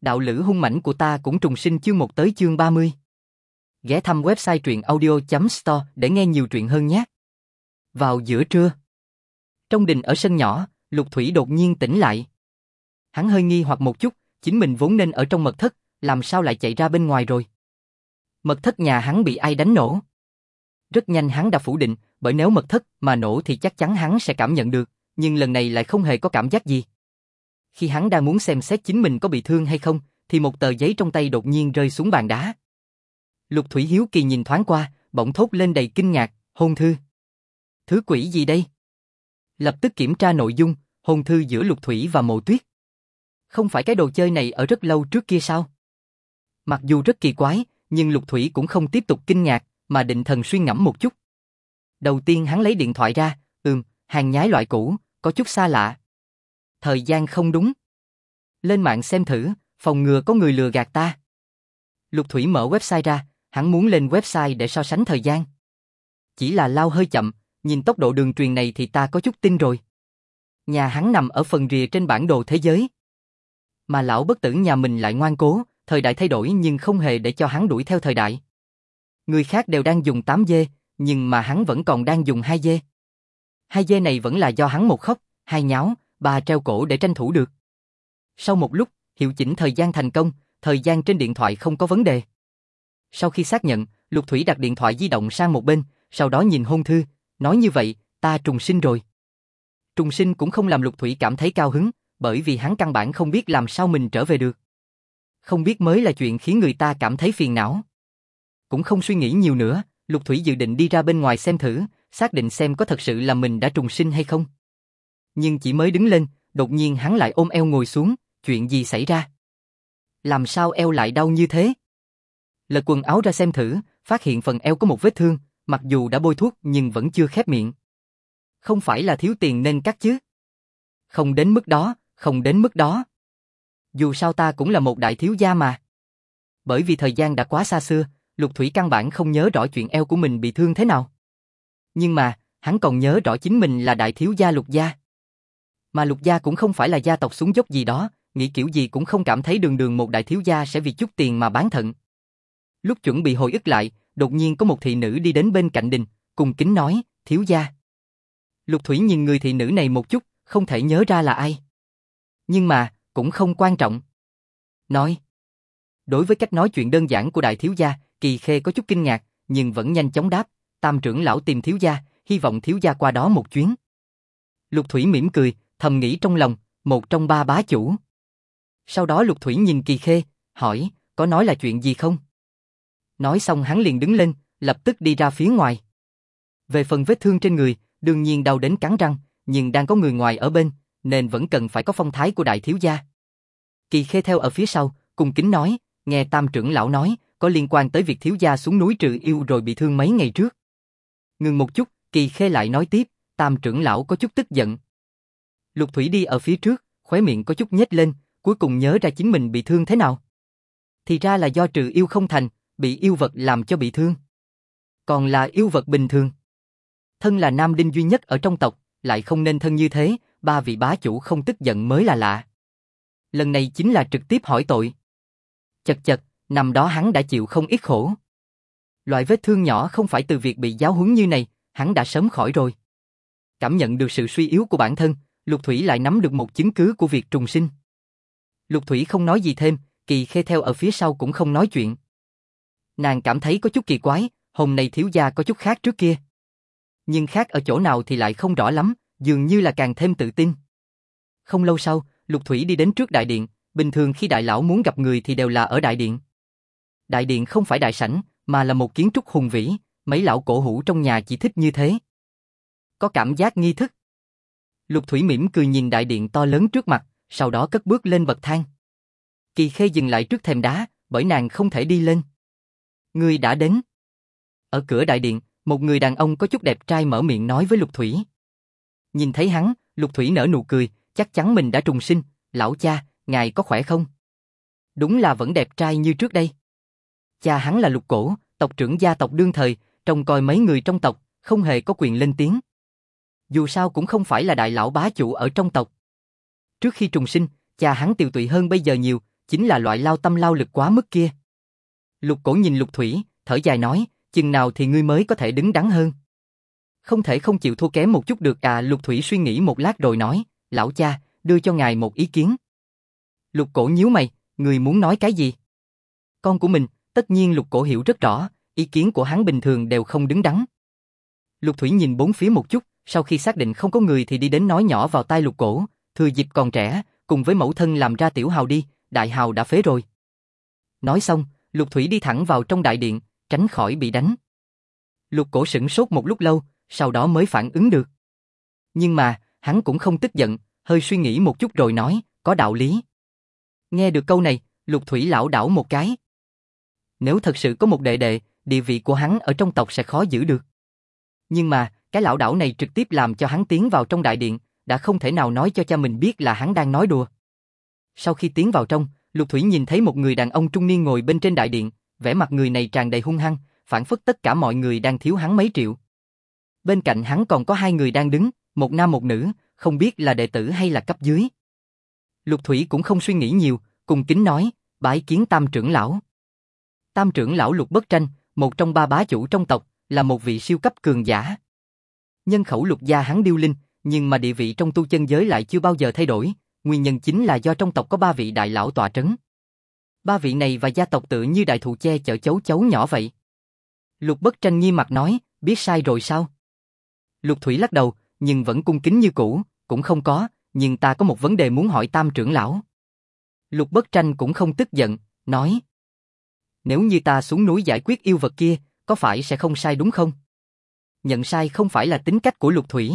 Đạo lữ hung mãnh của ta cũng trùng sinh chương 1 tới chương 30. Ghé thăm website truyệnaudio.store để nghe nhiều truyện hơn nhé. Vào giữa trưa, trong đình ở sân nhỏ, Lục Thủy đột nhiên tỉnh lại. Hắn hơi nghi hoặc một chút, chính mình vốn nên ở trong mật thất, làm sao lại chạy ra bên ngoài rồi? Mật thất nhà hắn bị ai đánh nổ? Rất nhanh hắn đã phủ định, bởi nếu mật thất mà nổ thì chắc chắn hắn sẽ cảm nhận được, nhưng lần này lại không hề có cảm giác gì. Khi hắn đang muốn xem xét chính mình có bị thương hay không, thì một tờ giấy trong tay đột nhiên rơi xuống bàn đá. Lục Thủy hiếu kỳ nhìn thoáng qua, bỗng thốt lên đầy kinh ngạc, hôn thư. Thứ quỷ gì đây? Lập tức kiểm tra nội dung, hôn thư giữa Lục Thủy và Mộ Tuyết. Không phải cái đồ chơi này ở rất lâu trước kia sao? Mặc dù rất kỳ quái, nhưng Lục Thủy cũng không tiếp tục kinh ngạc, mà định thần suy ngẫm một chút. Đầu tiên hắn lấy điện thoại ra, hàng nhái loại cũ, có chút xa lạ. Thời gian không đúng. Lên mạng xem thử, phòng ngừa có người lừa gạt ta. Lục Thủy mở website ra, hắn muốn lên website để so sánh thời gian. Chỉ là lao hơi chậm, nhìn tốc độ đường truyền này thì ta có chút tin rồi. Nhà hắn nằm ở phần rìa trên bản đồ thế giới. Mà lão bất tử nhà mình lại ngoan cố, thời đại thay đổi nhưng không hề để cho hắn đuổi theo thời đại. Người khác đều đang dùng 8G, nhưng mà hắn vẫn còn đang dùng 2G. 2G này vẫn là do hắn một khóc, hai nháo, ba treo cổ để tranh thủ được. Sau một lúc, hiệu chỉnh thời gian thành công, thời gian trên điện thoại không có vấn đề. Sau khi xác nhận, Lục Thủy đặt điện thoại di động sang một bên, sau đó nhìn hôn thư, nói như vậy, ta trùng sinh rồi. Trùng sinh cũng không làm Lục Thủy cảm thấy cao hứng, bởi vì hắn căn bản không biết làm sao mình trở về được. Không biết mới là chuyện khiến người ta cảm thấy phiền não. Cũng không suy nghĩ nhiều nữa, Lục Thủy dự định đi ra bên ngoài xem thử, xác định xem có thật sự là mình đã trùng sinh hay không. Nhưng chỉ mới đứng lên, đột nhiên hắn lại ôm eo ngồi xuống, chuyện gì xảy ra? Làm sao eo lại đau như thế? Lật quần áo ra xem thử, phát hiện phần eo có một vết thương, mặc dù đã bôi thuốc nhưng vẫn chưa khép miệng. Không phải là thiếu tiền nên cắt chứ? Không đến mức đó, không đến mức đó. Dù sao ta cũng là một đại thiếu gia mà. Bởi vì thời gian đã quá xa xưa, Lục Thủy căn bản không nhớ rõ chuyện eo của mình bị thương thế nào. Nhưng mà, hắn còn nhớ rõ chính mình là đại thiếu gia Lục gia. Mà Lục gia cũng không phải là gia tộc xuống dốc gì đó, nghĩ kiểu gì cũng không cảm thấy đường đường một đại thiếu gia sẽ vì chút tiền mà bán thận. Lúc chuẩn bị hồi ức lại, đột nhiên có một thị nữ đi đến bên cạnh đình, cung kính nói, thiếu gia. Lục Thủy nhìn người thị nữ này một chút, không thể nhớ ra là ai. Nhưng mà, cũng không quan trọng. Nói. Đối với cách nói chuyện đơn giản của đại thiếu gia, Kỳ Khê có chút kinh ngạc, nhưng vẫn nhanh chóng đáp, Tam trưởng lão tìm thiếu gia, hy vọng thiếu gia qua đó một chuyến. Lục Thủy mỉm cười, thầm nghĩ trong lòng, một trong ba bá chủ. Sau đó Lục Thủy nhìn Kỳ Khê, hỏi, có nói là chuyện gì không? Nói xong hắn liền đứng lên, lập tức đi ra phía ngoài. Về phần vết thương trên người, đương nhiên đau đến cắn răng, nhưng đang có người ngoài ở bên, nên vẫn cần phải có phong thái của đại thiếu gia. Kỳ Khê theo ở phía sau, cung kính nói, nghe Tam trưởng lão nói, có liên quan tới việc thiếu gia xuống núi trừ yêu rồi bị thương mấy ngày trước. Ngừng một chút, Kỳ Khê lại nói tiếp, Tam trưởng lão có chút tức giận. Lục Thủy đi ở phía trước, khóe miệng có chút nhếch lên, cuối cùng nhớ ra chính mình bị thương thế nào. Thì ra là do trừ yêu không thành, bị yêu vật làm cho bị thương. Còn là yêu vật bình thường. Thân là nam đinh duy nhất ở trong tộc, lại không nên thân như thế, ba vị bá chủ không tức giận mới là lạ. Lần này chính là trực tiếp hỏi tội. Chật chật, năm đó hắn đã chịu không ít khổ. Loại vết thương nhỏ không phải từ việc bị giáo huấn như này, hắn đã sớm khỏi rồi. Cảm nhận được sự suy yếu của bản thân, Lục Thủy lại nắm được một chứng cứ của việc trùng sinh. Lục Thủy không nói gì thêm, Kỳ Khê theo ở phía sau cũng không nói chuyện. Nàng cảm thấy có chút kỳ quái, hôm nay thiếu gia có chút khác trước kia. Nhưng khác ở chỗ nào thì lại không rõ lắm, dường như là càng thêm tự tin. Không lâu sau, Lục Thủy đi đến trước đại điện, bình thường khi đại lão muốn gặp người thì đều là ở đại điện. Đại điện không phải đại sảnh, mà là một kiến trúc hùng vĩ, mấy lão cổ hủ trong nhà chỉ thích như thế. Có cảm giác nghi thức. Lục Thủy mỉm cười nhìn đại điện to lớn trước mặt, sau đó cất bước lên bậc thang. Kỳ Khê dừng lại trước thềm đá, bởi nàng không thể đi lên. Người đã đến. Ở cửa đại điện, một người đàn ông có chút đẹp trai mở miệng nói với Lục Thủy. Nhìn thấy hắn, Lục Thủy nở nụ cười, chắc chắn mình đã trùng sinh, lão cha, ngài có khỏe không? Đúng là vẫn đẹp trai như trước đây. Cha hắn là Lục Cổ, tộc trưởng gia tộc đương thời, trông coi mấy người trong tộc, không hề có quyền lên tiếng. Dù sao cũng không phải là đại lão bá chủ ở trong tộc. Trước khi trùng sinh, cha hắn tiều tụy hơn bây giờ nhiều, chính là loại lao tâm lao lực quá mức kia. Lục Cổ nhìn Lục Thủy, thở dài nói, chừng nào thì ngươi mới có thể đứng đắn hơn. Không thể không chịu thua kém một chút được à? Lục Thủy suy nghĩ một lát rồi nói, lão cha, đưa cho ngài một ý kiến. Lục Cổ nhíu mày, người muốn nói cái gì? Con của mình, tất nhiên Lục Cổ hiểu rất rõ, ý kiến của hắn bình thường đều không đứng đắn. Lục Thủy nhìn bốn phía một chút, sau khi xác định không có người thì đi đến nói nhỏ vào tai Lục Cổ, thừa dịp còn trẻ, cùng với mẫu thân làm ra tiểu hào đi, đại hào đã phế rồi. Nói xong, Lục Thủy đi thẳng vào trong đại điện, tránh khỏi bị đánh. Lục Cổ sững sốt một lúc lâu, sau đó mới phản ứng được. Nhưng mà, hắn cũng không tức giận, hơi suy nghĩ một chút rồi nói, có đạo lý. Nghe được câu này, Lục Thủy lảo đảo một cái. Nếu thật sự có một đệ đệ, địa vị của hắn ở trong tộc sẽ khó giữ được. Nhưng mà, cái lảo đảo này trực tiếp làm cho hắn tiến vào trong đại điện, đã không thể nào nói cho cha mình biết là hắn đang nói đùa. Sau khi tiến vào trong, Lục Thủy nhìn thấy một người đàn ông trung niên ngồi bên trên đại điện, vẻ mặt người này tràn đầy hung hăng, phảng phất tất cả mọi người đang thiếu hắn mấy triệu. Bên cạnh hắn còn có hai người đang đứng, một nam một nữ, không biết là đệ tử hay là cấp dưới. Lục Thủy cũng không suy nghĩ nhiều, cung kính nói, bái kiến Tam trưởng lão. Tam trưởng lão Lục Bất Tranh, một trong ba bá chủ trong tộc, là một vị siêu cấp cường giả. Nhân khẩu Lục gia hắn điêu linh, nhưng mà địa vị trong tu chân giới lại chưa bao giờ thay đổi, nguyên nhân chính là do trong tộc có ba vị đại lão tọa trấn. Ba vị này và gia tộc tự như đại thụ che chở chấu chấu nhỏ vậy. Lục Bất Tranh nghiêm mặt nói, biết sai rồi sao? Lục Thủy lắc đầu, nhưng vẫn cung kính như cũ, cũng không có, nhưng ta có một vấn đề muốn hỏi Tam trưởng lão. Lục Bất Tranh cũng không tức giận, nói, nếu như ta xuống núi giải quyết yêu vật kia, có phải sẽ không sai đúng không? Nhận sai không phải là tính cách của Lục Thủy.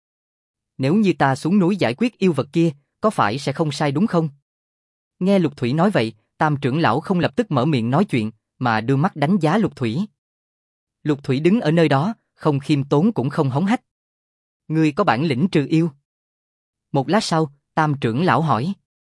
Nếu như ta xuống núi giải quyết yêu vật kia, có phải sẽ không sai đúng không? Nghe Lục Thủy nói vậy, Tam trưởng lão không lập tức mở miệng nói chuyện, mà đưa mắt đánh giá Lục Thủy. Lục Thủy đứng ở nơi đó, không khiêm tốn cũng không hống hách. Ngươi có bản lĩnh trừ yêu? Một lát sau, Tam trưởng lão hỏi.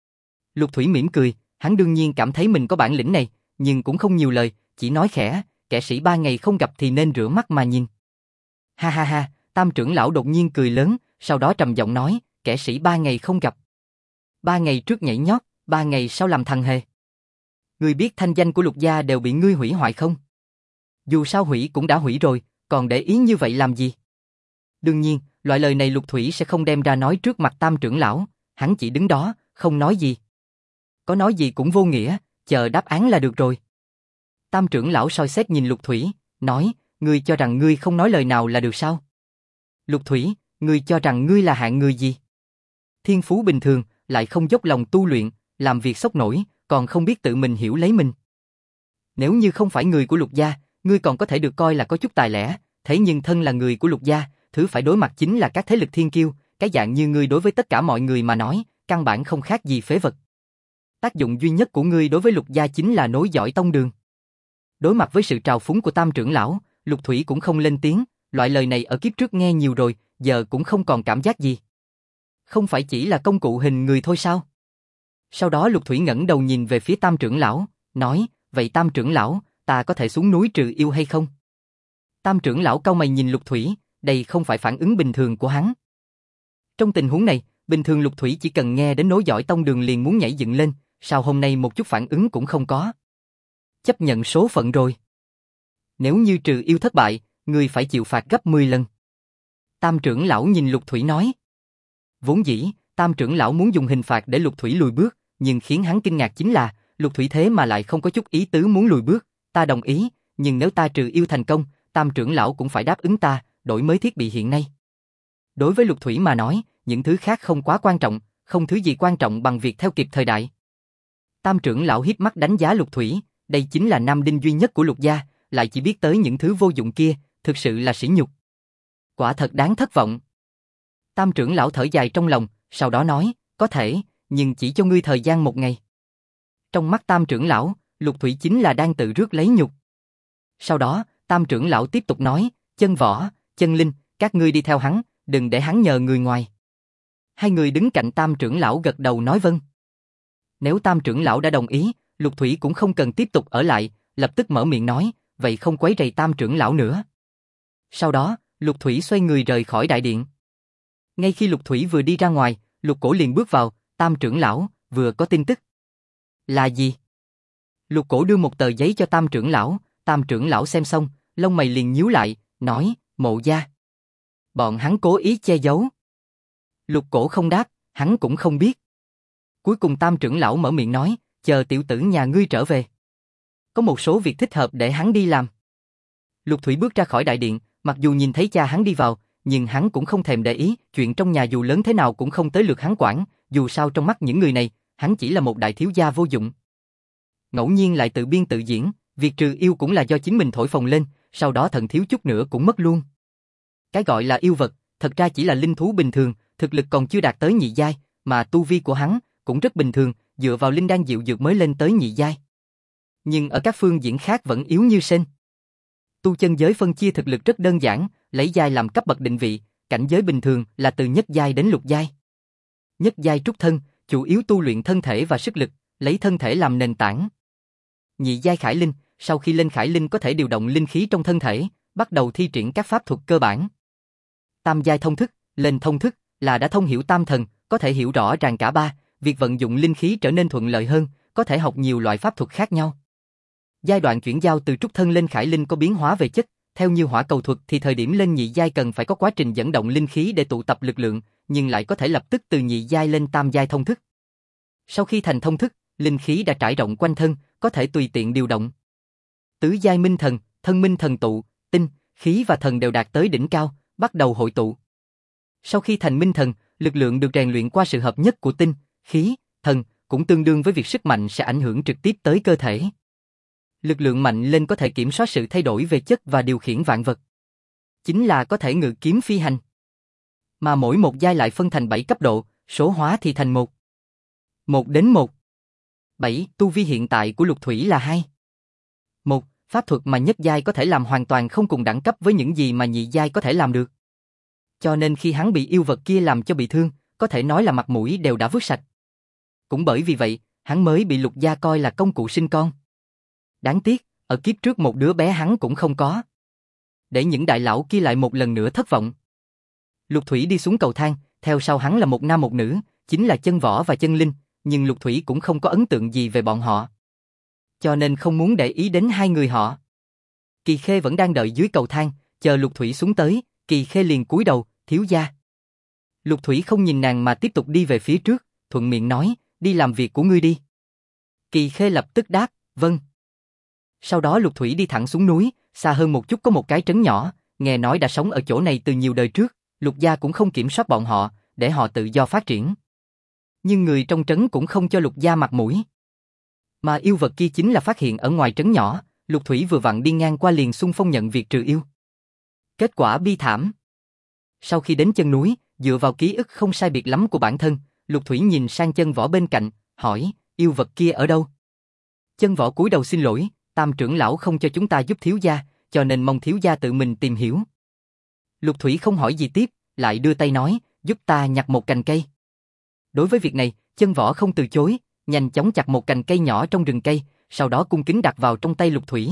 Lục Thủy mỉm cười, hắn đương nhiên cảm thấy mình có bản lĩnh này, nhưng cũng không nhiều lời, chỉ nói khẽ, kẻ sĩ 3 ngày không gặp thì nên rửa mắt mà nhìn. Ha ha ha, Tam trưởng lão đột nhiên cười lớn, sau đó trầm giọng nói, kẻ sĩ 3 ngày không gặp. 3 ngày trước nhảy nhót, 3 ngày sau làm thằng hề. Ngươi biết thanh danh của Lục gia đều bị ngươi hủy hoại không? Dù sao hủy cũng đã hủy rồi, còn để ý như vậy làm gì? Đương nhiên, loại lời này Lục Thủy sẽ không đem ra nói trước mặt Tam trưởng lão, hắn chỉ đứng đó, không nói gì. Có nói gì cũng vô nghĩa, chờ đáp án là được rồi. Tam trưởng lão soi xét nhìn Lục Thủy, nói, ngươi cho rằng ngươi không nói lời nào là được sao? Lục Thủy, ngươi cho rằng ngươi là hạng người gì? Thiên phú bình thường, lại không dốc lòng tu luyện, làm việc sốc nổi, còn không biết tự mình hiểu lấy mình. Nếu như không phải người của Lục gia, ngươi còn có thể được coi là có chút tài lẻ, thế nhưng thân là người của Lục gia, thứ phải đối mặt chính là các thế lực thiên kiêu, cái dạng như ngươi đối với tất cả mọi người mà nói, căn bản không khác gì phế vật. Tác dụng duy nhất của ngươi đối với Lục gia chính là nối dõi tông đường. Đối mặt với sự trào phúng của Tam trưởng lão, Lục Thủy cũng không lên tiếng, loại lời này ở kiếp trước nghe nhiều rồi, giờ cũng không còn cảm giác gì. Không phải chỉ là công cụ hình người thôi sao? Sau đó Lục Thủy ngẩng đầu nhìn về phía Tam trưởng lão, nói, vậy Tam trưởng lão, ta có thể xuống núi trừ yêu hay không? Tam trưởng lão cau mày nhìn Lục Thủy, đây không phải phản ứng bình thường của hắn. Trong tình huống này, bình thường Lục Thủy chỉ cần nghe đến nối dõi tông đường liền muốn nhảy dựng lên, sao hôm nay một chút phản ứng cũng không có. Chấp nhận số phận rồi. Nếu như trừ yêu thất bại, ngươi phải chịu phạt gấp 10 lần. Tam trưởng lão nhìn Lục Thủy nói. Vốn dĩ, Tam trưởng lão muốn dùng hình phạt để Lục Thủy lùi bước, nhưng khiến hắn kinh ngạc chính là, Lục Thủy thế mà lại không có chút ý tứ muốn lùi bước. Ta đồng ý, nhưng nếu ta trừ yêu thành công, Tam trưởng lão cũng phải đáp ứng ta, đổi mới thiết bị hiện nay. Đối với Lục Thủy mà nói, những thứ khác không quá quan trọng, không thứ gì quan trọng bằng việc theo kịp thời đại. Tam trưởng lão hiếp mắt đánh giá Lục Thủy, đây chính là nam đinh duy nhất của Lục gia, lại chỉ biết tới những thứ vô dụng kia, thực sự là sỉ nhục. Quả thật đáng thất vọng. Tam trưởng lão thở dài trong lòng, sau đó nói, có thể, nhưng chỉ cho ngươi thời gian 1 ngày. Trong mắt Tam trưởng lão, Lục Thủy chính là đang tự rước lấy nhục. Sau đó, Tam trưởng lão tiếp tục nói, Chân Võ, Chân Linh, các ngươi đi theo hắn, đừng để hắn nhờ người ngoài. Hai người đứng cạnh Tam trưởng lão gật đầu nói vâng. Nếu Tam trưởng lão đã đồng ý, Lục Thủy cũng không cần tiếp tục ở lại, lập tức mở miệng nói, vậy không quấy rầy Tam trưởng lão nữa. Sau đó, Lục Thủy xoay người rời khỏi đại điện. Ngay khi Lục Thủy vừa đi ra ngoài, Lục Cổ liền bước vào, Tam trưởng lão, vừa có tin tức. Là gì? Lục Cổ đưa một tờ giấy cho Tam trưởng lão xem xong, lông mày liền nhíu lại, nói, Mộ gia. Bọn hắn cố ý che giấu. Lục Cổ không đáp, hắn cũng không biết. Cuối cùng Tam trưởng lão mở miệng nói, chờ tiểu tử nhà ngươi trở về. Có một số việc thích hợp để hắn đi làm. Lục Thủy bước ra khỏi đại điện, mặc dù nhìn thấy cha hắn đi vào, nhưng hắn cũng không thèm để ý, chuyện trong nhà dù lớn thế nào cũng không tới lượt hắn quản, dù sao trong mắt những người này, hắn chỉ là một đại thiếu gia vô dụng. Ngẫu nhiên lại tự biên tự diễn, việc trừ yêu cũng là do chính mình thổi phồng lên, sau đó thần thiếu chút nữa cũng mất luôn. Cái gọi là yêu vật, thật ra chỉ là linh thú bình thường, thực lực còn chưa đạt tới nhị giai, mà tu vi của hắn cũng rất bình thường, dựa vào linh đan diệu dược mới lên tới nhị giai. Nhưng ở các phương diện khác vẫn yếu như sên. Tu chân giới phân chia thực lực rất đơn giản, lấy giai làm cấp bậc định vị, cảnh giới bình thường là từ nhất giai đến lục giai. Nhất giai trúc thân, chủ yếu tu luyện thân thể và sức lực, lấy thân thể làm nền tảng. Nhị giai khải linh, sau khi lên khải linh có thể điều động linh khí trong thân thể, bắt đầu thi triển các pháp thuật cơ bản. Tam giai thông thức, lên thông thức là đã thông hiểu tam thần, có thể hiểu rõ ràng cả ba, việc vận dụng linh khí trở nên thuận lợi hơn, có thể học nhiều loại pháp thuật khác nhau. Giai đoạn chuyển giao từ trúc thân lên khải linh có biến hóa về chất, theo như hỏa cầu thuật thì thời điểm lên nhị giai cần phải có quá trình dẫn động linh khí để tụ tập lực lượng, nhưng lại có thể lập tức từ nhị giai lên tam giai thông thức. Sau khi thành thông thức, linh khí đã trải rộng quanh thân, có thể tùy tiện điều động. Tứ giai minh thần, thân minh thần tụ, tinh, khí và thần đều đạt tới đỉnh cao, bắt đầu hội tụ. Sau khi thành minh thần, lực lượng được rèn luyện qua sự hợp nhất của tinh, khí, thần, cũng tương đương với việc sức mạnh sẽ ảnh hưởng trực tiếp tới cơ thể. Lực lượng mạnh lên có thể kiểm soát sự thay đổi về chất và điều khiển vạn vật. Chính là có thể ngự kiếm phi hành. Mà mỗi một giai lại phân thành 7 cấp độ, số hóa thì thành 1. 1 đến 1. 7. Tu vi hiện tại của Lục Thủy là 2. 1. Pháp thuật mà nhất giai có thể làm hoàn toàn không cùng đẳng cấp với những gì mà nhị giai có thể làm được. Cho nên khi hắn bị yêu vật kia làm cho bị thương, có thể nói là mặt mũi đều đã vứt sạch. Cũng bởi vì vậy, hắn mới bị Lục gia coi là công cụ sinh con. Đáng tiếc, ở kiếp trước một đứa bé hắn cũng không có. Để những đại lão kia lại một lần nữa thất vọng. Lục Thủy đi xuống cầu thang, theo sau hắn là một nam một nữ, chính là Chân Võ và Chân Linh, nhưng Lục Thủy cũng không có ấn tượng gì về bọn họ. Cho nên không muốn để ý đến hai người họ. Kỳ Khê vẫn đang đợi dưới cầu thang, chờ Lục Thủy xuống tới, Kỳ Khê liền cúi đầu, thiếu gia. Lục Thủy không nhìn nàng mà tiếp tục đi về phía trước, thuận miệng nói, đi làm việc của ngươi đi. Kỳ Khê lập tức đáp, vâng. Sau đó Lục Thủy đi thẳng xuống núi, xa hơn một chút có một cái trấn nhỏ, nghe nói đã sống ở chỗ này từ nhiều đời trước, Lục gia cũng không kiểm soát bọn họ, để họ tự do phát triển. Nhưng người trong trấn cũng không cho Lục gia mặt mũi. Mà yêu vật kia chính là phát hiện ở ngoài trấn nhỏ, Lục Thủy vừa vặn đi ngang qua liền xung phong nhận việc trừ yêu. Kết quả bi thảm. Sau khi đến chân núi, dựa vào ký ức không sai biệt lắm của bản thân, Lục Thủy nhìn sang Chân Võ bên cạnh, hỏi, yêu vật kia ở đâu? Chân Võ cúi đầu xin lỗi, Tam trưởng lão không cho chúng ta giúp thiếu gia, cho nên mong thiếu gia tự mình tìm hiểu. Lục Thủy không hỏi gì tiếp, lại đưa tay nói, giúp ta nhặt một cành cây. Đối với việc này, Chân Võ không từ chối, nhanh chóng chặt một cành cây nhỏ trong rừng cây, sau đó cung kính đặt vào trong tay Lục Thủy.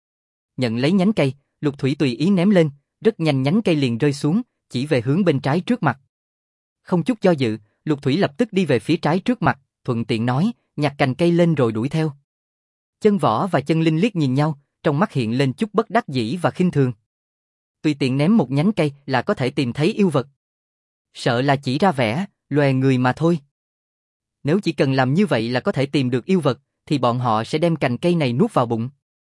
Nhận lấy nhánh cây, Lục Thủy tùy ý ném lên, rất nhanh nhánh cây liền rơi xuống, chỉ về hướng bên trái trước mặt. Không chút do dự, Lục Thủy lập tức đi về phía trái trước mặt, thuận tiện nói, nhặt cành cây lên rồi đuổi theo. Chân Võ và Chân Linh liếc nhìn nhau, trong mắt hiện lên chút bất đắc dĩ và khinh thường. Tùy tiện ném một nhánh cây là có thể tìm thấy yêu vật. Sợ là chỉ ra vẻ, lòe người mà thôi. Nếu chỉ cần làm như vậy là có thể tìm được yêu vật, thì bọn họ sẽ đem cành cây này nuốt vào bụng.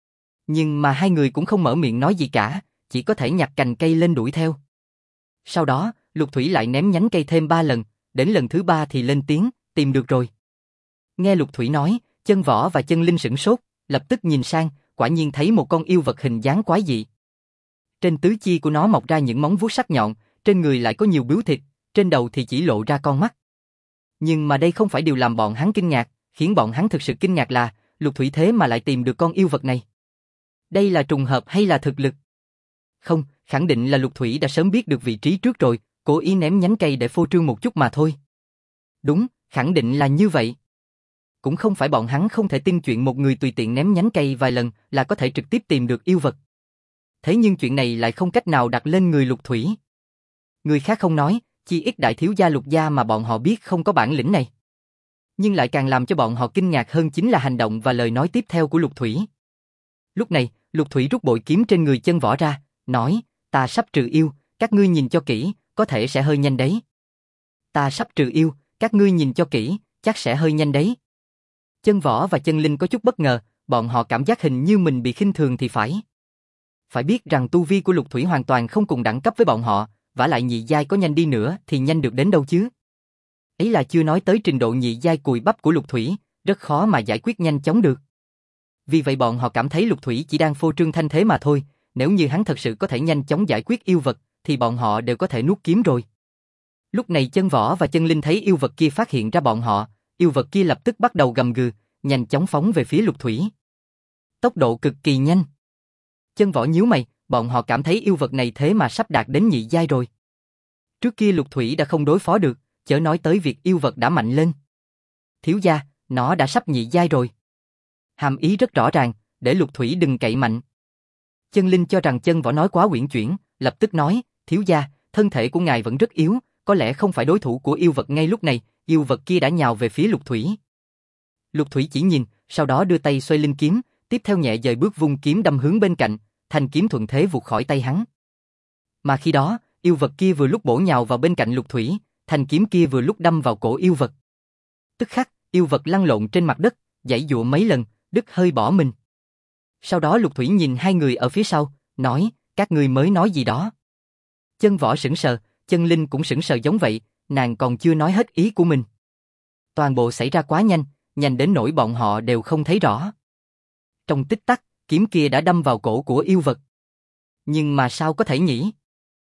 Nhưng mà hai người cũng không mở miệng nói gì cả, chỉ có thể nhặt cành cây lên đuổi theo. Sau đó, Lục Thủy lại ném nhánh cây thêm 3 lần, đến lần thứ 3 thì lên tiếng, tìm được rồi. Nghe Lục Thủy nói, Chân Võ và Chân Linh sửng sốt, lập tức nhìn sang, quả nhiên thấy một con yêu vật hình dáng quái dị. Trên tứ chi của nó mọc ra những móng vuốt sắc nhọn, trên người lại có nhiều bướu thịt, trên đầu thì chỉ lộ ra con mắt. Nhưng mà đây không phải điều làm bọn hắn kinh ngạc, khiến bọn hắn thực sự kinh ngạc là, Lục Thủy thế mà lại tìm được con yêu vật này. Đây là trùng hợp hay là thực lực? Không, khẳng định là Lục Thủy đã sớm biết được vị trí trước rồi, cố ý ném nhánh cây để phô trương một chút mà thôi. Đúng, khẳng định là như vậy. Cũng không phải bọn hắn không thể tin chuyện một người tùy tiện ném nhánh cây vài lần là có thể trực tiếp tìm được yêu vật. Thế nhưng chuyện này lại không cách nào đặt lên người Lục Thủy. Người khác không nói, chi ít đại thiếu gia Lục gia mà bọn họ biết không có bản lĩnh này. Nhưng lại càng làm cho bọn họ kinh ngạc hơn chính là hành động và lời nói tiếp theo của Lục Thủy. Lúc này, Lục Thủy rút bội kiếm trên người Chân Võ ra, nói, ta sắp trừ yêu, các ngươi nhìn cho kỹ, có thể sẽ hơi nhanh đấy. Ta sắp trừ yêu, các ngươi nhìn cho kỹ, chắc sẽ hơi nhanh đấy. Chân Võ và Chân Linh có chút bất ngờ, bọn họ cảm giác hình như mình bị khinh thường thì phải. Phải biết rằng tu vi của Lục Thủy hoàn toàn không cùng đẳng cấp với bọn họ, vả lại nhị giai có nhanh đi nữa thì nhanh được đến đâu chứ. Ấy là chưa nói tới trình độ nhị giai cùi bắp của Lục Thủy, rất khó mà giải quyết nhanh chóng được. Vì vậy bọn họ cảm thấy Lục Thủy chỉ đang phô trương thanh thế mà thôi, nếu như hắn thật sự có thể nhanh chóng giải quyết yêu vật, thì bọn họ đều có thể nuốt kiếm rồi. Lúc này Chân Võ và Chân Linh thấy yêu vật kia phát hiện ra bọn họ, yêu vật kia lập tức bắt đầu gầm gừ, nhanh chóng phóng về phía Lục Thủy. Tốc độ cực kỳ nhanh. Chân Võ nhíu mày, bọn họ cảm thấy yêu vật này thế mà sắp đạt đến nhị giai rồi. Trước kia Lục Thủy đã không đối phó được, chớ nói tới việc yêu vật đã mạnh lên. Thiếu gia, nó đã sắp nhị giai rồi. Hàm ý rất rõ ràng, để Lục Thủy đừng cậy mạnh. Chân Linh cho rằng Chân Võ nói quá uyển chuyển, lập tức nói, thiếu gia, thân thể của ngài vẫn rất yếu, có lẽ không phải đối thủ của yêu vật ngay lúc này, yêu vật kia đã nhào về phía Lục Thủy. Lục Thủy chỉ nhìn, sau đó đưa tay xoay linh kiếm, tiếp theo nhẹ dời bước vung kiếm đâm hướng bên cạnh, thanh kiếm thuận thế vụt khỏi tay hắn. Mà khi đó, yêu vật kia vừa lúc bổ nhào vào bên cạnh Lục Thủy, thanh kiếm kia vừa lúc đâm vào cổ yêu vật. Tức khắc, yêu vật lăn lộn trên mặt đất, giãy giụa mấy lần, đứt hơi bỏ mình. Sau đó Lục Thủy nhìn hai người ở phía sau, nói, các ngươi mới nói gì đó. Chân Võ sững sờ, Chân Linh cũng sững sờ giống vậy, nàng còn chưa nói hết ý của mình. Toàn bộ xảy ra quá nhanh, nhanh đến nỗi bọn họ đều không thấy rõ. Trong tích tắc, kiếm kia đã đâm vào cổ của yêu vật. Nhưng mà sao có thể nhỉ?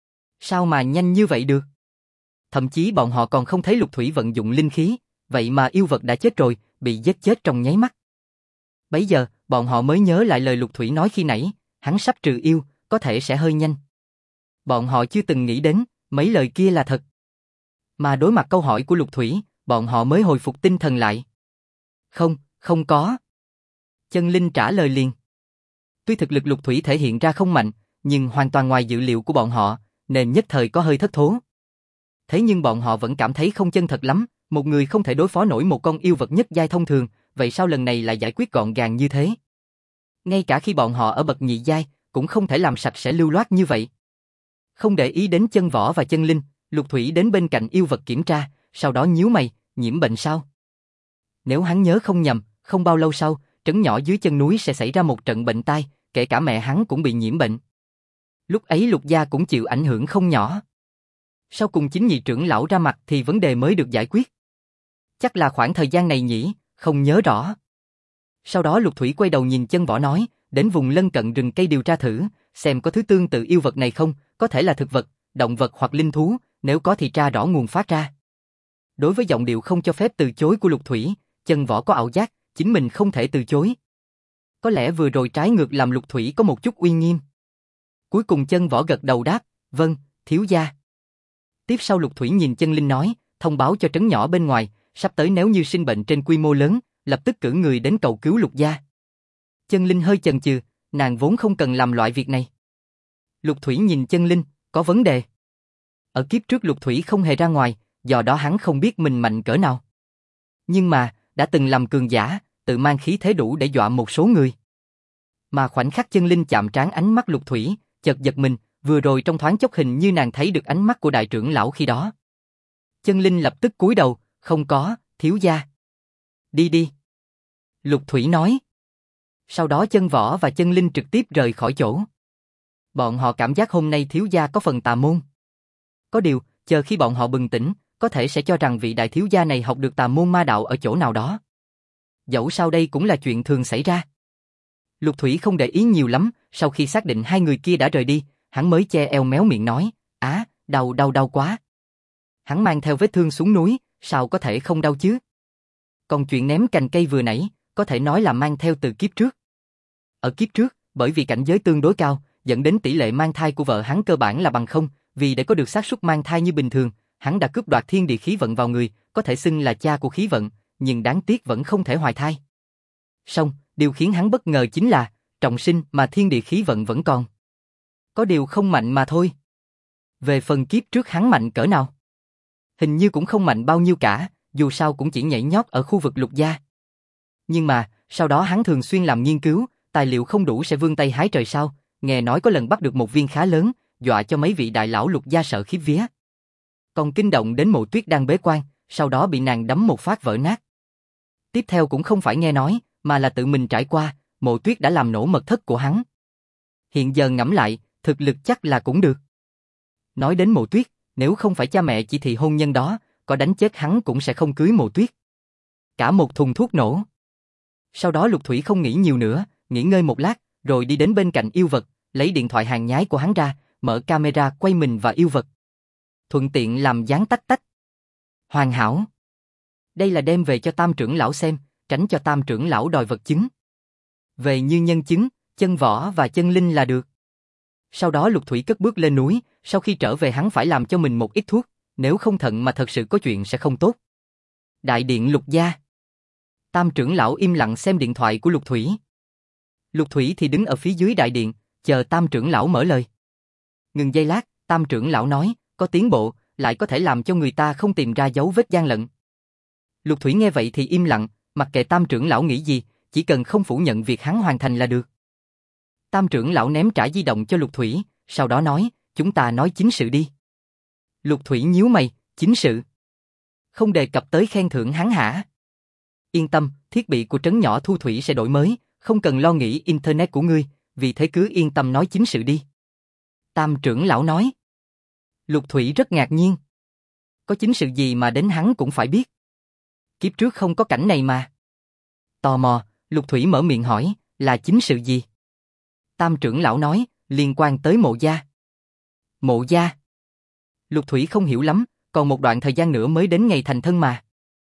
Sao mà nhanh như vậy được? Thậm chí bọn họ còn không thấy Lục Thủy vận dụng linh khí, vậy mà yêu vật đã chết rồi, bị giết chết trong nháy mắt. Bấy giờ, bọn họ mới nhớ lại lời Lục Thủy nói khi nãy, hắn sắp trừ yêu, có thể sẽ hơi nhanh. Bọn họ chưa từng nghĩ đến, mấy lời kia là thật. Mà đối mặt câu hỏi của Lục Thủy, bọn họ mới hồi phục tinh thần lại. Không, không có. Chân Linh trả lời liền. Tuy thực lực Lục Thủy thể hiện ra không mạnh, nhưng hoàn toàn ngoài dự liệu của bọn họ, nên nhất thời có hơi thất thố. Thế nhưng bọn họ vẫn cảm thấy không chân thật lắm, một người không thể đối phó nổi một con yêu vật nhất giai thông thường, vậy sao lần này lại giải quyết gọn gàng như thế? Ngay cả khi bọn họ ở bậc nhị giai, cũng không thể làm sạch sẽ lưu loát như vậy. Không để ý đến Chân Võ và Chân Linh, Lục Thủy đến bên cạnh yêu vật kiểm tra, sau đó nhíu mày, nhiễm bệnh sao? Nếu hắn nhớ không nhầm, không bao lâu sau, trấn nhỏ dưới chân núi sẽ xảy ra một trận bệnh tai, kể cả mẹ hắn cũng bị nhiễm bệnh. Lúc ấy Lục gia cũng chịu ảnh hưởng không nhỏ. Sau cùng chính nhị trưởng lão ra mặt thì vấn đề mới được giải quyết. Chắc là khoảng thời gian này nhỉ, không nhớ rõ. Sau đó Lục Thủy quay đầu nhìn Chân Võ nói, đến vùng lân cận rừng cây điều tra thử, xem có thứ tương tự yêu vật này không, có thể là thực vật, động vật hoặc linh thú, nếu có thì tra rõ nguồn phát ra. Đối với giọng điệu không cho phép từ chối của Lục Thủy, Chân Võ có ảo giác, chính mình không thể từ chối. Có lẽ vừa rồi trái ngược làm Lục Thủy có một chút uy nghiêm. Cuối cùng Chân Võ gật đầu đáp, vâng, thiếu gia. Tiếp sau Lục Thủy nhìn Chân Linh nói, thông báo cho trấn nhỏ bên ngoài, sắp tới nếu như sinh bệnh trên quy mô lớn, lập tức cử người đến cầu cứu Lục gia. Chân Linh hơi chần chừ, nàng vốn không cần làm loại việc này. Lục Thủy nhìn Chân Linh, có vấn đề. Ở kiếp trước Lục Thủy không hề ra ngoài, do đó hắn không biết mình mạnh cỡ nào. Nhưng mà, đã từng làm cường giả, tự mang khí thế đủ để dọa một số người. Mà khoảnh khắc Chân Linh chạm trán ánh mắt Lục Thủy, chợt giật mình, vừa rồi trong thoáng chốc hình như nàng thấy được ánh mắt của đại trưởng lão khi đó. Chân Linh lập tức cúi đầu, không có, thiếu gia. Đi đi. Lục Thủy nói. Sau đó Chân Võ và Chân Linh trực tiếp rời khỏi chỗ. Bọn họ cảm giác hôm nay thiếu gia có phần tà môn. Có điều, chờ khi bọn họ bừng tỉnh, có thể sẽ cho rằng vị đại thiếu gia này học được tà môn ma đạo ở chỗ nào đó. Dẫu sao đây cũng là chuyện thường xảy ra. Lục Thủy không để ý nhiều lắm, sau khi xác định hai người kia đã rời đi, hắn mới che eo méo miệng nói, đau quá. Hắn mang theo vết thương xuống núi, sao có thể không đau chứ? Còn chuyện ném cành cây vừa nãy, có thể nói là mang theo từ kiếp trước. Ở kiếp trước, bởi vì cảnh giới tương đối cao, dẫn đến tỷ lệ mang thai của vợ hắn cơ bản là bằng không, vì để có được xác suất mang thai như bình thường, hắn đã cướp đoạt thiên địa khí vận vào người, có thể xưng là cha của khí vận, nhưng đáng tiếc vẫn không thể hoài thai. Song, điều khiến hắn bất ngờ chính là, trọng sinh mà thiên địa khí vận vẫn còn. Có điều không mạnh mà thôi. Về phần kiếp trước hắn mạnh cỡ nào? Hình như cũng không mạnh bao nhiêu cả, dù sao cũng chỉ nhảy nhót ở khu vực Lục gia. Nhưng mà, sau đó hắn thường xuyên làm nghiên cứu, tài liệu không đủ sẽ vươn tay hái trời sao, nghe nói có lần bắt được một viên khá lớn, dọa cho mấy vị đại lão Lục gia sợ khiếp vía. Còn kinh động đến Mộ Tuyết đang bế quan, sau đó bị nàng đấm một phát vỡ nát. Tiếp theo cũng không phải nghe nói, mà là tự mình trải qua, Mộ Tuyết đã làm nổ mật thất của hắn. Hiện giờ ngẫm lại, thực lực chắc là cũng được. Nói đến Mộ Tuyết, nếu không phải cha mẹ chỉ thị hôn nhân đó, có đánh chết hắn cũng sẽ không cưới Mộ Tuyết. Cả một thùng thuốc nổ. Sau đó Lục Thủy không nghĩ nhiều nữa, nghỉ ngơi một lát, rồi đi đến bên cạnh yêu vật, lấy điện thoại hàng nhái của hắn ra, mở camera quay mình và yêu vật. Thuận tiện làm dáng tách tách. Hoàn hảo. Đây là đem về cho Tam trưởng lão xem, tránh cho Tam trưởng lão đòi vật chứng. Về như nhân chứng, chân võ và chân linh là được. Sau đó Lục Thủy cất bước lên núi, sau khi trở về hắn phải làm cho mình một ít thuốc, nếu không thận mà thật sự có chuyện sẽ không tốt. Đại điện Lục gia. Tam trưởng lão im lặng xem điện thoại của Lục Thủy. Lục Thủy thì đứng ở phía dưới đại điện, chờ Tam trưởng lão mở lời. Ngừng giây lát, Tam trưởng lão nói, có tiến bộ, lại có thể làm cho người ta không tìm ra dấu vết gian lận. Lục Thủy nghe vậy thì im lặng, mặc kệ Tam trưởng lão nghĩ gì, chỉ cần không phủ nhận việc hắn hoàn thành là được. Tam trưởng lão ném trả di động cho Lục Thủy, sau đó nói, chúng ta nói chính sự đi. Lục Thủy nhíu mày, chính sự. Không đề cập tới khen thưởng hắn hả? Yên tâm, thiết bị của trấn nhỏ Thu Thủy sẽ đổi mới, không cần lo nghĩ internet của ngươi, vì thế cứ yên tâm nói chính sự đi. Tam trưởng lão nói. Lục Thủy rất ngạc nhiên. Có chính sự gì mà đến hắn cũng phải biết? Kiếp trước không có cảnh này mà. Tò mò, Lục Thủy mở miệng hỏi, là chính sự gì? Tam trưởng lão nói, liên quan tới Mộ gia. Mộ gia? Lục Thủy không hiểu lắm, còn một đoạn thời gian nữa mới đến ngày thành thân mà.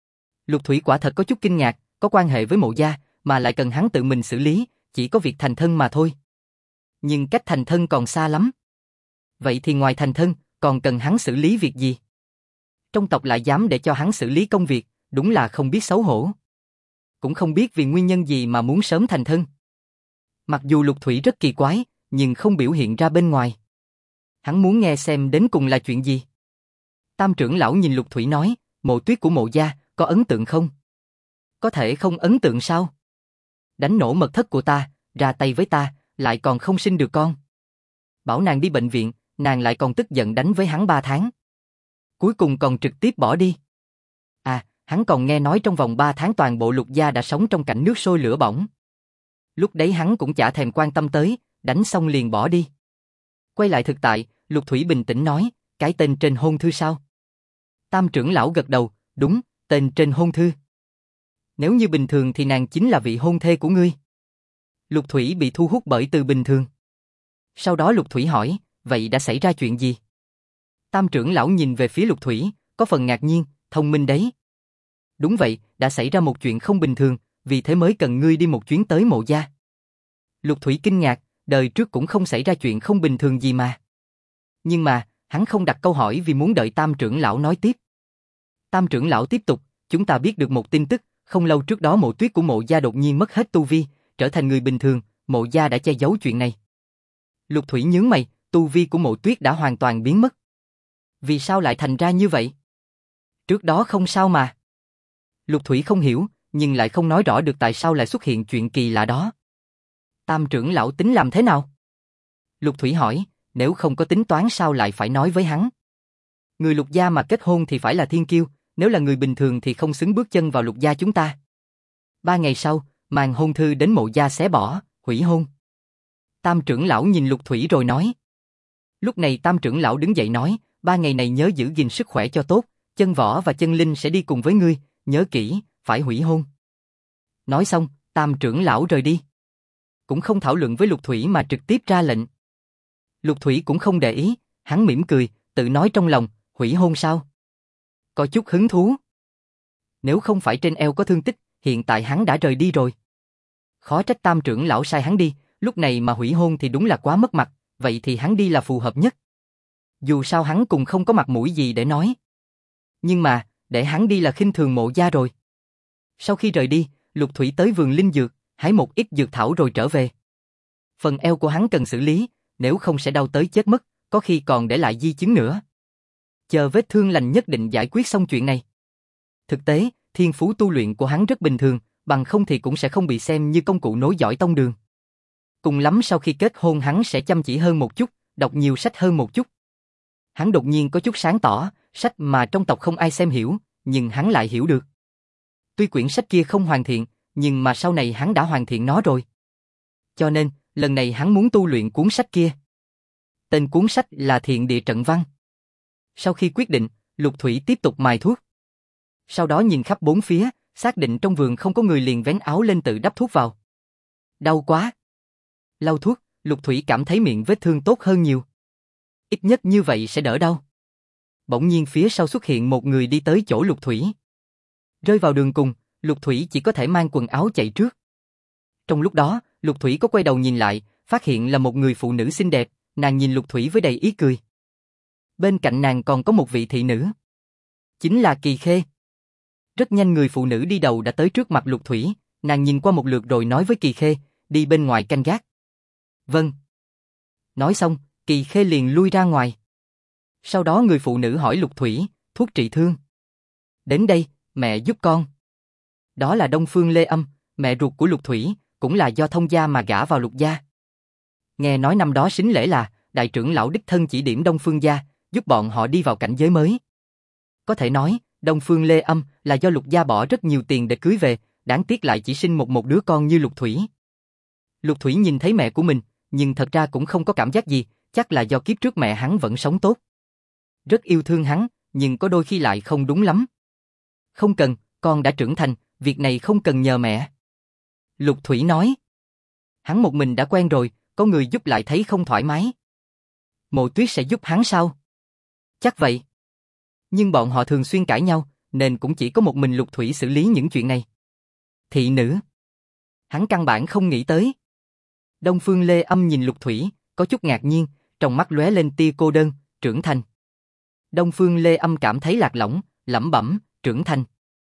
Lục Thủy quả thật có chút kinh ngạc, có quan hệ với Mộ gia, mà lại cần hắn tự mình xử lý, chỉ có việc thành thân mà thôi. Nhưng cách thành thân còn xa lắm. Vậy thì ngoài thành thân, còn cần hắn xử lý việc gì? Trong tộc lại dám để cho hắn xử lý công việc, đúng là không biết xấu hổ. Cũng không biết vì nguyên nhân gì mà muốn sớm thành thân. Mặc dù Lục Thủy rất kỳ quái, nhưng không biểu hiện ra bên ngoài. Hắn muốn nghe xem đến cùng là chuyện gì. Tam trưởng lão nhìn Lục Thủy nói, Mộ Tuyết của Mộ gia, có ấn tượng không? Có thể không ấn tượng sao? Đánh nổ mật thất của ta, ra tay với ta, lại còn không sinh được con. Bảo nàng đi bệnh viện, nàng lại còn tức giận đánh với hắn 3 tháng. Cuối cùng còn trực tiếp bỏ đi. À, hắn còn nghe nói trong vòng 3 tháng toàn bộ Lục gia đã sống trong cảnh nước sôi lửa bỏng. Lúc đấy hắn cũng chả thèm quan tâm tới, đánh xong liền bỏ đi. Quay lại thực tại, Lục Thủy bình tĩnh nói, cái tên trên hôn thư sao? Tam trưởng lão gật đầu, đúng, tên trên hôn thư. Nếu như bình thường thì nàng chính là vị hôn thê của ngươi. Lục Thủy bị thu hút bởi từ bình thường. Sau đó Lục Thủy hỏi, vậy đã xảy ra chuyện gì? Tam trưởng lão nhìn về phía Lục Thủy, có phần ngạc nhiên, thông minh đấy. Đúng vậy, đã xảy ra một chuyện không bình thường, vì thế mới cần ngươi đi một chuyến tới Mộ gia. Lục Thủy kinh ngạc, đời trước cũng không xảy ra chuyện không bình thường gì mà. Nhưng mà, hắn không đặt câu hỏi vì muốn đợi Tam trưởng lão nói tiếp. Tam trưởng lão tiếp tục, chúng ta biết được một tin tức, không lâu trước đó Mộ Tuyết của Mộ gia đột nhiên mất hết tu vi, trở thành người bình thường, Mộ gia đã che giấu chuyện này. Lục Thủy nhướng mày, tu vi của Mộ Tuyết đã hoàn toàn biến mất. Vì sao lại thành ra như vậy? Trước đó không sao mà. Lục Thủy không hiểu, nhưng lại không nói rõ được tại sao lại xuất hiện chuyện kỳ lạ đó. Tam trưởng lão tính làm thế nào? Lục Thủy hỏi, nếu không có tính toán sao lại phải nói với hắn? Người Lục gia mà kết hôn thì phải là thiên kiêu, nếu là người bình thường thì không xứng bước chân vào Lục gia chúng ta. 3 ngày sau, màn hôn thư đến Mộ gia xé bỏ, hủy hôn. Tam trưởng lão nhìn Lục Thủy rồi nói. Lúc này Tam trưởng lão đứng dậy nói, 3 ngày này nhớ giữ gìn sức khỏe cho tốt, chân võ và chân linh sẽ đi cùng với ngươi, nhớ kỹ, phải hủy hôn. Nói xong, Tam trưởng lão rời đi. Cũng không thảo luận với Lục Thủy mà trực tiếp ra lệnh. Lục Thủy cũng không để ý, hắn mỉm cười, tự nói trong lòng, hủy hôn sao? Có chút hứng thú. Nếu không phải trên eo có thương tích, hiện tại hắn đã rời đi rồi. Khó trách Tam trưởng lão sai hắn đi, lúc này mà hủy hôn thì đúng là quá mất mặt, vậy thì hắn đi là phù hợp nhất. Dù sao hắn cũng không có mặt mũi gì để nói. Nhưng mà, để hắn đi là khinh thường Mộ gia rồi. Sau khi rời đi, Lục Thủy tới vườn linh dược, hái một ít dược thảo rồi trở về. Phần eo của hắn cần xử lý, nếu không sẽ đau tới chết mất, có khi còn để lại di chứng nữa. Chờ vết thương lành nhất định giải quyết xong chuyện này. Thực tế, thiên phú tu luyện của hắn rất bình thường, bằng không thì cũng sẽ không bị xem như công cụ nối dõi tông đường. Cùng lắm sau khi kết hôn hắn sẽ chăm chỉ hơn một chút, đọc nhiều sách hơn một chút. Hắn đột nhiên có chút sáng tỏ, sách mà trong tộc không ai xem hiểu, nhưng hắn lại hiểu được. Tuy quyển sách kia không hoàn thiện, nhưng mà sau này hắn đã hoàn thiện nó rồi. Cho nên, lần này hắn muốn tu luyện cuốn sách kia. Tên cuốn sách là Thiện Địa Trận Văn. Sau khi quyết định, Lục Thủy tiếp tục mài thuốc. Sau đó nhìn khắp bốn phía, xác định trong vườn không có người liền vén áo lên tự đắp thuốc vào. Đau quá. Lau thuốc, Lục Thủy cảm thấy miệng vết thương tốt hơn nhiều. Ít nhất như vậy sẽ đỡ đau. Bỗng nhiên phía sau xuất hiện một người đi tới chỗ Lục Thủy. Rơi vào đường cùng, Lục Thủy chỉ có thể mang quần áo chạy trước. Trong lúc đó, Lục Thủy có quay đầu nhìn lại, phát hiện là một người phụ nữ xinh đẹp, nàng nhìn Lục Thủy với đầy ý cười. Bên cạnh nàng còn có một vị thị nữ. Chính là Kỳ Khê. Rất nhanh người phụ nữ đi đầu đã tới trước mặt Lục Thủy, nàng nhìn qua một lượt rồi nói với Kỳ Khê, đi bên ngoài canh gác. Vâng. Nói xong, Kỳ Khê liền lui ra ngoài. Sau đó người phụ nữ hỏi Lục Thủy, thuốc trị thương. Đến đây, mẹ giúp con. Đó là Đông Phương Lê Âm, mẹ ruột của Lục Thủy, cũng là do thông gia mà gả vào Lục gia. Nghe nói năm đó sính lễ là, đại trưởng lão đích thân chỉ điểm Đông Phương gia, giúp bọn họ đi vào cảnh giới mới. Có thể nói, Đông Phương Lê Âm là do Lục gia bỏ rất nhiều tiền để cưới về, đáng tiếc lại chỉ sinh một đứa con như Lục Thủy. Lục Thủy nhìn thấy mẹ của mình, nhưng thật ra cũng không có cảm giác gì, chắc là do kiếp trước mẹ hắn vẫn sống tốt. Rất yêu thương hắn, nhưng có đôi khi lại không đúng lắm. Không cần, con đã trưởng thành, việc này không cần nhờ mẹ. Lục Thủy nói. Hắn một mình đã quen rồi, có người giúp lại thấy không thoải mái. Mộ Tuyết sẽ giúp hắn sao? Chắc vậy. Nhưng bọn họ thường xuyên cãi nhau, nên cũng chỉ có một mình Lục Thủy xử lý những chuyện này. Thị nữ. Hắn căn bản không nghĩ tới. Đông Phương Lê Âm nhìn Lục Thủy, có chút ngạc nhiên, trong mắt lóe lên tia cô đơn, trưởng thành. Đông Phương Lê Âm cảm thấy lạc lõng, lẩm bẩm, trưởng thành.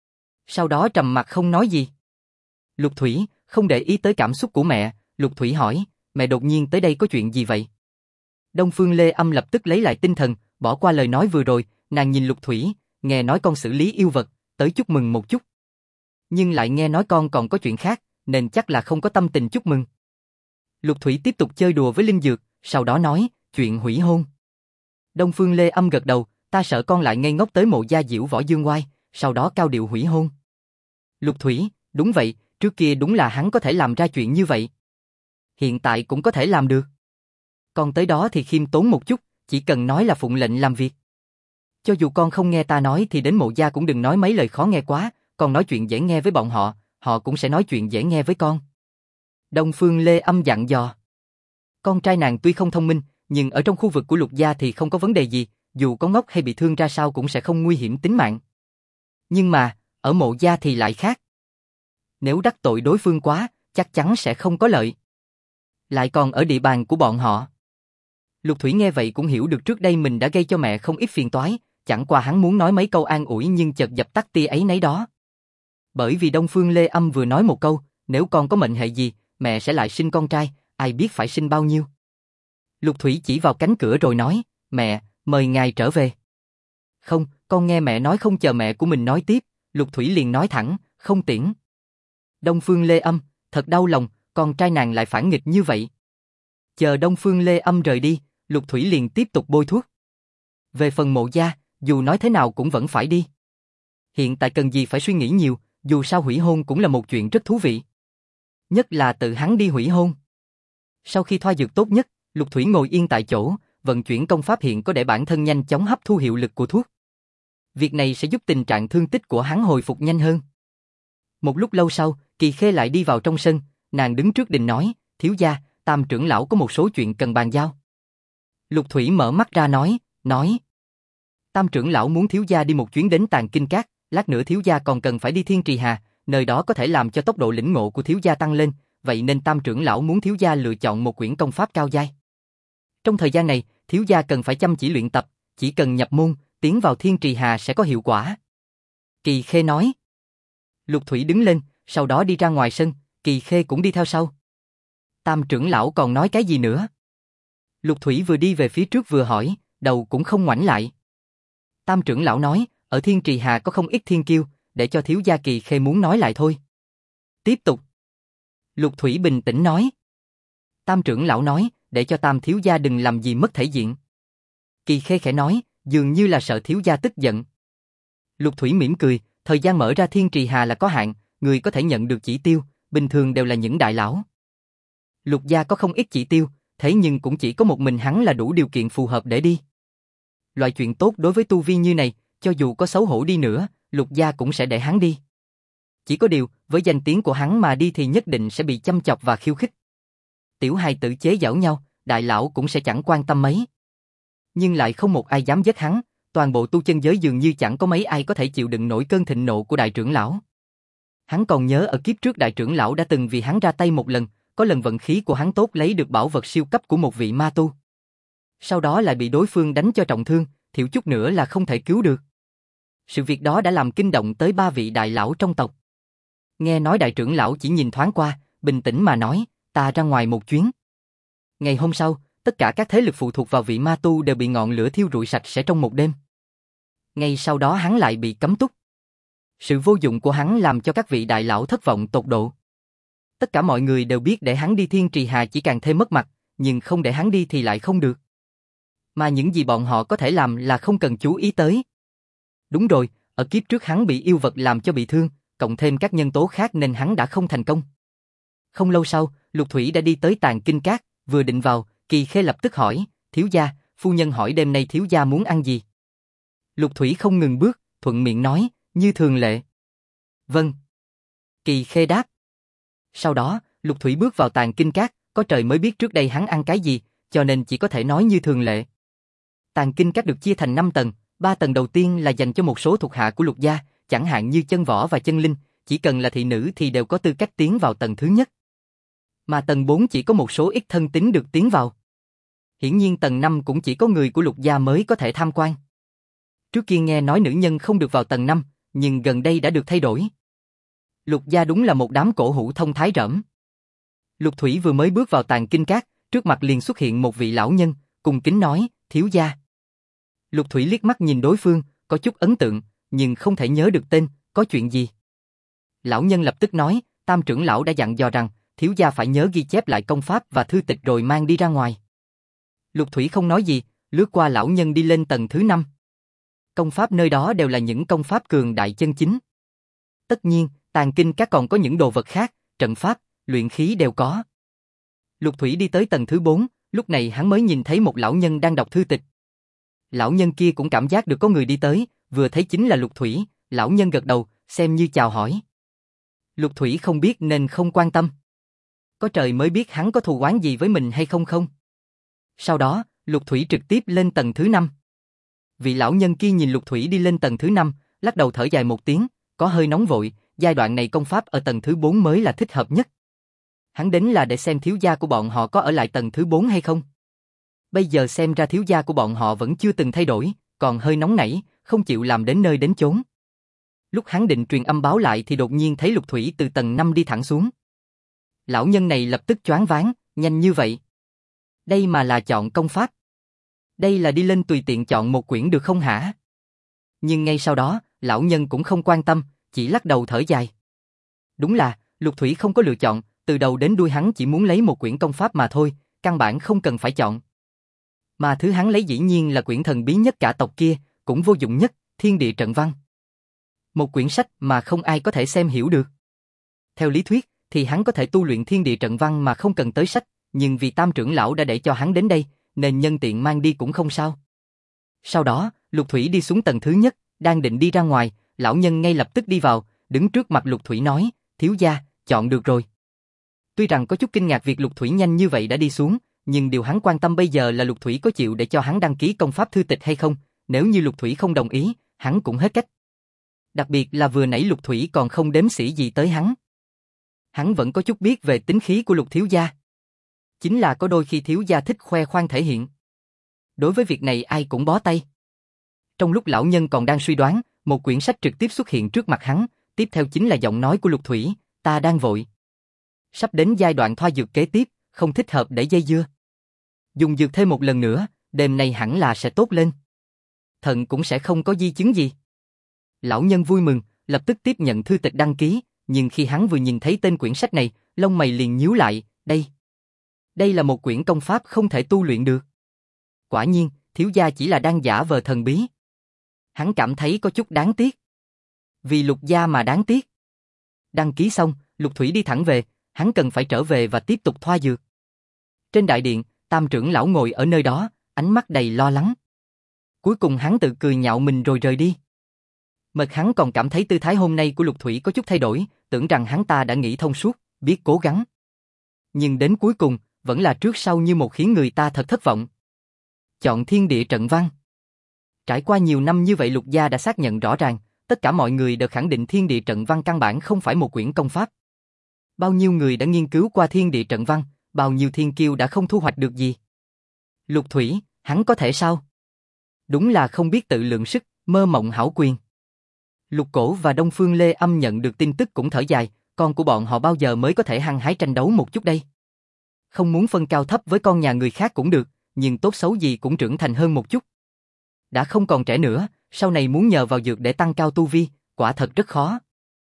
Sau đó trầm mặc không nói gì. Lục Thủy, không để ý tới cảm xúc của mẹ, Lục Thủy hỏi, mẹ đột nhiên tới đây có chuyện gì vậy? Đông Phương Lê Âm lập tức lấy lại tinh thần, bỏ qua lời nói vừa rồi, nàng nhìn Lục Thủy, nghe nói con xử lý yêu vật, tới chúc mừng một chút. Nhưng lại nghe nói con còn có chuyện khác, nên chắc là không có tâm tình chúc mừng. Lục Thủy tiếp tục chơi đùa với linh dược, sau đó nói, chuyện hủy hôn. Đông Phương Lê Âm gật đầu, ta sợ con lại ngây ngốc tới mộ gia diễu võ dương oai, sau đó cao điệu hủy hôn. Lục Thủy, đúng vậy, trước kia đúng là hắn có thể làm ra chuyện như vậy. Hiện tại cũng có thể làm được. Con tới đó thì khiêm tốn một chút, chỉ cần nói là phụng lệnh làm việc. Cho dù con không nghe ta nói thì đến mộ gia cũng đừng nói mấy lời khó nghe quá, con nói chuyện dễ nghe với bọn họ, họ cũng sẽ nói chuyện dễ nghe với con. Đông Phương Lê Âm dặn dò. Con trai nàng tuy không thông minh, nhưng ở trong khu vực của Lục gia thì không có vấn đề gì, dù có ngốc hay bị thương ra sao cũng sẽ không nguy hiểm tính mạng. Nhưng mà, ở mộ gia thì lại khác. Nếu đắc tội đối phương quá, chắc chắn sẽ không có lợi. Lại còn ở địa bàn của bọn họ. Lục Thủy nghe vậy cũng hiểu được trước đây mình đã gây cho mẹ không ít phiền toái, chẳng qua hắn muốn nói mấy câu an ủi nhưng chợt dập tắt tia ấy nấy đó. Bởi vì Đông Phương Lê Âm vừa nói một câu, nếu con có mệnh hệ gì, mẹ sẽ lại sinh con trai, ai biết phải sinh bao nhiêu. Lục Thủy chỉ vào cánh cửa rồi nói, mẹ, mời ngài trở về. Không, con nghe mẹ nói không chờ mẹ của mình nói tiếp, Lục Thủy liền nói thẳng, không tiễn. Đông Phương Lê Âm, thật đau lòng, con trai nàng lại phản nghịch như vậy. Chờ Đông Phương Lê Âm rời đi, Lục Thủy liền tiếp tục bôi thuốc. Về phần mộ gia, dù nói thế nào cũng vẫn phải đi. Hiện tại cần gì phải suy nghĩ nhiều, dù sao hủy hôn cũng là một chuyện rất thú vị. Nhất là tự hắn đi hủy hôn. Sau khi thoa dược tốt nhất, Lục Thủy ngồi yên tại chỗ, vận chuyển công pháp hiện có để bản thân nhanh chóng hấp thu hiệu lực của thuốc. Việc này sẽ giúp tình trạng thương tích của hắn hồi phục nhanh hơn. Một lúc lâu sau, Kỳ Khê lại đi vào trong sân, nàng đứng trước đình nói, thiếu gia, Tam trưởng lão có một số chuyện cần bàn giao. Lục Thủy mở mắt ra nói. Tam trưởng lão muốn thiếu gia đi một chuyến đến Tàng Kinh Các, lát nữa thiếu gia còn cần phải đi Thiên Trì Hà, nơi đó có thể làm cho tốc độ lĩnh ngộ của thiếu gia tăng lên, vậy nên Tam trưởng lão muốn thiếu gia lựa chọn một quyển công pháp cao giai. Trong thời gian này, thiếu gia cần phải chăm chỉ luyện tập, chỉ cần nhập môn, tiến vào Thiên Trì Hà sẽ có hiệu quả. Kỳ Khê nói. Lục Thủy đứng lên, sau đó đi ra ngoài sân, Kỳ Khê cũng đi theo sau. Tam trưởng lão còn nói cái gì nữa? Lục Thủy vừa đi về phía trước vừa hỏi, đầu cũng không ngoảnh lại. Tam trưởng lão nói, ở Thiên Trì Hà có không ít thiên kiêu, để cho thiếu gia Kỳ Khê muốn nói lại thôi. Tiếp tục. Lục Thủy bình tĩnh nói. Tam trưởng lão nói, để cho Tam thiếu gia đừng làm gì mất thể diện. Kỳ Khê khẽ nói, dường như là sợ thiếu gia tức giận. Lục Thủy mỉm cười, thời gian mở ra Thiên Trì Hà là có hạn, người có thể nhận được chỉ tiêu, bình thường đều là những đại lão. Lục gia có không ít chỉ tiêu, thế nhưng cũng chỉ có một mình hắn là đủ điều kiện phù hợp để đi. Loại chuyện tốt đối với tu vi như này, cho dù có xấu hổ đi nữa, Lục gia cũng sẽ để hắn đi. Chỉ có điều, với danh tiếng của hắn mà đi thì nhất định sẽ bị châm chọc và khiêu khích. Tiểu hài tử chế giễu nhau, đại lão cũng sẽ chẳng quan tâm mấy. Nhưng lại không một ai dám giết hắn, toàn bộ tu chân giới dường như chẳng có mấy ai có thể chịu đựng nổi cơn thịnh nộ của đại trưởng lão. Hắn còn nhớ ở kiếp trước đại trưởng lão đã từng vì hắn ra tay một lần, có lần vận khí của hắn tốt lấy được bảo vật siêu cấp của một vị ma tu. Sau đó lại bị đối phương đánh cho trọng thương, thiếu chút nữa là không thể cứu được. Sự việc đó đã làm kinh động tới 3 vị đại lão trong tộc. Nghe nói đại trưởng lão chỉ nhìn thoáng qua, bình tĩnh mà nói, ta ra ngoài một chuyến. Ngày hôm sau, tất cả các thế lực phụ thuộc vào vị ma tu đều bị ngọn lửa thiêu rụi sạch sẽ trong một đêm. Ngay sau đó hắn lại bị cấm túc. Sự vô dụng của hắn làm cho các vị đại lão thất vọng tột độ. Tất cả mọi người đều biết để hắn đi Thiên Trì Hà chỉ càng thêm mất mặt, nhưng không để hắn đi thì lại không được. Mà những gì bọn họ có thể làm là không cần chú ý tới. Đúng rồi, ở kiếp trước hắn bị yêu vật làm cho bị thương, cộng thêm các nhân tố khác nên hắn đã không thành công. Không lâu sau, Lục Thủy đã đi tới Tàng Kinh Các, vừa định vào, Kỳ Khê lập tức hỏi, thiếu gia, phu nhân hỏi đêm nay thiếu gia muốn ăn gì? Lục Thủy không ngừng bước, thuận miệng nói, như thường lệ. Vâng. Kỳ Khê đáp. Sau đó, Lục Thủy bước vào Tàng Kinh Các, có trời mới biết trước đây hắn ăn cái gì, cho nên chỉ có thể nói như thường lệ. Tàng Kinh Các được chia thành 5 tầng, 3 tầng đầu tiên là dành cho một số thuộc hạ của Lục gia, chẳng hạn như Chân Võ và Chân Linh, chỉ cần là thị nữ thì đều có tư cách tiến vào tầng thứ nhất. Mà tầng 4 chỉ có một số ít thân tín được tiến vào. Hiển nhiên tầng 5 cũng chỉ có người của Lục gia mới có thể tham quan. Trước kia nghe nói nữ nhân không được vào tầng 5, nhưng gần đây đã được thay đổi. Lục gia đúng là một đám cổ hủ thông thái rỗng. Lục Thủy vừa mới bước vào Tàng Kinh Các, trước mặt liền xuất hiện một vị lão nhân, cung kính nói, thiếu gia. Lục Thủy liếc mắt nhìn đối phương, có chút ấn tượng, nhưng không thể nhớ được tên, có chuyện gì. Lão nhân lập tức nói, Tam trưởng lão đã dặn dò rằng, thiếu gia phải nhớ ghi chép lại công pháp và thư tịch rồi mang đi ra ngoài. Lục Thủy không nói gì, lướt qua lão nhân đi lên tầng thứ 5. Công pháp nơi đó đều là những công pháp cường đại chân chính. Tất nhiên, Tàng Kinh Các còn có những đồ vật khác, trận pháp, luyện khí đều có. Lục Thủy đi tới tầng thứ 4, lúc này hắn mới nhìn thấy một lão nhân đang đọc thư tịch. Lão nhân kia cũng cảm giác được có người đi tới, vừa thấy chính là Lục Thủy, lão nhân gật đầu, xem như chào hỏi. Lục Thủy không biết nên không quan tâm. Có trời mới biết hắn có thù oán gì với mình hay không không. Sau đó, Lục Thủy trực tiếp lên tầng thứ 5. Vị lão nhân kia nhìn Lục Thủy đi lên tầng thứ 5, lắc đầu thở dài một tiếng, có hơi nóng vội, giai đoạn này công pháp ở tầng thứ 4 mới là thích hợp nhất. Hắn đến là để xem thiếu gia của bọn họ có ở lại tầng thứ 4 hay không. Bây giờ xem ra thiếu gia của bọn họ vẫn chưa từng thay đổi, còn hơi nóng nảy, không chịu làm đến nơi đến chốn. Lúc hắn định truyền âm báo lại thì đột nhiên thấy Lục Thủy từ tầng 5 đi thẳng xuống. Lão nhân này lập tức choáng váng, nhanh như vậy. Đây mà là chọn công pháp. Đây là đi lên tùy tiện chọn một quyển được không hả? Nhưng ngay sau đó, lão nhân cũng không quan tâm, chỉ lắc đầu thở dài. Đúng là, Lục Thủy không có lựa chọn, từ đầu đến đuôi hắn chỉ muốn lấy một quyển công pháp mà thôi, căn bản không cần phải chọn. Mà thứ hắn lấy dĩ nhiên là quyển thần bí nhất cả tộc kia, cũng vô dụng nhất, Thiên Địa Trận Văn. Một quyển sách mà không ai có thể xem hiểu được. Theo lý thuyết, thì hắn có thể tu luyện Thiên Địa Trận Văn mà không cần tới sách, nhưng vì Tam trưởng lão đã để cho hắn đến đây, nên nhân tiện mang đi cũng không sao. Sau đó, Lục Thủy đi xuống tầng thứ nhất, đang định đi ra ngoài, lão nhân ngay lập tức đi vào, đứng trước mặt Lục Thủy nói, thiếu gia, chọn được rồi. Tuy rằng có chút kinh ngạc việc Lục Thủy nhanh như vậy đã đi xuống, nhưng điều hắn quan tâm bây giờ là Lục Thủy có chịu để cho hắn đăng ký công pháp thư tịch hay không, nếu như Lục Thủy không đồng ý, hắn cũng hết cách. Đặc biệt là vừa nãy Lục Thủy còn không đếm xỉa gì tới hắn. Hắn vẫn có chút biết về tính khí của Lục thiếu gia. Chính là có đôi khi thiếu gia thích khoe khoang thể hiện. Đối với việc này ai cũng bó tay. Trong lúc lão nhân còn đang suy đoán, một quyển sách trực tiếp xuất hiện trước mặt hắn, tiếp theo chính là giọng nói của Lục Thủy, ta đang vội. Sắp đến giai đoạn thoa dược kế tiếp, không thích hợp để dây dưa. Dùng dược thêm một lần nữa, đêm nay hẳn là sẽ tốt lên. Thận cũng sẽ không có di chứng gì. Lão nhân vui mừng, lập tức tiếp nhận thư tịch đăng ký, nhưng khi hắn vừa nhìn thấy tên quyển sách này, lông mày liền nhíu lại, đây là một quyển công pháp không thể tu luyện được. Quả nhiên, thiếu gia chỉ là đang giả vờ thần bí. Hắn cảm thấy có chút đáng tiếc. Vì Lục gia mà đáng tiếc. Đăng ký xong, Lục Thủy đi thẳng về, hắn cần phải trở về và tiếp tục thoa dược. Trên đại điện, Tam trưởng lão ngồi ở nơi đó, ánh mắt đầy lo lắng. Cuối cùng hắn tự cười nhạo mình rồi rời đi. Mật hắn còn cảm thấy tư thái hôm nay của Lục Thủy có chút thay đổi, tưởng rằng hắn ta đã nghĩ thông suốt, biết cố gắng. Nhưng đến cuối cùng, vẫn là trước sau như một khiến người ta thật thất vọng. Chọn thiên địa trận văn. Trải qua nhiều năm như vậy Lục gia đã xác nhận rõ ràng, tất cả mọi người đều khẳng định thiên địa trận văn căn bản không phải một quyển công pháp. Bao nhiêu người đã nghiên cứu qua thiên địa trận văn, bao nhiêu thiên kiêu đã không thu hoạch được gì. Lục Thủy, hắn có thể sao? Đúng là không biết tự lượng sức, mơ mộng hão quyền. Lục Cổ và Đông Phương Lê Âm nhận được tin tức cũng thở dài, con của bọn họ bao giờ mới có thể hăng hái tranh đấu một chút đây? Không muốn phân cao thấp với con nhà người khác cũng được, nhưng tốt xấu gì cũng trưởng thành hơn một chút. Đã không còn trẻ nữa, sau này muốn nhờ vào dược để tăng cao tu vi, quả thật rất khó.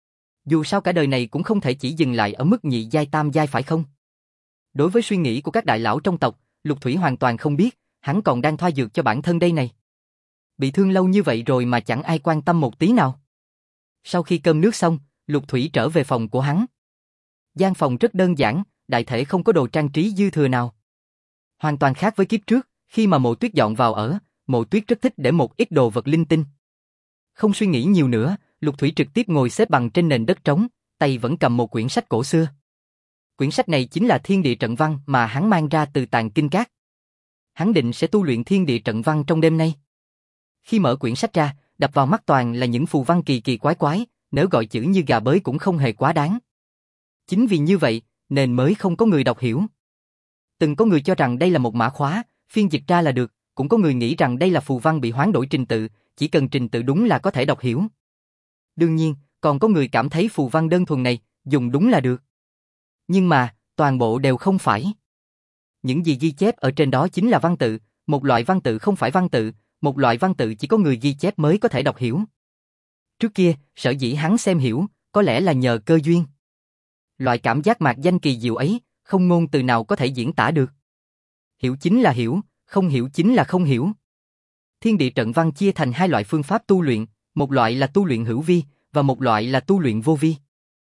Dù sao cả đời này cũng không thể chỉ dừng lại ở mức nhị giai tam giai phải không? Đối với suy nghĩ của các đại lão trong tộc, Lục Thủy hoàn toàn không biết, hắn còn đang thoa dược cho bản thân đây này. Bị thương lâu như vậy rồi mà chẳng ai quan tâm một tí nào. Sau khi cơm nước xong, Lục Thủy trở về phòng của hắn. Gian phòng rất đơn giản, đại thể không có đồ trang trí dư thừa nào. Hoàn toàn khác với kiếp trước, khi mà Mộ Tuyết dọn vào ở, Mộ Tuyết rất thích để một ít đồ vật linh tinh. Không suy nghĩ nhiều nữa, Lục Thủy trực tiếp ngồi xếp bằng trên nền đất trống, tay vẫn cầm một quyển sách cổ xưa. Quyển sách này chính là Thiên Địa Trận Văn mà hắn mang ra từ Tàng Kinh Các. Hắn định sẽ tu luyện Thiên Địa Trận Văn trong đêm nay. Khi mở quyển sách ra, đập vào mắt toàn là những phù văn kỳ kỳ quái quái, nếu gọi chữ như gà bới cũng không hề quá đáng. Chính vì như vậy, nên mới không có người đọc hiểu. Từng có người cho rằng đây là một mã khóa, phiên dịch ra là được, cũng có người nghĩ rằng đây là phù văn bị hoán đổi trình tự, chỉ cần trình tự đúng là có thể đọc hiểu. Đương nhiên, còn có người cảm thấy phù văn đơn thuần này, dùng đúng là được. Nhưng mà, toàn bộ đều không phải. Những gì ghi chép ở trên đó chính là văn tự, một loại văn tự không phải văn tự, một loại văn tự chỉ có người ghi chép mới có thể đọc hiểu. Trước kia, sở dĩ hắn xem hiểu, có lẽ là nhờ cơ duyên. Loại cảm giác mạc danh kỳ diệu ấy, không ngôn từ nào có thể diễn tả được. Hiểu chính là hiểu, không hiểu chính là không hiểu. Thiên địa trận văn chia thành hai loại phương pháp tu luyện, một loại là tu luyện hữu vi, và một loại là tu luyện vô vi.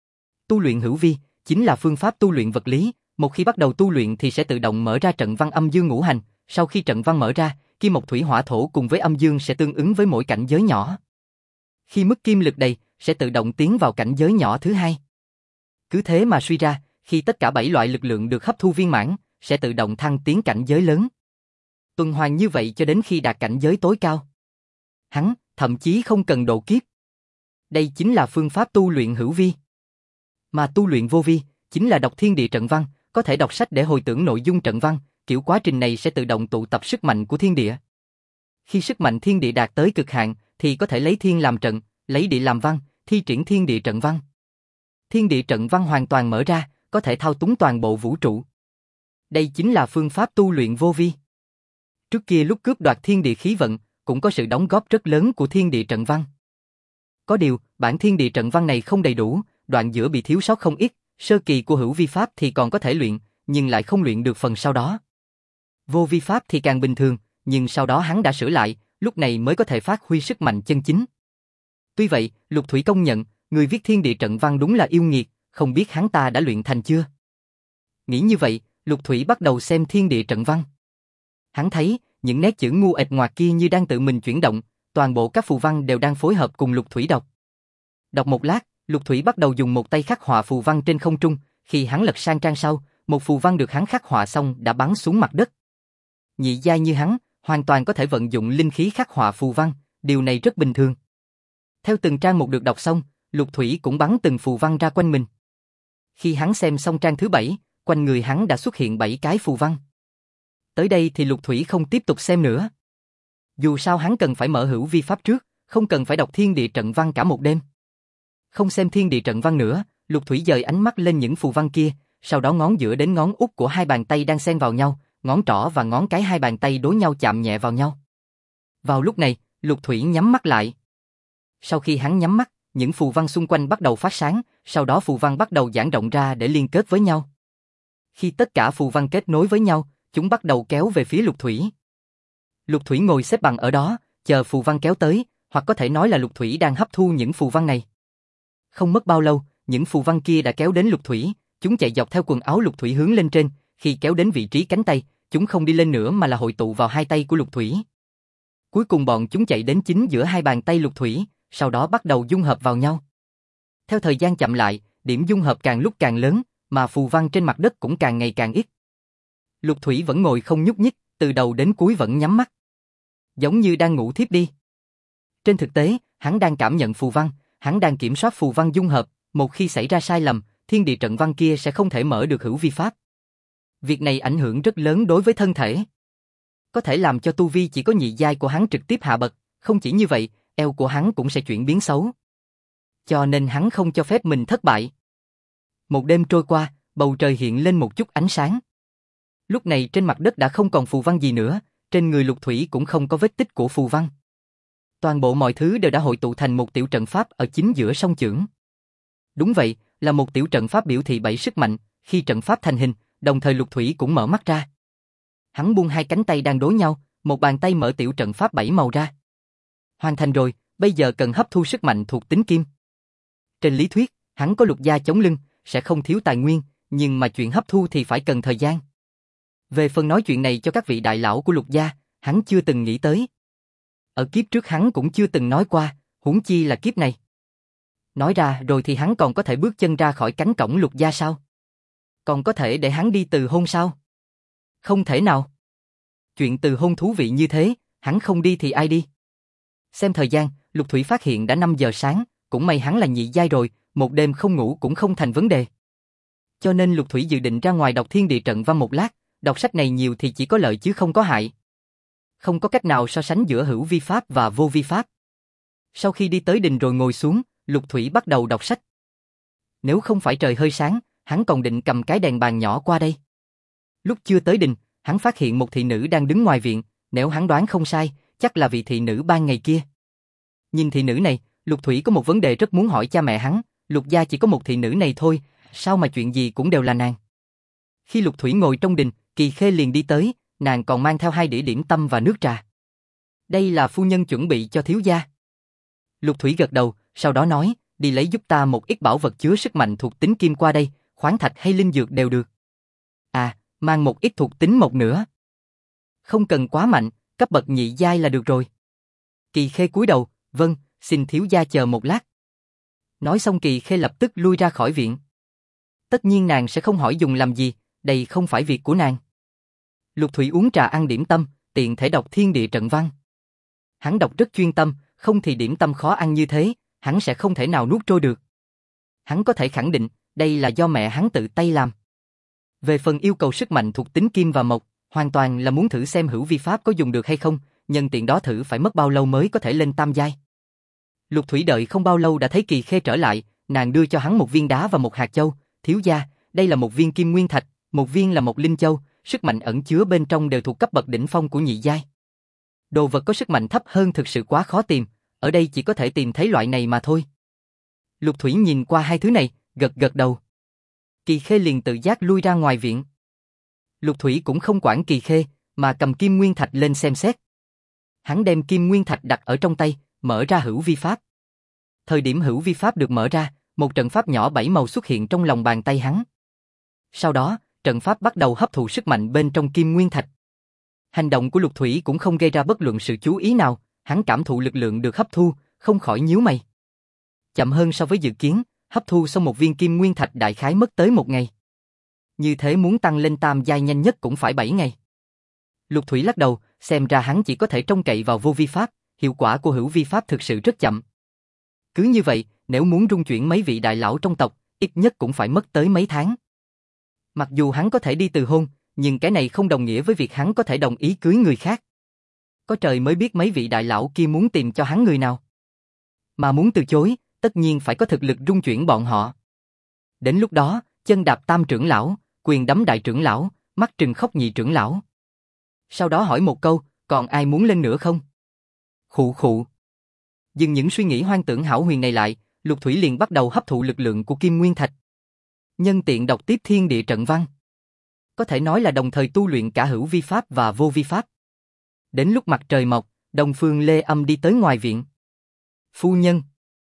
Tu luyện hữu vi chính là phương pháp tu luyện vật lý, một khi bắt đầu tu luyện thì sẽ tự động mở ra trận văn âm dương ngũ hành, sau khi trận văn mở ra, kim mộc thủy hỏa thổ cùng với âm dương sẽ tương ứng với mỗi cảnh giới nhỏ. Khi mức kim lực đầy, sẽ tự động tiến vào cảnh giới nhỏ thứ hai. Cứ thế mà suy ra, khi tất cả 7 loại lực lượng được hấp thu viên mãn, sẽ tự động thăng tiến cảnh giới lớn. Tuần hoàn như vậy cho đến khi đạt cảnh giới tối cao. Hắn, thậm chí không cần độ kiếp. Đây chính là phương pháp tu luyện hữu vi. Mà tu luyện vô vi, chính là đọc thiên địa trận văn, có thể đọc sách để hồi tưởng nội dung trận văn, kiểu quá trình này sẽ tự động tụ tập sức mạnh của thiên địa. Khi sức mạnh thiên địa đạt tới cực hạn, thì có thể lấy thiên làm trận, lấy địa làm văn, thi triển thiên địa trận văn. Thiên địa trận văn hoàn toàn mở ra, có thể thao túng toàn bộ vũ trụ. Đây chính là phương pháp tu luyện vô vi. Trước kia lúc cướp đoạt thiên địa khí vận, cũng có sự đóng góp rất lớn của thiên địa trận văn. Có điều, bản thiên địa trận văn này không đầy đủ, đoạn giữa bị thiếu sót không ít, sơ kỳ của hữu vi pháp thì còn có thể luyện, nhưng lại không luyện được phần sau đó. Vô vi pháp thì càng bình thường, nhưng sau đó hắn đã sửa lại, lúc này mới có thể phát huy sức mạnh chân chính. Tuy vậy, Lục Thủy công nhận, người viết thiên địa trận văn đúng là yêu nghiệt, không biết hắn ta đã luyện thành chưa. Nghĩ như vậy, Lục Thủy bắt đầu xem thiên địa trận văn. Hắn thấy, những nét chữ ngu ệch ngoạc kia như đang tự mình chuyển động, toàn bộ các phù văn đều đang phối hợp cùng Lục Thủy đọc. Đọc một lát, Lục Thủy bắt đầu dùng một tay khắc họa phù văn trên không trung, khi hắn lật sang trang sau, một phù văn được hắn khắc họa xong đã bắn xuống mặt đất. Nhị giai như hắn, hoàn toàn có thể vận dụng linh khí khắc họa phù văn, điều này rất bình thường. Theo từng trang một được đọc xong, Lục Thủy cũng bắn từng phù văn ra quanh mình. Khi hắn xem xong trang thứ 7, quanh người hắn đã xuất hiện 7 cái phù văn. Tới đây thì Lục Thủy không tiếp tục xem nữa. Dù sao hắn cần phải mở hữu vi pháp trước, không cần phải đọc thiên địa trận văn cả một đêm. Không xem thiên địa trận văn nữa, Lục Thủy dời ánh mắt lên những phù văn kia, sau đó ngón giữa đến ngón út của hai bàn tay đang xen vào nhau, ngón trỏ và ngón cái hai bàn tay đối nhau chạm nhẹ vào nhau. Vào lúc này, Lục Thủy nhắm mắt lại. Sau khi hắn nhắm mắt, những phù văn xung quanh bắt đầu phát sáng, sau đó phù văn bắt đầu giãn rộng ra để liên kết với nhau. Khi tất cả phù văn kết nối với nhau, chúng bắt đầu kéo về phía Lục Thủy. Lục Thủy ngồi xếp bằng ở đó, chờ phù văn kéo tới, hoặc có thể nói là Lục Thủy đang hấp thu những phù văn này. Không mất bao lâu, những phù văn kia đã kéo đến Lục Thủy, chúng chạy dọc theo quần áo Lục Thủy hướng lên trên, khi kéo đến vị trí cánh tay, chúng không đi lên nữa mà là hội tụ vào hai tay của Lục Thủy. Cuối cùng bọn chúng chạy đến chính giữa hai bàn tay Lục Thủy, sau đó bắt đầu dung hợp vào nhau. Theo thời gian chậm lại, điểm dung hợp càng lúc càng lớn, mà phù văn trên mặt đất cũng càng ngày càng ít. Lục Thủy vẫn ngồi không nhúc nhích, từ đầu đến cuối vẫn nhắm mắt. Giống như đang ngủ thiếp đi. Trên thực tế, hắn đang cảm nhận phù văn, hắn đang kiểm soát phù văn dung hợp, một khi xảy ra sai lầm, thiên địa trận văn kia sẽ không thể mở được hữu vi pháp. Việc này ảnh hưởng rất lớn đối với thân thể. Có thể làm cho tu vi chỉ có nhị giai của hắn trực tiếp hạ bậc, không chỉ như vậy, eo của hắn cũng sẽ chuyển biến xấu. Cho nên hắn không cho phép mình thất bại. Một đêm trôi qua, bầu trời hiện lên một chút ánh sáng. Lúc này trên mặt đất đã không còn phù văn gì nữa, trên người Lục Thủy cũng không có vết tích của phù văn. Toàn bộ mọi thứ đều đã hội tụ thành một tiểu trận pháp ở chính giữa song chưởng. Đúng vậy, là một tiểu trận pháp biểu thị 7 sức mạnh, khi trận pháp thành hình, đồng thời Lục Thủy cũng mở mắt ra. Hắn buông hai cánh tay đang đối nhau, một bàn tay mở tiểu trận pháp 7 màu ra. Hoàn thành rồi, bây giờ cần hấp thu sức mạnh thuộc tính kim. Trên lý thuyết, hắn có lục gia chống lưng, sẽ không thiếu tài nguyên, nhưng mà chuyện hấp thu thì phải cần thời gian. Về phần nói chuyện này cho các vị đại lão của lục gia, hắn chưa từng nghĩ tới. Ở kiếp trước hắn cũng chưa từng nói qua, huống chi là kiếp này. Nói ra rồi thì hắn còn có thể bước chân ra khỏi cánh cổng lục gia sao? Còn có thể để hắn đi từ hôn sao? Không thể nào. Chuyện từ hôn thú vị như thế, hắn không đi thì ai đi? Xem thời gian, Lục Thủy phát hiện đã 5 giờ sáng, cũng may hắn là nhị giai rồi, một đêm không ngủ cũng không thành vấn đề. Cho nên Lục Thủy dự định ra ngoài đọc thiên địa trận văn một lát, đọc sách này nhiều thì chỉ có lợi chứ không có hại. Không có cách nào so sánh giữa hữu vi pháp và vô vi pháp. Sau khi đi tới đình rồi ngồi xuống, Lục Thủy bắt đầu đọc sách. Nếu không phải trời hơi sáng, hắn còn định cầm cái đèn bàn nhỏ qua đây. Lúc chưa tới đình, hắn phát hiện một thị nữ đang đứng ngoài viện, nếu hắn đoán không sai, chắc là vị thị nữ ban ngày kia. Nhìn thị nữ này, Lục Thủy có một vấn đề rất muốn hỏi cha mẹ hắn, Lục gia chỉ có một thị nữ này thôi, sao mà chuyện gì cũng đều là nàng. Khi Lục Thủy ngồi trong đình, Kỳ Khê liền đi tới, nàng còn mang theo 2 đĩa điểm tâm và nước trà. Đây là phu nhân chuẩn bị cho thiếu gia. Lục Thủy gật đầu, sau đó nói, đi lấy giúp ta một ít bảo vật chứa sức mạnh thuộc tính kim qua đây, khoáng thạch hay linh dược đều được. À, mang một ít thuộc tính một nữa. Không cần quá mạnh, cấp bậc nhị giai là được rồi. Kỳ Khê cúi đầu, vâng, xin thiếu gia chờ một lát. Nói xong Kỳ Khê lập tức lui ra khỏi viện. Tất nhiên nàng sẽ không hỏi dùng làm gì, đây không phải việc của nàng. Lục Thủy uống trà ăn điểm tâm, tiện thể đọc thiên địa trận văn. Hắn đọc rất chuyên tâm, không thì điểm tâm khó ăn như thế, hắn sẽ không thể nào nuốt trôi được. Hắn có thể khẳng định, đây là do mẹ hắn tự tay làm. Về phần yêu cầu sức mạnh thuộc tính kim và mộc, hoàn toàn là muốn thử xem hữu vi pháp có dùng được hay không, nhân tiện đó thử phải mất bao lâu mới có thể lên tam giai. Lục Thủy đợi không bao lâu đã thấy Kỳ Khê trở lại, nàng đưa cho hắn một viên đá và một hạt châu, thiếu gia, đây là một viên kim nguyên thạch, một viên là một linh châu, sức mạnh ẩn chứa bên trong đều thuộc cấp bậc đỉnh phong của nhị giai. Đồ vật có sức mạnh thấp hơn thực sự quá khó tìm, ở đây chỉ có thể tìm thấy loại này mà thôi. Lục Thủy nhìn qua hai thứ này, gật gật đầu. Kỳ Khê liền tự giác lui ra ngoài viện. Lục Thủy cũng không quản Kỳ Khê, mà cầm kim nguyên thạch lên xem xét. Hắn đem kim nguyên thạch đặt ở trong tay, mở ra hữu vi pháp. Thời điểm hữu vi pháp được mở ra, một trận pháp nhỏ 7 màu xuất hiện trong lòng bàn tay hắn. Sau đó, trận pháp bắt đầu hấp thụ sức mạnh bên trong kim nguyên thạch. Hành động của Lục Thủy cũng không gây ra bất luận sự chú ý nào, hắn cảm thụ lực lượng được hấp thu, không khỏi nhíu mày. Chậm hơn so với dự kiến, hấp thu xong một viên kim nguyên thạch đại khái mất tới 1 ngày. Như thế muốn tăng lên tam giai nhanh nhất cũng phải 7 ngày. Lục Thủy lắc đầu, xem ra hắn chỉ có thể trông cậy vào vô vi pháp, hiệu quả của hữu vi pháp thực sự rất chậm. Cứ như vậy, nếu muốn rung chuyển mấy vị đại lão trong tộc, ít nhất cũng phải mất tới mấy tháng. Mặc dù hắn có thể đi từ hôn, nhưng cái này không đồng nghĩa với việc hắn có thể đồng ý cưới người khác. Có trời mới biết mấy vị đại lão kia muốn tìm cho hắn người nào. Mà muốn từ chối, tất nhiên phải có thực lực rung chuyển bọn họ. Đến lúc đó, chân đạp tam trưởng lão, quyền đấm đại trưởng lão, mắt trừng khóc nhị trưởng lão. Sau đó hỏi một câu, còn ai muốn lên nữa không? Khụ khụ. Dừng những suy nghĩ hoang tưởng hão huyền này lại, Lục Thủy liền bắt đầu hấp thụ lực lượng của Kim Nguyên Thạch. Nhân tiện đọc tiếp thiên địa trận văn. Có thể nói là đồng thời tu luyện cả hữu vi pháp và vô vi pháp. Đến lúc mặt trời mọc, Đông Phương Lê Âm đi tới ngoài viện. Phu nhân.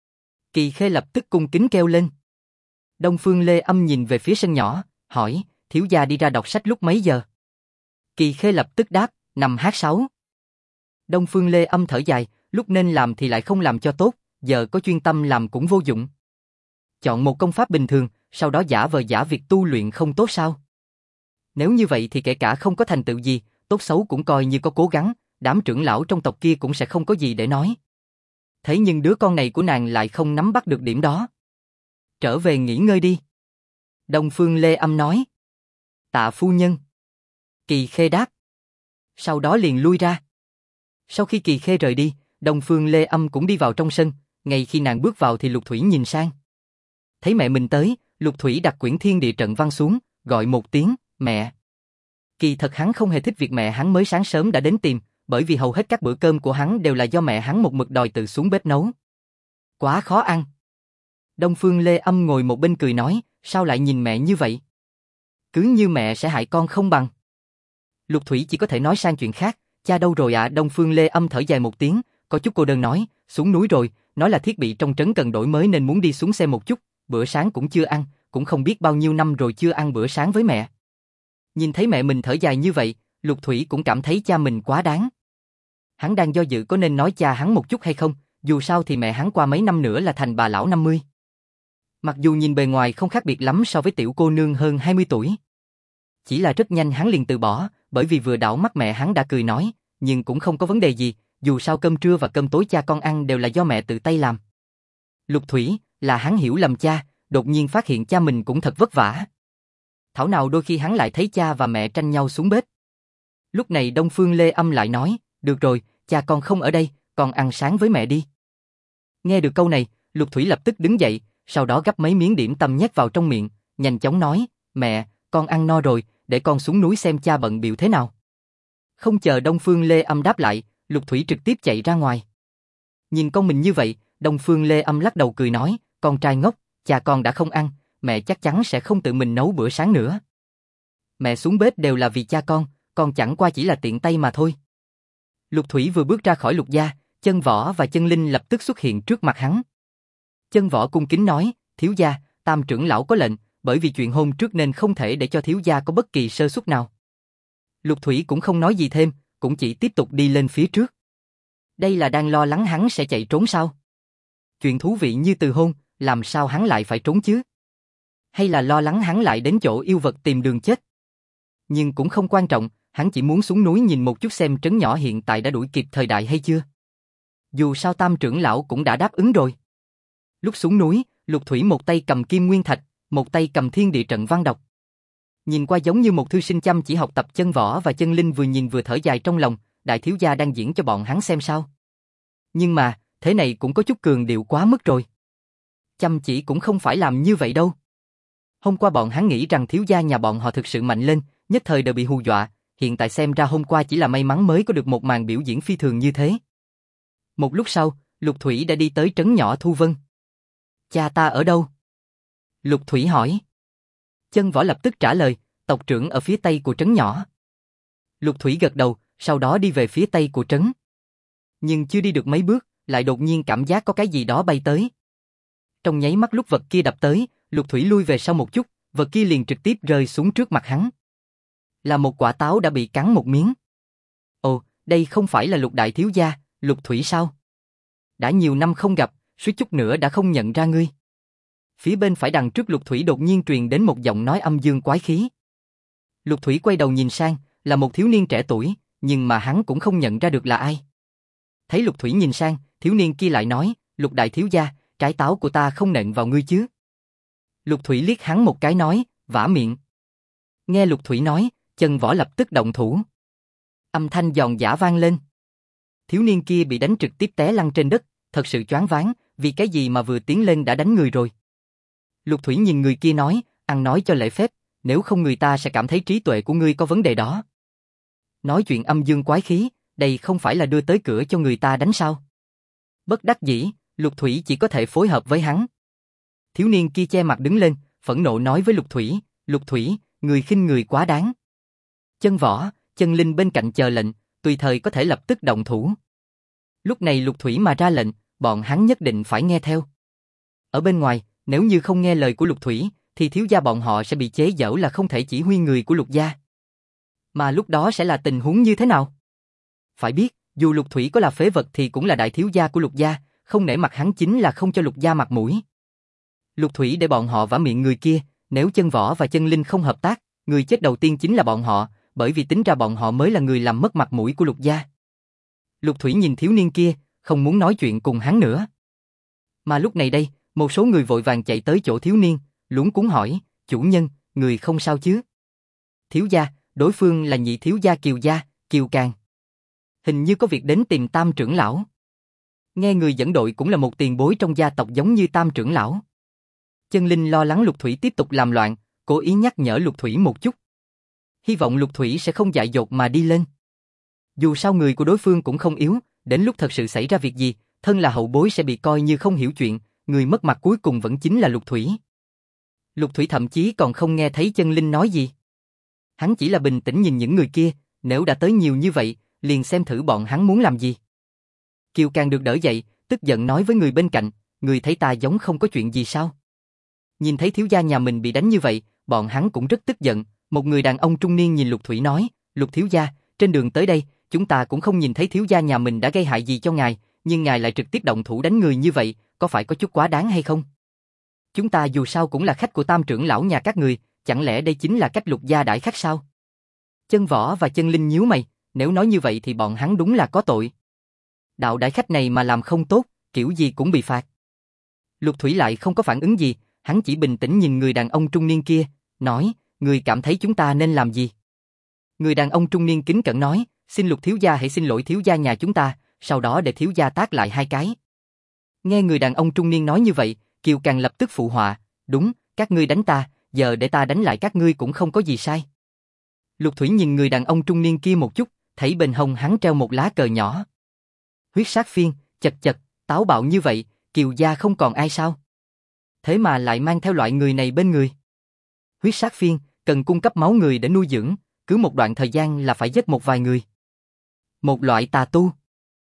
Kỳ Khê lập tức cung kính kêu lên. Đông Phương Lê Âm nhìn về phía sân nhỏ, hỏi, thiếu gia đi ra đọc sách lúc mấy giờ? Kỳ Khê lập tức đáp, nằm hát sáo. Đông Phương Lê Âm thở dài, lúc nên làm thì lại không làm cho tốt, giờ có chuyên tâm làm cũng vô dụng. Chọn một công pháp bình thường, sau đó giả vờ giả việc tu luyện không tốt sao? Nếu như vậy thì kể cả không có thành tựu gì, tốt xấu cũng coi như có cố gắng, đám trưởng lão trong tộc kia cũng sẽ không có gì để nói. Thế nhưng đứa con này của nàng lại không nắm bắt được điểm đó. Trở về nghỉ ngơi đi. Đông Phương Lê Âm nói. Tạ phu nhân. Kỳ Khê đáp. Sau đó liền lui ra. Sau khi Kỳ Khê rời đi, Đông Phương Lê Âm cũng đi vào trong sân, ngay khi nàng bước vào thì Lục Thủy nhìn sang. Thấy mẹ mình tới, Lục Thủy đặt quyển thiên địa trận văn xuống, gọi một tiếng, mẹ. Kỳ thật hắn không hề thích việc mẹ hắn mới sáng sớm đã đến tìm, bởi vì hầu hết các bữa cơm của hắn đều là do mẹ hắn một mực đòi tự xuống bếp nấu. Quá khó ăn. Đông Phương Lê Âm ngồi một bên cười nói, sao lại nhìn mẹ như vậy? Cứ như mẹ sẽ hại con không bằng. Lục Thủy chỉ có thể nói sang chuyện khác, cha đâu rồi ạ? Đông Phương Lê Âm thở dài một tiếng, có chút cô đơn nói, xuống núi rồi, nói là thiết bị trong trấn cần đổi mới nên muốn đi xuống xem một chút, bữa sáng cũng chưa ăn, cũng không biết bao nhiêu năm rồi chưa ăn bữa sáng với mẹ. Nhìn thấy mẹ mình thở dài như vậy, Lục Thủy cũng cảm thấy cha mình quá đáng. Hắn đang do dự có nên nói cha hắn một chút hay không, dù sao thì mẹ hắn qua mấy năm nữa là thành bà lão 50. Mặc dù nhìn bề ngoài không khác biệt lắm so với tiểu cô nương hơn 20 tuổi. Chỉ là rất nhanh hắn liền từ bỏ, bởi vì vừa đảo mắt mẹ hắn đã cười nói, nhưng cũng không có vấn đề gì, dù sao cơm trưa và cơm tối cha con ăn đều là do mẹ tự tay làm. Lục Thủy, là hắn hiểu lầm cha, đột nhiên phát hiện cha mình cũng thật vất vả. Thảo nào đôi khi hắn lại thấy cha và mẹ tranh nhau xuống bếp. Lúc này Đông Phương Lê Âm lại nói, được rồi, cha con không ở đây, con ăn sáng với mẹ đi. Nghe được câu này, Lục Thủy lập tức đứng dậy, sau đó gắp mấy miếng điểm tâm nhét vào trong miệng, nhanh chóng nói, mẹ, con ăn no rồi, để con xuống núi xem cha bận bịu thế nào. Không chờ Đông Phương Lê Âm đáp lại, Lục Thủy trực tiếp chạy ra ngoài. Nhìn con mình như vậy, Đông Phương Lê Âm lắc đầu cười nói, con trai ngốc, cha con đã không ăn, mẹ chắc chắn sẽ không tự mình nấu bữa sáng nữa. Mẹ xuống bếp đều là vì cha con chẳng qua chỉ là tiện tay mà thôi. Lục Thủy vừa bước ra khỏi Lục gia, Chân Võ và Chân Linh lập tức xuất hiện trước mặt hắn. Chân Võ cung kính nói, thiếu gia, Tam trưởng lão có lệnh, bởi vì chuyện hôm trước nên không thể để cho thiếu gia có bất kỳ sơ suất nào. Lục Thủy cũng không nói gì thêm, cũng chỉ tiếp tục đi lên phía trước. Đây là đang lo lắng hắn sẽ chạy trốn sao? Chuyện thú vị như từ hôn, làm sao hắn lại phải trốn chứ? Hay là lo lắng hắn lại đến chỗ yêu vật tìm đường chết? Nhưng cũng không quan trọng, hắn chỉ muốn xuống núi nhìn một chút xem trấn nhỏ hiện tại đã đuổi kịp thời đại hay chưa. Dù sao Tam trưởng lão cũng đã đáp ứng rồi. Lúc xuống núi, Lục Thủy một tay cầm Kim Nguyên Thạch, một tay cầm thiên địa trận văn đọc. Nhìn qua giống như một thư sinh chăm chỉ học tập. Chân Võ và Chân Linh vừa nhìn vừa thở dài trong lòng, đại thiếu gia đang diễn cho bọn hắn xem sao. Nhưng mà, thế này cũng có chút cường điệu quá mức rồi. Chăm chỉ cũng không phải làm như vậy đâu. Hôm qua bọn hắn nghĩ rằng thiếu gia nhà bọn họ thực sự mạnh lên, nhất thời đều bị hù dọa, hiện tại xem ra hôm qua chỉ là may mắn mới có được một màn biểu diễn phi thường như thế. Một lúc sau, Lục Thủy đã đi tới trấn nhỏ Thu Vân. Cha ta ở đâu? Lục Thủy hỏi. Chân Võ lập tức trả lời, tộc trưởng ở phía tây của trấn nhỏ. Lục Thủy gật đầu, sau đó đi về phía tây của trấn. Nhưng chưa đi được mấy bước, lại đột nhiên cảm giác có cái gì đó bay tới. Trong nháy mắt lúc vật kia đập tới, Lục Thủy lui về sau một chút, vật kia liền trực tiếp rơi xuống trước mặt hắn. Là một quả táo đã bị cắn một miếng. Ồ, đây không phải là Lục đại thiếu gia, Lục Thủy sao? Đã nhiều năm không gặp, suýt chút nữa đã không nhận ra ngươi. Phía bên phải đằng trước Lục Thủy đột nhiên truyền đến một giọng nói âm dương quái khí. Lục Thủy quay đầu nhìn sang, là một thiếu niên trẻ tuổi, nhưng mà hắn cũng không nhận ra được là ai. Thấy Lục Thủy nhìn sang, thiếu niên kia lại nói, Lục đại thiếu gia, trái táo của ta không nện vào ngươi chứ? Lục Thủy liếc hắn một cái nói, vả miệng. Nghe Lục Thủy nói, Chân Võ lập tức động thủ. Âm thanh giòn giã vang lên. Thiếu niên kia bị đánh trực tiếp té lăn trên đất, thật sự choáng váng, vì cái gì mà vừa tiến lên đã đánh người rồi. Lục Thủy nhìn người kia nói, ăn nói cho lễ phép, nếu không người ta sẽ cảm thấy trí tuệ của ngươi có vấn đề đó. Nói chuyện âm dương quái khí, đây không phải là đưa tới cửa cho người ta đánh sao? Bất đắc dĩ, Lục Thủy chỉ có thể phối hợp với hắn. Thiếu niên kia che mặt đứng lên, phẫn nộ nói với Lục Thủy, người khinh người quá đáng. Chân Võ, Chân Linh bên cạnh chờ lệnh, tùy thời có thể lập tức động thủ. Lúc này Lục Thủy mà ra lệnh, bọn hắn nhất định phải nghe theo. Ở bên ngoài, nếu như không nghe lời của Lục Thủy, thì thiếu gia bọn họ sẽ bị chế giễu là không thể chỉ huy người của Lục gia. Mà lúc đó sẽ là tình huống như thế nào? Phải biết, dù Lục Thủy có là phế vật thì cũng là đại thiếu gia của Lục gia, không nể mặt hắn chính là không cho Lục gia mặt mũi. Lục Thủy để bọn họ vả miệng người kia, nếu Chân Võ và Chân Linh không hợp tác, người chết đầu tiên chính là bọn họ, bởi vì tính ra bọn họ mới là người làm mất mặt mũi của Lục gia. Lục Thủy nhìn thiếu niên kia, không muốn nói chuyện cùng hắn nữa. Mà lúc này đây, một số người vội vàng chạy tới chỗ thiếu niên, luống cuống hỏi, chủ nhân, người không sao chứ? Thiếu gia, đối phương là nhị thiếu gia Kiều gia, Kiều Càn. Hình như có việc đến tìm Tam trưởng lão. Nghe người dẫn đội cũng là một tiền bối trong gia tộc giống như Tam trưởng lão. Chân Linh lo lắng Lục Thủy tiếp tục làm loạn, cố ý nhắc nhở Lục Thủy một chút. Hy vọng Lục Thủy sẽ không dại dột mà đi lên. Dù sao người của đối phương cũng không yếu, đến lúc thật sự xảy ra việc gì, thân là hậu bối sẽ bị coi như không hiểu chuyện, người mất mặt cuối cùng vẫn chính là Lục Thủy. Lục Thủy thậm chí còn không nghe thấy Chân Linh nói gì. Hắn chỉ là bình tĩnh nhìn những người kia, nếu đã tới nhiều như vậy, liền xem thử bọn hắn muốn làm gì. Kiều Càn được đỡ dậy, tức giận nói với người bên cạnh, người thấy ta giống không có chuyện gì sao? Nhìn thấy thiếu gia nhà mình bị đánh như vậy, bọn hắn cũng rất tức giận. Một người đàn ông trung niên nhìn Lục Thủy nói, Lục thiếu gia, trên đường tới đây, chúng ta cũng không nhìn thấy thiếu gia nhà mình đã gây hại gì cho ngài, nhưng ngài lại trực tiếp động thủ đánh người như vậy, có phải có chút quá đáng hay không? Chúng ta dù sao cũng là khách của Tam trưởng lão nhà các người, chẳng lẽ đây chính là cách Lục gia đãi khách sao? Chân Võ và Chân Linh nhíu mày, nếu nói như vậy thì bọn hắn đúng là có tội. Đạo đãi khách này mà làm không tốt, kiểu gì cũng bị phạt. Lục Thủy lại không có phản ứng gì, hắn chỉ bình tĩnh nhìn người đàn ông trung niên kia, nói, người cảm thấy chúng ta nên làm gì? Người đàn ông trung niên kính cẩn nói, xin Lục thiếu gia hãy xin lỗi thiếu gia nhà chúng ta, sau đó để thiếu gia tát lại 2 cái. Nghe người đàn ông trung niên nói như vậy, Kiều Càn lập tức phụ họa, đúng, các ngươi đánh ta, giờ để ta đánh lại các ngươi cũng không có gì sai. Lục Thủy nhìn người đàn ông trung niên kia một chút, thấy bên hông hắn treo một lá cờ nhỏ. Huyết sát phiên, chật chật, táo bạo như vậy, Kiều gia không còn ai sao? Thế mà lại mang theo loại người này bên người. Huyết sát phiên, cần cung cấp máu người để nuôi dưỡng, cứ một đoạn thời gian là phải giết một vài người. Một loại tà tu.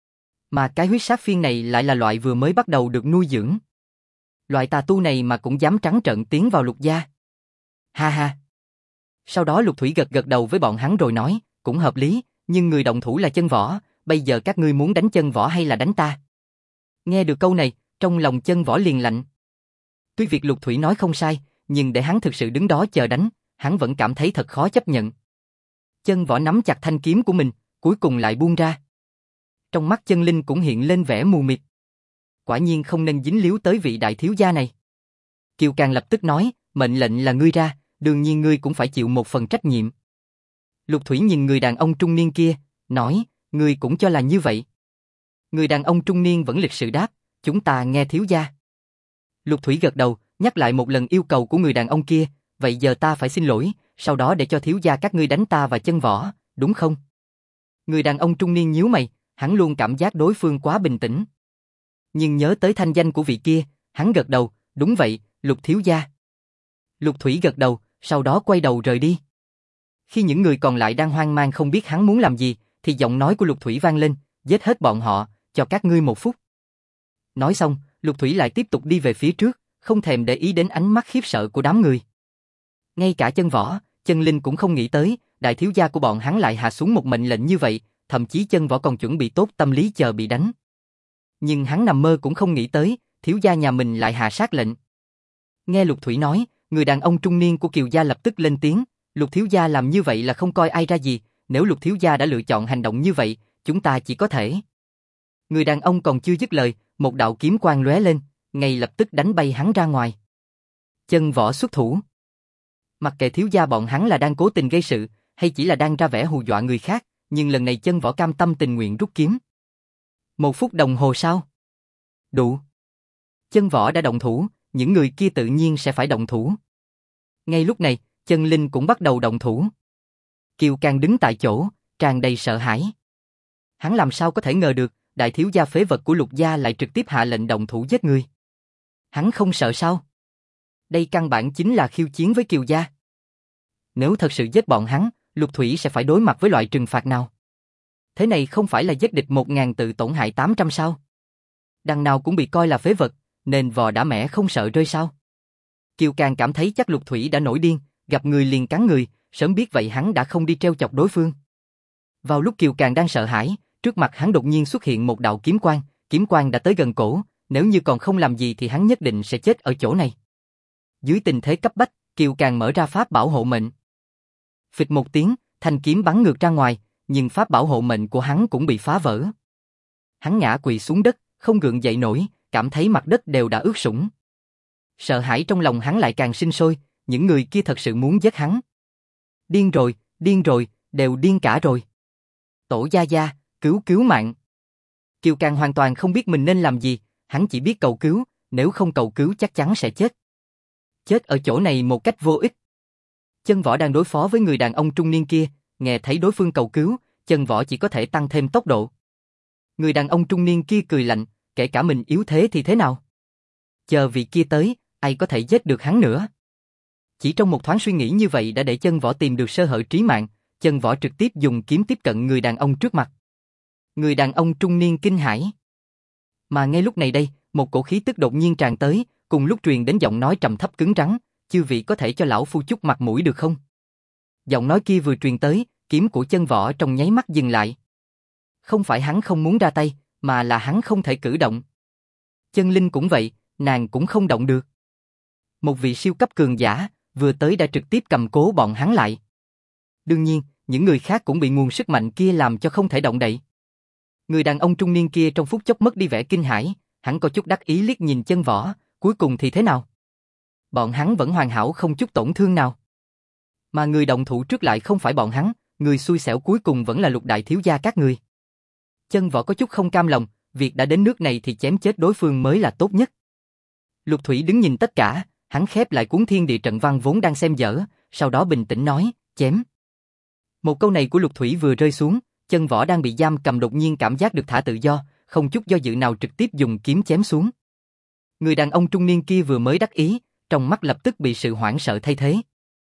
Mà cái huyết sát phiên này lại là loại vừa mới bắt đầu được nuôi dưỡng. Loại tà tu này mà cũng dám trắng trợn tiến vào Lục gia. Ha ha. Sau đó Lục Thủy gật gật đầu với bọn hắn rồi nói, cũng hợp lý, nhưng người động thủ là Chân Võ, bây giờ các ngươi muốn đánh Chân Võ hay là đánh ta? Nghe được câu này, trong lòng Chân Võ liền lạnh. Tuy việc Lục Thủy nói không sai, nhưng để hắn thực sự đứng đó chờ đánh, hắn vẫn cảm thấy thật khó chấp nhận. Chân Võ nắm chặt thanh kiếm của mình, cuối cùng lại buông ra. Trong mắt Chân Linh cũng hiện lên vẻ mù mịt. Quả nhiên không nên dính líu tới vị đại thiếu gia này. Kiều Càn lập tức nói, mệnh lệnh là ngươi ra, đương nhiên ngươi cũng phải chịu một phần trách nhiệm. Lục Thủy nhìn người đàn ông trung niên kia, nói, ngươi cũng cho là như vậy. Người đàn ông trung niên vẫn lịch sự đáp, chúng ta nghe thiếu gia. Lục Thủy gật đầu, nhắc lại một lần yêu cầu của người đàn ông kia, vậy giờ ta phải xin lỗi, sau đó để cho thiếu gia các ngươi đánh ta và Chân Võ, đúng không? Người đàn ông trung niên nhíu mày, hắn luôn cảm giác đối phương quá bình tĩnh. Nhưng nhớ tới thanh danh của vị kia, hắn gật đầu, đúng vậy, Lục thiếu gia. Lục Thủy gật đầu, sau đó quay đầu rời đi. Khi những người còn lại đang hoang mang không biết hắn muốn làm gì, thì giọng nói của Lục Thủy vang lên, giết hết bọn họ, cho các ngươi 1 phút. Nói xong, Lục Thủy lại tiếp tục đi về phía trước, không thèm để ý đến ánh mắt khiếp sợ của đám người. Ngay cả Chân Võ, Chân Linh cũng không nghĩ tới, đại thiếu gia của bọn hắn lại hạ xuống một mệnh lệnh như vậy, thậm chí Chân Võ còn chuẩn bị tốt tâm lý chờ bị đánh. Nhưng hắn nằm mơ cũng không nghĩ tới, thiếu gia nhà mình lại hạ sát lệnh. Nghe Lục Thủy nói, người đàn ông trung niên của Kiều gia lập tức lên tiếng, Lục thiếu gia làm như vậy là không coi ai ra gì, nếu Lục thiếu gia đã lựa chọn hành động như vậy, chúng ta chỉ có thể. Người đàn ông còn chưa dứt lời, một đạo kiếm quang lóe lên, ngay lập tức đánh bay hắn ra ngoài. Chân Võ xuất thủ. Mặc kệ thiếu gia bọn hắn là đang cố tình gây sự, hay chỉ là đang ra vẻ hù dọa người khác, nhưng lần này Chân Võ cam tâm tình nguyện rút kiếm. 1 phút đồng hồ sau. Đủ. Chân Võ đã động thủ, những người kia tự nhiên sẽ phải động thủ. Ngay lúc này, Chân Linh cũng bắt đầu động thủ. Kiều Càn đứng tại chỗ, tràn đầy sợ hãi. Hắn làm sao có thể ngờ được, đại thiếu gia phế vật của Lục gia lại trực tiếp hạ lệnh động thủ giết người. Hắn không sợ sao? Đây căn bản chính là khiêu chiến với Kiều gia. Nếu thật sự giết bọn hắn, Lục Thủy sẽ phải đối mặt với loại trừng phạt nào? Thế này không phải là giết địch 1000 tự tổn hại 800 sao? Đằng nào cũng bị coi là phế vật, nên vò đã mẻ không sợ rơi sao? Kiều càng cảm thấy chắc Lục Thủy đã nổi điên, gặp người liền cắn người, sớm biết vậy hắn đã không đi treo chọc đối phương. Vào lúc Kiều càng đang sợ hãi, trước mặt hắn đột nhiên xuất hiện một đạo kiếm quang đã tới gần cổ, nếu như còn không làm gì thì hắn nhất định sẽ chết ở chỗ này. Dưới tình thế cấp bách, Kiều càng mở ra pháp bảo hộ mệnh. Phịch một tiếng, thanh kiếm bắn ngược ra ngoài, nhưng pháp bảo hộ mệnh của hắn cũng bị phá vỡ. Hắn ngã quỵ xuống đất, không gượng dậy nổi, cảm thấy mặt đất đều đã ướt sũng. Sợ hãi trong lòng hắn lại càng sinh sôi, những người kia thật sự muốn giết hắn. Điên rồi, đều điên cả rồi. Tổ gia gia, cứu mạng. Kiều càng hoàn toàn không biết mình nên làm gì, hắn chỉ biết cầu cứu, nếu không cầu cứu chắc chắn sẽ chết. Chết ở chỗ này một cách vô ích. Chân Võ đang đối phó với người đàn ông trung niên kia, nghe thấy đối phương cầu cứu, Chân Võ chỉ có thể tăng thêm tốc độ. Người đàn ông trung niên kia cười lạnh, kể cả mình yếu thế thì thế nào? Chờ vị kia tới, ai có thể giết được hắn nữa? Chỉ trong một thoáng suy nghĩ như vậy đã để Chân Võ tìm được sơ hở trí mạng, Chân Võ trực tiếp dùng kiếm tiếp cận người đàn ông trước mặt. Người đàn ông trung niên kinh hãi. Mà ngay lúc này đây, một cổ khí tức đột nhiên tràn tới, cùng lúc truyền đến giọng nói trầm thấp cứng rắn, chư vị có thể cho lão phu chút mặt mũi được không? Giọng nói kia vừa truyền tới, kiếm của Chân Võ trong nháy mắt dừng lại. Không phải hắn không muốn ra tay, mà là hắn không thể cử động. Chân Linh cũng vậy, nàng cũng không động được. Một vị siêu cấp cường giả, vừa tới đã trực tiếp cầm cố bọn hắn lại. Đương nhiên, những người khác cũng bị nguồn sức mạnh kia làm cho không thể động đậy. Người đàn ông trung niên kia trong phút chốc mất đi vẻ kinh hãi, hắn có chút đắc ý liếc nhìn Chân Võ, cuối cùng thì thế nào? Bọn hắn vẫn hoàn hảo không chút tổn thương nào. Mà người động thủ trước lại không phải bọn hắn, người xui xẻo cuối cùng vẫn là Lục đại thiếu gia các người. Chân Võ có chút không cam lòng, việc đã đến nước này thì chém chết đối phương mới là tốt nhất. Lục Thủy đứng nhìn tất cả, hắn khép lại cuốn thiên địa trận văn vốn đang xem dở, sau đó bình tĩnh nói, chém. Một câu này của Lục Thủy vừa rơi xuống, Chân Võ đang bị giam cầm đột nhiên cảm giác được thả tự do, không chút do dự nào trực tiếp dùng kiếm chém xuống. Người đàn ông trung niên kia vừa mới đắc ý, trong mắt lập tức bị sự hoảng sợ thay thế.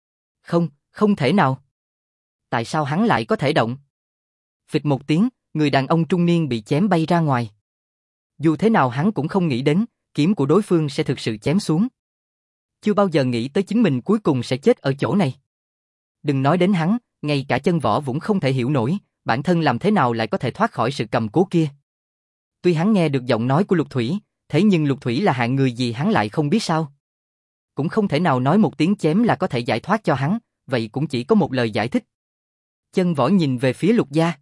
Không thể nào. Tại sao hắn lại có thể động? Phịch một tiếng, người đàn ông trung niên bị chém bay ra ngoài. Dù thế nào hắn cũng không nghĩ đến, kiếm của đối phương sẽ thực sự chém xuống. Chưa bao giờ nghĩ tới chính mình cuối cùng sẽ chết ở chỗ này. Đừng nói đến hắn, ngay cả Chân Võ cũng không thể hiểu nổi, bản thân làm thế nào lại có thể thoát khỏi sự cầm cố kia. Tuy hắn nghe được giọng nói của Lục Thủy, thế nhưng Lục Thủy là hạng người gì hắn lại không biết sao. Cũng không thể nào nói một tiếng chém là có thể giải thoát cho hắn, vậy cũng chỉ có một lời giải thích. Chân Võ nhìn về phía Lục gia.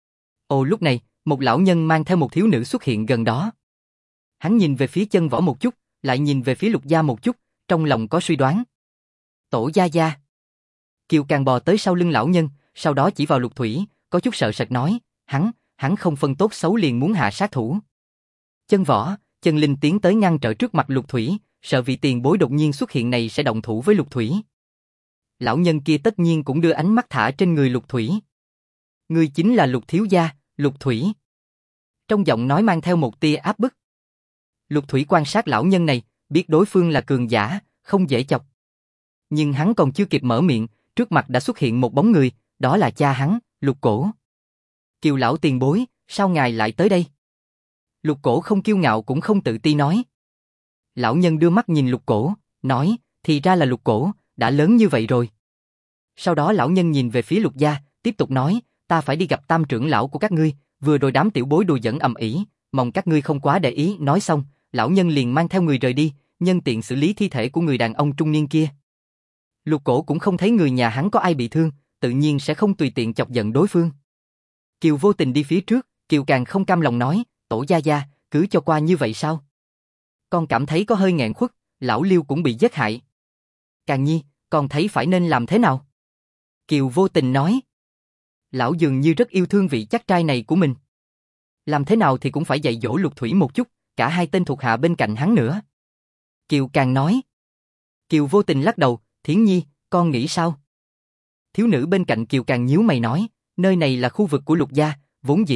Ồ lúc này, một lão nhân mang theo một thiếu nữ xuất hiện gần đó. Hắn nhìn về phía Chân Võ một chút, lại nhìn về phía Lục gia một chút, trong lòng có suy đoán. Tổ gia gia. Kiều càng bò tới sau lưng lão nhân, sau đó chỉ vào Lục Thủy, có chút sợ sệt nói, hắn không phân tốt xấu liền muốn hạ sát thủ. Chân Võ, Chân Linh tiến tới ngăn trở trước mặt Lục Thủy, sợ vị tiền bối đột nhiên xuất hiện này sẽ động thủ với Lục Thủy. Lão nhân kia tất nhiên cũng đưa ánh mắt thả trên người Lục Thủy. Ngươi chính là Lục thiếu gia, Lục Thủy. Trong giọng nói mang theo một tia áp bức. Lục Thủy quan sát lão nhân này, biết đối phương là cường giả, không dễ chọc. Nhưng hắn còn chưa kịp mở miệng, trước mặt đã xuất hiện một bóng người, đó là cha hắn, Lục Cổ. Kiều lão tiền bối, sao ngài lại tới đây? Lục Cổ không kiêu ngạo cũng không tự ti nói. Lão nhân đưa mắt nhìn Lục Cổ, nói, thì ra là Lục Cổ, đã lớn như vậy rồi. Sau đó lão nhân nhìn về phía Lục gia, tiếp tục nói, ta phải đi gặp tam trưởng lão của các ngươi, vừa rồi đám tiểu bối đùa giỡn ầm ĩ, mong các ngươi không quá để ý. Nói xong, lão nhân liền mang theo người rời đi, nhân tiện xử lý thi thể của người đàn ông trung niên kia. Lục Cổ cũng không thấy người nhà hắn có ai bị thương, tự nhiên sẽ không tùy tiện chọc giận đối phương. Kiều vô tình đi phía trước, Kiều càng không cam lòng nói, tổ gia gia, cứ cho qua như vậy sao? Con cảm thấy có hơi nghẹn khuất, lão Liêu cũng bị giết hại. Càng nhi, con thấy phải nên làm thế nào? Kiều vô tình nói. Lão dường như rất yêu thương vị chắc trai này của mình. Làm thế nào thì cũng phải dạy dỗ Lục Thủy một chút, cả hai tên thuộc hạ bên cạnh hắn nữa. Kiều càng nói. Kiều vô tình lắc đầu, Thiến Nhi, con nghĩ sao? Thiếu nữ bên cạnh Kiều càng nhíu mày nói, nơi này là khu vực của Lục gia, vốn dĩ,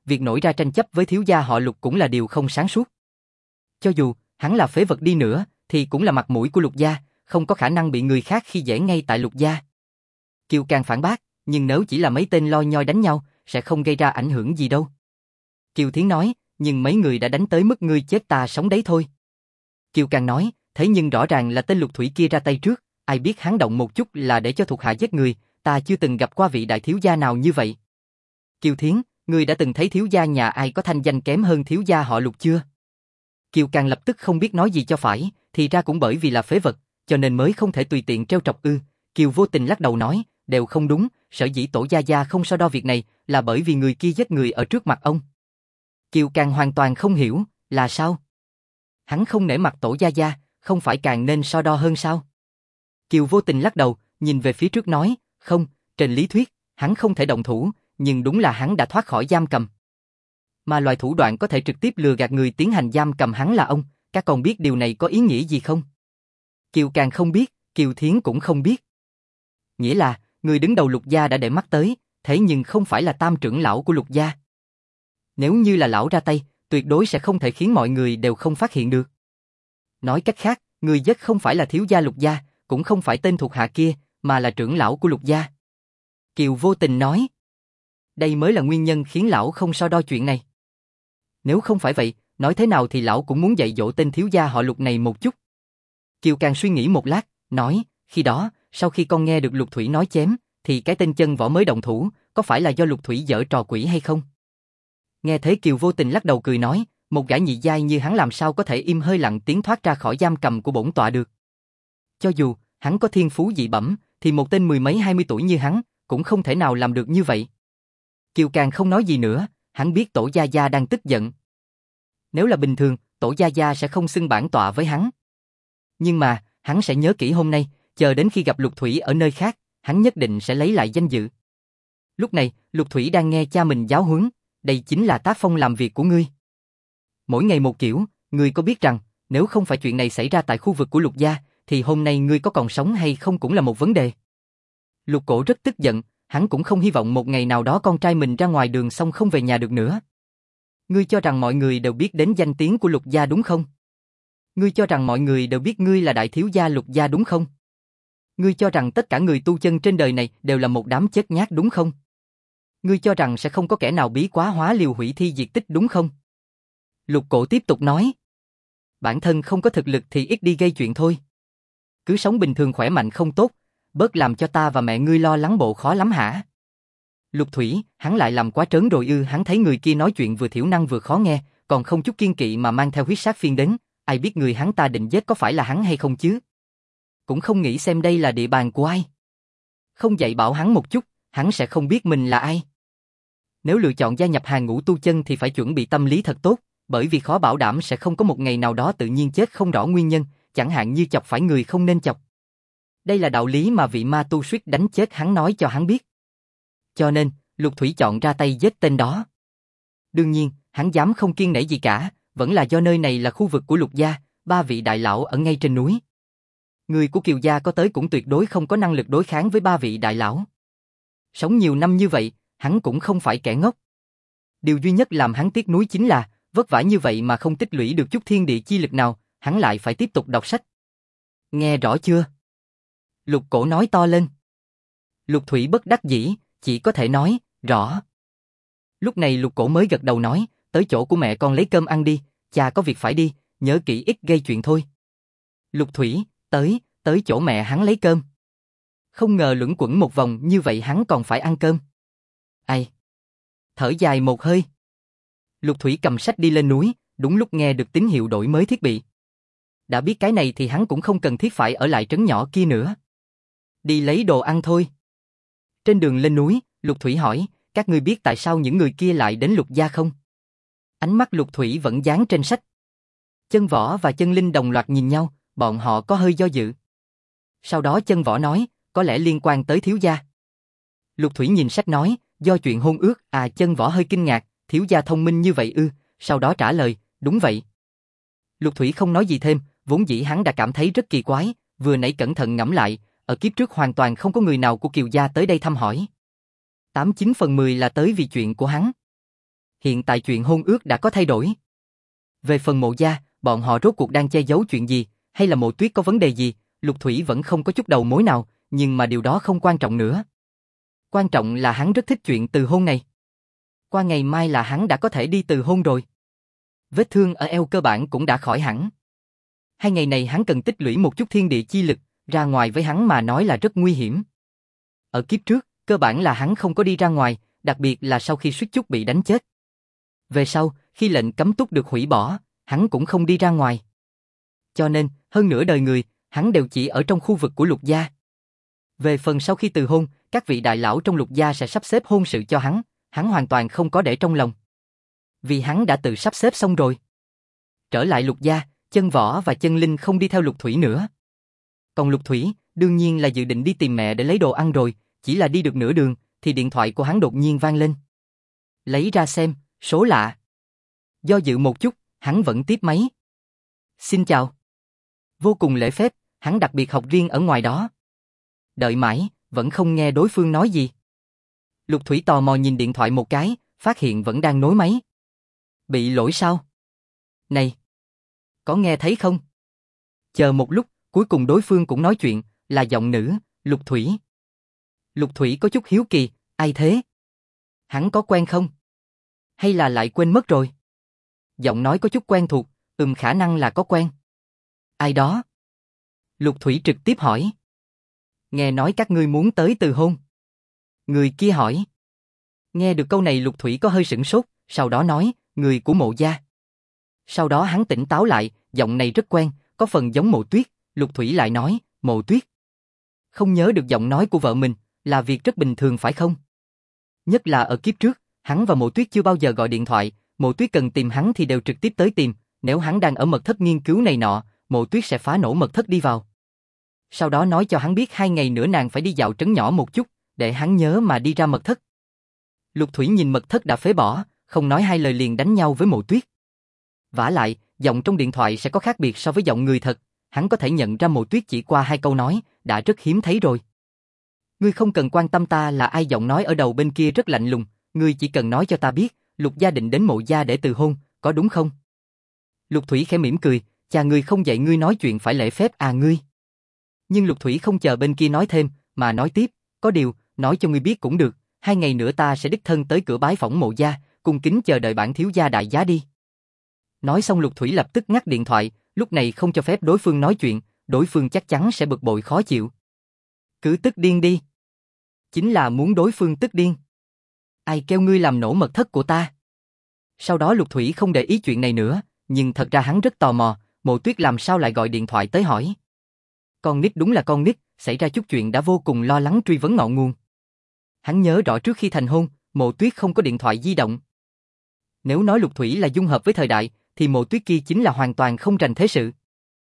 việc nổi ra tranh chấp với thiếu gia họ Lục cũng là điều không sáng suốt. Cho dù hắn là phế vật đi nữa, thì cũng là mặt mũi của Lục gia, không có khả năng bị người khác khi dễ ngay tại Lục gia. Kiều Càng phản bác, nhưng nếu chỉ là mấy tên loi nhoi đánh nhau, sẽ không gây ra ảnh hưởng gì đâu. Kiều Thiến nói, nhưng mấy người đã đánh tới mức ngươi chết ta sống đấy thôi. Kiều Càng nói, thế nhưng rõ ràng là tên Lục Thủy kia ra tay trước, ai biết hắn động một chút là để cho thuộc hạ giết người, ta chưa từng gặp qua vị đại thiếu gia nào như vậy. Kiều Thiến, ngươi đã từng thấy thiếu gia nhà ai có thanh danh kém hơn thiếu gia họ Lục chưa? Kiều Càng lập tức không biết nói gì cho phải, thì ra cũng bởi vì là phế vật, cho nên mới không thể tùy tiện trêu chọc ư. Kiều vô tình lắc đầu nói, đều không đúng, sở dĩ Tổ gia gia không so đo việc này là bởi vì người kia giết người ở trước mặt ông. Kiều Càng hoàn toàn không hiểu, là sao? Hắn không nể mặt Tổ gia gia, không phải càng nên so đo hơn sao? Kiều vô tình lắc đầu, nhìn về phía trước nói, không, trên lý thuyết, hắn không thể động thủ, nhưng đúng là hắn đã thoát khỏi giam cầm. Mà loại thủ đoạn có thể trực tiếp lừa gạt người tiến hành giam cầm hắn là ông, các con biết điều này có ý nghĩa gì không? Kiều Càng không biết, Kiều Thiến cũng không biết. Nghĩa là, người đứng đầu Lục gia đã để mắt tới, thế nhưng không phải là tam trưởng lão của Lục gia. Nếu như là lão ra tay, tuyệt đối sẽ không thể khiến mọi người đều không phát hiện được. Nói cách khác, người giết không phải là thiếu gia Lục gia, cũng không phải tên thuộc hạ kia, mà là trưởng lão của Lục gia. Kiều vô tình nói. Đây mới là nguyên nhân khiến lão không so đo chuyện này. Nếu không phải vậy, nói thế nào thì lão cũng muốn dạy dỗ tên thiếu gia họ Lục này một chút. Kiều Càng suy nghĩ một lát, nói, khi đó, sau khi con nghe được Lục Thủy nói chém, thì cái tên chân võ mới động thủ, có phải là do Lục Thủy giở trò quỷ hay không? Nghe thế Kiều vô tình lắc đầu cười nói, một gã nhị giai như hắn làm sao có thể im hơi lặng tiếng thoát ra khỏi giam cầm của bổn tọa được. Cho dù, hắn có thiên phú dị bẩm, thì một tên 10 mấy 20 tuổi như hắn, cũng không thể nào làm được như vậy. Kiều Càng không nói gì nữa, hắn biết Tổ gia gia đang tức giận. Nếu là bình thường, Tổ gia gia sẽ không xưng bản tọa với hắn. Nhưng mà, hắn sẽ nhớ kỹ hôm nay, chờ đến khi gặp Lục Thủy ở nơi khác, hắn nhất định sẽ lấy lại danh dự. Lúc này, Lục Thủy đang nghe cha mình giáo huấn, đây chính là tác phong làm việc của ngươi. Mỗi ngày một kiểu, ngươi có biết rằng, nếu không phải chuyện này xảy ra tại khu vực của Lục gia, thì hôm nay ngươi có còn sống hay không cũng là một vấn đề. Lục Cổ rất tức giận, hắn cũng không hy vọng một ngày nào đó con trai mình ra ngoài đường xong không về nhà được nữa. Ngươi cho rằng mọi người đều biết đến danh tiếng của Lục gia đúng không? Ngươi cho rằng mọi người đều biết ngươi là đại thiếu gia Lục gia đúng không? Ngươi cho rằng tất cả người tu chân trên đời này đều là một đám chết nhát đúng không? Ngươi cho rằng sẽ không có kẻ nào bí quá hóa liều hủy thi diệt tích đúng không? Lục Cổ tiếp tục nói. Bản thân không có thực lực thì ít đi gây chuyện thôi. Cứ sống bình thường khỏe mạnh không tốt, bớt làm cho ta và mẹ ngươi lo lắng bộ khó lắm hả? Lục Thủy, hắn lại làm quá trớn rồi ư? Hắn thấy người kia nói chuyện vừa thiểu năng vừa khó nghe, còn không chút kiên kỵ mà mang theo huyết sát phiên đến, ai biết người hắn ta định giết có phải là hắn hay không chứ? Cũng không nghĩ xem đây là địa bàn của ai. Không dạy bảo hắn một chút, hắn sẽ không biết mình là ai. Nếu lựa chọn gia nhập hàng ngũ tu chân thì phải chuẩn bị tâm lý thật tốt, bởi vì khó bảo đảm sẽ không có một ngày nào đó tự nhiên chết không rõ nguyên nhân, chẳng hạn như chọc phải người không nên chọc. Đây là đạo lý mà vị ma tu suýt đánh chết hắn nói cho hắn biết. Cho nên, Lục Thủy chọn ra tay giết tên đó. Đương nhiên, hắn dám không kiêng nể gì cả, vẫn là do nơi này là khu vực của Lục gia, ba vị đại lão ở ngay trên núi. Người của Kiều gia có tới cũng tuyệt đối không có năng lực đối kháng với ba vị đại lão. Sống nhiều năm như vậy, hắn cũng không phải kẻ ngốc. Điều duy nhất làm hắn tiếc nuối chính là, vất vả như vậy mà không tích lũy được chút thiên địa chi lực nào, hắn lại phải tiếp tục đọc sách. Nghe rõ chưa? Lục Cổ nói to lên. Lục Thủy bất đắc dĩ, chỉ có thể nói, rõ. Lúc này Lục Cổ mới gật đầu nói, tới chỗ của mẹ con lấy cơm ăn đi, cha có việc phải đi, nhớ kỹ ít gây chuyện thôi. Lục Thủy, tới chỗ mẹ hắn lấy cơm. Không ngờ luẩn quẩn một vòng như vậy hắn còn phải ăn cơm. Ai? Thở dài một hơi. Lục Thủy cầm sách đi lên núi, đúng lúc nghe được tín hiệu đổi mới thiết bị. Đã biết cái này thì hắn cũng không cần thiết phải ở lại trấn nhỏ kia nữa. Đi lấy đồ ăn thôi. Trên đường lên núi, Lục Thủy hỏi, các ngươi biết tại sao những người kia lại đến Lục gia không? Ánh mắt Lục Thủy vẫn dán trên sách. Chân Võ và Chân Linh đồng loạt nhìn nhau, bọn họ có hơi do dự. Sau đó Chân Võ nói, có lẽ liên quan tới thiếu gia. Lục Thủy nhìn sách nói, do chuyện hôn ước, Chân Võ hơi kinh ngạc, thiếu gia thông minh như vậy ư? Sau đó trả lời, đúng vậy. Lục Thủy không nói gì thêm, vốn dĩ hắn đã cảm thấy rất kỳ quái, vừa nãy cẩn thận ngẫm lại, ở kiếp trước hoàn toàn không có người nào của Kiều gia tới đây thăm hỏi. 89/10 là tới vì chuyện của hắn. hiện tại chuyện hôn ước đã có thay đổi. Về phần Mộ gia, bọn họ rốt cuộc đang che giấu chuyện gì, hay là Mộ Tuyết có vấn đề gì, Lục Thủy vẫn không có chút đầu mối nào, nhưng mà điều đó không quan trọng nữa. Quan trọng là hắn rất thích chuyện từ hôn này. Qua ngày mai là hắn đã có thể đi từ hôn rồi. Vết thương ở eo cơ bản cũng đã khỏi hẳn. 2 ngày này hắn cần tích lũy một chút thiên địa chi lực, ra ngoài với hắn mà nói là rất nguy hiểm. Ở kiếp trước, cơ bản là hắn không có đi ra ngoài, đặc biệt là sau khi suýt chút bị đánh chết. Về sau, khi lệnh cấm túc được hủy bỏ, hắn cũng không đi ra ngoài. Cho nên, hơn nửa đời người, hắn đều chỉ ở trong khu vực của Lục gia. Về phần sau khi từ hôn, các vị đại lão trong Lục gia sẽ sắp xếp hôn sự cho hắn hoàn toàn không có để trong lòng. Vì hắn đã tự sắp xếp xong rồi. Trở lại Lục gia, Chân Võ và Chân Linh không đi theo Lục Thủy nữa. Còn Lục Thủy, đương nhiên là dự định đi tìm mẹ để lấy đồ ăn rồi, chỉ là đi được nửa đường, thì điện thoại của hắn đột nhiên vang lên. Lấy ra xem, số lạ. Do dự một chút, hắn vẫn tiếp máy. Xin chào. Vô cùng lễ phép, hắn đặc biệt học riêng ở ngoài đó. Đợi mãi, vẫn không nghe đối phương nói gì. Lục Thủy tò mò nhìn điện thoại một cái, phát hiện vẫn đang nối máy. Bị lỗi sao? Này! Có nghe thấy không? Chờ một lúc, cuối cùng đối phương cũng nói chuyện, là giọng nữ, Lục Thủy. Lục Thủy có chút hiếu kỳ, ai thế? Hắn có quen không? Hay là lại quên mất rồi? Giọng nói có chút quen thuộc, khả năng là có quen. Ai đó? Lục Thủy trực tiếp hỏi. Nghe nói các ngươi muốn tới từ hôn. Người kia hỏi. Nghe được câu này Lục Thủy có hơi sửng sốt, sau đó nói, người của Mộ gia. Sau đó hắn tỉnh táo lại, giọng này rất quen, có phần giống Mộ Tuyết, Lục Thủy lại nói, Mộ Tuyết. Không nhớ được giọng nói của vợ mình, là việc rất bình thường phải không? Nhất là ở kiếp trước, hắn và Mộ Tuyết chưa bao giờ gọi điện thoại, Mộ Tuyết cần tìm hắn thì đều trực tiếp tới tìm, nếu hắn đang ở mật thất nghiên cứu này nọ, Mộ Tuyết sẽ phá nổ mật thất đi vào. Sau đó nói cho hắn biết 2 ngày nữa nàng phải đi dạo trấn nhỏ một chút, để hắn nhớ mà đi ra mật thất. Lục Thủy nhìn mật thất đã phế bỏ, không nói 2 lời liền đánh nhau với Mộ Tuyết. Vả lại, giọng trong điện thoại sẽ có khác biệt so với giọng người thật, hắn có thể nhận ra Mộ Tuyết chỉ qua 2 câu nói, đã rất hiếm thấy rồi. Ngươi không cần quan tâm ta là ai, giọng nói ở đầu bên kia rất lạnh lùng, ngươi chỉ cần nói cho ta biết, Lục gia định đến Mộ gia để từ hôn, có đúng không? Lục Thủy khẽ mỉm cười, cha ngươi không dạy ngươi nói chuyện phải lễ phép à ngươi. Nhưng Lục Thủy không chờ bên kia nói thêm, mà nói tiếp, có điều, nói cho ngươi biết cũng được, 2 ngày nữa ta sẽ đích thân tới cửa bái phỏng Mộ gia, cung kính chờ đợi bản thiếu gia đại giá đi. Nói xong Lục Thủy lập tức ngắt điện thoại, lúc này không cho phép đối phương nói chuyện, đối phương chắc chắn sẽ bực bội khó chịu. Cứ tức điên đi. Chính là muốn đối phương tức điên. Ai kêu ngươi làm nổ mật thất của ta? Sau đó Lục Thủy không để ý chuyện này nữa, nhưng thật ra hắn rất tò mò, Mộ Tuyết làm sao lại gọi điện thoại tới hỏi. Con nít đúng là con nít, xảy ra chút chuyện đã vô cùng lo lắng truy vấn ngọn nguồn. Hắn nhớ rõ trước khi thành hôn, Mộ Tuyết không có điện thoại di động. Nếu nói Lục Thủy là dung hợp với thời đại, thì Mộ Tuyết kia chính là hoàn toàn không rành thế sự.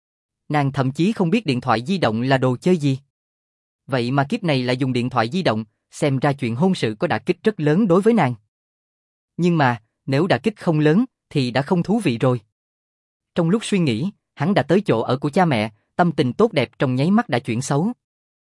Nàng thậm chí không biết điện thoại di động là đồ chơi gì. Vậy mà kiếp này lại dùng điện thoại di động, xem ra chuyện hôn sự có đả kích rất lớn đối với nàng. Nhưng mà, nếu đả kích không lớn, thì đã không thú vị rồi. Trong lúc suy nghĩ, hắn đã tới chỗ ở của cha mẹ, tâm tình tốt đẹp trong nháy mắt đã chuyển xấu.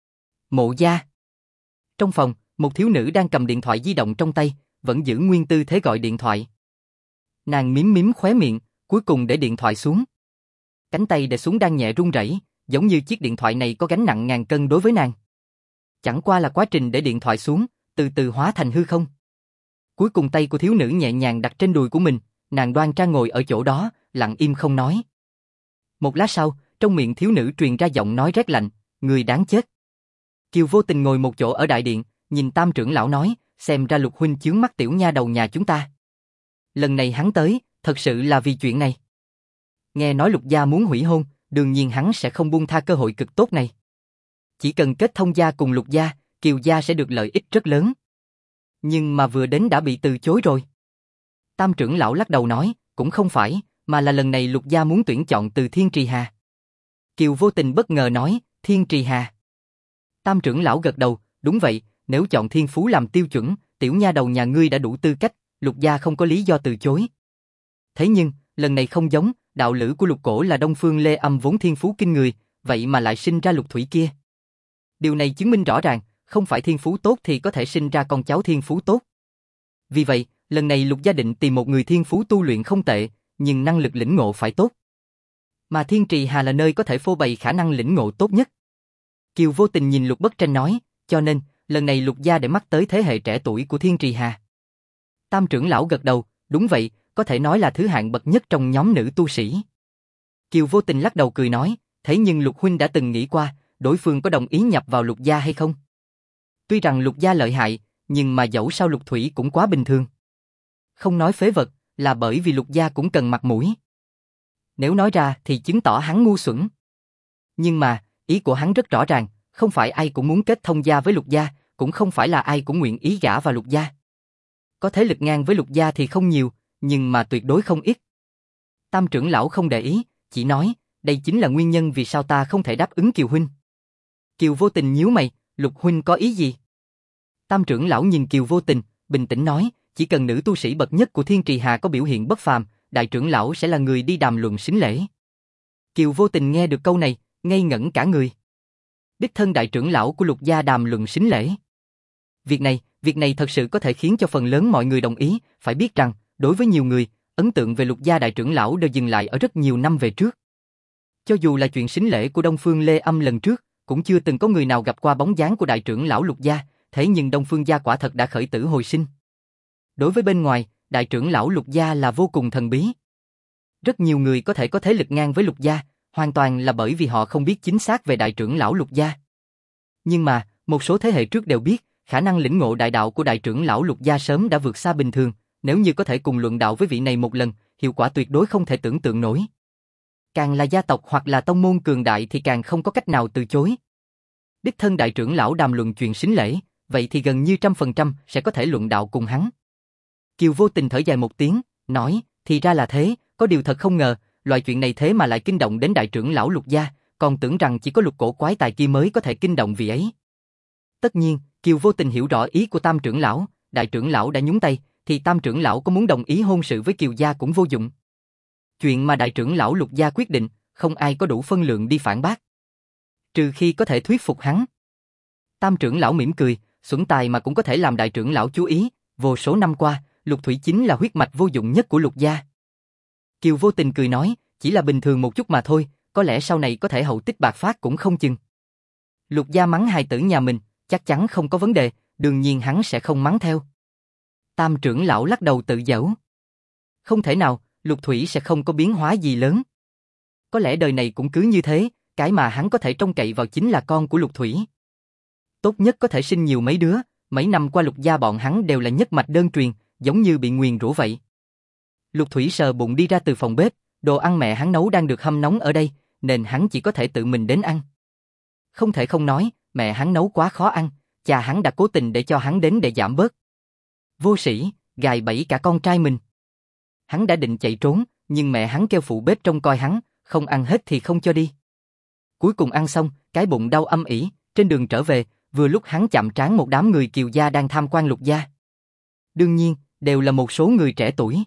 Mộ gia. Trong phòng, một thiếu nữ đang cầm điện thoại di động trong tay, vẫn giữ nguyên tư thế gọi điện thoại. Nàng mím mím khóe miệng, cuối cùng để điện thoại xuống. Cánh tay để xuống đang nhẹ run rẩy, giống như chiếc điện thoại này có gánh nặng ngàn cân đối với nàng. Chẳng qua là quá trình để điện thoại xuống, từ từ hóa thành hư không. Cuối cùng tay của thiếu nữ nhẹ nhàng đặt trên đùi của mình, nàng đoan trang ngồi ở chỗ đó, lặng im không nói. Một lát sau, trong miệng thiếu nữ truyền ra giọng nói rét lạnh, người đáng chết. Kiều Vô Tình ngồi một chỗ ở đại điện, nhìn Tam trưởng lão nói, xem ra Lục huynh chướng mắt tiểu nha đầu nhà chúng ta. Lần này hắn tới, thật sự là vì chuyện này. Nghe nói Lục gia muốn hủy hôn, đương nhiên hắn sẽ không buông tha cơ hội cực tốt này. Chỉ cần kết thông gia cùng Lục gia, Kiều gia sẽ được lợi ích rất lớn. Nhưng mà vừa đến đã bị từ chối rồi. Tam trưởng lão lắc đầu nói, cũng không phải, mà là lần này Lục gia muốn tuyển chọn từ Thiên Trì Hà. Kiều Vô Tình bất ngờ nói, Thiên Trì Hà. Tam trưởng lão gật đầu, đúng vậy, nếu chọn thiên phú làm tiêu chuẩn, tiểu nha đầu nhà ngươi đã đủ tư cách, Lục gia không có lý do từ chối. Thế nhưng, lần này không giống, đạo lữ của Lục Cổ là Đông Phương Lê Âm vốn thiên phú kinh người, vậy mà lại sinh ra Lục Thủy kia. Điều này chứng minh rõ ràng, không phải thiên phú tốt thì có thể sinh ra con cháu thiên phú tốt. Vì vậy, Lần này Lục gia định tìm một người thiên phú tu luyện không tệ, nhưng năng lực lĩnh ngộ phải tốt. Mà Thiên Trì Hà là nơi có thể phô bày khả năng lĩnh ngộ tốt nhất. Kiều vô tình nhìn Lục Bất Tranh nói, cho nên, lần này Lục gia để mắt tới thế hệ trẻ tuổi của Thiên Trì Hà. Tam trưởng lão gật đầu, đúng vậy, có thể nói là thứ hạng bậc nhất trong nhóm nữ tu sĩ. Kiều vô tình lắc đầu cười nói, thế nhưng Lục huynh đã từng nghĩ qua, đối phương có đồng ý nhập vào Lục gia hay không? Tuy rằng Lục gia lợi hại, nhưng mà dẫu sao Lục Thủy cũng quá bình thường. Không nói phế vật, là bởi vì Lục gia cũng cần mặt mũi. Nếu nói ra thì chứng tỏ hắn ngu xuẩn. Nhưng mà, ý của hắn rất rõ ràng, không phải ai cũng muốn kết thông gia với Lục gia, cũng không phải là ai cũng nguyện ý gả vào Lục gia. Có thế lực ngang với Lục gia thì không nhiều, nhưng mà tuyệt đối không ít. Tam trưởng lão không để ý, chỉ nói, đây chính là nguyên nhân vì sao ta không thể đáp ứng Kiều huynh. Kiều vô tình nhíu mày, Lục huynh có ý gì? Tam trưởng lão nhìn Kiều vô tình, bình tĩnh nói, chỉ cần nữ tu sĩ bậc nhất của Thiên Trì Hà có biểu hiện bất phàm, đại trưởng lão sẽ là người đi đàm luận sính lễ. Kiều vô tình nghe được câu này, ngây ngẩn cả người. Đích thân đại trưởng lão của Lục gia đàm luận sính lễ. Việc này thật sự có thể khiến cho phần lớn mọi người đồng ý, phải biết rằng, đối với nhiều người, ấn tượng về Lục gia đại trưởng lão đều dừng lại ở rất nhiều năm về trước. Cho dù là chuyện sính lễ của Đông Phương Lê Âm lần trước, cũng chưa từng có người nào gặp qua bóng dáng của đại trưởng lão Lục gia, thế nhưng Đông Phương gia quả thật đã khởi tử hồi sinh. Đối với bên ngoài, đại trưởng lão Lục gia là vô cùng thần bí. Rất nhiều người có thể có thế lực ngang với Lục gia, hoàn toàn là bởi vì họ không biết chính xác về đại trưởng lão Lục gia. Nhưng mà, một số thế hệ trước đều biết, khả năng lĩnh ngộ đại đạo của đại trưởng lão Lục gia sớm đã vượt xa bình thường, nếu như có thể cùng luận đạo với vị này một lần, hiệu quả tuyệt đối không thể tưởng tượng nổi. Càng là gia tộc hoặc là tông môn cường đại thì càng không có cách nào từ chối. Đích thân đại trưởng lão đàm luận chuyện sính lễ, vậy thì gần như 100% sẽ có thể luận đạo cùng hắn. Kiều vô tình thở dài một tiếng, nói, thì ra là thế, có điều thật không ngờ, loại chuyện này thế mà lại kinh động đến đại trưởng lão Lục gia, còn tưởng rằng chỉ có Lục cổ quái tài kia mới có thể kinh động vị ấy. Tất nhiên, Kiều vô tình hiểu rõ ý của Tam trưởng lão, đại trưởng lão đã nhúng tay, thì Tam trưởng lão có muốn đồng ý hôn sự với Kiều gia cũng vô dụng. Chuyện mà đại trưởng lão Lục gia quyết định, không ai có đủ phân lượng đi phản bác. Trừ khi có thể thuyết phục hắn. Tam trưởng lão mỉm cười, xuẩn tài mà cũng có thể làm đại trưởng lão chú ý, vô số năm qua, Lục Thủy chính là huyết mạch vô dụng nhất của Lục gia. Kiều vô tình cười nói, chỉ là bình thường một chút mà thôi, có lẽ sau này có thể hậu tích bạc phát cũng không chừng. Lục gia mắng hài tử nhà mình, chắc chắn không có vấn đề, đương nhiên hắn sẽ không mắng theo. Tam trưởng lão lắc đầu tự giễu. Không thể nào, Lục Thủy sẽ không có biến hóa gì lớn. Có lẽ đời này cũng cứ như thế, cái mà hắn có thể trông cậy vào chính là con của Lục Thủy. Tốt nhất có thể sinh nhiều mấy đứa, mấy năm qua Lục gia bọn hắn đều là nhất mạch đơn truyền, giống như bị nguyền rủa vậy. Lục Thủy sờ bụng đi ra từ phòng bếp, đồ ăn mẹ hắn nấu đang được hâm nóng ở đây, nên hắn chỉ có thể tự mình đến ăn. Không thể không nói, mẹ hắn nấu quá khó ăn, cha hắn đã cố tình để cho hắn đến để giảm bớt. Vô sĩ, gài bẫy cả con trai mình. Hắn đã định chạy trốn, nhưng mẹ hắn kêu phụ bếp trông coi hắn, không ăn hết thì không cho đi. Cuối cùng ăn xong, cái bụng đau âm ỉ, trên đường trở về, vừa lúc hắn chạm trán một đám người Kiều gia đang tham quan Lục gia. Đương nhiên, đều là một số người trẻ tuổi.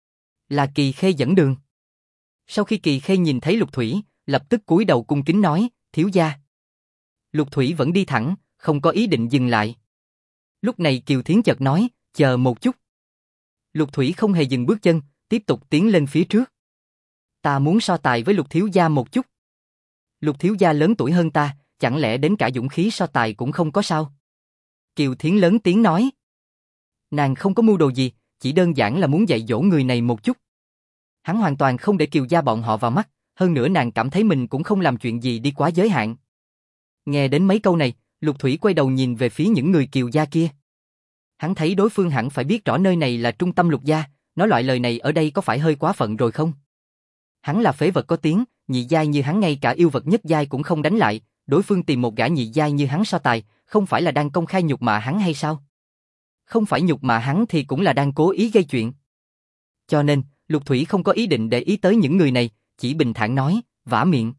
Là Kỳ Khê dẫn đường. Sau khi Kỳ Khê nhìn thấy Lục Thủy, lập tức cúi đầu cung kính nói, thiếu gia. Lục Thủy vẫn đi thẳng, không có ý định dừng lại. Lúc này Kiều Thiến chợt nói, chờ một chút. Lục Thủy không hề dừng bước chân, tiếp tục tiến lên phía trước. Ta muốn so tài với Lục thiếu gia một chút. Lục thiếu gia lớn tuổi hơn ta, chẳng lẽ đến cả dũng khí so tài cũng không có sao? Kiều Thiến lớn tiếng nói. Nàng không có mưu đồ gì, chỉ đơn giản là muốn dạy dỗ người này một chút. Hắn hoàn toàn không để Kiều gia bọn họ vào mắt, hơn nữa nàng cảm thấy mình cũng không làm chuyện gì đi quá giới hạn. Nghe đến mấy câu này, Lục Thủy quay đầu nhìn về phía những người Kiều gia kia. Hắn thấy đối phương hẳn phải biết rõ nơi này là trung tâm Lục gia, nói loại lời này ở đây có phải hơi quá phận rồi không? Hắn là phế vật có tiếng, nhị giai như hắn ngay cả yêu vật nhất giai cũng không đánh lại, đối phương tìm một gã nhị giai như hắn so tài, không phải là đang công khai nhục mạ hắn hay sao? Không phải nhục mạ hắn thì cũng là đang cố ý gây chuyện. Cho nên, Lục Thủy không có ý định để ý tới những người này, chỉ bình thản nói, vả miệng.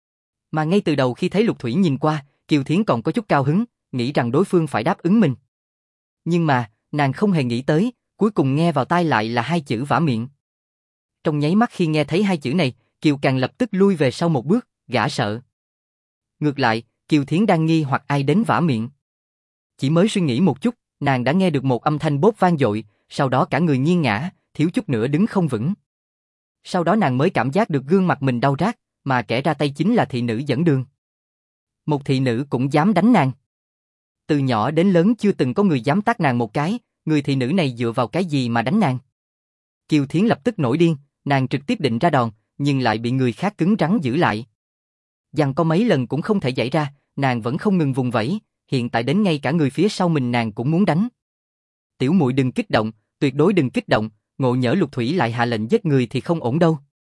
Mà ngay từ đầu khi thấy Lục Thủy nhìn qua, Kiều Thiến còn có chút cao hứng, nghĩ rằng đối phương phải đáp ứng mình. Nhưng mà, nàng không hề nghĩ tới, cuối cùng nghe vào tai lại là hai chữ vả miệng. Trong nháy mắt khi nghe thấy hai chữ này, Kiều càng lập tức lui về sau một bước, gã sợ. Ngược lại, Kiều Thiến đang nghi hoặc ai đến vả miệng. Chỉ mới suy nghĩ một chút, nàng đã nghe được một âm thanh bốp vang dội, sau đó cả người nghiêng ngã, thiếu chút nữa đứng không vững. Sau đó nàng mới cảm giác được gương mặt mình đau rát, mà kẻ ra tay chính là thị nữ dẫn đường. Một thị nữ cũng dám đánh nàng. Từ nhỏ đến lớn chưa từng có người dám tát nàng một cái, người thị nữ này dựa vào cái gì mà đánh nàng? Kiều Thiến lập tức nổi điên, nàng trực tiếp định ra đòn, nhưng lại bị người khác cứng rắn giữ lại. Giằng có mấy lần cũng không thể giãy ra, nàng vẫn không ngừng vùng vẫy, hiện tại đến ngay cả người phía sau mình nàng cũng muốn đánh. Tiểu muội đừng kích động, tuyệt đối đừng kích động, ngộ nhỡ Lục Thủy lại hạ lệnh giết người thì không ổn đâu.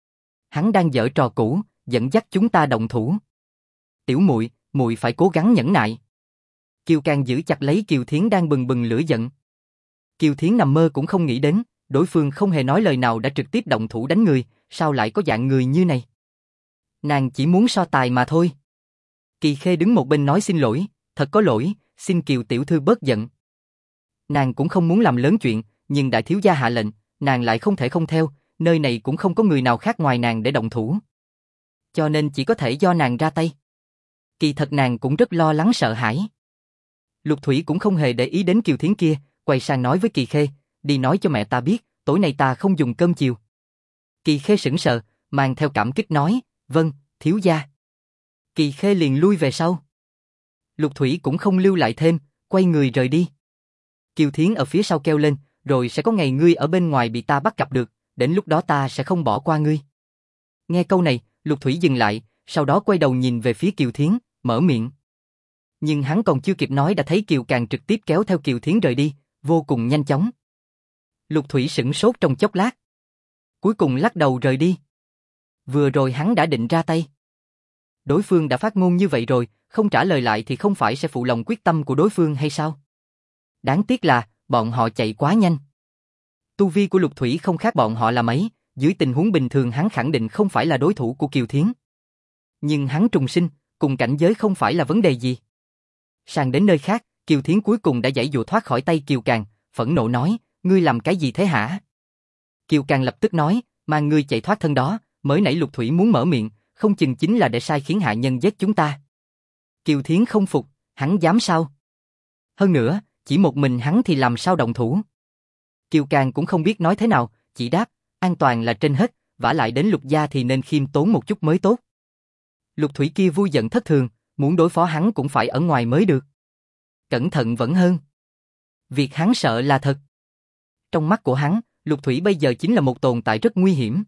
Hắn đang giở trò cũ, dẫn dắt chúng ta động thủ. Tiểu muội, muội phải cố gắng nhẫn nại. Kiều Càng giữ chặt lấy Kiều Thiến đang bừng bừng lửa giận. Kiều Thiến nằm mơ cũng không nghĩ đến, đối phương không hề nói lời nào đã trực tiếp động thủ đánh người, sao lại có dạng người như này? Nàng chỉ muốn so tài mà thôi. Kỳ Khê đứng một bên nói xin lỗi, thật có lỗi, xin Kiều tiểu thư bớt giận. Nàng cũng không muốn làm lớn chuyện, nhưng đại thiếu gia hạ lệnh, nàng lại không thể không theo, nơi này cũng không có người nào khác ngoài nàng để động thủ. Cho nên chỉ có thể do nàng ra tay. Kỳ thật nàng cũng rất lo lắng sợ hãi. Lục Thủy cũng không hề để ý đến Kiều Thiến kia, quay sang nói với Kỳ Khê, đi nói cho mẹ ta biết, tối nay ta không dùng cơm chiều. Kỳ Khê sững sờ, mang theo cảm kích nói, vâng, thiếu gia. Kỳ Khê liền lui về sau. Lục Thủy cũng không lưu lại thêm, quay người rời đi. Kiều Thiến ở phía sau kêu lên, rồi sẽ có ngày ngươi ở bên ngoài bị ta bắt gặp được, đến lúc đó ta sẽ không bỏ qua ngươi. Nghe câu này, Lục Thủy dừng lại, sau đó quay đầu nhìn về phía Kiều Thiến, mở miệng. Nhưng hắn còn chưa kịp nói đã thấy Kiều Càng trực tiếp kéo theo Kiều Thiến rời đi, vô cùng nhanh chóng. Lục Thủy sững sốt trong chốc lát. Cuối cùng lắc đầu rời đi. Vừa rồi hắn đã định ra tay. Đối phương đã phát ngôn như vậy rồi, không trả lời lại thì không phải sẽ phụ lòng quyết tâm của đối phương hay sao? Đáng tiếc là, bọn họ chạy quá nhanh. Tu vi của Lục Thủy không khác bọn họ là mấy, dưới tình huống bình thường hắn khẳng định không phải là đối thủ của Kiều Thiến. Nhưng hắn trùng sinh, cùng cảnh giới không phải là vấn đề gì. Sang đến nơi khác, Kiều Thiến cuối cùng đã giãy dụa thoát khỏi tay Kiều Càng, phẫn nộ nói, ngươi làm cái gì thế hả? Kiều Càng lập tức nói, mà ngươi chạy thoát thân đó, mới nãy Lục Thủy muốn mở miệng, không chừng chính là để sai khiến hạ nhân giết chúng ta. Kiều Thiến không phục, hắn dám sao? Hơn nữa, chỉ một mình hắn thì làm sao động thủ? Kiều Càng cũng không biết nói thế nào, chỉ đáp, an toàn là trên hết, vả lại đến Lục gia thì nên khiêm tốn một chút mới tốt. Lục Thủy kia vui giận thất thường, muốn đối phó hắn cũng phải ở ngoài mới được. Cẩn thận vẫn hơn. Việc hắn sợ là thật. Trong mắt của hắn, Lục Thủy bây giờ chính là một tồn tại rất nguy hiểm.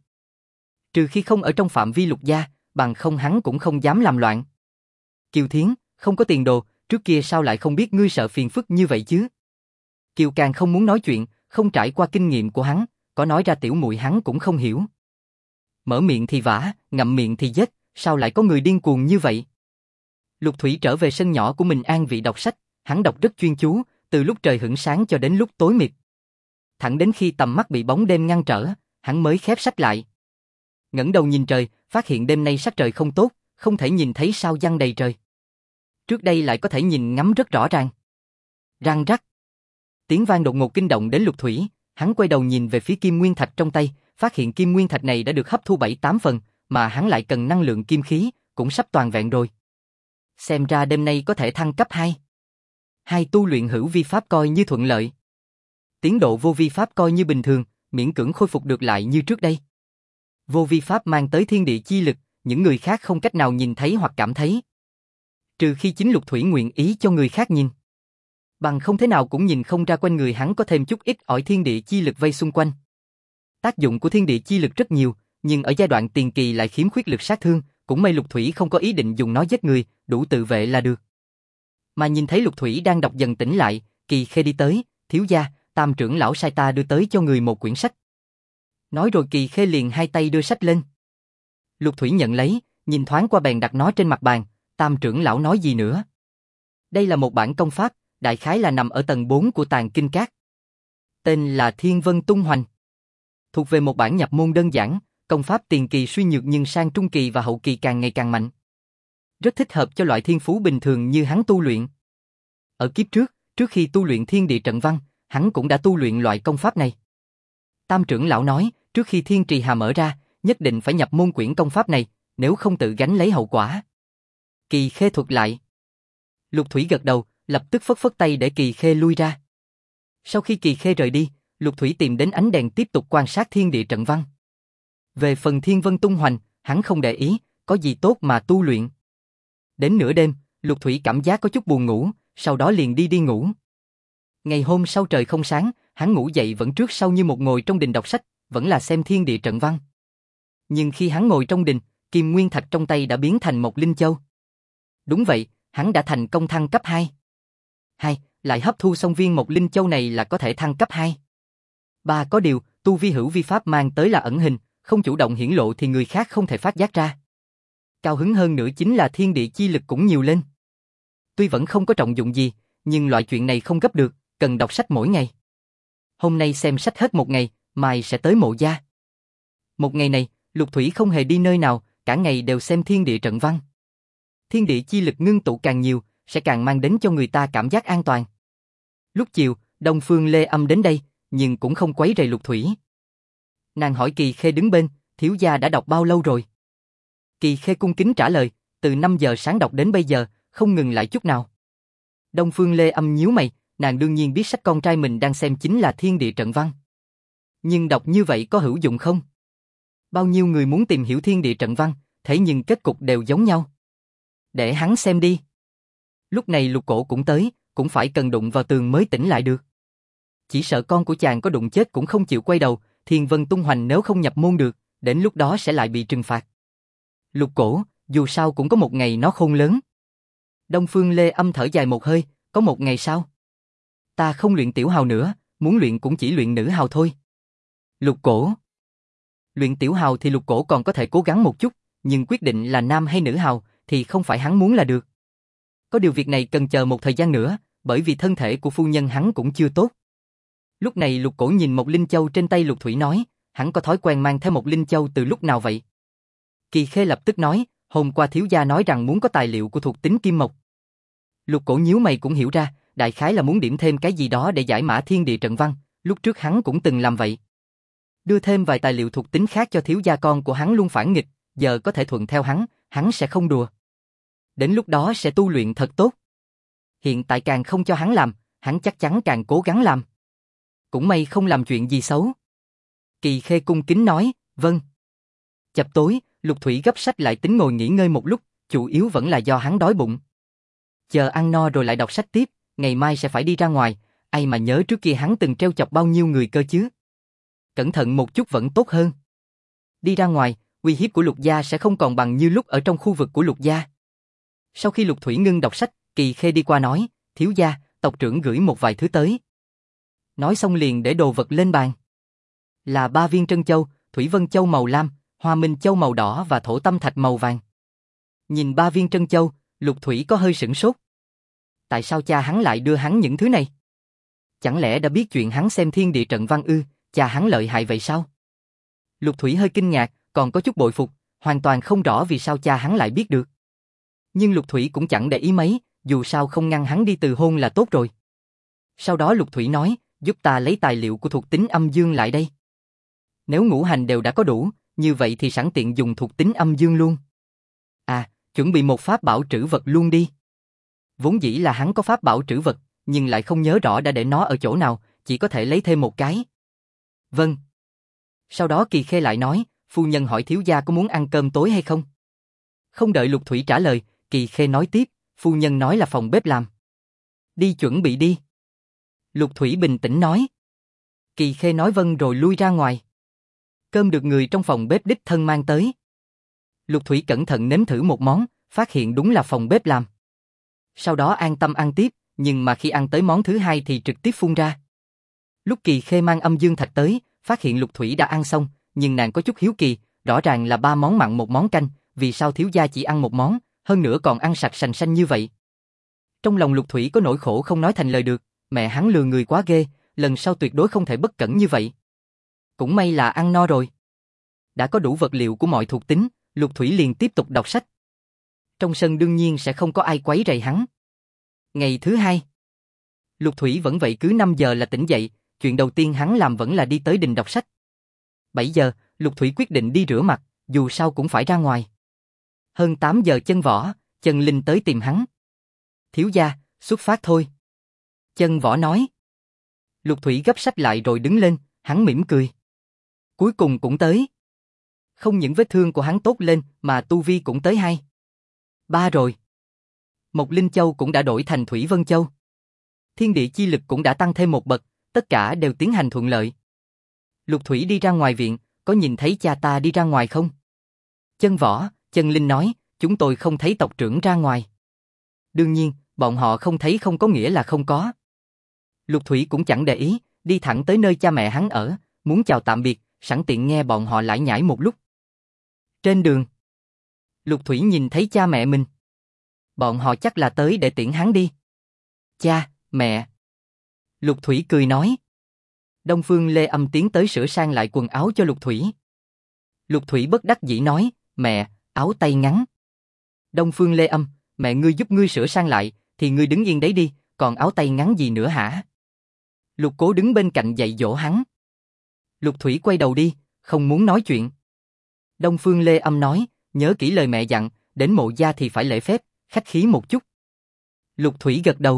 Trừ khi không ở trong phạm vi Lục gia, bằng không hắn cũng không dám làm loạn. Kiều Thiến, không có tiền đồ, trước kia sao lại không biết ngươi sợ phiền phức như vậy chứ? Kiều Càng không muốn nói chuyện, không trải qua kinh nghiệm của hắn, có nói ra tiểu muội hắn cũng không hiểu. Mở miệng thì vả, ngậm miệng thì giết, sao lại có người điên cuồng như vậy? Lục Thủy trở về sân nhỏ của mình an vị đọc sách, hắn đọc rất chuyên chú, từ lúc trời hửng sáng cho đến lúc tối mịt. Thẳng đến khi tầm mắt bị bóng đêm ngăn trở, hắn mới khép sách lại. Ngẩng đầu nhìn trời, phát hiện đêm nay sắc trời không tốt, không thể nhìn thấy sao giăng đầy trời. Trước đây lại có thể nhìn ngắm rất rõ ràng. Răng rắc. Tiếng vang đột ngột kinh động đến Lục Thủy, hắn quay đầu nhìn về phía kim nguyên thạch trong tay, phát hiện kim nguyên thạch này đã được hấp thu 7-8 phần, mà hắn lại cần năng lượng kim khí, cũng sắp toàn vẹn rồi. Xem ra đêm nay có thể thăng cấp 2. Hai tu luyện hữu vi pháp coi như thuận lợi. Tiến độ vô vi pháp coi như bình thường, miễn cưỡng khôi phục được lại như trước đây. Vô vi pháp mang tới thiên địa chi lực, những người khác không cách nào nhìn thấy hoặc cảm thấy. Trừ khi chính Lục Thủy nguyện ý cho người khác nhìn. Bằng không thế nào cũng nhìn không ra quanh người hắn có thêm chút ít ỏi thiên địa chi lực vây xung quanh. Tác dụng của thiên địa chi lực rất nhiều, nhưng ở giai đoạn tiền kỳ lại khiếm khuyết lực sát thương, cũng may Lục Thủy không có ý định dùng nó giết người, đủ tự vệ là được. Mà nhìn thấy Lục Thủy đang đọc dần tỉnh lại, Kỳ Khê đi tới, thiếu gia, Tam trưởng lão sai ta đưa tới cho người một quyển sách. Nói rồi Kỳ Khê liền hai tay đưa sách lên. Lục Thủy nhận lấy, nhìn thoáng qua bèn đặt nó trên mặt bàn, Tam trưởng lão nói gì nữa? Đây là một bản công pháp, đại khái là nằm ở tầng 4 của Tàng Kinh Các. Tên là Thiên Vân Tung Hoành. Thuộc về một bản nhập môn đơn giản, công pháp tiền kỳ suy nhược nhưng sang trung kỳ và hậu kỳ càng ngày càng mạnh. Rất thích hợp cho loại thiên phú bình thường như hắn tu luyện. Ở kiếp trước, trước khi tu luyện thiên địa trận văn, hắn cũng đã tu luyện loại công pháp này. Tam trưởng lão nói, trước khi thiên trì hà mở ra, nhất định phải nhập môn quyển công pháp này, nếu không tự gánh lấy hậu quả. Kỳ Khê thuật lại. Lục Thủy gật đầu, lập tức phất phất tay để Kỳ Khê lui ra. Sau khi Kỳ Khê rời đi, Lục Thủy tìm đến ánh đèn tiếp tục quan sát thiên địa trận văn. Về phần thiên vân tung hoành, hắn không để ý, có gì tốt mà tu luyện. Đến nửa đêm, Lục Thủy cảm giác có chút buồn ngủ, sau đó liền đi ngủ. Ngày hôm sau trời không sáng, hắn ngủ dậy vẫn trước sau như một ngồi trong đình đọc sách, vẫn là xem thiên địa trận văn. Nhưng khi hắn ngồi trong đình, Kim Nguyên Thạch trong tay đã biến thành một linh châu. Đúng vậy, hắn đã thành công thăng cấp 2. Lại hấp thu xong viên một linh châu này là có thể thăng cấp 2. 3. Có điều, tu vi hữu vi pháp mang tới là ẩn hình, không chủ động hiển lộ thì người khác không thể phát giác ra. Cao hứng hơn nữa chính là thiên địa chi lực cũng nhiều lên. Tuy vẫn không có trọng dụng gì, nhưng loại chuyện này không gấp được, cần đọc sách mỗi ngày. Hôm nay xem sách hết một ngày, mai sẽ tới Mộ Gia. Một ngày này, Lục Thủy không hề đi nơi nào, cả ngày đều xem thiên địa trận văn. Thiên địa chi lực ngưng tụ càng nhiều, sẽ càng mang đến cho người ta cảm giác an toàn. Lúc chiều, Đông Phương Lê Âm đến đây, nhưng cũng không quấy rầy Lục Thủy. Nàng hỏi Kỳ Khê đứng bên, thiếu gia đã đọc bao lâu rồi? Kỳ Khê cung kính trả lời, từ 5 giờ sáng đọc đến bây giờ, không ngừng lại chút nào. Đông Phương Lê Âm nhíu mày, nàng đương nhiên biết sách con trai mình đang xem chính là thiên địa trận văn. Nhưng đọc như vậy có hữu dụng không? Bao nhiêu người muốn tìm hiểu thiên địa trận văn, thế nhưng kết cục đều giống nhau. Để hắn xem đi. Lúc này Lục Cổ cũng tới, cũng phải cần đụng vào tường mới tỉnh lại được. Chỉ sợ con của chàng có đụng chết cũng không chịu quay đầu, Thiên Vân tung hoành nếu không nhập môn được, đến lúc đó sẽ lại bị trừng phạt. Lục Cổ, dù sao cũng có một ngày nó khôn lớn. Đông Phương Lê Âm thở dài một hơi, có một ngày sao? Ta không luyện tiểu hào nữa, muốn luyện cũng chỉ luyện nữ hào thôi. Lục Cổ. Luyện tiểu hào thì Lục Cổ còn có thể cố gắng một chút, nhưng quyết định là nam hay nữ hào thì không phải hắn muốn là được. Có điều việc này cần chờ một thời gian nữa, bởi vì thân thể của phu nhân hắn cũng chưa tốt. Lúc này Lục Cổ nhìn một linh châu trên tay Lục Thủy nói, hắn có thói quen mang theo một linh châu từ lúc nào vậy? Kỳ Khê lập tức nói, hôm qua thiếu gia nói rằng muốn có tài liệu của thuộc tính kim mộc. Lục Cổ nhíu mày cũng hiểu ra, đại khái là muốn điểm thêm cái gì đó để giải mã thiên địa trận văn, lúc trước hắn cũng từng làm vậy. Đưa thêm vài tài liệu thuộc tính khác cho thiếu gia con của hắn luôn phản nghịch, giờ có thể thuận theo hắn sẽ không đùa. Đến lúc đó sẽ tu luyện thật tốt. Hiện tại càng không cho hắn làm, hắn chắc chắn càng cố gắng làm. Cũng may không làm chuyện gì xấu. Kỳ Khê cung kính nói, vâng. Chập tối, Lục Thủy gấp sách lại tính ngồi nghỉ ngơi một lúc, chủ yếu vẫn là do hắn đói bụng. Chờ ăn no rồi lại đọc sách tiếp, ngày mai sẽ phải đi ra ngoài, ai mà nhớ trước kia hắn từng trêu chọc bao nhiêu người cơ chứ. Cẩn thận một chút vẫn tốt hơn. Đi ra ngoài, uy hiếp của Lục gia sẽ không còn bằng như lúc ở trong khu vực của Lục gia. Sau khi Lục Thủy ngưng đọc sách, Kỳ Khê đi qua nói, thiếu gia, tộc trưởng gửi một vài thứ tới. Nói xong liền để đồ vật lên bàn. Là 3 viên trân châu, thủy vân châu màu lam, hoa minh châu màu đỏ và thổ tâm thạch màu vàng. Nhìn 3 viên trân châu, Lục Thủy có hơi sửng sốt. Tại sao cha hắn lại đưa hắn những thứ này? Chẳng lẽ đã biết chuyện hắn xem thiên địa trận văn ư, cha hắn lợi hại vậy sao? Lục Thủy hơi kinh ngạc, còn có chút bội phục, hoàn toàn không rõ vì sao cha hắn lại biết được. Nhưng Lục Thủy cũng chẳng để ý mấy, dù sao không ngăn hắn đi từ hôn là tốt rồi. Sau đó Lục Thủy nói, giúp ta lấy tài liệu của thuộc tính âm dương lại đây. Nếu ngũ hành đều đã có đủ, như vậy thì sẵn tiện dùng thuộc tính âm dương luôn. À, chuẩn bị một pháp bảo trữ vật luôn đi. Vốn dĩ là hắn có pháp bảo trữ vật, nhưng lại không nhớ rõ đã để nó ở chỗ nào, chỉ có thể lấy thêm một cái. Vâng. Sau đó Kỳ Khê lại nói, phu nhân hỏi thiếu gia có muốn ăn cơm tối hay không? Không đợi Lục Thủy trả lời, Kỳ Khê nói tiếp, phu nhân nói là phòng bếp làm. Đi chuẩn bị đi. Lục Thủy bình tĩnh nói. Kỳ Khê nói vâng rồi lui ra ngoài. Cơm được người trong phòng bếp đích thân mang tới. Lục Thủy cẩn thận nếm thử một món, phát hiện đúng là phòng bếp làm. Sau đó an tâm ăn tiếp, nhưng mà khi ăn tới món thứ hai thì trực tiếp phun ra. Lúc Kỳ Khê mang âm dương thạch tới, phát hiện Lục Thủy đã ăn xong, nhưng nàng có chút hiếu kỳ, rõ ràng là 3 món mặn một món canh, vì sao thiếu gia chỉ ăn một món, hơn nữa còn ăn sạch sành xanh như vậy. Trong lòng Lục Thủy có nỗi khổ không nói thành lời được, mẹ hắn lừa người quá ghê, lần sau tuyệt đối không thể bất cẩn như vậy. Cũng may là ăn no rồi. Đã có đủ vật liệu của mọi thuộc tính, Lục Thủy liền tiếp tục đọc sách. Trong sân đương nhiên sẽ không có ai quấy rầy hắn. Ngày thứ hai, Lục Thủy vẫn vậy, cứ 5 giờ là tỉnh dậy, chuyện đầu tiên hắn làm vẫn là đi tới đình đọc sách. 7 giờ, Lục Thủy quyết định đi rửa mặt, dù sao cũng phải ra ngoài. Hơn 8 giờ Chân Võ, Chân Linh tới tìm hắn. Thiếu gia, xuất phát thôi. Chân Võ nói. Lục Thủy gấp sách lại rồi đứng lên, hắn mỉm cười. Cuối cùng cũng tới. Không những vết thương của hắn tốt lên mà tu vi cũng tới 2, 3 rồi. Mộc Linh Châu cũng đã đổi thành Thủy Vân Châu. Thiên địa chi lực cũng đã tăng thêm một bậc, tất cả đều tiến hành thuận lợi. Lục Thủy đi ra ngoài viện, có nhìn thấy cha ta đi ra ngoài không? Chân Võ, Chân Linh nói, chúng tôi không thấy tộc trưởng ra ngoài. Đương nhiên, bọn họ không thấy không có nghĩa là không có. Lục Thủy cũng chẳng để ý, đi thẳng tới nơi cha mẹ hắn ở, muốn chào tạm biệt, sẵn tiện nghe bọn họ lải nhải một lúc. Trên đường, Lục Thủy nhìn thấy cha mẹ mình. Bọn họ chắc là tới để tiễn hắn đi. Cha, mẹ. Lục Thủy cười nói. Đông Phương Lê Âm tiến tới sửa sang lại quần áo cho Lục Thủy. Lục Thủy bất đắc dĩ nói, mẹ, áo tay ngắn. Đông Phương Lê Âm, mẹ ngươi giúp ngươi sửa sang lại, thì ngươi đứng yên đấy đi, còn áo tay ngắn gì nữa hả? Lục Cố đứng bên cạnh dạy dỗ hắn. Lục Thủy quay đầu đi, không muốn nói chuyện. Đông Phương Lê Âm nói, nhớ kỹ lời mẹ dặn, đến Mộ gia thì phải lễ phép, khách khí một chút. Lục Thủy gật đầu.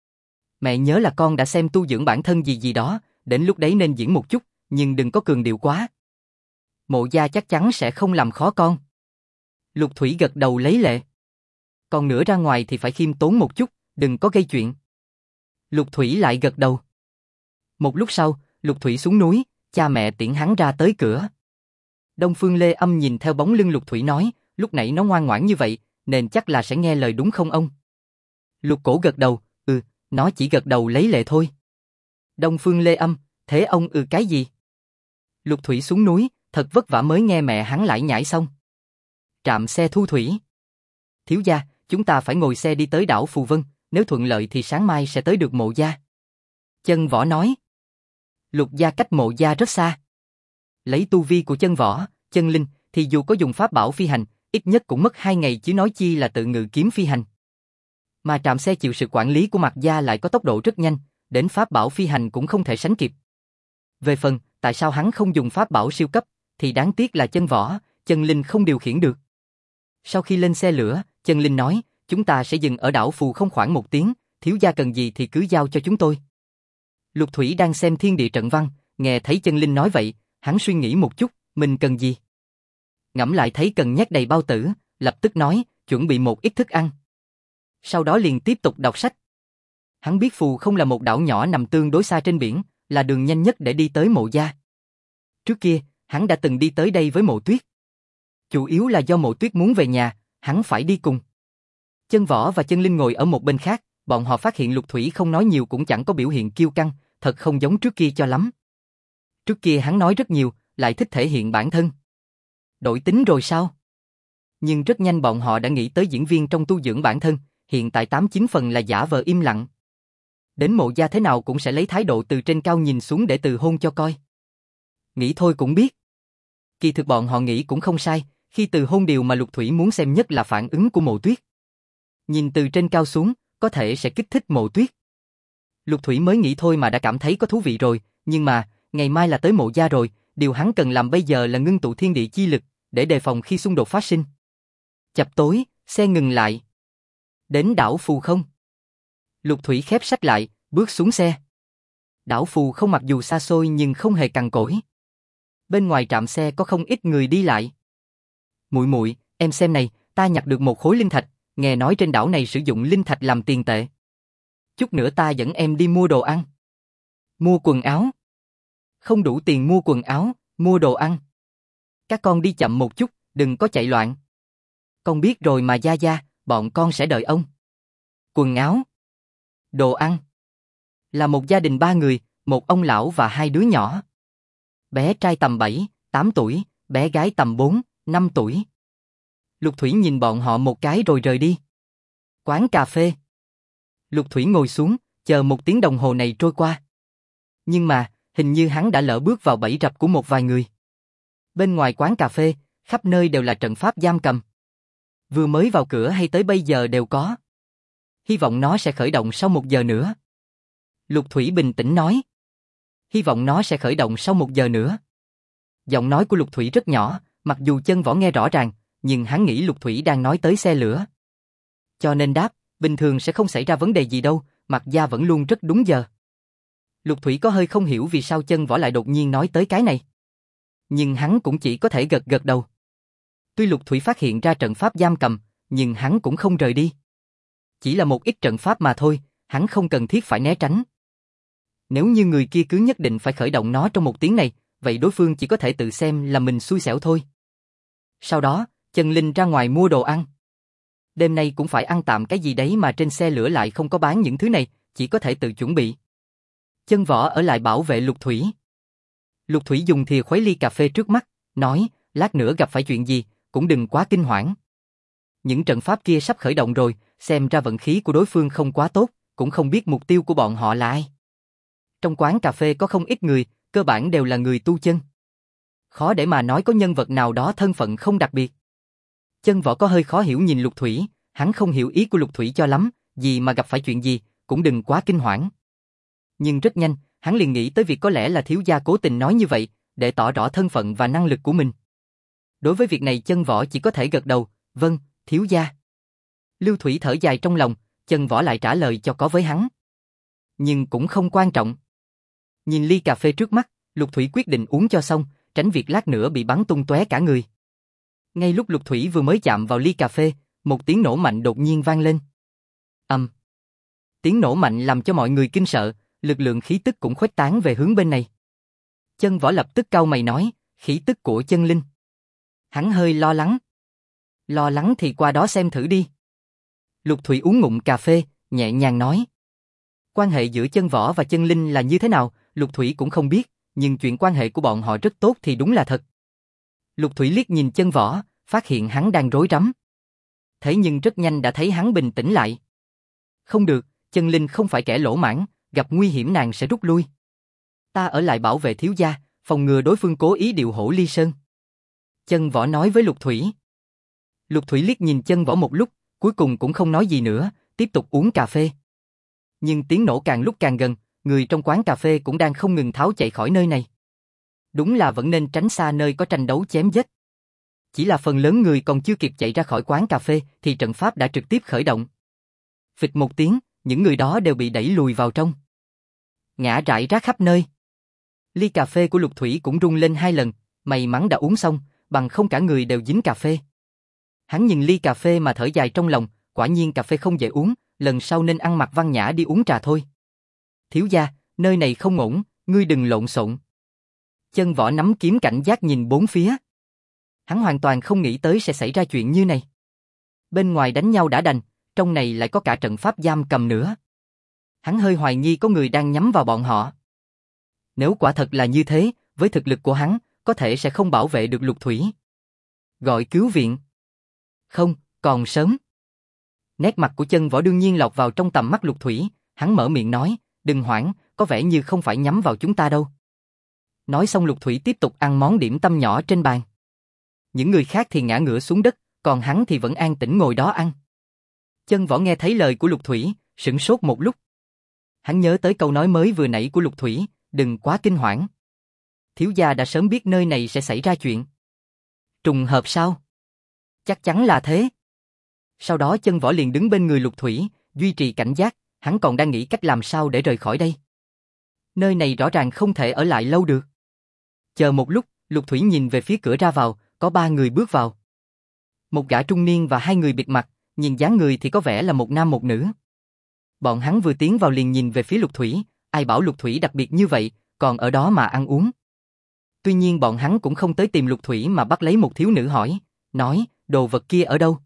Mẹ nhớ là con đã xem tu dưỡng bản thân gì gì đó, đến lúc đấy nên diễn một chút, nhưng đừng có cường điệu quá. Mộ gia chắc chắn sẽ không làm khó con. Lục Thủy gật đầu lấy lệ. Còn nữa ra ngoài thì phải khiêm tốn một chút, đừng có gây chuyện. Lục Thủy lại gật đầu. Một lúc sau, Lục Thủy xuống núi, cha mẹ tiễn hắn ra tới cửa. Đông Phương Lê Âm nhìn theo bóng lưng Lục Thủy nói, lúc nãy nó ngoan ngoãn như vậy, nên chắc là sẽ nghe lời đúng không ông? Lục Cổ gật đầu, nó chỉ gật đầu lấy lệ thôi. Đông Phương Lê Âm, thế ông cái gì? Lục Thủy xuống núi, thật vất vả mới nghe mẹ hắn lải nhải xong. Trạm xe thu thủy. Thiếu gia, chúng ta phải ngồi xe đi tới đảo Phù Vân, nếu thuận lợi thì sáng mai sẽ tới được Mộ gia. Chân Võ nói. Lục gia cách Mộ gia rất xa. Lấy tu vi của Chân Võ, Chân Linh, thì dù có dùng pháp bảo phi hành, ít nhất cũng mất 2 ngày chứ nói chi là tự ngự kiếm phi hành. Mà trạm xe chịu sự quản lý của Mạc gia lại có tốc độ rất nhanh, đến pháp bảo phi hành cũng không thể sánh kịp. Về phần, tại sao hắn không dùng pháp bảo siêu cấp, thì đáng tiếc là Chân Võ, Chân Linh không điều khiển được. Sau khi lên xe lửa, Chân Linh nói, chúng ta sẽ dừng ở đảo Phù không khoảng 1 tiếng, thiếu gia cần gì thì cứ giao cho chúng tôi. Lục Thủy đang xem thiên địa trận văn, nghe thấy Chân Linh nói vậy, hắn suy nghĩ một chút, mình cần gì? Ngẫm lại thấy cần nhét đầy bao tử, lập tức nói, chuẩn bị một ít thức ăn. Sau đó liền tiếp tục đọc sách. Hắn biết Phù không là một đảo nhỏ nằm tương đối xa trên biển, là đường nhanh nhất để đi tới Mộ gia. Trước kia, hắn đã từng đi tới đây với Mộ Tuyết. Chủ yếu là do Mộ Tuyết muốn về nhà, hắn phải đi cùng. Chân Võ và Chân Linh ngồi ở một bên khác, bọn họ phát hiện Lục Thủy không nói nhiều cũng chẳng có biểu hiện kiêu căng, thật không giống trước kia cho lắm. Trước kia hắn nói rất nhiều, lại thích thể hiện bản thân. Đổi tính rồi sao? Nhưng rất nhanh bọn họ đã nghĩ tới diễn viên trong tu dưỡng bản thân, hiện tại 8-9 phần là giả vờ im lặng. Đến Mộ gia thế nào cũng sẽ lấy thái độ từ trên cao nhìn xuống để từ hôn cho coi. Nghĩ thôi cũng biết. Kỳ thực bọn họ nghĩ cũng không sai, khi từ hôn điều mà Lục Thủy muốn xem nhất là phản ứng của Mộ Tuyết. Nhìn từ trên cao xuống, có thể sẽ kích thích Mộ Tuyết. Lục Thủy mới nghĩ thôi mà đã cảm thấy có thú vị rồi, nhưng mà, ngày mai là tới Mộ gia rồi, điều hắn cần làm bây giờ là ngưng tụ thiên địa chi lực, để đề phòng khi xung đột phát sinh. Chập tối, xe ngừng lại. Đến đảo Phù không. Lục Thủy khép sách lại, bước xuống xe. Đảo Phù không mặc dù xa xôi nhưng không hề cằn cỗi. Bên ngoài trạm xe có không ít người đi lại. Muội muội, em xem này, ta nhặt được một khối linh thạch, nghe nói trên đảo này sử dụng linh thạch làm tiền tệ. Chút nữa ta dẫn em đi mua đồ ăn. Mua quần áo. Không đủ tiền mua quần áo, mua đồ ăn. Các con đi chậm một chút, đừng có chạy loạn. Con biết rồi mà gia gia, bọn con sẽ đợi ông. Quần áo. Đồ ăn. Là một gia đình 3 người, một ông lão và 2 đứa nhỏ. Bé trai tầm 7-8 tuổi, bé gái tầm 4-5 tuổi. Lục Thủy nhìn bọn họ một cái rồi rời đi. Quán cà phê. Lục Thủy ngồi xuống, chờ 1 tiếng đồng hồ này trôi qua. Nhưng mà, hình như hắn đã lỡ bước vào bẫy rập của một vài người. Bên ngoài quán cà phê, khắp nơi đều là trận pháp giam cầm. Vừa mới vào cửa hay tới bây giờ đều có. Hy vọng nó sẽ khởi động sau 1 giờ nữa. Lục Thủy bình tĩnh nói. Hy vọng nó sẽ khởi động sau 1 giờ nữa. Giọng nói của Lục Thủy rất nhỏ, mặc dù Chân Võ nghe rõ ràng, nhưng hắn nghĩ Lục Thủy đang nói tới xe lửa. Cho nên đáp, bình thường sẽ không xảy ra vấn đề gì đâu, Mạc gia vẫn luôn rất đúng giờ. Lục Thủy có hơi không hiểu vì sao Chân Võ lại đột nhiên nói tới cái này. Nhưng hắn cũng chỉ có thể gật gật đầu. Tuy Lục Thủy phát hiện ra trận pháp giam cầm, nhưng hắn cũng không rời đi. Chỉ là một ít trận pháp mà thôi, hắn không cần thiết phải né tránh. Nếu như người kia cứ nhất định phải khởi động nó trong một tiếng này, vậy đối phương chỉ có thể tự xem là mình xui xẻo thôi. Sau đó, Chân Linh ra ngoài mua đồ ăn. Đêm nay cũng phải ăn tạm cái gì đấy mà trên xe lửa lại không có bán những thứ này, chỉ có thể tự chuẩn bị. Chân Võ ở lại bảo vệ Lục Thủy. Lục Thủy dùng thìa khuấy ly cà phê trước mắt, nói, lát nữa gặp phải chuyện gì, cũng đừng quá kinh hoảng. Những trận pháp kia sắp khởi động rồi, xem ra vận khí của đối phương không quá tốt, cũng không biết mục tiêu của bọn họ là ai. Trong quán cà phê có không ít người, cơ bản đều là người tu chân. Khó để mà nói có nhân vật nào đó thân phận không đặc biệt. Chân Võ có hơi khó hiểu nhìn Lục Thủy, hắn không hiểu ý của Lục Thủy cho lắm, gì mà gặp phải chuyện gì, cũng đừng quá kinh hoảng. Nhưng rất nhanh, hắn liền nghĩ tới việc có lẽ là thiếu gia cố tình nói như vậy, để tỏ rõ thân phận và năng lực của mình. Đối với việc này Chân Võ chỉ có thể gật đầu, vâng, thiếu gia. Lưu Thủy thở dài trong lòng, Chân Võ lại trả lời cho có với hắn. Nhưng cũng không quan trọng. Nhìn ly cà phê trước mắt, Lục Thủy quyết định uống cho xong, tránh việc lát nữa bị bắn tung tóe cả người. Ngay lúc Lục Thủy vừa mới chạm vào ly cà phê, một tiếng nổ mạnh đột nhiên vang lên. Tiếng nổ mạnh làm cho mọi người kinh sợ, lực lượng khí tức cũng khuếch tán về hướng bên này. Chân Võ lập tức cau mày nói, khí tức của chân linh. Hắn hơi lo lắng. Lo lắng thì qua đó xem thử đi. Lục Thủy uống ngụm cà phê, nhẹ nhàng nói. Quan hệ giữa Chân Võ và chân linh là như thế nào, Lục Thủy cũng không biết, nhưng chuyện quan hệ của bọn họ rất tốt thì đúng là thật. Lục Thủy liếc nhìn Chân Võ, phát hiện hắn đang rối rắm. Thế nhưng rất nhanh đã thấy hắn bình tĩnh lại. Không được, chân linh không phải kẻ lỗ mãng, gặp nguy hiểm nàng sẽ rút lui. Ta ở lại bảo vệ thiếu gia, phòng ngừa đối phương cố ý điều Hổ Ly Sơn. Chân Võ nói với Lục Thủy. Lục Thủy liếc nhìn Chân Võ một lúc, cuối cùng cũng không nói gì nữa, tiếp tục uống cà phê. Nhưng tiếng nổ càng lúc càng gần, người trong quán cà phê cũng đang không ngừng tháo chạy khỏi nơi này. Đúng là vẫn nên tránh xa nơi có tranh đấu chém giết. Chỉ là phần lớn người còn chưa kịp chạy ra khỏi quán cà phê thì trận pháp đã trực tiếp khởi động. Phịch một tiếng, những người đó đều bị đẩy lùi vào trong. Ngã rải rác khắp nơi. Ly cà phê của Lục Thủy cũng rung lên 2 lần, may mắn đã uống xong, bằng không cả người đều dính cà phê. Hắn nhìn ly cà phê mà thở dài trong lòng, quả nhiên cà phê không dễ uống, lần sau nên ăn mặc văn nhã đi uống trà thôi. Thiếu gia, nơi này không ổn, ngươi đừng lộn xộn. Chân Võ nắm kiếm cảnh giác nhìn bốn phía. Hắn hoàn toàn không nghĩ tới sẽ xảy ra chuyện như này. Bên ngoài đánh nhau đã đành, trong này lại có cả trận pháp giam cầm nữa. Hắn hơi hoài nghi có người đang nhắm vào bọn họ. Nếu quả thật là như thế, với thực lực của hắn, có thể sẽ không bảo vệ được Lục Thủy. Gọi cứu viện. Không, còn sớm. Nét mặt của Chân Võ đương nhiên lọt vào trong tầm mắt Lục Thủy, hắn mở miệng nói, đừng hoảng, có vẻ như không phải nhắm vào chúng ta đâu. Nói xong Lục Thủy tiếp tục ăn món điểm tâm nhỏ trên bàn. Những người khác thì ngã ngửa xuống đất, còn hắn thì vẫn an tĩnh ngồi đó ăn. Chân Võ nghe thấy lời của Lục Thủy, sửng sốt một lúc. Hắn nhớ tới câu nói mới vừa nãy của Lục Thủy, đừng quá kinh hoảng. Thiếu gia đã sớm biết nơi này sẽ xảy ra chuyện. Trùng hợp sao? Chắc chắn là thế. Sau đó Chân Võ liền đứng bên người Lục Thủy, duy trì cảnh giác, hắn còn đang nghĩ cách làm sao để rời khỏi đây. Nơi này rõ ràng không thể ở lại lâu được. Chờ một lúc, Lục Thủy nhìn về phía cửa ra vào, có 3 người bước vào. Một gã trung niên và 2 người bịt mặt, nhìn dáng người thì có vẻ là một nam một nữ. Bọn hắn vừa tiến vào liền nhìn về phía Lục Thủy, ai bảo Lục Thủy đặc biệt như vậy, còn ở đó mà ăn uống. Tuy nhiên bọn hắn cũng không tới tìm Lục Thủy mà bắt lấy một thiếu nữ hỏi, nói, đồ vật kia ở đâu?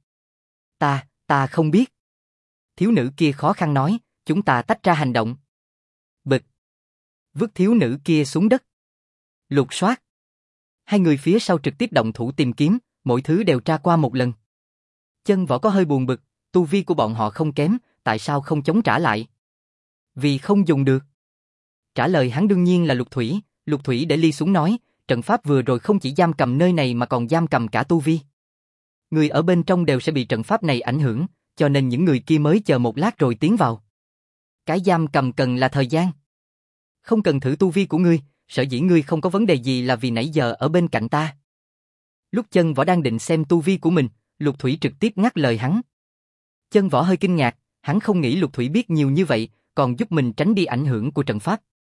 Ta không biết. Thiếu nữ kia khó khăn nói, chúng ta tách ra hành động. Bịch. Vứt thiếu nữ kia xuống đất. Lục soát. 2 người phía sau trực tiếp động thủ tìm kiếm, mỗi thứ đều tra qua một lần. Chân Võ có hơi buồn bực, tu vi của bọn họ không kém, tại sao không chống trả lại? Vì không dùng được. Trả lời hắn đương nhiên là Lục Thủy để ly xuống nói, trận pháp vừa rồi không chỉ giam cầm nơi này mà còn giam cầm cả tu vi. Người ở bên trong đều sẽ bị trận pháp này ảnh hưởng, cho nên những người kia mới chờ một lát rồi tiến vào. Cái giam cầm cần là thời gian. Không cần thử tu vi của ngươi, sở dĩ ngươi không có vấn đề gì là vì nãy giờ ở bên cạnh ta. Lúc Chân Võ đang định xem tu vi của mình, Lục Thủy trực tiếp ngắt lời hắn. Chân Võ hơi kinh ngạc, hắn không nghĩ Lục Thủy biết nhiều như vậy, còn giúp mình tránh đi ảnh hưởng của trận pháp.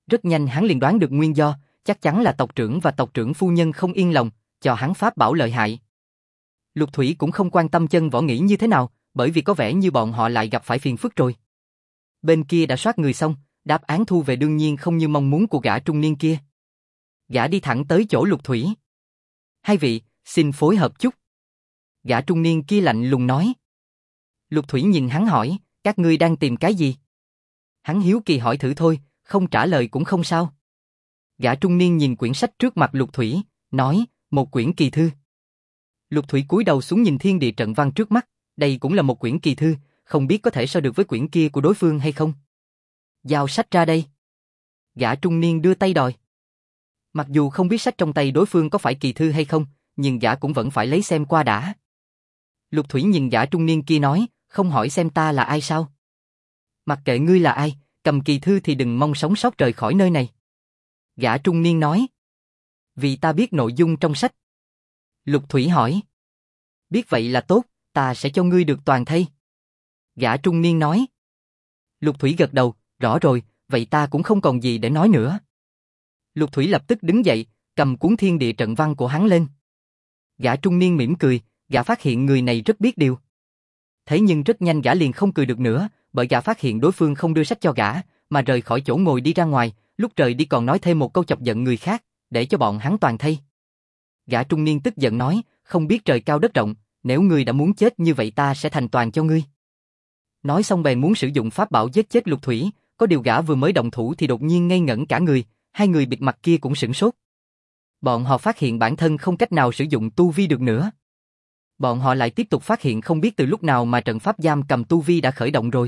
Rất nhanh hắn liền đoán được nguyên do, chắc chắn là tộc trưởng và tộc trưởng phu nhân không yên lòng, cho hắn pháp bảo lợi hại. Lục Thủy cũng không quan tâm Chân Võ nghĩ như thế nào, bởi vì có vẻ như bọn họ lại gặp phải phiền phức rồi. Bên kia đã soát người xong, đáp án thu về đương nhiên không như mong muốn của gã trung niên kia. Gã đi thẳng tới chỗ Lục Thủy. Hai vị, xin phối hợp chút. Gã trung niên kia lạnh lùng nói. Lục Thủy nhìn hắn hỏi, các ngươi đang tìm cái gì? Hắn hiếu kỳ hỏi thử thôi, không trả lời cũng không sao. Gã trung niên nhìn quyển sách trước mặt Lục Thủy, nói, một quyển kỳ thư. Lục Thủy cúi đầu xuống nhìn thiên địa trận văn trước mắt, đây cũng là một quyển kỳ thư, không biết có thể so được với quyển kia của đối phương hay không. Giao sách ra đây. Gã trung niên đưa tay đòi. Mặc dù không biết sách trong tay đối phương có phải kỳ thư hay không, nhưng gã cũng vẫn phải lấy xem qua đã. Lục Thủy nhìn gã trung niên kia nói, không hỏi xem ta là ai sao? Mặc kệ ngươi là ai, cầm kỳ thư thì đừng mong sống sót rời khỏi nơi này. Gã trung niên nói. Vì ta biết nội dung trong sách. Lục Thủy hỏi. Biết vậy là tốt, ta sẽ cho ngươi được toàn thây. Gã trung niên nói. Lục Thủy gật đầu, rõ rồi, vậy ta cũng không còn gì để nói nữa. Lục Thủy lập tức đứng dậy, cầm cuốn thiên địa trận văn của hắn lên. Gã trung niên mỉm cười, gã phát hiện người này rất biết điều. Thế nhưng rất nhanh gã liền không cười được nữa, bởi gã phát hiện đối phương không đưa sách cho gã, mà rời khỏi chỗ ngồi đi ra ngoài, lúc rời đi còn nói thêm một câu chọc giận người khác, để cho bọn hắn toàn thây. Gã trung niên tức giận nói, không biết trời cao đất rộng, nếu ngươi đã muốn chết như vậy ta sẽ thành toàn cho ngươi. Nói xong bèn muốn sử dụng pháp bảo giết chết Lục Thủy, có điều gã vừa mới động thủ thì đột nhiên ngây ngẩn cả người, hai người bịt mặt kia cũng sửng sốt. Bọn họ phát hiện bản thân không cách nào sử dụng tu vi được nữa. Bọn họ lại tiếp tục phát hiện không biết từ lúc nào mà trận pháp giam cầm tu vi đã khởi động rồi.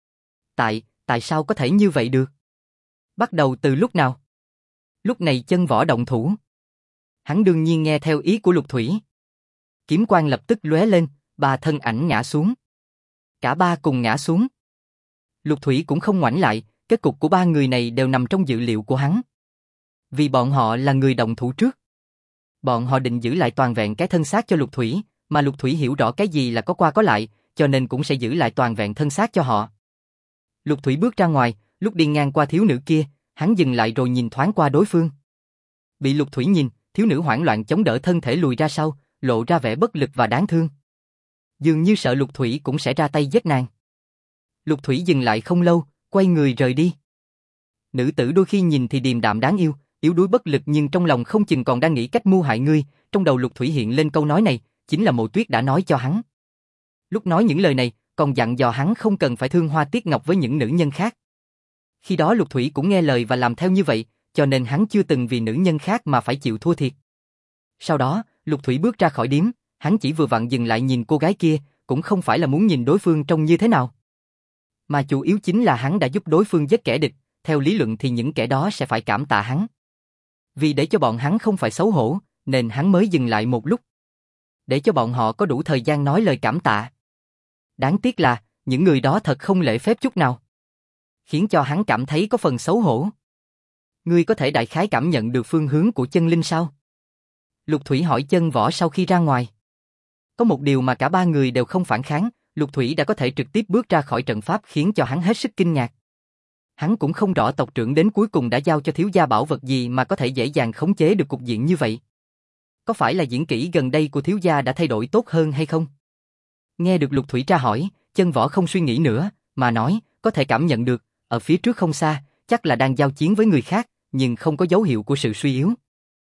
Tại sao có thể như vậy được? Bắt đầu từ lúc nào? Lúc này Chân Võ động thủ. Hắn đương nhiên nghe theo ý của Lục Thủy. Kiếm quang lập tức lóe lên, ba thân ảnh ngã xuống. Cả ba cùng ngã xuống. Lục Thủy cũng không ngoảnh lại, kết cục của ba người này đều nằm trong dự liệu của hắn. Vì bọn họ là người động thủ trước. Bọn họ định giữ lại toàn vẹn cái thân xác cho Lục Thủy, mà Lục Thủy hiểu rõ cái gì là có qua có lại, cho nên cũng sẽ giữ lại toàn vẹn thân xác cho họ. Lục Thủy bước ra ngoài, lúc đi ngang qua thiếu nữ kia, hắn dừng lại rồi nhìn thoáng qua đối phương. Bị Lục Thủy nhìn, thiếu nữ hoảng loạn chống đỡ thân thể lùi ra sau, lộ ra vẻ bất lực và đáng thương. Dường như sợ Lục Thủy cũng sẽ ra tay giết nàng. Lục Thủy dừng lại không lâu, quay người rời đi. Nữ tử đôi khi nhìn thì điềm đạm đáng yêu, yếu đuối bất lực nhưng trong lòng không chừng còn đang nghĩ cách mưu hại ngươi. Trong đầu Lục Thủy hiện lên câu nói này, chính là Mộ Tuyết đã nói cho hắn. Lúc nói những lời này, còn dặn dò hắn không cần phải thương hoa tiếc ngọc với những nữ nhân khác. Khi đó Lục Thủy cũng nghe lời và làm theo như vậy, cho nên hắn chưa từng vì nữ nhân khác mà phải chịu thua thiệt. Sau đó, Lục Thủy bước ra khỏi điếm, hắn chỉ vừa vặn dừng lại nhìn cô gái kia, cũng không phải là muốn nhìn đối phương trông như thế nào. Mà chủ yếu chính là hắn đã giúp đối phương giết kẻ địch, theo lý luận thì những kẻ đó sẽ phải cảm tạ hắn. Vì để cho bọn hắn không phải xấu hổ, nên hắn mới dừng lại một lúc. Để cho bọn họ có đủ thời gian nói lời cảm tạ. Đáng tiếc là, những người đó thật không lễ phép chút nào. Khiến cho hắn cảm thấy có phần xấu hổ. Ngươi có thể đại khái cảm nhận được phương hướng của chân linh sao? Lục Thủy hỏi Chân Võ sau khi ra ngoài. Có một điều mà cả ba người đều không phản kháng, Lục Thủy đã có thể trực tiếp bước ra khỏi trận pháp khiến cho hắn hết sức kinh ngạc. Hắn cũng không rõ tộc trưởng đến cuối cùng đã giao cho thiếu gia bảo vật gì mà có thể dễ dàng khống chế được cục diện như vậy. Có phải là diễn kỹ gần đây của thiếu gia đã thay đổi tốt hơn hay không? Nghe được Lục Thủy tra hỏi, Chân Võ không suy nghĩ nữa, mà nói, có thể cảm nhận được, ở phía trước không xa, chắc là đang giao chiến với người khác, nhưng không có dấu hiệu của sự suy yếu.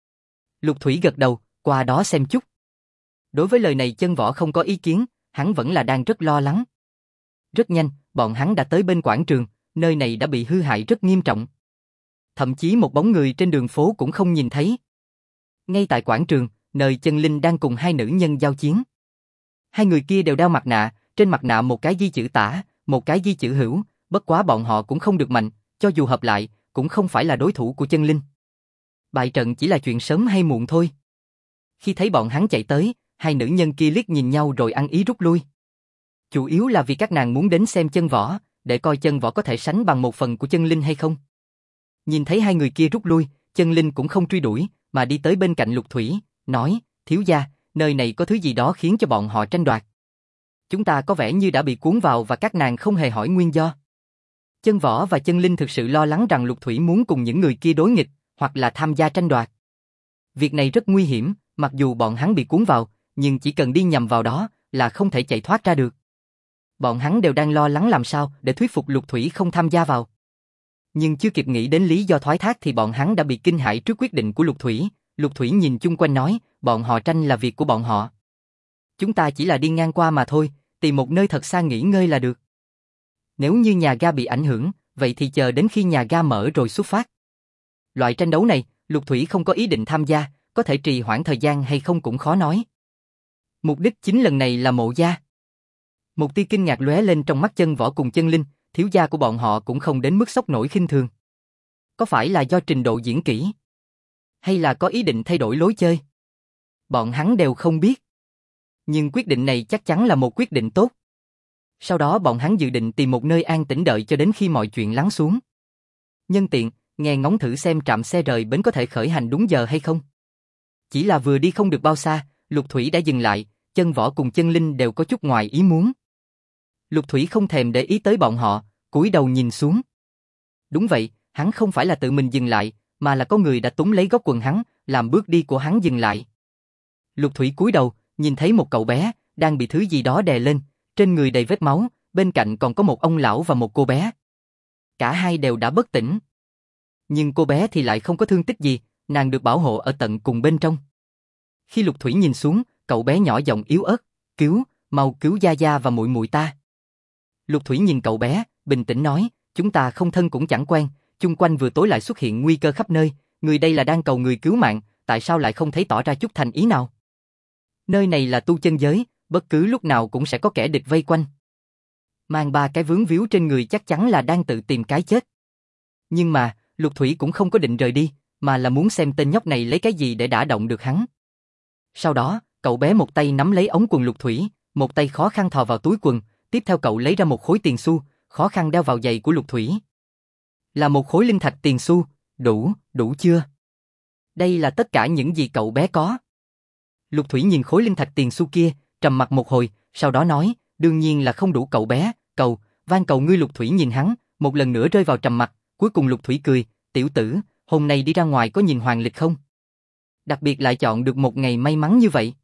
Lục Thủy gật đầu, qua đó xem chút. Đối với lời này Chân Võ không có ý kiến, hắn vẫn là đang rất lo lắng. Rất nhanh, bọn hắn đã tới bên quảng trường, nơi này đã bị hư hại rất nghiêm trọng. Thậm chí một bóng người trên đường phố cũng không nhìn thấy. Ngay tại quảng trường, nơi Chân Linh đang cùng hai nữ nhân giao chiến. Hai người kia đều đeo mặt nạ, trên mặt nạ một cái ghi chữ tả, một cái ghi chữ hữu, bất quá bọn họ cũng không được mạnh, cho dù hợp lại, cũng không phải là đối thủ của Chân Linh. Bại trận chỉ là chuyện sớm hay muộn thôi. Khi thấy bọn hắn chạy tới, hai nữ nhân kia liếc nhìn nhau rồi ăn ý rút lui. Chủ yếu là vì các nàng muốn đến xem Chân Võ, để coi Chân Võ có thể sánh bằng một phần của Chân Linh hay không. Nhìn thấy hai người kia rút lui, Chân Linh cũng không truy đuổi, mà đi tới bên cạnh Lục Thủy, nói, thiếu gia, nơi này có thứ gì đó khiến cho bọn họ tranh đoạt. Chúng ta có vẻ như đã bị cuốn vào và các nàng không hề hỏi nguyên do. Chân Võ và Chân Linh thực sự lo lắng rằng Lục Thủy muốn cùng những người kia đối nghịch, hoặc là tham gia tranh đoạt. Việc này rất nguy hiểm, mặc dù bọn hắn bị cuốn vào, nhưng chỉ cần đi nhầm vào đó là không thể chạy thoát ra được. Bọn hắn đều đang lo lắng làm sao để thuyết phục Lục Thủy không tham gia vào. Nhưng chưa kịp nghĩ đến lý do thoái thác thì bọn hắn đã bị kinh hãi trước quyết định của Lục Thủy. Lục Thủy nhìn chung quanh nói, bọn họ tranh là việc của bọn họ. Chúng ta chỉ là đi ngang qua mà thôi, tìm một nơi thật xa nghỉ ngơi là được. Nếu như nhà ga bị ảnh hưởng, vậy thì chờ đến khi nhà ga mở rồi xuất phát. Loại tranh đấu này, Lục Thủy không có ý định tham gia, có thể trì hoãn thời gian hay không cũng khó nói. Mục đích chính lần này là Mộ gia. Một tia kinh ngạc lóe lên trong mắt Chân Võ cùng Chân Linh, thiếu gia của bọn họ cũng không đến mức sốc nổi khinh thường. Có phải là do trình độ diễn kỹ? Hay là có ý định thay đổi lối chơi? Bọn hắn đều không biết. Nhưng quyết định này chắc chắn là một quyết định tốt. Sau đó bọn hắn dự định tìm một nơi an tĩnh đợi cho đến khi mọi chuyện lắng xuống. Nhân tiện, nghe ngóng thử xem trạm xe rời bến có thể khởi hành đúng giờ hay không. Chỉ là vừa đi không được bao xa, Lục Thủy đã dừng lại, Chân Võ cùng Chân Linh đều có chút ngoài ý muốn. Lục Thủy không thèm để ý tới bọn họ, cúi đầu nhìn xuống. Đúng vậy, hắn không phải là tự mình dừng lại, mà là có người đã túm lấy góc quần hắn, làm bước đi của hắn dừng lại. Lục Thủy cúi đầu, nhìn thấy một cậu bé đang bị thứ gì đó đè lên, trên người đầy vết máu, bên cạnh còn có một ông lão và một cô bé. Cả hai đều đã bất tỉnh. Nhưng cô bé thì lại không có thương tích gì, nàng được bảo hộ ở tận cùng bên trong. Khi Lục Thủy nhìn xuống, cậu bé nhỏ giọng yếu ớt, mau cứu gia gia và muội muội ta. Lục Thủy nhìn cậu bé, bình tĩnh nói, chúng ta không thân cũng chẳng quen, chung quanh vừa tối lại xuất hiện nguy cơ khắp nơi, người đây là đang cầu người cứu mạng, tại sao lại không thấy tỏ ra chút thành ý nào? Nơi này là tu chân giới, bất cứ lúc nào cũng sẽ có kẻ địch vây quanh. Mang ba cái vướng víu trên người chắc chắn là đang tự tìm cái chết. Nhưng mà, Lục Thủy cũng không có định rời đi, mà là muốn xem tên nhóc này lấy cái gì để đả động được hắn. Sau đó, cậu bé một tay nắm lấy ống quần Lục Thủy, một tay khó khăn thò vào túi quần, tiếp theo cậu lấy ra một khối tiền xu, khó khăn đeo vào giày của Lục Thủy. Là một khối linh thạch tiền xu, đủ chưa? Đây là tất cả những gì cậu bé có. Lục Thủy nhìn khối linh thạch tiền xu kia, trầm mặc một hồi, sau đó nói, đương nhiên là không đủ cậu bé, van cầu ngươi. Lục Thủy nhìn hắn, một lần nữa rơi vào trầm mặc, cuối cùng Lục Thủy cười, tiểu tử, hôm nay đi ra ngoài có nhìn hoàng lịch không? Đặc biệt lại chọn được một ngày may mắn như vậy.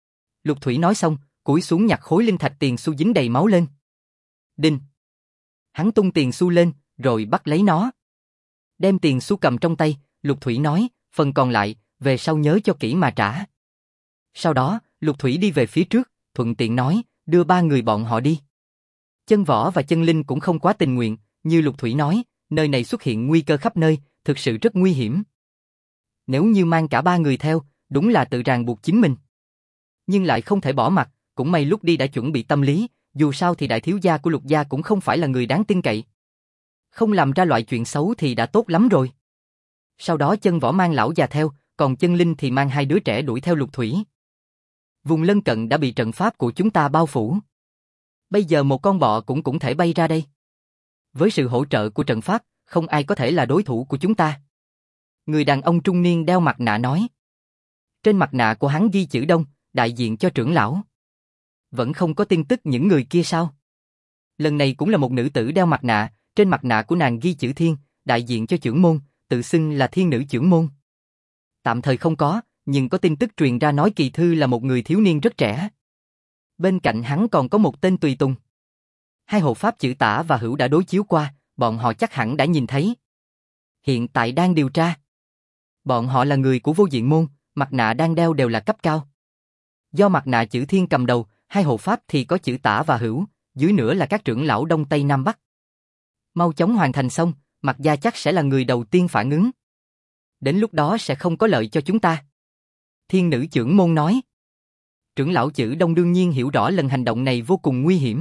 Lục Thủy nói xong, cúi xuống nhặt khối linh thạch tiền xu dính đầy máu lên. Đinh! Hắn tung tiền xu lên, rồi bắt lấy nó. Đem tiền xu cầm trong tay, Lục Thủy nói, phần còn lại, về sau nhớ cho kỹ mà trả. Sau đó, Lục Thủy đi về phía trước, thuận tiện nói, đưa ba người bọn họ đi. Chân Võ và Chân Linh cũng không quá tình nguyện, như Lục Thủy nói, nơi này xuất hiện nguy cơ khắp nơi, thực sự rất nguy hiểm. Nếu như mang cả ba người theo, đúng là tự ràng buộc chính mình. Nhưng lại không thể bỏ mặc, cũng may lúc đi đã chuẩn bị tâm lý, dù sao thì đại thiếu gia của Lục gia cũng không phải là người đáng tin cậy. Không làm ra loại chuyện xấu thì đã tốt lắm rồi. Sau đó Chân Võ mang lão già theo, còn Chân Linh thì mang hai đứa trẻ đuổi theo Lục Thủy. Vùng lân cận đã bị trận pháp của chúng ta bao phủ. Bây giờ một con bọ cũng thể bay ra đây. Với sự hỗ trợ của trận pháp, không ai có thể là đối thủ của chúng ta. Người đàn ông trung niên đeo mặt nạ nói. Trên mặt nạ của hắn ghi chữ Đông, đại diện cho trưởng lão. Vẫn không có tin tức những người kia sao? Lần này cũng là một nữ tử đeo mặt nạ, trên mặt nạ của nàng ghi chữ Thiên, đại diện cho trưởng môn, tự xưng là thiên nữ trưởng môn. Tạm thời không có, nhưng có tin tức truyền ra nói Kỳ Thư là một người thiếu niên rất trẻ. Bên cạnh hắn còn có một tên tùy tùng. Hai hộ pháp chữ Tả và Hữu đã đối chiếu qua, bọn họ chắc hẳn đã nhìn thấy. Hiện tại đang điều tra. Bọn họ là người của Vô Diện môn, mặt nạ đang đeo đều là cấp cao. Do mặt nạ chữ Thiên cầm đầu, hai hộ pháp thì có chữ Tả và Hữu, dưới nữa là các trưởng lão Đông Tây Nam Bắc. Mau chóng hoàn thành xong, Mặt Gia chắc sẽ là người đầu tiên phản ứng. Đến lúc đó sẽ không có lợi cho chúng ta. Thiên nữ trưởng môn nói. Trưởng lão chữ Đông đương nhiên hiểu rõ lần hành động này vô cùng nguy hiểm.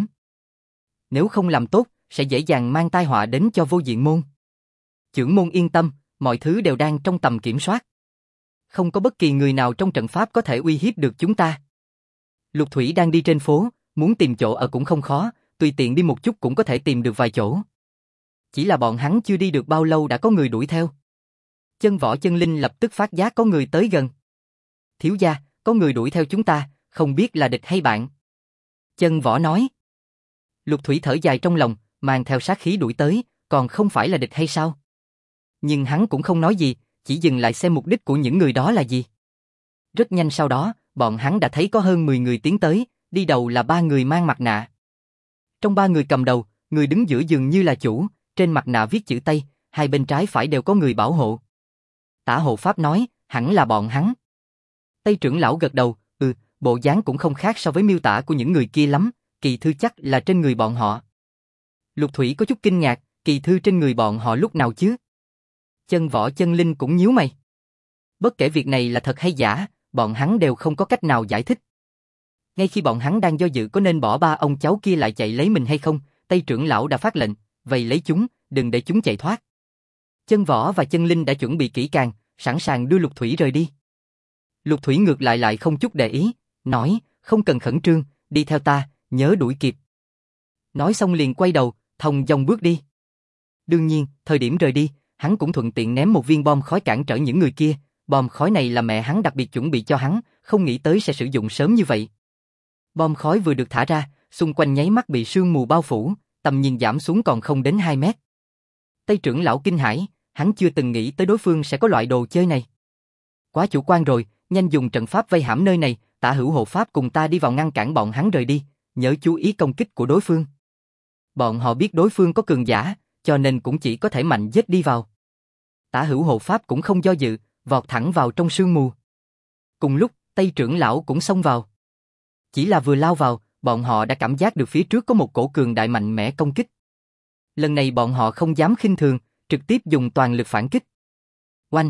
Nếu không làm tốt, sẽ dễ dàng mang tai họa đến cho Vô Diện môn. Trưởng môn yên tâm, mọi thứ đều đang trong tầm kiểm soát. Không có bất kỳ người nào trong trận pháp có thể uy hiếp được chúng ta. Lục Thủy đang đi trên phố, muốn tìm chỗ ở cũng không khó, tùy tiện đi một chút cũng có thể tìm được vài chỗ. Chỉ là bọn hắn chưa đi được bao lâu đã có người đuổi theo. Chân Võ Chân Linh lập tức phát giác có người tới gần. Thiếu gia, có người đuổi theo chúng ta, không biết là địch hay bạn. Chân Võ nói. Lục Thủy thở dài trong lòng, mang theo sát khí đuổi tới, còn không phải là địch hay sao? Nhưng hắn cũng không nói gì, chỉ dừng lại xem mục đích của những người đó là gì. Rất nhanh sau đó, bọn hắn đã thấy có hơn 10 người tiến tới, đi đầu là 3 người mang mặt nạ. Trong 3 người cầm đầu, người đứng giữa dường như là chủ, trên mặt nạ viết chữ Tây, hai bên trái phải đều có người bảo hộ. Tả hộ pháp nói, hẳn là bọn hắn. Tây trưởng lão gật đầu, bộ dáng cũng không khác so với miêu tả của những người kia lắm, kỳ thư chắc là trên người bọn họ. Lục Thủy có chút kinh ngạc, kỳ thư trên người bọn họ lúc nào chứ? Chân Võ Chân Linh cũng nhíu mày. Bất kể việc này là thật hay giả, bọn hắn đều không có cách nào giải thích. Ngay khi bọn hắn đang do dự có nên bỏ 3 ông cháu kia lại chạy lấy mình hay không, Tây trưởng lão đã phát lệnh, vây lấy chúng, đừng để chúng chạy thoát. Chân Võ và Chân Linh đã chuẩn bị kỹ càng, sẵn sàng đưa Lục Thủy rời đi. Lục Thủy ngược lại không chút để ý, nói, không cần khẩn trương, đi theo ta, nhớ đuổi kịp. Nói xong liền quay đầu, thong dong bước đi. Đương nhiên, thời điểm rời đi, hắn cũng thuận tiện ném một viên bom khói cản trở những người kia, bom khói này là mẹ hắn đặc biệt chuẩn bị cho hắn, không nghĩ tới sẽ sử dụng sớm như vậy. Bom khói vừa được thả ra, xung quanh nháy mắt bị sương mù bao phủ, tầm nhìn giảm xuống còn không đến 2 mét. Tây trưởng lão kinh hãi, hắn chưa từng nghĩ tới đối phương sẽ có loại đồ chơi này. Quá chủ quan rồi, nhanh dùng trận pháp vây hãm nơi này, Tả Hữu hộ pháp cùng ta đi vào ngăn cản bọn hắn rời đi, nhớ chú ý công kích của đối phương. Bọn họ biết đối phương có cường giả, cho nên cũng chỉ có thể mạnh giết đi vào. Tả Hữu hộ pháp cũng không do dự, vọt thẳng vào trong sương mù. Cùng lúc, Tây trưởng lão cũng xông vào. Chỉ là vừa lao vào, bọn họ đã cảm giác được phía trước có một cổ cường đại mạnh mẽ công kích. Lần này bọn họ không dám khinh thường, trực tiếp dùng toàn lực phản kích. Oanh!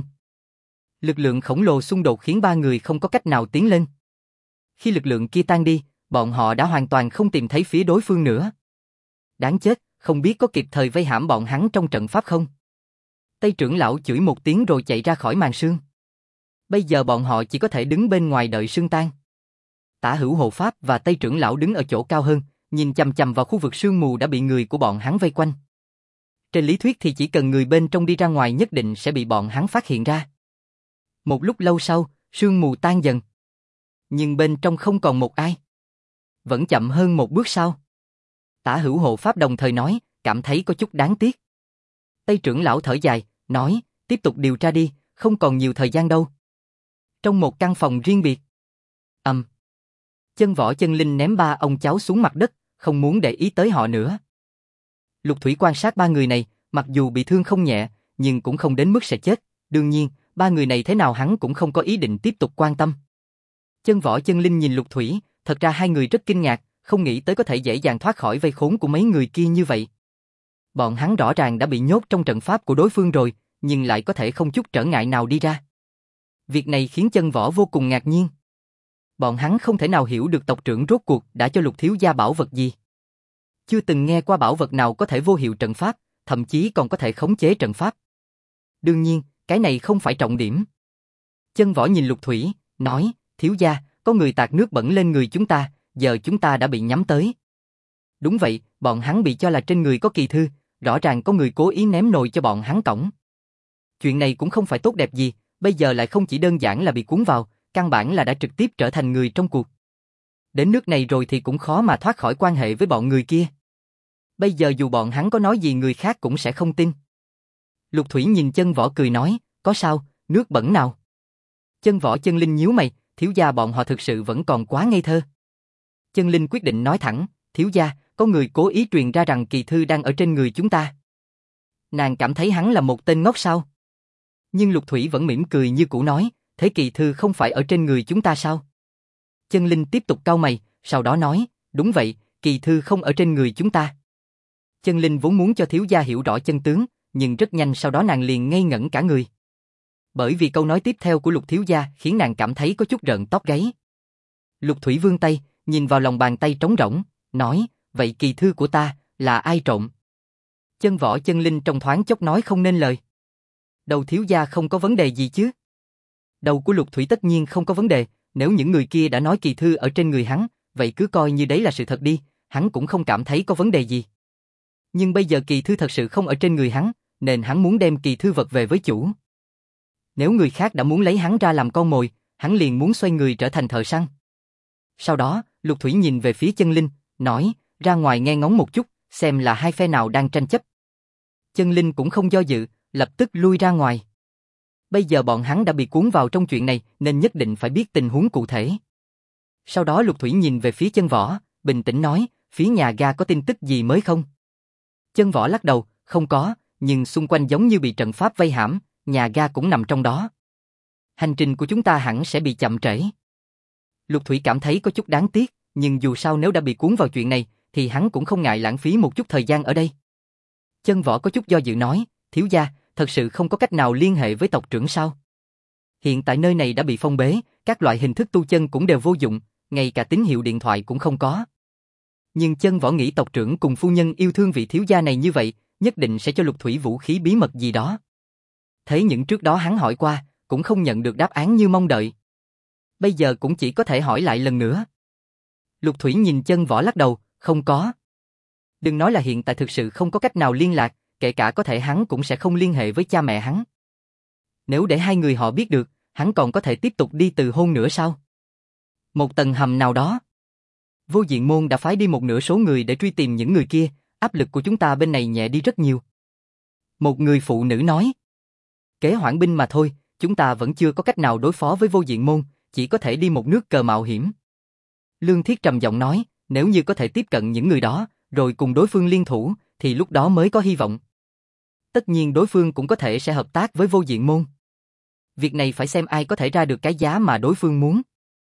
Lực lượng khổng lồ xung đột khiến 3 người không có cách nào tiến lên. Khi lực lượng kia tan đi, bọn họ đã hoàn toàn không tìm thấy phía đối phương nữa. Đáng chết, không biết có kịp thời vây hãm bọn hắn trong trận pháp không? Tây trưởng lão chửi một tiếng rồi chạy ra khỏi màn sương. Bây giờ bọn họ chỉ có thể đứng bên ngoài đợi sương tan. Tả Hữu hộ pháp và Tây trưởng lão đứng ở chỗ cao hơn, nhìn chằm chằm vào khu vực sương mù đã bị người của bọn hắn vây quanh. Trên lý thuyết thì chỉ cần người bên trong đi ra ngoài nhất định sẽ bị bọn hắn phát hiện ra. Một lúc lâu sau, sương mù tan dần. Nhưng bên trong không còn một ai. Vẫn chậm hơn một bước sau. Tả Hữu hộ pháp đồng thời nói, cảm thấy có chút đáng tiếc. Tây trưởng lão thở dài, nói, tiếp tục điều tra đi, không còn nhiều thời gian đâu. Trong một căn phòng riêng biệt. Chân Võ Chân Linh ném 3 ông cháu xuống mặt đất, không muốn để ý tới họ nữa. Lục Thủy quan sát 3 người này, mặc dù bị thương không nhẹ, nhưng cũng không đến mức sẽ chết. Đương nhiên, 3 người này thế nào hắn cũng không có ý định tiếp tục quan tâm. Chân Võ Chân Linh nhìn Lục Thủy, thật ra hai người rất kinh ngạc, không nghĩ tới có thể dễ dàng thoát khỏi vây khốn của mấy người kia như vậy. Bọn hắn rõ ràng đã bị nhốt trong trận pháp của đối phương rồi, nhưng lại có thể không chút trở ngại nào đi ra. Việc này khiến Chân Võ vô cùng ngạc nhiên. Bọn hắn không thể nào hiểu được tộc trưởng rốt cuộc đã cho Lục thiếu gia bảo vật gì. Chưa từng nghe qua bảo vật nào có thể vô hiệu trận pháp, thậm chí còn có thể khống chế trận pháp. Đương nhiên, cái này không phải trọng điểm. Chân Võ nhìn Lục Thủy, nói, thiếu gia, có người tạt nước bẩn lên người chúng ta, giờ chúng ta đã bị nhắm tới. Đúng vậy, bọn hắn bị cho là trên người có kỳ thư, rõ ràng có người cố ý ném nồi cho bọn hắn cõng. Chuyện này cũng không phải tốt đẹp gì, bây giờ lại không chỉ đơn giản là bị cuốn vào, căn bản là đã trực tiếp trở thành người trong cuộc. Đến nước này rồi thì cũng khó mà thoát khỏi quan hệ với bọn người kia. Bây giờ dù bọn hắn có nói gì người khác cũng sẽ không tin. Lục Thủy nhìn Chân Võ cười nói, có sao, nước bẩn nào? Chân Võ Chân Linh nhíu mày, thiếu gia bọn họ thực sự vẫn còn quá ngây thơ. Chân Linh quyết định nói thẳng, thiếu gia, có người cố ý truyền ra rằng kỳ thư đang ở trên người chúng ta. Nàng cảm thấy hắn là một tên ngốc sao? Nhưng Lục Thủy vẫn mỉm cười như cũ nói, thế kỳ thư không phải ở trên người chúng ta sao? Chân Linh tiếp tục cau mày, sau đó nói, đúng vậy, kỳ thư không ở trên người chúng ta. Chân Linh vốn muốn cho thiếu gia hiểu rõ chân tướng, nhưng rất nhanh sau đó nàng liền ngây ngẩn cả người. Bởi vì câu nói tiếp theo của Lục thiếu gia khiến nàng cảm thấy có chút rợn tóc gáy. Lục Thủy vươn tay, nhìn vào lòng bàn tay trống rỗng, nói, vậy kỳ thư của ta, là ai trộm? Chân Võ Chân Linh trong thoáng chốc nói không nên lời. Đầu thiếu gia không có vấn đề gì chứ? Đầu của Lục Thủy tất nhiên không có vấn đề, nếu những người kia đã nói kỳ thư ở trên người hắn, vậy cứ coi như đấy là sự thật đi, hắn cũng không cảm thấy có vấn đề gì. Nhưng bây giờ kỳ thư thật sự không ở trên người hắn, nên hắn muốn đem kỳ thư vật về với chủ. Nếu người khác đã muốn lấy hắn ra làm con mồi, hắn liền muốn xoay người trở thành thợ săn. Sau đó, Lục Thủy nhìn về phía Chân Linh, nói, ra ngoài nghe ngóng một chút, xem là hai phe nào đang tranh chấp. Chân Linh cũng không do dự, lập tức lui ra ngoài. Bây giờ bọn hắn đã bị cuốn vào trong chuyện này nên nhất định phải biết tình huống cụ thể. Sau đó Lục Thủy nhìn về phía Chân Võ, bình tĩnh nói, phía nhà ga có tin tức gì mới không? Chân Võ lắc đầu, không có, nhưng xung quanh giống như bị trận pháp vây hãm, nhà ga cũng nằm trong đó. Hành trình của chúng ta hẳn sẽ bị chậm trễ. Lục Thủy cảm thấy có chút đáng tiếc, nhưng dù sao nếu đã bị cuốn vào chuyện này, thì hắn cũng không ngại lãng phí một chút thời gian ở đây. Chân Võ có chút do dự nói, thiếu gia, thật sự không có cách nào liên hệ với tộc trưởng sao? Hiện tại nơi này đã bị phong bế, các loại hình thức tu chân cũng đều vô dụng, ngay cả tín hiệu điện thoại cũng không có. Nhưng Chân Võ nghĩ tộc trưởng cùng phu nhân yêu thương vị thiếu gia này như vậy, nhất định sẽ cho Lục Thủy vũ khí bí mật gì đó. Thế những trước đó hắn hỏi qua, cũng không nhận được đáp án như mong đợi. Bây giờ cũng chỉ có thể hỏi lại lần nữa. Lục Thủy nhìn Chân Võ lắc đầu, không có. Đừng nói là hiện tại thực sự không có cách nào liên lạc, kể cả có thể hắn cũng sẽ không liên hệ với cha mẹ hắn. Nếu để hai người họ biết được, hắn còn có thể tiếp tục đi từ hôn nữa sao? Một tầng hầm nào đó. Vô Diện Môn đã phái đi một nửa số người để truy tìm những người kia, áp lực của chúng ta bên này nhẹ đi rất nhiều. Một người phụ nữ nói. Kế hoãn binh mà thôi, chúng ta vẫn chưa có cách nào đối phó với Vô Diện Môn, chỉ có thể đi một nước cờ mạo hiểm. Lương Thiết trầm giọng nói, nếu như có thể tiếp cận những người đó, rồi cùng đối phương liên thủ, thì lúc đó mới có hy vọng. Tất nhiên đối phương cũng có thể sẽ hợp tác với Vô Diện Môn. Việc này phải xem ai có thể ra được cái giá mà đối phương muốn.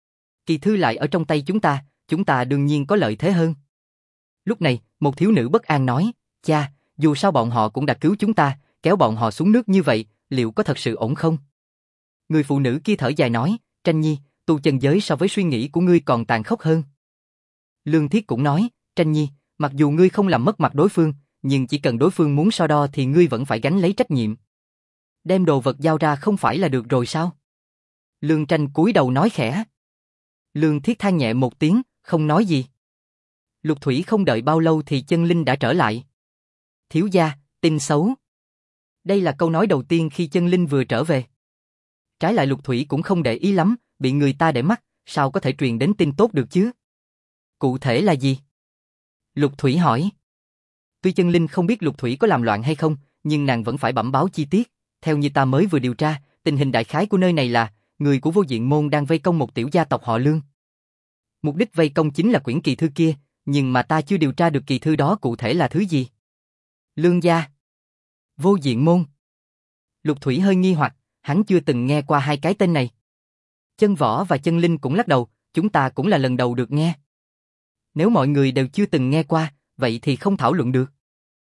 Kỳ thư lại ở trong tay chúng ta đương nhiên có lợi thế hơn. Lúc này, một thiếu nữ bất an nói, cha, dù sao bọn họ cũng đã cứu chúng ta, kéo bọn họ xuống nước như vậy, liệu có thật sự ổn không? Người phụ nữ kia thở dài nói, Tranh Nhi, tu chân giới so với suy nghĩ của ngươi còn tàn khốc hơn. Lương Thiết cũng nói, Tranh Nhi, mặc dù ngươi không làm mất mặt đối phương, nhưng chỉ cần đối phương muốn so đo thì ngươi vẫn phải gánh lấy trách nhiệm. Đem đồ vật giao ra không phải là được rồi sao? Lương Tranh cúi đầu nói khẽ. Lương Thiết than nhẹ một tiếng, không nói gì. Lục Thủy không đợi bao lâu thì Chân Linh đã trở lại. Thiếu gia, tin xấu. Đây là câu nói đầu tiên khi Chân Linh vừa trở về. Trái lại Lục Thủy cũng không để ý lắm, bị người ta để mắt, sao có thể truyền đến tin tốt được chứ? Cụ thể là gì? Lục Thủy hỏi. Tuy Chân Linh không biết Lục Thủy có làm loạn hay không, nhưng nàng vẫn phải bẩm báo chi tiết. Theo như ta mới vừa điều tra, tình hình đại khái của nơi này là người của Vô Diện Môn đang vây công một tiểu gia tộc họ Lương. Mục đích vây công chính là quyển kỳ thư kia, nhưng mà ta chưa điều tra được kỳ thư đó cụ thể là thứ gì. Lương gia. Vô Diện Môn. Lục Thủy hơi nghi hoặc, hắn chưa từng nghe qua hai cái tên này. Chân Võ và Chân Linh cũng lắc đầu, chúng ta cũng là lần đầu được nghe. Nếu mọi người đều chưa từng nghe qua, vậy thì không thảo luận được.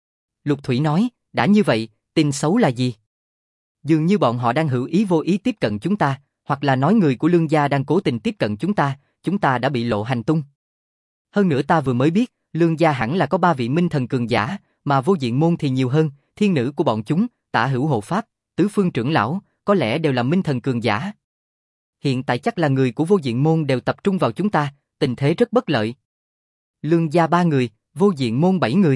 Lục Thủy nói, đã như vậy, tin xấu là gì? Dường như bọn họ đang hữu ý vô ý tiếp cận chúng ta, hoặc là nói người của Lương gia đang cố tình tiếp cận chúng ta đã bị lộ hành tung. Hơn nữa ta vừa mới biết, Lương gia hẳn là có 3 vị minh thần cường giả, mà Vô Diện Môn thì nhiều hơn, thiên nữ của bọn chúng, Tả Hữu hộ pháp, Tứ Phương trưởng lão, có lẽ đều là minh thần cường giả. Hiện tại chắc là người của Vô Diện Môn đều tập trung vào chúng ta, tình thế rất bất lợi. Lương gia 3 người, Vô Diện Môn 7 người.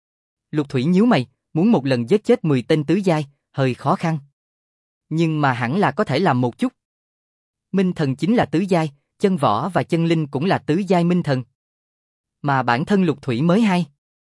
Lục Thủy nhíu mày, muốn một lần giết chết 10 tên tứ giai, hơi khó khăn. Nhưng mà hẳn là có thể làm một chút. Minh thần chính là tứ giai, Chân Võ và Chân Linh cũng là tứ giai minh thần. Mà bản thân Lục Thủy mới 2.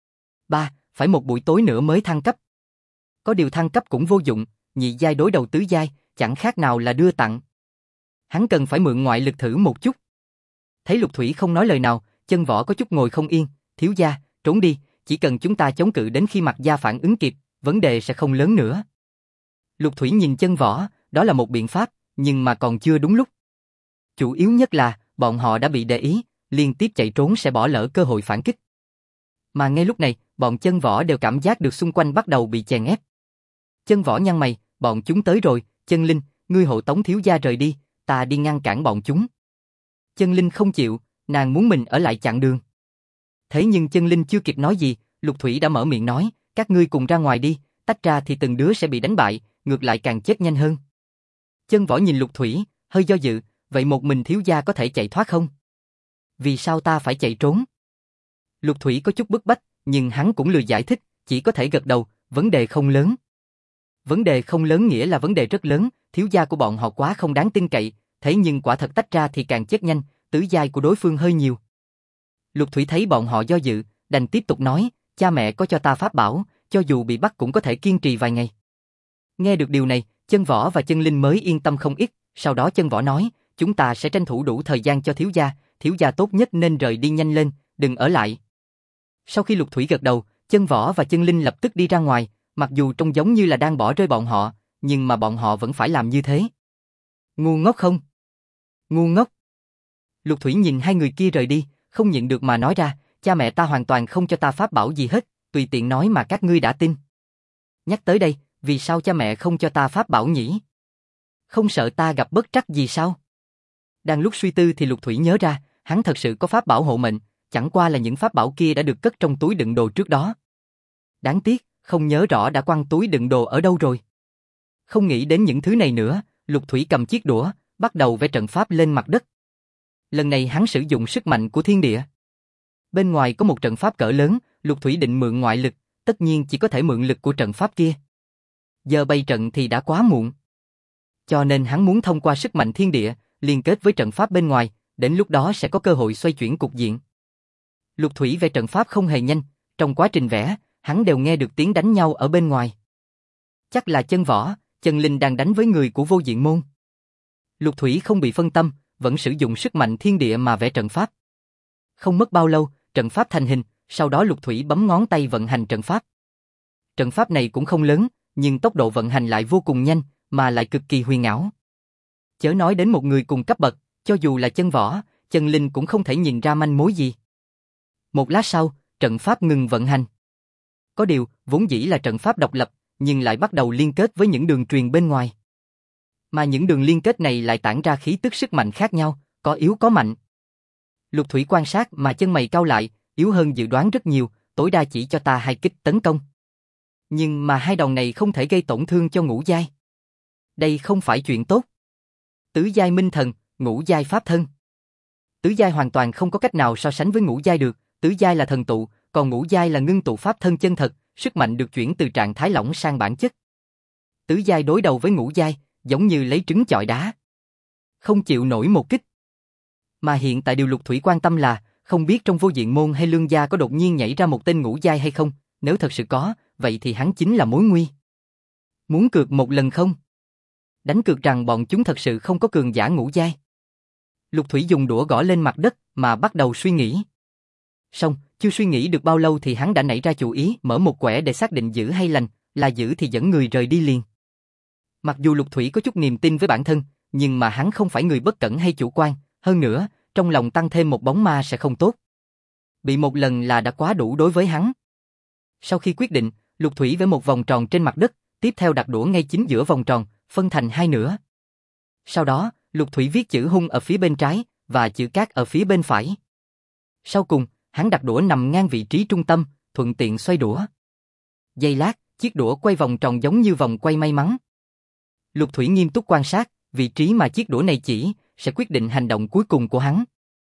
3, phải một buổi tối nữa mới thăng cấp. Có điều thăng cấp cũng vô dụng, nhị giai đối đầu tứ giai, chẳng khác nào là đưa tặng. Hắn cần phải mượn ngoại lực thử một chút. Thấy Lục Thủy không nói lời nào, Chân Võ có chút ngồi không yên, thiếu gia, trốn đi, chỉ cần chúng ta chống cự đến khi Mặc gia phản ứng kịp, vấn đề sẽ không lớn nữa. Lục Thủy nhìn Chân Võ, đó là một biện pháp, nhưng mà còn chưa đúng lúc. Chủ yếu nhất là, bọn họ đã bị để ý, liên tiếp chạy trốn sẽ bỏ lỡ cơ hội phản kích. Mà ngay lúc này, bọn Chân Võ đều cảm giác được xung quanh bắt đầu bị chèn ép. Chân Võ nhăn mày, bọn chúng tới rồi, Chân Linh, ngươi hộ tống thiếu gia rời đi, ta đi ngăn cản bọn chúng. Chân Linh không chịu, nàng muốn mình ở lại chặn đường. Thế nhưng Chân Linh chưa kịp nói gì, Lục Thủy đã mở miệng nói, các ngươi cùng ra ngoài đi, tách ra thì từng đứa sẽ bị đánh bại, ngược lại càng chết nhanh hơn. Chân Võ nhìn Lục Thủy, hơi do dự, vậy một mình thiếu gia có thể chạy thoát không? Vì sao ta phải chạy trốn? Lục Thủy có chút bức bách, nhưng hắn cũng lười giải thích, chỉ có thể gật đầu, vấn đề không lớn. Vấn đề không lớn nghĩa là vấn đề rất lớn, thiếu gia của bọn họ quá không đáng tin cậy, thế nhưng quả thật tách ra thì càng chết nhanh, tứ giai của đối phương hơi nhiều. Lục Thủy thấy bọn họ do dự, đành tiếp tục nói, cha mẹ có cho ta pháp bảo, cho dù bị bắt cũng có thể kiên trì vài ngày. Nghe được điều này, Chân Võ và Chân Linh mới yên tâm không ít, sau đó Chân Võ nói, chúng ta sẽ tranh thủ đủ thời gian cho thiếu gia tốt nhất nên rời đi nhanh lên, đừng ở lại. Sau khi Lục Thủy gật đầu, Chân Võ và Chân Linh lập tức đi ra ngoài, mặc dù trông giống như là đang bỏ rơi bọn họ, nhưng mà bọn họ vẫn phải làm như thế. Ngu ngốc không? Ngu ngốc. Lục Thủy nhìn hai người kia rời đi, không nhịn được mà nói ra, cha mẹ ta hoàn toàn không cho ta pháp bảo gì hết, tùy tiện nói mà các ngươi đã tin. Nhắc tới đây, vì sao cha mẹ không cho ta pháp bảo nhỉ? Không sợ ta gặp bất trắc gì sao? Đang lúc suy tư thì Lục Thủy nhớ ra, hắn thật sự có pháp bảo hộ mệnh, chẳng qua là những pháp bảo kia đã được cất trong túi đựng đồ trước đó. Đáng tiếc, không nhớ rõ đã quăng túi đựng đồ ở đâu rồi. Không nghĩ đến những thứ này nữa, Lục Thủy cầm chiếc đũa, bắt đầu vẽ trận pháp lên mặt đất. Lần này hắn sử dụng sức mạnh của thiên địa. Bên ngoài có một trận pháp cỡ lớn, Lục Thủy định mượn ngoại lực, tất nhiên chỉ có thể mượn lực của trận pháp kia. Giờ bày trận thì đã quá muộn. Cho nên hắn muốn thông qua sức mạnh thiên địa, liên kết với trận pháp bên ngoài, đến lúc đó sẽ có cơ hội xoay chuyển cục diện. Lục Thủy vẽ trận pháp không hề nhanh, trong quá trình vẽ, hắn đều nghe được tiếng đánh nhau ở bên ngoài. Chắc là Chân Võ, Chân Linh đang đánh với người của Vô Diện Môn. Lục Thủy không bị phân tâm, vẫn sử dụng sức mạnh thiên địa mà vẽ trận pháp. Không mất bao lâu, trận pháp thành hình, sau đó Lục Thủy bấm ngón tay vận hành trận pháp. Trận pháp này cũng không lớn, nhưng tốc độ vận hành lại vô cùng nhanh, mà lại cực kỳ huyền ảo. Chớ nói đến một người cùng cấp bậc, cho dù là Chân Võ, Chân Linh cũng không thể nhìn ra manh mối gì. Một lát sau, trận pháp ngừng vận hành. Có điều, vốn dĩ là trận pháp độc lập, nhưng lại bắt đầu liên kết với những đường truyền bên ngoài. Mà những đường liên kết này lại tản ra khí tức sức mạnh khác nhau, có yếu có mạnh. Lục Thủy quan sát mà chân mày cau lại, yếu hơn dự đoán rất nhiều, tối đa chỉ cho ta 2 kích tấn công. Nhưng mà 2 đòn này không thể gây tổn thương cho ngũ giai. Đây không phải chuyện tốt. Tứ giai minh thần, ngũ giai pháp thân. Tứ giai hoàn toàn không có cách nào so sánh với ngũ giai được, tứ giai là thần tụ, còn ngũ giai là ngưng tụ pháp thân chân thật, sức mạnh được chuyển từ trạng thái lỏng sang bản chất. Tứ giai đối đầu với ngũ giai, giống như lấy trứng chọi đá. Không chịu nổi một kích. Mà hiện tại điều Lục Thủy quan tâm là, không biết trong Vô Diện Môn hay Lương gia có đột nhiên nhảy ra một tên ngũ giai hay không, nếu thật sự có, vậy thì hắn chính là mối nguy. Muốn cược một lần không? Đánh cược rằng bọn chúng thật sự không có cường giả ngũ giai. Lục Thủy dùng đũa gõ lên mặt đất mà bắt đầu suy nghĩ. Xong, chưa suy nghĩ được bao lâu thì hắn đã nảy ra chủ ý mở một quẻ để xác định giữ hay lành, là giữ thì dẫn người rời đi liền. Mặc dù Lục Thủy có chút niềm tin với bản thân, nhưng mà hắn không phải người bất cẩn hay chủ quan, hơn nữa, trong lòng tăng thêm một bóng ma sẽ không tốt. Bị một lần là đã quá đủ đối với hắn. Sau khi quyết định, Lục Thủy vẽ một vòng tròn trên mặt đất, tiếp theo đặt đũa ngay chính giữa vòng tròn, phân thành 2 nửa. Sau đó, Lục Thủy viết chữ hung ở phía bên trái, và chữ cát ở phía bên phải. Sau cùng, hắn đặt đũa nằm ngang vị trí trung tâm, thuận tiện xoay đũa. Giây lát, chiếc đũa quay vòng tròn giống như vòng quay may mắn. Lục Thủy nghiêm túc quan sát, vị trí mà chiếc đũa này chỉ, sẽ quyết định hành động cuối cùng của hắn.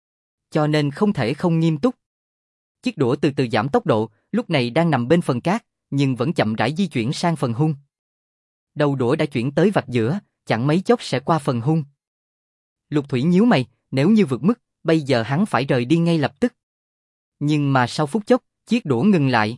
Cho nên không thể không nghiêm túc. Chiếc đũa từ từ giảm tốc độ, lúc này đang nằm bên phần cát, nhưng vẫn chậm rãi di chuyển sang phần hung. Đầu đũa đã chuyển tới vạch giữa, chẳng mấy chốc sẽ qua phần hung. Lục Thủy nhíu mày, nếu như vượt mức, bây giờ hắn phải rời đi ngay lập tức. Nhưng mà sau phút chốc, chiếc đũa ngừng lại.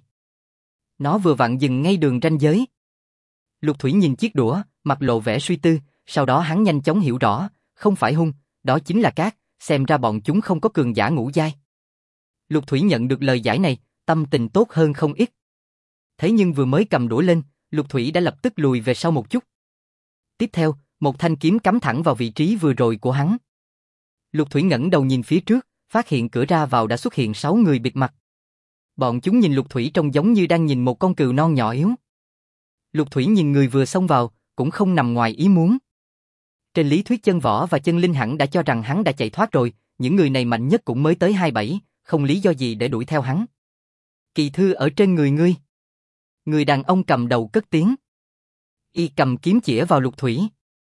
Nó vừa vặn dừng ngay đường ranh giới. Lục Thủy nhìn chiếc đũa, mặt lộ vẻ suy tư, sau đó hắn nhanh chóng hiểu rõ, không phải hung, đó chính là cát, xem ra bọn chúng không có cường giả ngũ giai. Lục Thủy nhận được lời giải này, tâm tình tốt hơn không ít. Thế nhưng vừa mới cầm đũa lên, Lục Thủy đã lập tức lùi về sau một chút. Tiếp theo, một thanh kiếm cắm thẳng vào vị trí vừa rồi của hắn. Lục Thủy ngẩng đầu nhìn phía trước, phát hiện cửa ra vào đã xuất hiện 6 người bịt mặt. Bọn chúng nhìn Lục Thủy trông giống như đang nhìn một con cừu non nhỏ yếu. Lục Thủy nhìn người vừa xông vào, cũng không nằm ngoài ý muốn. Trên lý thuyết Chân Võ và Chân Linh hẳn đã cho rằng hắn đã chạy thoát rồi, những người này mạnh nhất cũng mới tới 27, không lý do gì để đuổi theo hắn. Kỳ thư ở trên người ngươi. Người đàn ông cầm đầu cất tiếng. Y cầm kiếm chĩa vào Lục Thủy.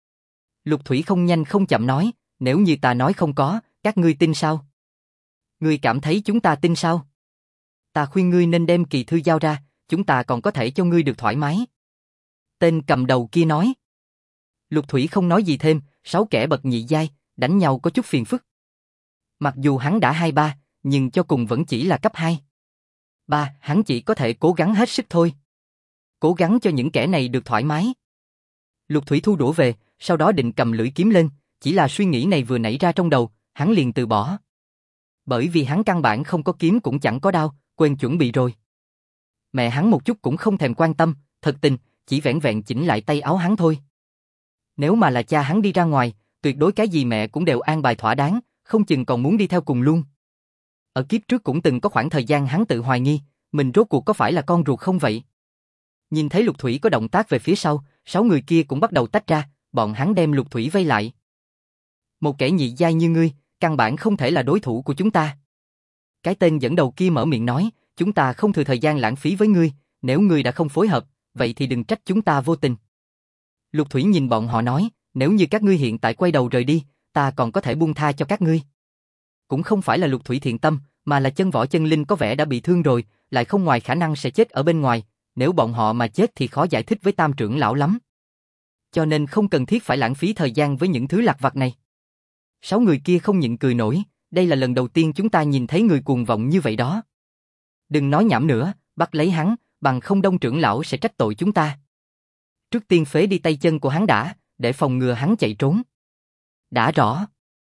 Lục Thủy không nhanh không chậm nói, nếu như ta nói không có, các ngươi tin sao? Ngươi cảm thấy chúng ta tin sao? Ta khuyên ngươi nên đem kỳ thư giao ra, chúng ta còn có thể cho ngươi được thoải mái. Tên cầm đầu kia nói. Lục Thủy không nói gì thêm, 6 kẻ bậc nhị giai, đánh nhau có chút phiền phức. Mặc dù hắn đã 2-3, nhưng cho cùng vẫn chỉ là cấp 2. 3, hắn chỉ có thể cố gắng hết sức thôi. cố gắng cho những kẻ này được thoải mái. Lục Thủy thu đũa về, sau đó định cầm lưỡi kiếm lên, chỉ là suy nghĩ này vừa nảy ra trong đầu, hắn liền từ bỏ. Bởi vì hắn căn bản không có kiếm cũng chẳng có đao, quên chuẩn bị rồi. Mẹ hắn một chút cũng không thèm quan tâm, thật tình, chỉ vẻn vẹn chỉnh lại tay áo hắn thôi. Nếu mà là cha hắn đi ra ngoài, tuyệt đối cái gì mẹ cũng đều an bài thỏa đáng, không chừng còn muốn đi theo cùng luôn. Ở kiếp trước cũng từng có khoảng thời gian hắn tự hoài nghi, mình rốt cuộc có phải là con ruột không vậy? Nhìn thấy Lục Thủy có động tác về phía sau, 6 người kia cũng bắt đầu tách ra, bọn hắn đem Lục Thủy vây lại. Một kẻ nhị giai như ngươi, căn bản không thể là đối thủ của chúng ta. Cái tên dẫn đầu kia mở miệng nói, chúng ta không thừa thời gian lãng phí với ngươi, nếu ngươi đã không phối hợp, vậy thì đừng trách chúng ta vô tình. Lục Thủy nhìn bọn họ nói, nếu như các ngươi hiện tại quay đầu rời đi, ta còn có thể buông tha cho các ngươi. Cũng không phải là Lục Thủy thiện tâm, mà là chân võ chân linh có vẻ đã bị thương rồi, lại không ngoài khả năng sẽ chết ở bên ngoài, nếu bọn họ mà chết thì khó giải thích với Tam trưởng lão lắm. Cho nên không cần thiết phải lãng phí thời gian với những thứ lặt vặt này. 6 người kia không nhịn cười nổi, đây là lần đầu tiên chúng ta nhìn thấy người cuồng vọng như vậy đó. Đừng nói nhảm nữa, bắt lấy hắn, bằng không Đông trưởng lão sẽ trách tội chúng ta. Trước tiên phế đi tay chân của hắn đã, để phòng ngừa hắn chạy trốn. Đã rõ.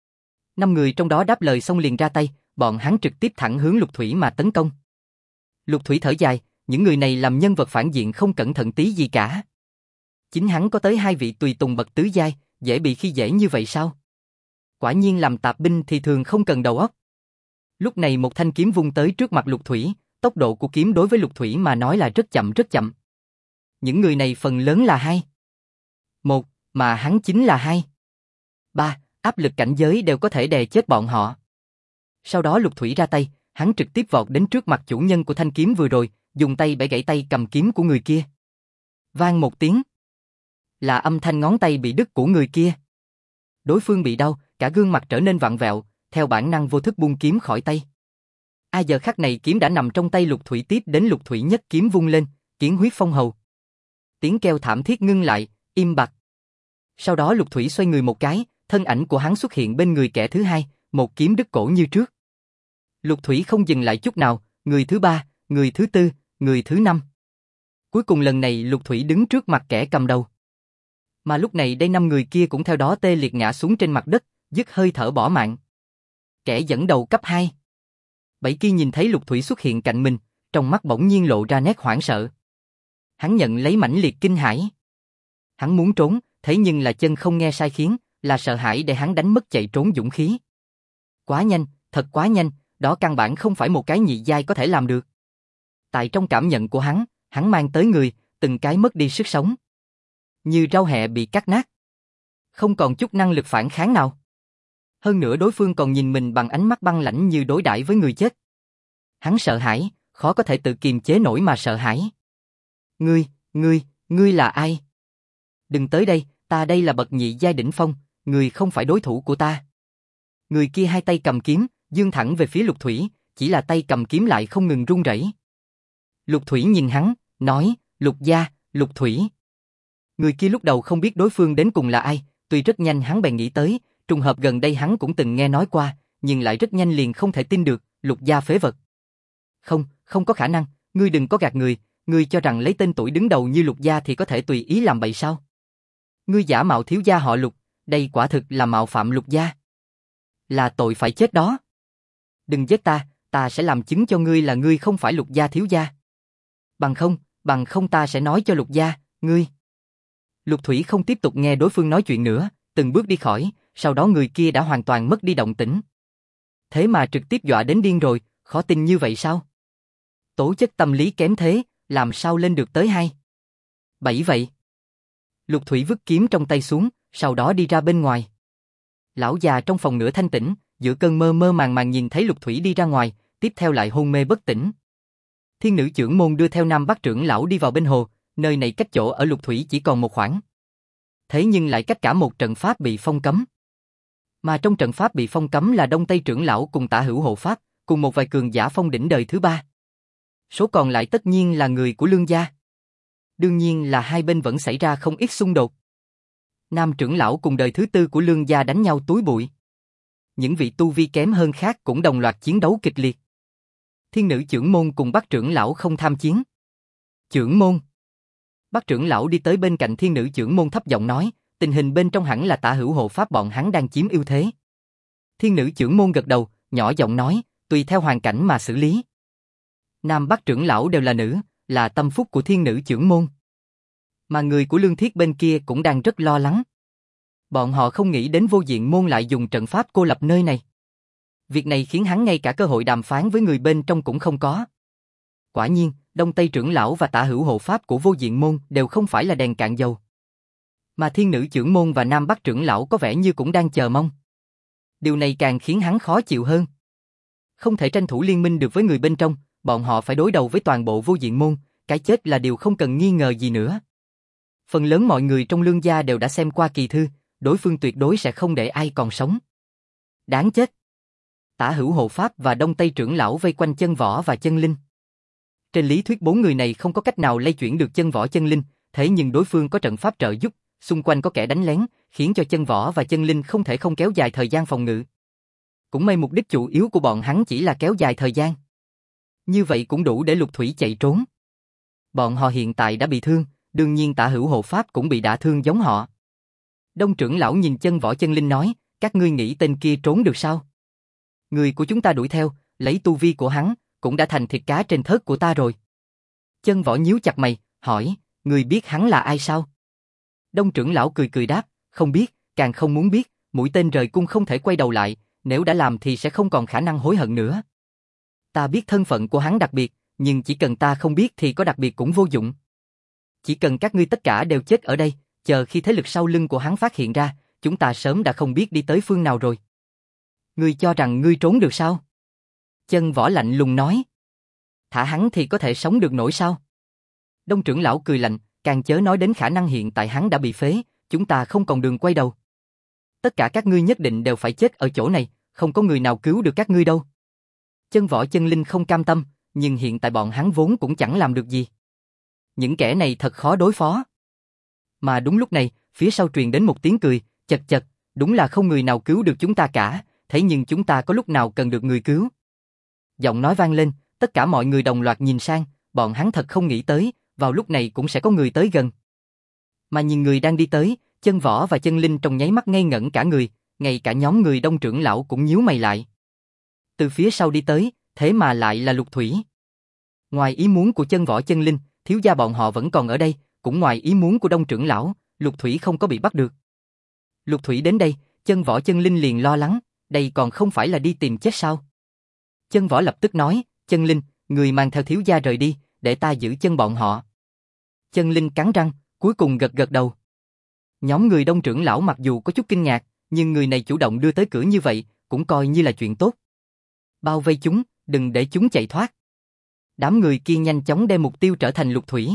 5 người trong đó đáp lời xong liền ra tay, bọn hắn trực tiếp thẳng hướng Lục Thủy mà tấn công. Lục Thủy thở dài, những người này làm nhân vật phản diện không cẩn thận tí gì cả. Chính hắn có tới 2 vị tùy tùng bậc tứ giai, dễ bị khi dễ như vậy sao? Quả nhiên làm tạp binh thì thường không cần đầu óc. Lúc này một thanh kiếm vung tới trước mặt Lục Thủy, tốc độ của kiếm đối với Lục Thủy mà nói là rất chậm rất chậm. Những người này phần lớn là 2. 1, mà hắn chính là 2. 3, áp lực cảnh giới đều có thể đè chết bọn họ. Sau đó Lục Thủy ra tay, hắn trực tiếp vọt đến trước mặt chủ nhân của thanh kiếm vừa rồi, dùng tay bẻ gãy tay cầm kiếm của người kia. Vang một tiếng. Là âm thanh ngón tay bị đứt của người kia. Đối phương bị đau, cả gương mặt trở nên vặn vẹo, theo bản năng vô thức buông kiếm khỏi tay. Giờ khắc này kiếm đã nằm trong tay Lục Thủy, tiếp đến Lục Thủy nhất kiếm vung lên, kiến huyết phong hầu. Tiếng kêu thảm thiết ngưng lại, im bặt. Sau đó Lục Thủy xoay người một cái, thân ảnh của hắn xuất hiện bên người kẻ thứ hai, một kiếm đứt cổ như trước. Lục Thủy không dừng lại chút nào, người thứ 3, người thứ 4, người thứ 5. Cuối cùng lần này Lục Thủy đứng trước mặt kẻ cầm đầu. Mà lúc này đây 5 người kia cũng theo đó tê liệt ngã xuống trên mặt đất, dứt hơi thở bỏ mạng. Kẻ dẫn đầu cấp 2. Bảy kia nhìn thấy Lục Thủy xuất hiện cạnh mình, trong mắt bỗng nhiên lộ ra nét hoảng sợ. Hắn nhận lấy mãnh liệt kinh hãi. Hắn muốn trốn, thế nhưng là chân không nghe sai khiến, là sợ hãi để hắn đánh mất chạy trốn dũng khí. Quá nhanh, thật quá nhanh, đó căn bản không phải một cái nhị giai có thể làm được. Tại trong cảm nhận của hắn mang tới người, từng cái mất đi sức sống. Như rau hẹ bị cắt nát. Không còn chút năng lực phản kháng nào. Hơn nữa đối phương còn nhìn mình bằng ánh mắt băng lãnh như đối đãi với người chết. Hắn sợ hãi, khó có thể tự kiềm chế nổi mà sợ hãi. Ngươi là ai? Đừng tới đây, ta đây là bậc nhị giai đỉnh phong, ngươi không phải đối thủ của ta. Người kia hai tay cầm kiếm, giương thẳng về phía Lục Thủy, chỉ là tay cầm kiếm lại không ngừng run rẩy. Lục Thủy nhìn hắn, nói, Lục gia, Lục Thủy. Người kia lúc đầu không biết đối phương đến cùng là ai, tuy rất nhanh hắn bèn nghĩ tới, trùng hợp gần đây hắn cũng từng nghe nói qua, nhưng lại rất nhanh liền không thể tin được, Lục gia phế vật. Không có khả năng, ngươi đừng có gạt người, ngươi cho rằng lấy tên tuổi đứng đầu như Lục gia thì có thể tùy ý làm bậy sao? Ngươi giả mạo thiếu gia họ Lục, đây quả thực là mạo phạm Lục gia. Là tội phải chết đó. Đừng giết ta sẽ làm chứng cho ngươi là ngươi không phải Lục gia thiếu gia. Bằng không ta sẽ nói cho Lục gia, ngươi. Lục Thủy không tiếp tục nghe đối phương nói chuyện nữa, từng bước đi khỏi, sau đó người kia đã hoàn toàn mất đi động tĩnh. Thế mà trực tiếp dọa đến điên rồi, khó tin như vậy sao? Tố chất tâm lý kém thế, làm sao lên được tới 2. 7 vậy? Lục Thủy vứt kiếm trong tay xuống, sau đó đi ra bên ngoài. Lão già trong phòng nửa thanh tĩnh, giữa cơn mơ mơ màng nhìn thấy Lục Thủy đi ra ngoài, tiếp theo lại hôn mê bất tỉnh. Thiên nữ trưởng môn đưa theo Nam Bắc trưởng lão đi vào bên hồ, nơi này cách chỗ ở Lục Thủy chỉ còn một khoảng. Thế nhưng lại cách cả một trận pháp bị phong cấm. Mà trong trận pháp bị phong cấm là Đông Tây trưởng lão cùng Tả Hữu hộ pháp, cùng một vài cường giả phong đỉnh đời thứ 3. Số còn lại tất nhiên là người của Lương gia. Đương nhiên là hai bên vẫn xảy ra không ít xung đột. Nam trưởng lão cùng đời thứ 4 của Lương gia đánh nhau túi bụi. Những vị tu vi kém hơn khác cũng đồng loạt chiến đấu kịch liệt. Thiên nữ trưởng môn cùng Bắc trưởng lão không tham chiến. Trưởng môn. Bác trưởng lão đi tới bên cạnh thiên nữ chưởng môn thấp giọng nói, tình hình bên trong hẳn là Tả Hữu hộ pháp bọn hắn đang chiếm ưu thế. Thiên nữ chưởng môn gật đầu, nhỏ giọng nói, tùy theo hoàn cảnh mà xử lý. Nam Bắc trưởng lão đều là nữ, là tâm phúc của thiên nữ chưởng môn. Mà người của Lương Thiết bên kia cũng đang rất lo lắng. Bọn họ không nghĩ đến Vô Diện môn lại dùng trận pháp cô lập nơi này. Việc này khiến hắn ngay cả cơ hội đàm phán với người bên trong cũng không có. Quả nhiên, Đông Tây trưởng lão và Tả Hữu hộ pháp của Vô Diện môn đều không phải là đèn cạn dầu. Mà thiên nữ chưởng môn và Nam Bắc trưởng lão có vẻ như cũng đang chờ mong. Điều này càng khiến hắn khó chịu hơn. Không thể tranh thủ liên minh được với người bên trong, bọn họ phải đối đầu với toàn bộ Vô Diện môn, cái chết là điều không cần nghi ngờ gì nữa. Phần lớn mọi người trong Lương gia đều đã xem qua kỳ thư, đối phương tuyệt đối sẽ không để ai còn sống. Đáng chết. Tả Hữu hộ pháp và Đông Tây trưởng lão vây quanh Chân Võ và Chân Linh. Trên lý thuyết bốn người này không có cách nào lay chuyển được Chân Võ Chân Linh, thế nhưng đối phương có trận pháp trợ giúp, xung quanh có kẻ đánh lén, khiến cho Chân Võ và Chân Linh không thể không kéo dài thời gian phòng ngự. Cũng may mục đích chủ yếu của bọn hắn chỉ là kéo dài thời gian. Như vậy cũng đủ để Lục Thủy chạy trốn. Bọn họ hiện tại đã bị thương, đương nhiên Tả Hữu hộ pháp cũng bị đả thương giống họ. Đông trưởng lão nhìn Chân Võ Chân Linh nói, các ngươi nghĩ tên kia trốn được sao? Người của chúng ta đuổi theo, lấy tu vi của hắn, cũng đã thành thịt cá trên thớt của ta rồi. Chân Võ nhíu chặt mày, hỏi, người biết hắn là ai sao? Đông trưởng lão cười cười đáp, không biết, càng không muốn biết, mũi tên rời cung không thể quay đầu lại, nếu đã làm thì sẽ không còn khả năng hối hận nữa. Ta biết thân phận của hắn đặc biệt, nhưng chỉ cần ta không biết thì có đặc biệt cũng vô dụng. Chỉ cần các ngươi tất cả đều chết ở đây, chờ khi thế lực sau lưng của hắn phát hiện ra, chúng ta sớm đã không biết đi tới phương nào rồi. Ngươi cho rằng ngươi trốn được sao? Chân Võ lạnh lùng nói. Thả hắn thì có thể sống được nổi sao? Đông trưởng lão cười lạnh, càng chớ nói đến khả năng hiện tại hắn đã bị phế, chúng ta không còn đường quay đầu. Tất cả các ngươi nhất định đều phải chết ở chỗ này, không có người nào cứu được các ngươi đâu. Chân Võ Chân Linh không cam tâm, nhưng hiện tại bọn hắn vốn cũng chẳng làm được gì. Những kẻ này thật khó đối phó. Mà đúng lúc này, phía sau truyền đến một tiếng cười, chật chật, đúng là không người nào cứu được chúng ta cả, thế nhưng chúng ta có lúc nào cần được người cứu. Giọng nói vang lên, tất cả mọi người đồng loạt nhìn sang, bọn hắn thật không nghĩ tới, vào lúc này cũng sẽ có người tới gần. Mà nhìn người đang đi tới, Chân Võ và Chân Linh trong nháy mắt ngây ngẩn cả người, ngay cả nhóm người Đông trưởng lão cũng nhíu mày lại. Từ phía sau đi tới, thế mà lại là Lục Thủy. Ngoài ý muốn của Chân Võ Chân Linh, thiếu gia bọn họ vẫn còn ở đây, cũng ngoài ý muốn của Đông trưởng lão, Lục Thủy không có bị bắt được. Lục Thủy đến đây, Chân Võ Chân Linh liền lo lắng, đây còn không phải là đi tìm chết sao? Chân Võ lập tức nói, Chân Linh, người mang theo thiếu gia rời đi, để ta giữ chân bọn họ. Chân Linh cắn răng, cuối cùng gật gật đầu. Nhóm người Đông trưởng lão mặc dù có chút kinh ngạc, nhưng người này chủ động đưa tới cửa như vậy, cũng coi như là chuyện tốt. Bao vây chúng, đừng để chúng chạy thoát. Đám người kia nhanh chóng đem mục tiêu trở thành Lục Thủy.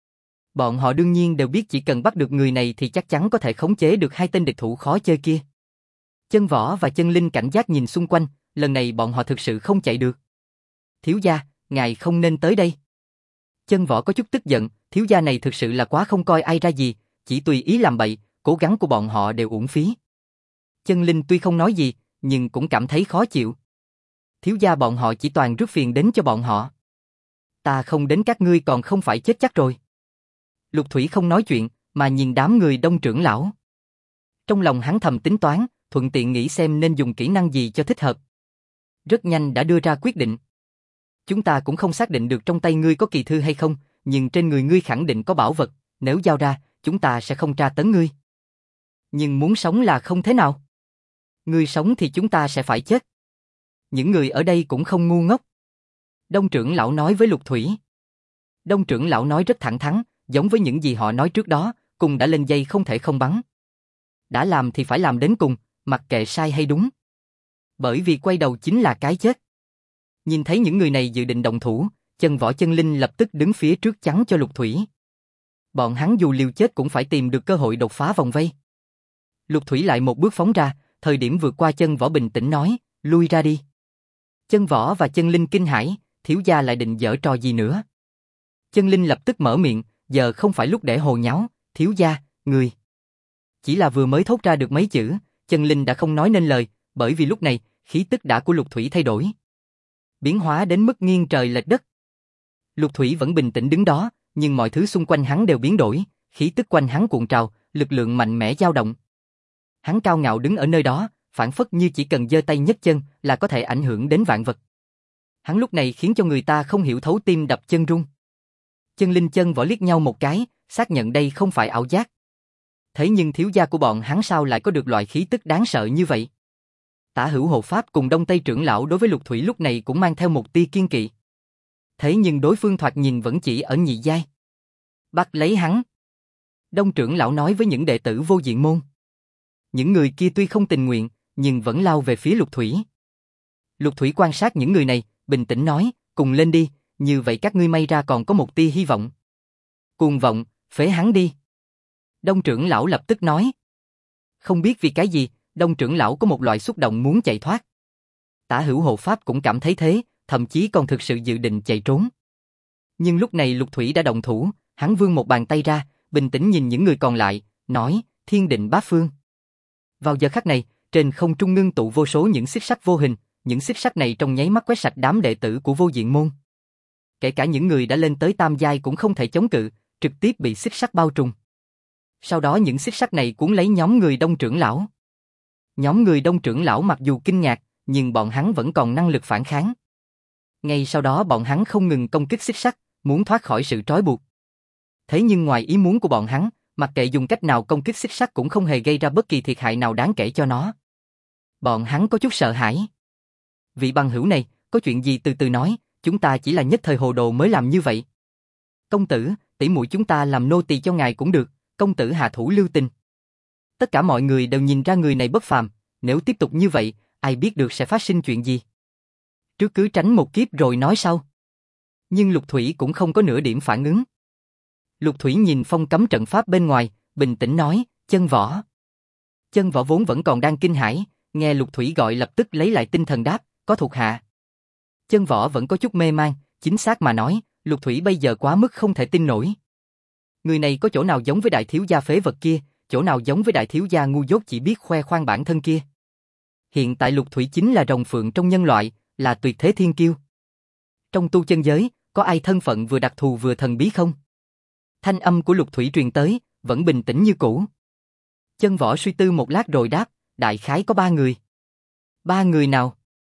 Bọn họ đương nhiên đều biết chỉ cần bắt được người này thì chắc chắn có thể khống chế được hai tên địch thủ khó chơi kia. Chân Võ và Chân Linh cảnh giác nhìn xung quanh, lần này bọn họ thực sự không chạy được. Thiếu gia, ngài không nên tới đây. Chân Võ có chút tức giận, thiếu gia này thực sự là quá không coi ai ra gì, chỉ tùy ý làm bậy, cố gắng của bọn họ đều uổng phí. Chân Linh tuy không nói gì, nhưng cũng cảm thấy khó chịu. Thiếu gia bọn họ chỉ toàn rước phiền đến cho bọn họ. Ta không đến các ngươi còn không phải chết chắc rồi. Lục Thủy không nói chuyện, mà nhìn đám người Đông trưởng lão. Trong lòng hắn thầm tính toán, thuận tiện nghĩ xem nên dùng kỹ năng gì cho thích hợp. Rất nhanh đã đưa ra quyết định. Chúng ta cũng không xác định được trong tay ngươi có kỳ thư hay không, nhưng trên người ngươi khẳng định có bảo vật, nếu giao ra, chúng ta sẽ không tra tấn ngươi. Nhưng muốn sống là không thế nào. Ngươi sống thì chúng ta sẽ phải chết. Những người ở đây cũng không ngu ngốc. Đông trưởng lão nói với Lục Thủy. Đông trưởng lão nói rất thẳng thắn, giống với những gì họ nói trước đó, cùng đã lên dây không thể không bắn. Đã làm thì phải làm đến cùng, mặc kệ sai hay đúng. Bởi vì quay đầu chính là cái chết. Nhìn thấy những người này dự định động thủ, Chân Võ Chân Linh lập tức đứng phía trước chắn cho Lục Thủy. Bọn hắn dù liều chết cũng phải tìm được cơ hội đột phá vòng vây. Lục Thủy lại một bước phóng ra, thời điểm vượt qua Chân Võ bình tĩnh nói, lui ra đi. Chân Võ và Chân Linh kinh hãi, thiếu gia lại định giở trò gì nữa. Chân Linh lập tức mở miệng, giờ không phải lúc để hồ nháo, thiếu gia, người. Chỉ là vừa mới thốt ra được mấy chữ, Chân Linh đã không nói nên lời, bởi vì lúc này, khí tức đã của Lục Thủy thay đổi. Biến hóa đến mức nghiêng trời lệch đất. Lục Thủy vẫn bình tĩnh đứng đó, nhưng mọi thứ xung quanh hắn đều biến đổi, khí tức quanh hắn cuộn trào, lực lượng mạnh mẽ dao động. Hắn cao ngạo đứng ở nơi đó, phảng phất như chỉ cần giơ tay nhấc chân là có thể ảnh hưởng đến vạn vật. Hắn lúc này khiến cho người ta không hiểu thấu tim đập chân run. Chân Linh Chân Võ liếc nhau một cái, xác nhận đây không phải ảo giác. Thế nhưng thiếu gia của bọn hắn sao lại có được loại khí tức đáng sợ như vậy? Tả Hữu Hộ Pháp cùng Đông Tây trưởng lão đối với Lục Thủy lúc này cũng mang theo một tia kiên kỵ. Thế nhưng đối phương thoạt nhìn vẫn chỉ ở nhị giai. Bắt lấy hắn. Đông trưởng lão nói với những đệ tử Vô Diện môn. Những người kia tuy không tình nguyện, nhưng vẫn lao về phía Lục Thủy. Lục Thủy quan sát những người này, bình tĩnh nói, cùng lên đi, như vậy các ngươi may ra còn có một tia hy vọng. Cuồng vọng, phế hắn đi. Đông trưởng lão lập tức nói. Không biết vì cái gì, Đông trưởng lão có một loại xúc động muốn chạy thoát. Tả Hữu Hộ Pháp cũng cảm thấy thế, thậm chí còn thực sự dự định chạy trốn. Nhưng lúc này Lục Thủy đã động thủ, hắn vươn một bàn tay ra, bình tĩnh nhìn những người còn lại, nói, thiên định bát phương. Vào giờ khắc này, trên không trung ngưng tụ vô số những xích sắt vô hình, những xích sắt này trong nháy mắt quét sạch đám đệ tử của Vô Diện môn. Kể cả những người đã lên tới tam giai cũng không thể chống cự, trực tiếp bị xích sắt bao trùm. Sau đó những xích sắt này cuốn lấy nhóm người Đông trưởng lão. Nhóm người Đông trưởng lão mặc dù kinh ngạc, nhưng bọn hắn vẫn còn năng lực phản kháng. Ngay sau đó bọn hắn không ngừng công kích xích sắt, muốn thoát khỏi sự trói buộc. Thế nhưng ngoài ý muốn của bọn hắn, mặc kệ dùng cách nào công kích xích sắt cũng không hề gây ra bất kỳ thiệt hại nào đáng kể cho nó. Bọn hắn có chút sợ hãi. Vị bằng hữu này, có chuyện gì từ từ nói, chúng ta chỉ là nhất thời hồ đồ mới làm như vậy. Công tử, tỷ muội chúng ta làm nô tỳ cho ngài cũng được, công tử hạ thủ lưu tình. Tất cả mọi người đều nhìn ra người này bất phàm, nếu tiếp tục như vậy, ai biết được sẽ phát sinh chuyện gì. Trước cứ tránh một kiếp rồi nói sau. Nhưng Lục Thủy cũng không có nửa điểm phản ứng. Lục Thủy nhìn phong cấm trận pháp bên ngoài, bình tĩnh nói, Chân Võ. Chân Võ vốn vẫn còn đang kinh hãi, nghe Lục Thủy gọi lập tức lấy lại tinh thần đáp, có thuộc hạ. Chân Võ vẫn có chút mê man, chính xác mà nói, Lục Thủy bây giờ quá mức không thể tin nổi. Người này có chỗ nào giống với đại thiếu gia phế vật kia, chỗ nào giống với đại thiếu gia ngu dốt chỉ biết khoe khoang bản thân kia. Hiện tại Lục Thủy chính là rồng phượng trong nhân loại, là tuyệt thế thiên kiêu. Trong tu chân giới, có ai thân phận vừa đặc thù vừa thần bí không? Thanh âm của Lục Thủy truyền tới, vẫn bình tĩnh như cũ. Chân Võ suy tư một lát rồi đáp, đại khái có 3 người. 3 người nào?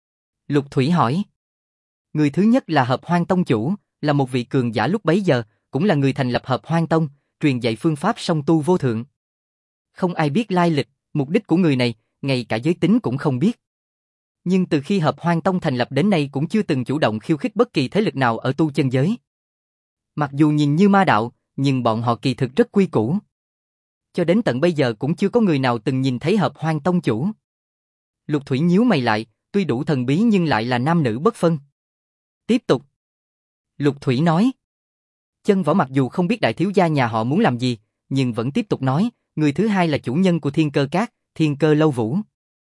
Lục Thủy hỏi. Người thứ nhất là Hợp Hoang Tông chủ, là một vị cường giả lúc bấy giờ, cũng là người thành lập Hợp Hoang Tông, truyền dạy phương pháp song tu vô thượng. Không ai biết lai lịch, mục đích của người này, ngay cả giới tính cũng không biết. Nhưng từ khi Hợp Hoang Tông thành lập đến nay cũng chưa từng chủ động khiêu khích bất kỳ thế lực nào ở tu chân giới. Mặc dù nhìn như ma đạo, nhưng bọn họ kỳ thực rất quy củ. Cho đến tận bây giờ cũng chưa có người nào từng nhìn thấy Hợp Hoang Tông chủ. Lục Thủy nhíu mày lại, tuy đủ thần bí nhưng lại là nam nữ bất phân. Tiếp tục. Lục Thủy nói. Chân Võ mặc dù không biết đại thiếu gia nhà họ muốn làm gì, nhưng vẫn tiếp tục nói, người thứ hai là chủ nhân của Thiên Cơ Các, Thiên Cơ Lâu Vũ.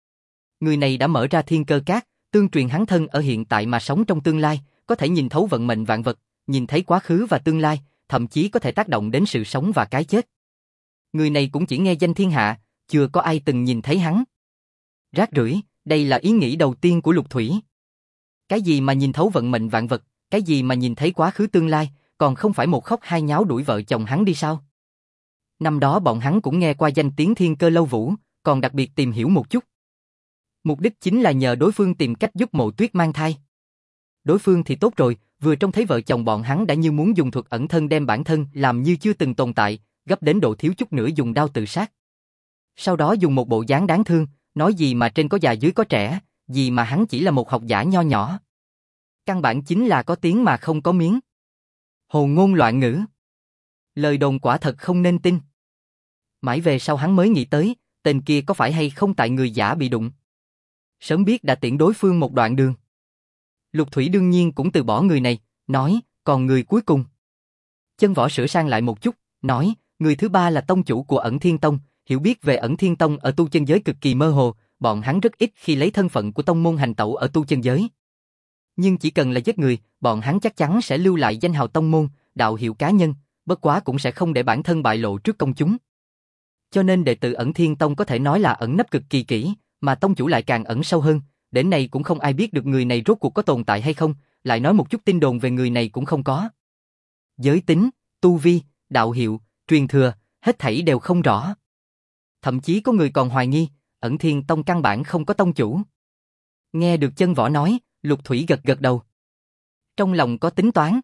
Người này đã mở ra Thiên Cơ Các, tương truyền hắn thân ở hiện tại mà sống trong tương lai, có thể nhìn thấu vận mệnh vạn vật, nhìn thấy quá khứ và tương lai, thậm chí có thể tác động đến sự sống và cái chết. Người này cũng chỉ nghe danh thiên hạ, chưa có ai từng nhìn thấy hắn. Rác rưởi, đây là ý nghĩ đầu tiên của Lục Thủy. Cái gì mà nhìn thấu vận mệnh vạn vật, cái gì mà nhìn thấy quá khứ tương lai, còn không phải một khóc hai nháo đuổi vợ chồng hắn đi sao? Năm đó bọn hắn cũng nghe qua danh tiếng Thiên Cơ Lâu Vũ, còn đặc biệt tìm hiểu một chút. Mục đích chính là nhờ đối phương tìm cách giúp Mộ Tuyết mang thai. Đối phương thì tốt rồi, vừa trông thấy vợ chồng bọn hắn đã như muốn dùng thuật ẩn thân đem bản thân làm như chưa từng tồn tại, gấp đến độ thiếu chút nữa dùng đao tự sát. Sau đó dùng một bộ dáng đáng thương, nói gì mà trên có già dưới có trẻ, gì mà hắn chỉ là một học giả nho nhỏ. Căn bản chính là có tiếng mà không có miếng. Hồ ngôn loạn ngữ. Lời đồn quả thật không nên tin. Mãi về sau hắn mới nghĩ tới, tên kia có phải hay không tại người giả bị đụng. Sớm biết đã tiễn đối phương một đoạn đường. Lục Thủy đương nhiên cũng từ bỏ người này, nói, còn người cuối cùng. Chân Võ sửa sang lại một chút, nói, người thứ ba là tông chủ của Ẩn Thiên Tông, hiểu biết về Ẩn Thiên Tông ở tu chân giới cực kỳ mơ hồ, bọn hắn rất ít khi lấy thân phận của tông môn hành tẩu ở tu chân giới. Nhưng chỉ cần là giết người, bọn hắn chắc chắn sẽ lưu lại danh hào tông môn, đạo hiệu cá nhân, bất quá cũng sẽ không để bản thân bại lộ trước công chúng. Cho nên đệ tử Ẩn Thiên Tông có thể nói là ẩn nấp cực kỳ kỹ, mà tông chủ lại càng ẩn sâu hơn, đến nay cũng không ai biết được người này rốt cuộc có tồn tại hay không, lại nói một chút tin đồn về người này cũng không có. Giới tính, tu vi, đạo hiệu, truyền thừa, hết thảy đều không rõ. Thậm chí có người còn hoài nghi, Ẩn Thiên Tông căn bản không có tông chủ. Nghe được Chân Võ nói, Lục Thủy gật gật đầu. Trong lòng có tính toán.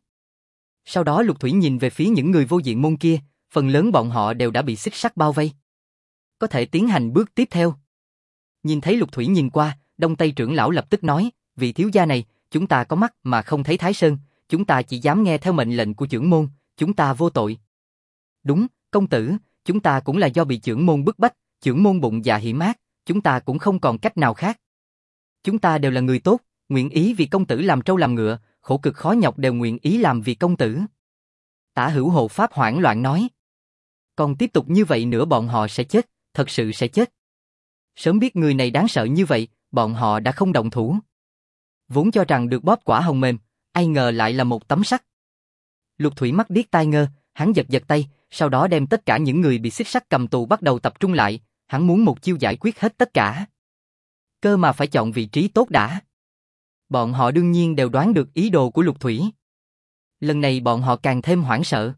Sau đó Lục Thủy nhìn về phía những người vô diện môn kia, phần lớn bọn họ đều đã bị xích sắt bao vây. Có thể tiến hành bước tiếp theo. Nhìn thấy Lục Thủy nhìn qua, Đông Tây trưởng lão lập tức nói, vị thiếu gia này, chúng ta có mắt mà không thấy Thái Sơn, chúng ta chỉ dám nghe theo mệnh lệnh của trưởng môn, chúng ta vô tội. Đúng, công tử, chúng ta cũng là do bị trưởng môn bức bách, trưởng môn bụng dạ hiểm ác, chúng ta cũng không còn cách nào khác. Chúng ta đều là người tốt, nguyện ý vì công tử làm trâu làm ngựa, khổ cực khó nhọc đều nguyện ý làm vì công tử. Tả Hữu hộ pháp hoảng loạn nói. Còn tiếp tục như vậy nữa bọn họ sẽ chết, thật sự sẽ chết. Sớm biết người này đáng sợ như vậy, bọn họ đã không động thủ. Vốn cho rằng được bóp quả hồng mềm, ai ngờ lại là một tấm sắt. Lục Thủy mắt điếc tai ngơ, hắn giật giật tay, sau đó đem tất cả những người bị xích sắt cầm tù bắt đầu tập trung lại, hắn muốn một chiêu giải quyết hết tất cả. Cơ mà phải chọn vị trí tốt đã. Bọn họ đương nhiên đều đoán được ý đồ của Lục Thủy. Lần này bọn họ càng thêm hoảng sợ.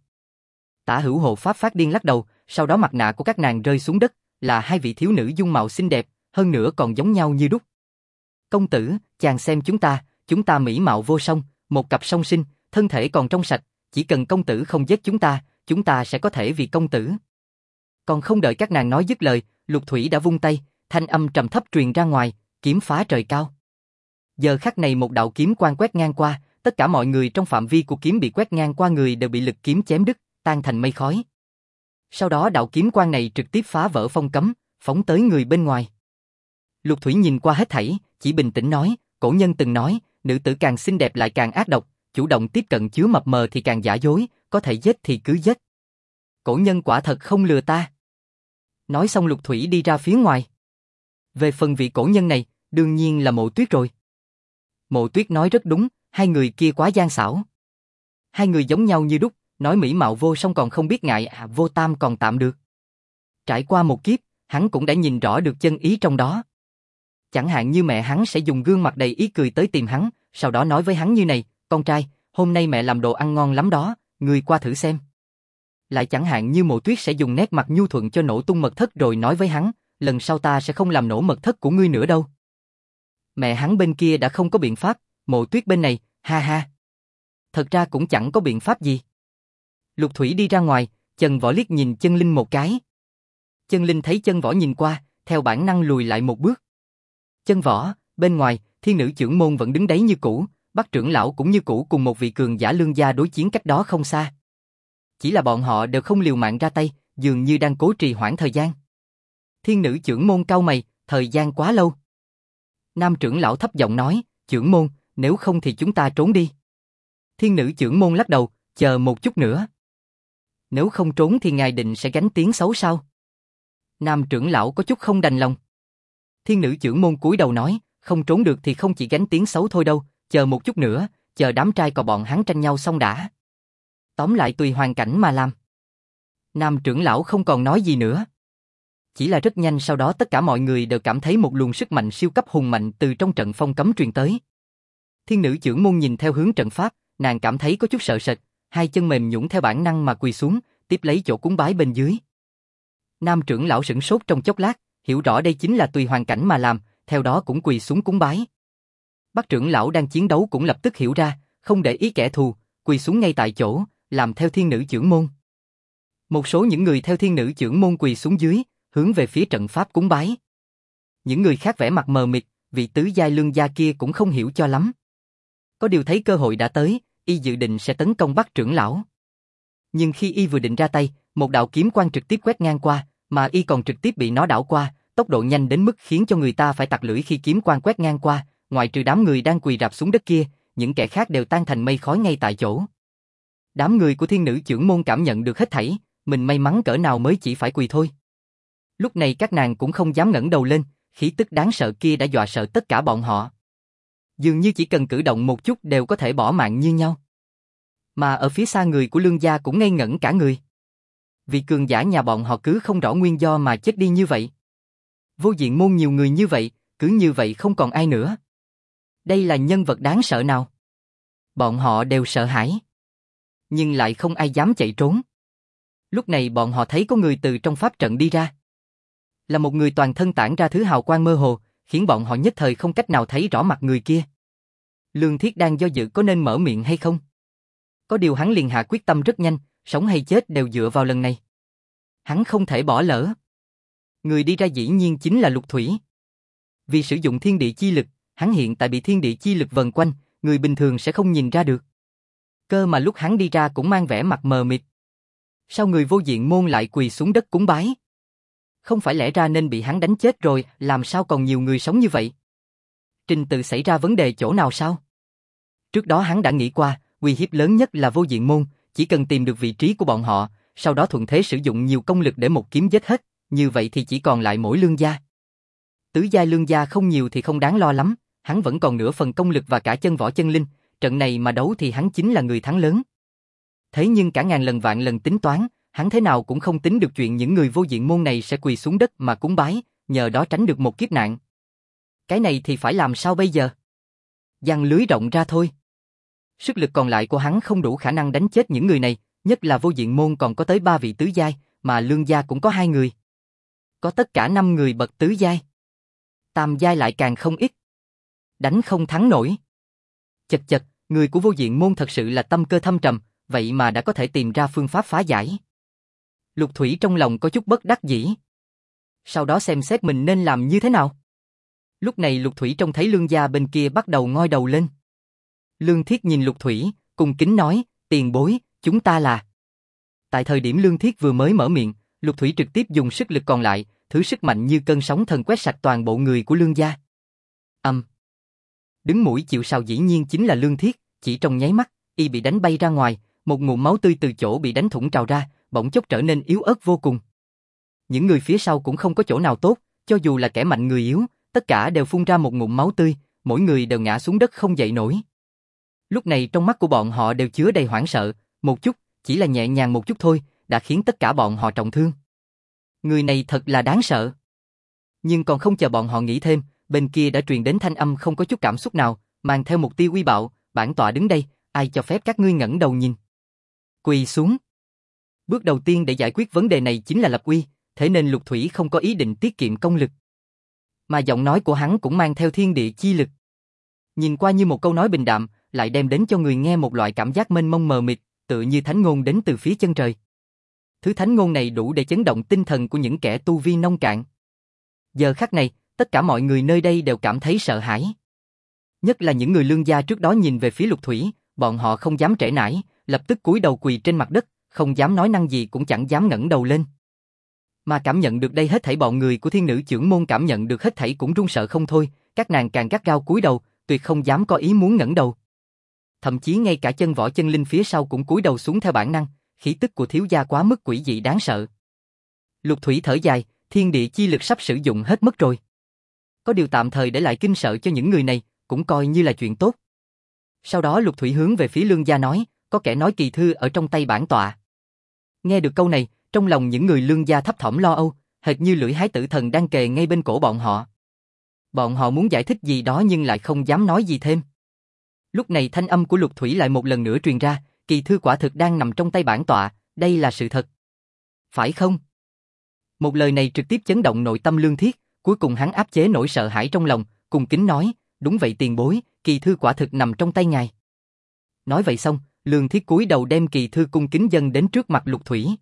Tả Hữu hộ pháp phát điên lắc đầu, sau đó mặt nạ của các nàng rơi xuống đất, là hai vị thiếu nữ dung mạo xinh đẹp, hơn nữa còn giống nhau như đúc. Công tử, chàng xem chúng ta mỹ mạo vô song, một cặp song sinh, thân thể còn trong sạch, chỉ cần công tử không giết chúng ta sẽ có thể vì công tử. Còn không đợi các nàng nói dứt lời, Lục Thủy đã vung tay, thanh âm trầm thấp truyền ra ngoài, kiếm phá trời cao. Giờ khắc này một đạo kiếm quang quét ngang qua, tất cả mọi người trong phạm vi của kiếm bị quét ngang qua người đều bị lực kiếm chém đứt, tan thành mây khói. Sau đó đạo kiếm quang này trực tiếp phá vỡ phong cấm, phóng tới người bên ngoài. Lục Thủy nhìn qua hết thảy, chỉ bình tĩnh nói, cổ nhân từng nói, nữ tử càng xinh đẹp lại càng ác độc, chủ động tiếp cận chứa mập mờ thì càng giả dối, có thể giết thì cứ giết. Cổ nhân quả thật không lừa ta. Nói xong Lục Thủy đi ra phía ngoài. Về phần vị cổ nhân này, đương nhiên là Mộ Tuyết rồi. Mộ Tuyết nói rất đúng, hai người kia quá gian xảo. Hai người giống nhau như đúc, nói mỹ mạo vô song còn không biết ngại vô tam còn tạm được. Trải qua một kiếp, hắn cũng đã nhìn rõ được chân ý trong đó. Chẳng hạn như mẹ hắn sẽ dùng gương mặt đầy ý cười tới tìm hắn, sau đó nói với hắn như này, con trai, hôm nay mẹ làm đồ ăn ngon lắm đó, ngươi qua thử xem. Lại chẳng hạn như Mộ Tuyết sẽ dùng nét mặt nhu thuận cho nổ tung mật thất rồi nói với hắn, lần sau ta sẽ không làm nổ mật thất của ngươi nữa đâu. Mẹ hắn bên kia đã không có biện pháp, Mộ Tuyết bên này, ha ha. Thật ra cũng chẳng có biện pháp gì. Lục Thủy đi ra ngoài, Chân Võ liếc nhìn Chân Linh một cái. Chân Linh thấy Chân Võ nhìn qua, theo bản năng lùi lại một bước. Chân Võ, bên ngoài, thiên nữ trưởng môn vẫn đứng đấy như cũ, Bắc trưởng lão cũng như cũ cùng một vị cường giả lương gia đối chiến cách đó không xa. Chỉ là bọn họ đều không liều mạng ra tay, dường như đang cố trì hoãn thời gian. Thiên nữ trưởng môn cau mày, thời gian quá lâu. Nam trưởng lão thấp giọng nói, trưởng môn, nếu không thì chúng ta trốn đi. Thiên nữ trưởng môn lắc đầu, chờ một chút nữa. Nếu không trốn thì ngài định sẽ gánh tiếng xấu sao? Nam trưởng lão có chút không đành lòng. Thiên nữ trưởng môn cúi đầu nói, không trốn được thì không chỉ gánh tiếng xấu thôi đâu, chờ một chút nữa, chờ đám trai cò bọn hắn tranh nhau xong đã. Tóm lại tùy hoàn cảnh mà làm. Nam trưởng lão không còn nói gì nữa. Chỉ là rất nhanh sau đó tất cả mọi người đều cảm thấy một luồng sức mạnh siêu cấp hùng mạnh từ trong trận phong cấm truyền tới. Thiên nữ trưởng môn nhìn theo hướng trận pháp, nàng cảm thấy có chút sợ sệt, hai chân mềm nhũn theo bản năng mà quỳ xuống, tiếp lấy chỗ cúng bái bên dưới. Nam trưởng lão sửng sốt trong chốc lát, hiểu rõ đây chính là tùy hoàn cảnh mà làm, theo đó cũng quỳ xuống cúng bái. Bắc trưởng lão đang chiến đấu cũng lập tức hiểu ra, không để ý kẻ thù, quỳ xuống ngay tại chỗ, làm theo thiên nữ trưởng môn. Một số những người theo thiên nữ trưởng môn quỳ xuống dưới, hướng về phía trận pháp cúng bái. Những người khác vẻ mặt mờ mịt, vị tứ giai lương gia kia cũng không hiểu cho lắm. Có điều thấy cơ hội đã tới, y dự định sẽ tấn công Bắc trưởng lão. Nhưng khi y vừa định ra tay, một đạo kiếm quang trực tiếp quét ngang qua, mà y còn trực tiếp bị nó đảo qua, tốc độ nhanh đến mức khiến cho người ta phải tặc lưỡi khi kiếm quang quét ngang qua, ngoại trừ đám người đang quỳ rạp xuống đất kia, những kẻ khác đều tan thành mây khói ngay tại chỗ. Đám người của thiên nữ trưởng môn cảm nhận được hết thảy, mình may mắn cỡ nào mới chỉ phải quỳ thôi. Lúc này các nàng cũng không dám ngẩng đầu lên, khí tức đáng sợ kia đã dọa sợ tất cả bọn họ. Dường như chỉ cần cử động một chút đều có thể bỏ mạng như nhau. Mà ở phía xa người của lương gia cũng ngây ngẩn cả người. Vì cường giả nhà bọn họ cứ không rõ nguyên do mà chết đi như vậy. Vô diện môn nhiều người như vậy, cứ như vậy không còn ai nữa. Đây là nhân vật đáng sợ nào? Bọn họ đều sợ hãi. nhưng lại không ai dám chạy trốn. Lúc này bọn họ thấy có người từ trong pháp trận đi ra. Là một người toàn thân tản ra thứ hào quang mơ hồ, khiến bọn họ nhất thời không cách nào thấy rõ mặt người kia. Lương Thiết đang do dự có nên mở miệng hay không. Có điều hắn liền hạ quyết tâm rất nhanh, sống hay chết đều dựa vào lần này. Hắn không thể bỏ lỡ. Người đi ra dĩ nhiên chính là Lục Thủy. Vì sử dụng thiên địa chi lực, hắn hiện tại bị thiên địa chi lực vần quanh, người bình thường sẽ không nhìn ra được. Cơ mà lúc hắn đi ra cũng mang vẻ mặt mờ mịt. Sao người vô diện môn lại quỳ xuống đất cúng bái? Không phải lẽ ra nên bị hắn đánh chết rồi, làm sao còn nhiều người sống như vậy? Trình tự xảy ra vấn đề chỗ nào sao? Trước đó hắn đã nghĩ qua, uy hiếp lớn nhất là vô diện môn, chỉ cần tìm được vị trí của bọn họ, sau đó thuận thế sử dụng nhiều công lực để một kiếm giết hết, như vậy thì chỉ còn lại mỗi Lương gia. Tứ giai Lương gia không nhiều thì không đáng lo lắm, hắn vẫn còn nửa phần công lực và cả chân võ chân linh, trận này mà đấu thì hắn chính là người thắng lớn. Thế nhưng cả ngàn lần vạn lần tính toán, hắn thế nào cũng không tính được chuyện những người vô diện môn này sẽ quỳ xuống đất mà cúng bái, nhờ đó tránh được một kiếp nạn. Cái này thì phải làm sao bây giờ? Giăng lưới rộng ra thôi. Sức lực còn lại của hắn không đủ khả năng đánh chết những người này, nhất là vô diện môn còn có tới 3 vị tứ giai, mà Lương gia cũng có 2 người. Có tất cả 5 người bậc tứ giai. Tam giai lại càng không ít. Đánh không thắng nổi. Chật chật, người của vô diện môn thật sự là tâm cơ thâm trầm, vậy mà đã có thể tìm ra phương pháp phá giải. Lục Thủy trong lòng có chút bất đắc dĩ. Sau đó xem xét mình nên làm như thế nào. Lúc này Lục Thủy trông thấy Lương gia bên kia bắt đầu ngoi đầu lên. Lương Thiết nhìn Lục Thủy, cung kính nói, tiền bối, chúng ta là... Tại thời điểm Lương Thiết vừa mới mở miệng, Lục Thủy trực tiếp dùng sức lực còn lại, thứ sức mạnh như cơn sóng thần quét sạch toàn bộ người của Lương gia. Đứng mũi chịu sào dĩ nhiên chính là Lương Thiết, chỉ trong nháy mắt, y bị đánh bay ra ngoài, một ngụm máu tươi từ chỗ bị đánh thủng trào ra, bỗng chốc trở nên yếu ớt vô cùng. Những người phía sau cũng không có chỗ nào tốt, cho dù là kẻ mạnh người yếu, tất cả đều phun ra một ngụm máu tươi, mỗi người đều ngã xuống đất không dậy nổi. Lúc này trong mắt của bọn họ đều chứa đầy hoảng sợ, một chút, chỉ là nhẹ nhàng một chút thôi, đã khiến tất cả bọn họ trọng thương. Người này thật là đáng sợ. Nhưng còn không chờ bọn họ nghĩ thêm, bên kia đã truyền đến thanh âm không có chút cảm xúc nào, mang theo một tia uy bạo, bản tọa đứng đây, ai cho phép các ngươi ngẩng đầu nhìn. Quỳ xuống. Bước đầu tiên để giải quyết vấn đề này chính là lập uy, thế nên Lục Thủy không có ý định tiết kiệm công lực. Mà giọng nói của hắn cũng mang theo thiên địa chi lực. Nhìn qua như một câu nói bình đạm, lại đem đến cho người nghe một loại cảm giác mênh mông mờ mịt, tựa như thánh ngôn đến từ phía chân trời. Thứ thánh ngôn này đủ để chấn động tinh thần của những kẻ tu vi nông cạn. Giờ khắc này, tất cả mọi người nơi đây đều cảm thấy sợ hãi. Nhất là những người Lương gia trước đó nhìn về phía Lục Thủy, bọn họ không dám trễ nải, lập tức cúi đầu quỳ trên mặt đất, không dám nói năng gì cũng chẳng dám ngẩng đầu lên. Mà cảm nhận được đây hết thảy bọn người của Thiên Nữ Chưởng môn cảm nhận được hết thảy cũng run sợ không thôi, các nàng càng gắt gao cúi đầu, tuyệt không dám có ý muốn ngẩng đầu. Thậm chí ngay cả chân võ chân linh phía sau cũng cúi đầu xuống theo bản năng, khí tức của thiếu gia quá mức quỷ dị đáng sợ. Lục Thủy thở dài, thiên địa chi lực sắp sử dụng hết mất rồi. Có điều tạm thời để lại kinh sợ cho những người này, cũng coi như là chuyện tốt. Sau đó Lục Thủy hướng về phía Lương gia nói, có kẻ nói kỳ thư ở trong tay bản tọa. Nghe được câu này, trong lòng những người Lương gia thấp thỏm lo âu, hệt như lưỡi hái tử thần đang kề ngay bên cổ bọn họ. Bọn họ muốn giải thích gì đó nhưng lại không dám nói gì thêm. Lúc này thanh âm của Lục Thủy lại một lần nữa truyền ra, kỳ thư quả thực đang nằm trong tay bản tọa, đây là sự thật. Phải không? Một lời này trực tiếp chấn động nội tâm Lương Thiết, cuối cùng hắn áp chế nỗi sợ hãi trong lòng, cung kính nói, đúng vậy tiền bối, kỳ thư quả thực nằm trong tay ngài. Nói vậy xong, Lương Thiết cúi đầu đem kỳ thư cung kính dâng đến trước mặt Lục Thủy.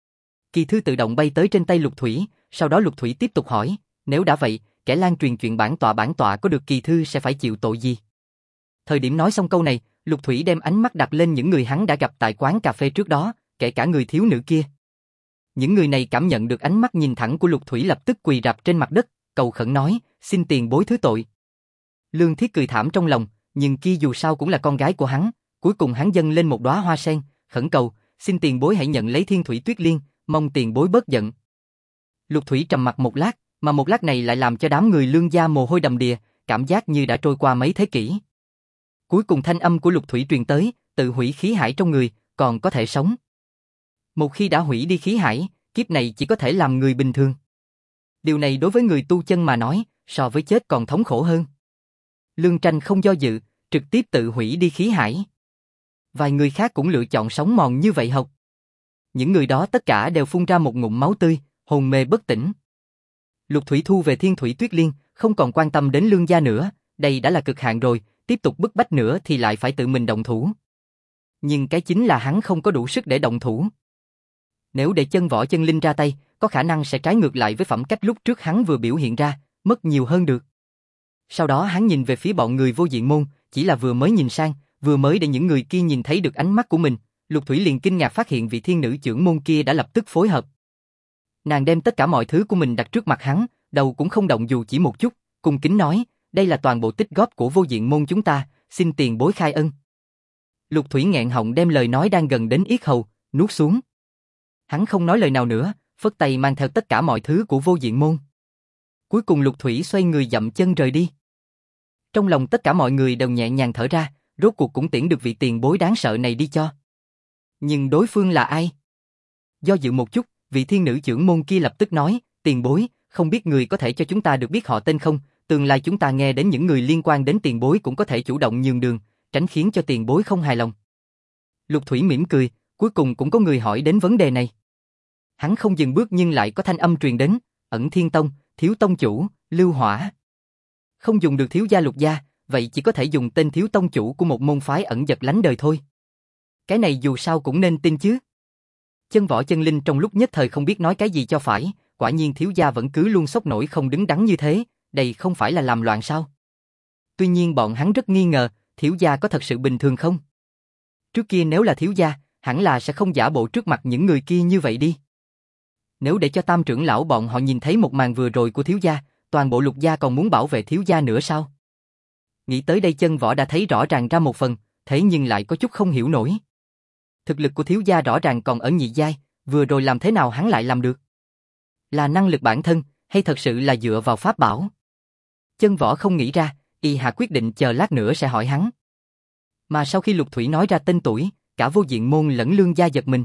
Kỳ thư tự động bay tới trên tay Lục Thủy, sau đó Lục Thủy tiếp tục hỏi, nếu đã vậy, kẻ lan truyền chuyện bản tọa có được kỳ thư sẽ phải chịu tội gì? Thời điểm nói xong câu này, Lục Thủy đem ánh mắt đặt lên những người hắn đã gặp tại quán cà phê trước đó, kể cả người thiếu nữ kia. Những người này cảm nhận được ánh mắt nhìn thẳng của Lục Thủy lập tức quỳ rạp trên mặt đất, cầu khẩn nói, xin tiền bối thứ tội. Lương Thiết cười thảm trong lòng, nhưng kia dù sao cũng là con gái của hắn, cuối cùng hắn dâng lên một đóa hoa sen, khẩn cầu, xin tiền bối hãy nhận lấy Thiên Thủy Tuyết Liên, mong tiền bối bớt giận. Lục Thủy trầm mặc một lát, mà một lát này lại làm cho đám người Lương gia mồ hôi đầm đìa, cảm giác như đã trôi qua mấy thế kỷ. Cuối cùng thanh âm của Lục Thủy truyền tới, tự hủy khí hải trong người, còn có thể sống. Một khi đã hủy đi khí hải, kiếp này chỉ có thể làm người bình thường. Điều này đối với người tu chân mà nói, so với chết còn thống khổ hơn. Lương Tranh không do dự, trực tiếp tự hủy đi khí hải. Vài người khác cũng lựa chọn sống mòn như vậy học. Những người đó tất cả đều phun ra một ngụm máu tươi, hồn mê bất tỉnh. Lục Thủy thu về Thiên Thủy Tuyết Liên, không còn quan tâm đến Lương gia nữa, đây đã là cực hạn rồi, tiếp tục bức bách nữa thì lại phải tự mình động thủ. Nhưng cái chính là hắn không có đủ sức để động thủ. Nếu để Chân Võ Chân Linh ra tay, có khả năng sẽ trái ngược lại với phẩm cách lúc trước hắn vừa biểu hiện ra, mất nhiều hơn được. Sau đó hắn nhìn về phía bọn người Vô Diện Môn, chỉ là vừa mới nhìn sang, vừa mới để những người kia nhìn thấy được ánh mắt của mình, Lục Thủy liền kinh ngạc phát hiện vị thiên nữ trưởng môn kia đã lập tức phối hợp. Nàng đem tất cả mọi thứ của mình đặt trước mặt hắn, đầu cũng không động dù chỉ một chút, cung kính nói, đây là toàn bộ tích góp của Vô Diện Môn chúng ta, xin tiền bối khai ân. Lục Thủy nghẹn họng đem lời nói đang gần đến yết hầu, nuốt xuống. Hắn không nói lời nào nữa, phất tay mang theo tất cả mọi thứ của Vô Diện Môn. Cuối cùng Lục Thủy xoay người dậm chân rời đi. Trong lòng tất cả mọi người đều nhẹ nhàng thở ra, rốt cuộc cũng tiễn được vị tiền bối đáng sợ này đi cho. Nhưng đối phương là ai? Do dự một chút, vị thiên nữ trưởng môn kia lập tức nói, tiền bối, không biết người có thể cho chúng ta được biết họ tên không? Tương lai chúng ta nghe đến những người liên quan đến tiền bối cũng có thể chủ động nhường đường, tránh khiến cho tiền bối không hài lòng. Lục Thủy mỉm cười, cuối cùng cũng có người hỏi đến vấn đề này. Hắn không dừng bước nhưng lại có thanh âm truyền đến, Ẩn Thiên Tông, thiếu tông chủ, Lưu Hỏa. Không dùng được thiếu gia Lục gia, vậy chỉ có thể dùng tên thiếu tông chủ của một môn phái ẩn giật lánh đời thôi. Cái này dù sao cũng nên tin chứ. Chân Võ Chân Linh trong lúc nhất thời không biết nói cái gì cho phải, quả nhiên thiếu gia vẫn cứ luôn sốc nổi không đứng đắn như thế, đây không phải là làm loạn sao? Tuy nhiên bọn hắn rất nghi ngờ, thiếu gia có thật sự bình thường không? Trước kia nếu là thiếu gia, hẳn là sẽ không giả bộ trước mặt những người kia như vậy đi. Nếu để cho Tam trưởng lão bọn họ nhìn thấy một màn vừa rồi của thiếu gia, toàn bộ Lục gia còn muốn bảo vệ thiếu gia nữa sao? Nghĩ tới đây Chân Võ đã thấy rõ ràng ra một phần, thế nhưng lại có chút không hiểu nổi. Thực lực của thiếu gia rõ ràng còn ở nhị giai, vừa rồi làm thế nào hắn lại làm được? Là năng lực bản thân, hay thật sự là dựa vào pháp bảo? Chân Võ không nghĩ ra, y hạ quyết định chờ lát nữa sẽ hỏi hắn. Mà sau khi Lục Thủy nói ra tên tuổi, cả Vô Diện Môn lẫn Lương gia giật mình.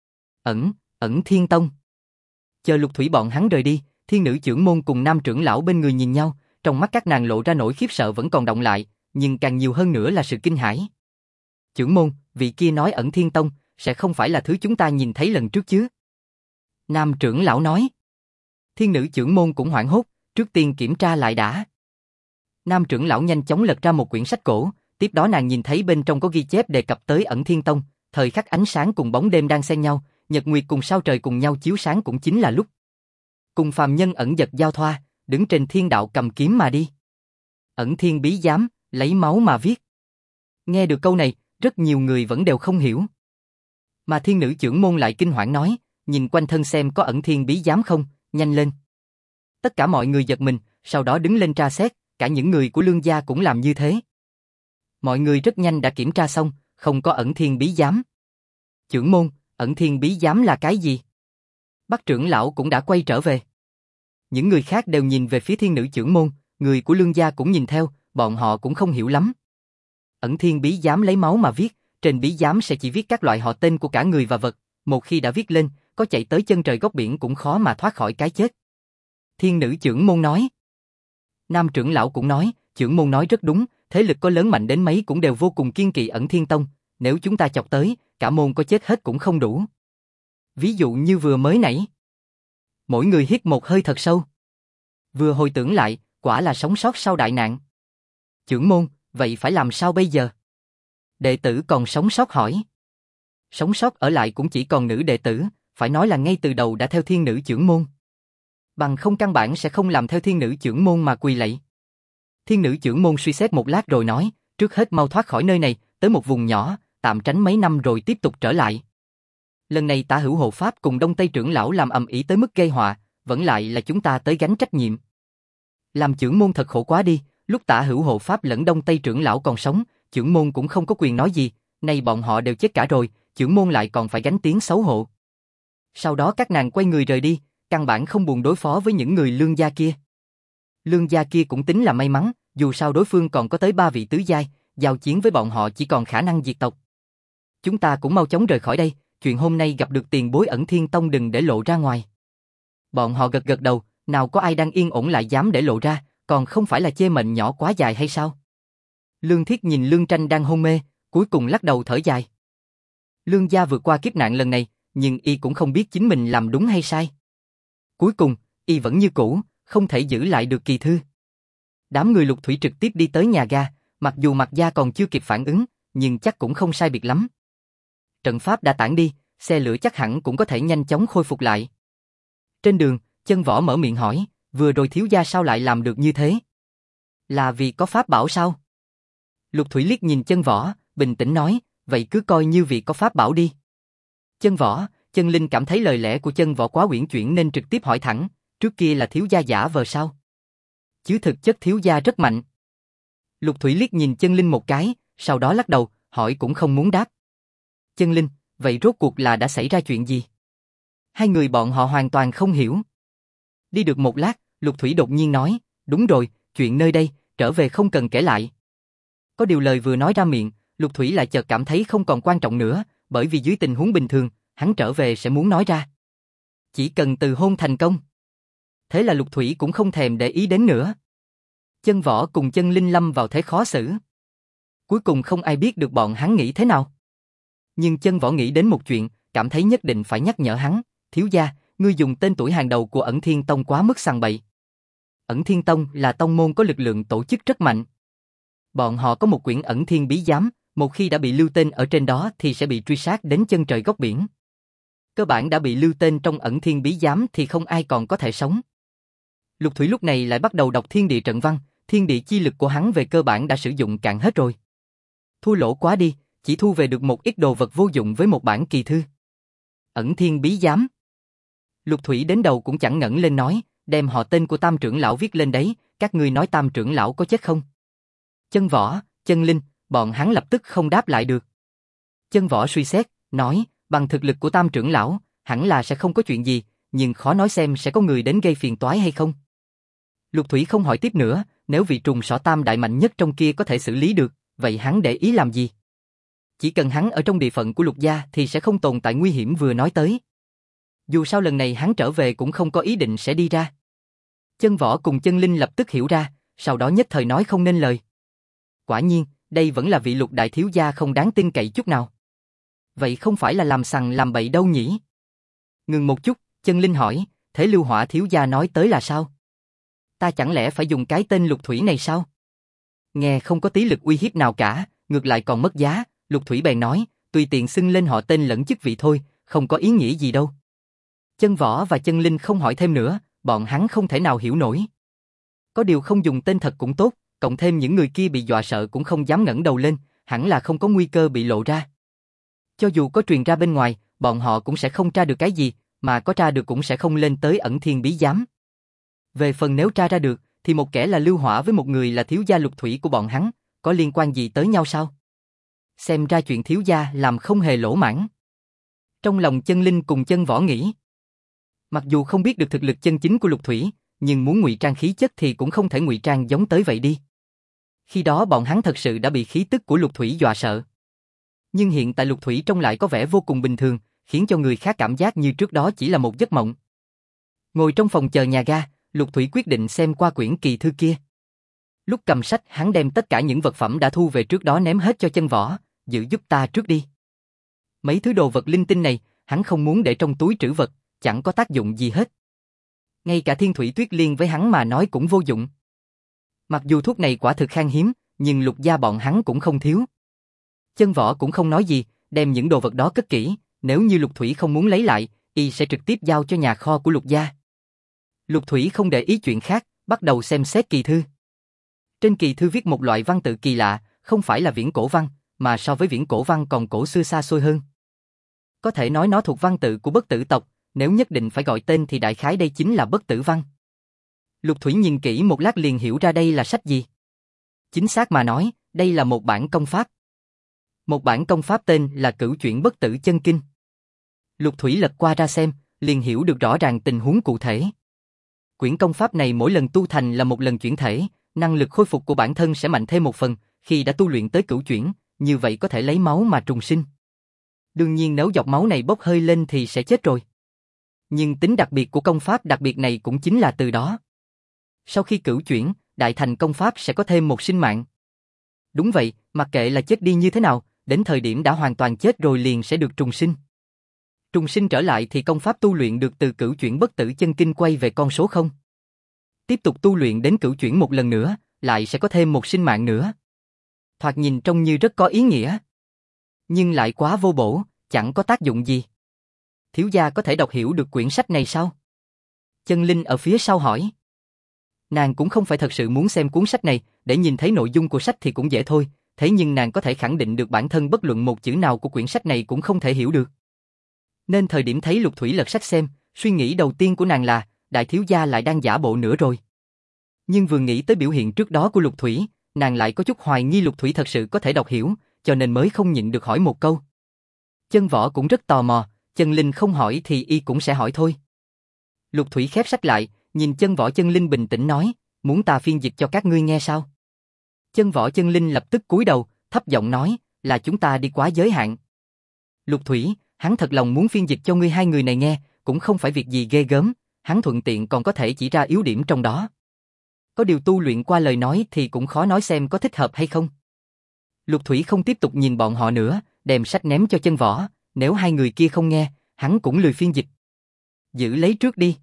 Ẩn Thiên Tông. Chờ Lục Thủy bọn hắn rời đi, thiên nữ trưởng môn cùng nam trưởng lão bên người nhìn nhau, trong mắt các nàng lộ ra nỗi khiếp sợ vẫn còn đọng lại, nhưng càng nhiều hơn nữa là sự kinh hãi. Trưởng môn, vị kia nói Ẩn Thiên Tông, sẽ không phải là thứ chúng ta nhìn thấy lần trước chứ? Nam trưởng lão nói. Thiên nữ trưởng môn cũng hoảng hốt, trước tiên kiểm tra lại đã. Nam trưởng lão nhanh chóng lật ra một quyển sách cổ, tiếp đó nàng nhìn thấy bên trong có ghi chép đề cập tới Ẩn Thiên Tông, thời khắc ánh sáng cùng bóng đêm đang xen nhau, nhật nguyệt cùng sao trời cùng nhau chiếu sáng cũng chính là lúc cùng phàm nhân ẩn dật giao thoa, đứng trên thiên đạo cầm kiếm mà đi. Ẩn Thiên bí giám, lấy máu mà viết. Nghe được câu này, rất nhiều người vẫn đều không hiểu. Mà thiên nữ trưởng môn lại kinh hoảng nói, nhìn quanh thân xem có Ẩn Thiên bí giám không, nhanh lên. Tất cả mọi người giật mình, sau đó đứng lên tra xét, cả những người của Lương gia cũng làm như thế. Mọi người rất nhanh đã kiểm tra xong, không có Ẩn Thiên bí giám. Trưởng môn, Ẩn Thiên bí giám là cái gì? Bắc trưởng lão cũng đã quay trở về. Những người khác đều nhìn về phía thiên nữ trưởng môn, người của Lương gia cũng nhìn theo, bọn họ cũng không hiểu lắm. Ẩn Thiên bí giám lấy máu mà viết, trên bí giám sẽ chỉ viết các loại họ tên của cả người và vật, một khi đã viết lên, có chạy tới chân trời góc biển cũng khó mà thoát khỏi cái chết. Thiên nữ trưởng môn nói. Nam trưởng lão cũng nói, trưởng môn nói rất đúng, thế lực có lớn mạnh đến mấy cũng đều vô cùng kiên kỵ Ẩn Thiên Tông, nếu chúng ta chọc tới, cả môn có chết hết cũng không đủ. Ví dụ như vừa mới nãy. Mỗi người hít một hơi thật sâu. Vừa hồi tưởng lại, quả là sống sót sau đại nạn. Trưởng môn, vậy phải làm sao bây giờ? Đệ tử còn sống sót hỏi. Sống sót ở lại cũng chỉ còn nữ đệ tử, phải nói là ngay từ đầu đã theo thiên nữ trưởng môn. Bằng không căn bản sẽ không làm theo thiên nữ trưởng môn mà quỳ lạy. Thiên nữ trưởng môn suy xét một lát rồi nói, trước hết mau thoát khỏi nơi này, tới một vùng nhỏ, tạm tránh mấy năm rồi tiếp tục trở lại. Lần này Tả Hữu hộ pháp cùng Đông Tây trưởng lão làm ầm ĩ tới mức gây họa, vẫn lại là chúng ta tới gánh trách nhiệm. Làm trưởng môn thật khổ quá đi, lúc Tả Hữu hộ pháp lẫn Đông Tây trưởng lão còn sống, trưởng môn cũng không có quyền nói gì, nay bọn họ đều chết cả rồi, trưởng môn lại còn phải gánh tiếng xấu hổ. Sau đó các nàng quay người rời đi, căn bản không buồn đối phó với những người Lương gia kia. Lương gia kia cũng tính là may mắn, dù sao đối phương còn có tới 3 vị tứ giai, giao chiến với bọn họ chỉ còn khả năng diệt tộc. Chúng ta cũng mau chóng rời khỏi đây, chuyện hôm nay gặp được tiền bối Ẩn Thiên Tông đừng để lộ ra ngoài. Bọn họ gật gật đầu, nào có ai đang yên ổn lại dám để lộ ra, còn không phải là chê mệnh nhỏ quá dài hay sao? Lương Thiết nhìn Lương Tranh đang hôn mê, cuối cùng lắc đầu thở dài. Lương gia vượt qua kiếp nạn lần này, nhưng y cũng không biết chính mình làm đúng hay sai. Cuối cùng, y vẫn như cũ, không thể giữ lại được kỳ thư. Đám người Lục Thủy trực tiếp đi tới nhà ga, mặc dù Mạc Gia còn chưa kịp phản ứng, nhưng chắc cũng không sai biệt lắm. Trận pháp đã tản đi, xe lửa chắc hẳn cũng có thể nhanh chóng khôi phục lại. Trên đường, Chân Võ mở miệng hỏi, vừa rồi thiếu gia sao lại làm được như thế? Là vì có pháp bảo sao? Lục Thủy liếc nhìn Chân Võ, bình tĩnh nói, vậy cứ coi như vì có pháp bảo đi. Chân Võ, Chân Linh cảm thấy lời lẽ của Chân Võ quá uyển chuyển nên trực tiếp hỏi thẳng, trước kia là thiếu gia giả vờ sao? Chứ thực chất thiếu gia rất mạnh. Lục Thủy liếc nhìn Chân Linh một cái, sau đó lắc đầu, hỏi cũng không muốn đáp. Chân Linh, vậy rốt cuộc là đã xảy ra chuyện gì? Hai người bọn họ hoàn toàn không hiểu. Đi được một lát, Lục Thủy đột nhiên nói, đúng rồi, chuyện nơi đây, trở về không cần kể lại. Có điều lời vừa nói ra miệng, Lục Thủy lại chợt cảm thấy không còn quan trọng nữa, bởi vì dưới tình huống bình thường, hắn trở về sẽ muốn nói ra. Chỉ cần từ hôn thành công. Thế là Lục Thủy cũng không thèm để ý đến nữa. Chân Võ cùng Chân Linh lâm vào thế khó xử. Cuối cùng không ai biết được bọn hắn nghĩ thế nào. Nhưng Chân Võ nghĩ đến một chuyện, cảm thấy nhất định phải nhắc nhở hắn, thiếu gia, ngươi dùng tên tuổi hàng đầu của Ẩn Thiên Tông quá mức sằng bậy. Ẩn Thiên Tông là tông môn có lực lượng tổ chức rất mạnh. Bọn họ có một quyển Ẩn Thiên bí giám, một khi đã bị lưu tên ở trên đó thì sẽ bị truy sát đến chân trời góc biển. Cơ bản đã bị lưu tên trong Ẩn Thiên bí giám thì không ai còn có thể sống. Lục Thủy lúc này lại bắt đầu đọc thiên địa trận văn, thiên địa chi lực của hắn về cơ bản đã sử dụng cạn hết rồi. Thua lỗ quá đi, chỉ thu về được một ít đồ vật vô dụng với một bản kỳ thư. Ẩn Thiên bí giám. Lục Thủy đến đầu cũng chẳng ngẩng lên nói, đem họ tên của Tam trưởng lão viết lên đấy, các ngươi nói Tam trưởng lão có chết không? Chân Võ, Chân Linh, bọn hắn lập tức không đáp lại được. Chân Võ suy xét, nói, bằng thực lực của Tam trưởng lão, hẳn là sẽ không có chuyện gì, nhưng khó nói xem sẽ có người đến gây phiền toái hay không. Lục Thủy không hỏi tiếp nữa, nếu vị trùng sỏ tam đại mạnh nhất trong kia có thể xử lý được, vậy hắn để ý làm gì? Chỉ cần hắn ở trong địa phận của Lục gia thì sẽ không tồn tại nguy hiểm vừa nói tới. Dù sao lần này hắn trở về cũng không có ý định sẽ đi ra. Chân Võ cùng Chân Linh lập tức hiểu ra, sau đó nhất thời nói không nên lời. Quả nhiên, đây vẫn là vị Lục đại thiếu gia không đáng tin cậy chút nào. Vậy không phải là làm sằng làm bậy đâu nhỉ? Ngừng một chút, Chân Linh hỏi, thế Lưu Hỏa thiếu gia nói tới là sao? Ta chẳng lẽ phải dùng cái tên Lục Thủy này sao? Nghe không có tí lực uy hiếp nào cả, ngược lại còn mất giá, Lục Thủy bèn nói, tùy tiện xưng lên họ tên lẫn chức vị thôi, không có ý nghĩa gì đâu. Chân Võ và Chân Linh không hỏi thêm nữa, bọn hắn không thể nào hiểu nổi. Có điều không dùng tên thật cũng tốt, cộng thêm những người kia bị dọa sợ cũng không dám ngẩng đầu lên, hẳn là không có nguy cơ bị lộ ra. Cho dù có truyền ra bên ngoài, bọn họ cũng sẽ không tra được cái gì, mà có tra được cũng sẽ không lên tới Ẩn Thiên bí giám. Về phần nếu tra ra được, thì một kẻ là Lưu Hỏa với một người là thiếu gia Lục Thủy của bọn hắn, có liên quan gì tới nhau sao? Xem ra chuyện thiếu gia làm không hề lỗ mãng. Trong lòng Chân Linh cùng Chân Võ nghĩ. Mặc dù không biết được thực lực chân chính của Lục Thủy, nhưng muốn ngụy trang khí chất thì cũng không thể ngụy trang giống tới vậy đi. Khi đó bọn hắn thật sự đã bị khí tức của Lục Thủy dọa sợ. Nhưng hiện tại Lục Thủy trông lại có vẻ vô cùng bình thường, khiến cho người khác cảm giác như trước đó chỉ là một giấc mộng. Ngồi trong phòng chờ nhà ga, Lục Thủy quyết định xem qua quyển kỳ thư kia. Lúc cầm sách, hắn đem tất cả những vật phẩm đã thu về trước đó ném hết cho Chân Võ, giữ giúp ta trước đi. Mấy thứ đồ vật linh tinh này, hắn không muốn để trong túi trữ vật, chẳng có tác dụng gì hết. Ngay cả Thiên Thủy Tuyết Liên với hắn mà nói cũng vô dụng. Mặc dù thuốc này quả thực khan hiếm, nhưng Lục gia bọn hắn cũng không thiếu. Chân Võ cũng không nói gì, đem những đồ vật đó cất kỹ, nếu như Lục Thủy không muốn lấy lại, y sẽ trực tiếp giao cho nhà kho của Lục gia. Lục Thủy không để ý chuyện khác, bắt đầu xem xét kỳ thư. Trên kỳ thư viết một loại văn tự kỳ lạ, không phải là viễn cổ văn, mà so với viễn cổ văn còn cổ xưa xa xôi hơn. Có thể nói nó thuộc văn tự của Bất Tử tộc, nếu nhất định phải gọi tên thì đại khái đây chính là Bất Tử văn. Lục Thủy nhìn kỹ một lát liền hiểu ra đây là sách gì. Chính xác mà nói, đây là một bản công pháp. Một bản công pháp tên là Cửu Chuyển Bất Tử Chân Kinh. Lục Thủy lật qua ra xem, liền hiểu được rõ ràng tình huống cụ thể. Quyển công pháp này mỗi lần tu thành là một lần chuyển thể, năng lực khôi phục của bản thân sẽ mạnh thêm một phần, khi đã tu luyện tới cửu chuyển, như vậy có thể lấy máu mà trùng sinh. Đương nhiên nếu giọt máu này bốc hơi lên thì sẽ chết rồi. Nhưng tính đặc biệt của công pháp đặc biệt này cũng chính là từ đó. Sau khi cửu chuyển, đại thành công pháp sẽ có thêm một sinh mạng. Đúng vậy, mặc kệ là chết đi như thế nào, đến thời điểm đã hoàn toàn chết rồi liền sẽ được trùng sinh. Trùng sinh trở lại thì công pháp tu luyện được từ cửu chuyển bất tử chân kinh quay về con số 0. Tiếp tục tu luyện đến cửu chuyển một lần nữa, lại sẽ có thêm một sinh mạng nữa. Thoạt nhìn trông như rất có ý nghĩa. Nhưng lại quá vô bổ, chẳng có tác dụng gì. Thiếu gia có thể đọc hiểu được quyển sách này sao? Chân Linh ở phía sau hỏi. Nàng cũng không phải thật sự muốn xem cuốn sách này, để nhìn thấy nội dung của sách thì cũng dễ thôi, thế nhưng nàng có thể khẳng định được bản thân bất luận một chữ nào của quyển sách này cũng không thể hiểu được. Nên thời điểm thấy Lục Thủy lật sách xem, suy nghĩ đầu tiên của nàng là, đại thiếu gia lại đang giả bộ nữa rồi. Nhưng vừa nghĩ tới biểu hiện trước đó của Lục Thủy, nàng lại có chút hoài nghi Lục Thủy thật sự có thể đọc hiểu, cho nên mới không nhịn được hỏi một câu. Chân Võ cũng rất tò mò, Chân Linh không hỏi thì y cũng sẽ hỏi thôi. Lục Thủy khép sách lại, nhìn Chân Võ Chân Linh bình tĩnh nói, muốn ta phiên dịch cho các ngươi nghe sao? Chân Võ Chân Linh lập tức cúi đầu, thấp giọng nói, là chúng ta đi quá giới hạn. Lục Thủy, hắn thật lòng muốn phiên dịch cho ngươi hai người này nghe, cũng không phải việc gì ghê gớm, hắn thuận tiện còn có thể chỉ ra yếu điểm trong đó. Có điều tu luyện qua lời nói thì cũng khó nói xem có thích hợp hay không. Lục Thủy không tiếp tục nhìn bọn họ nữa, đem sách ném cho Chân Võ, nếu hai người kia không nghe, hắn cũng lười phiên dịch. Giữ lấy trước đi.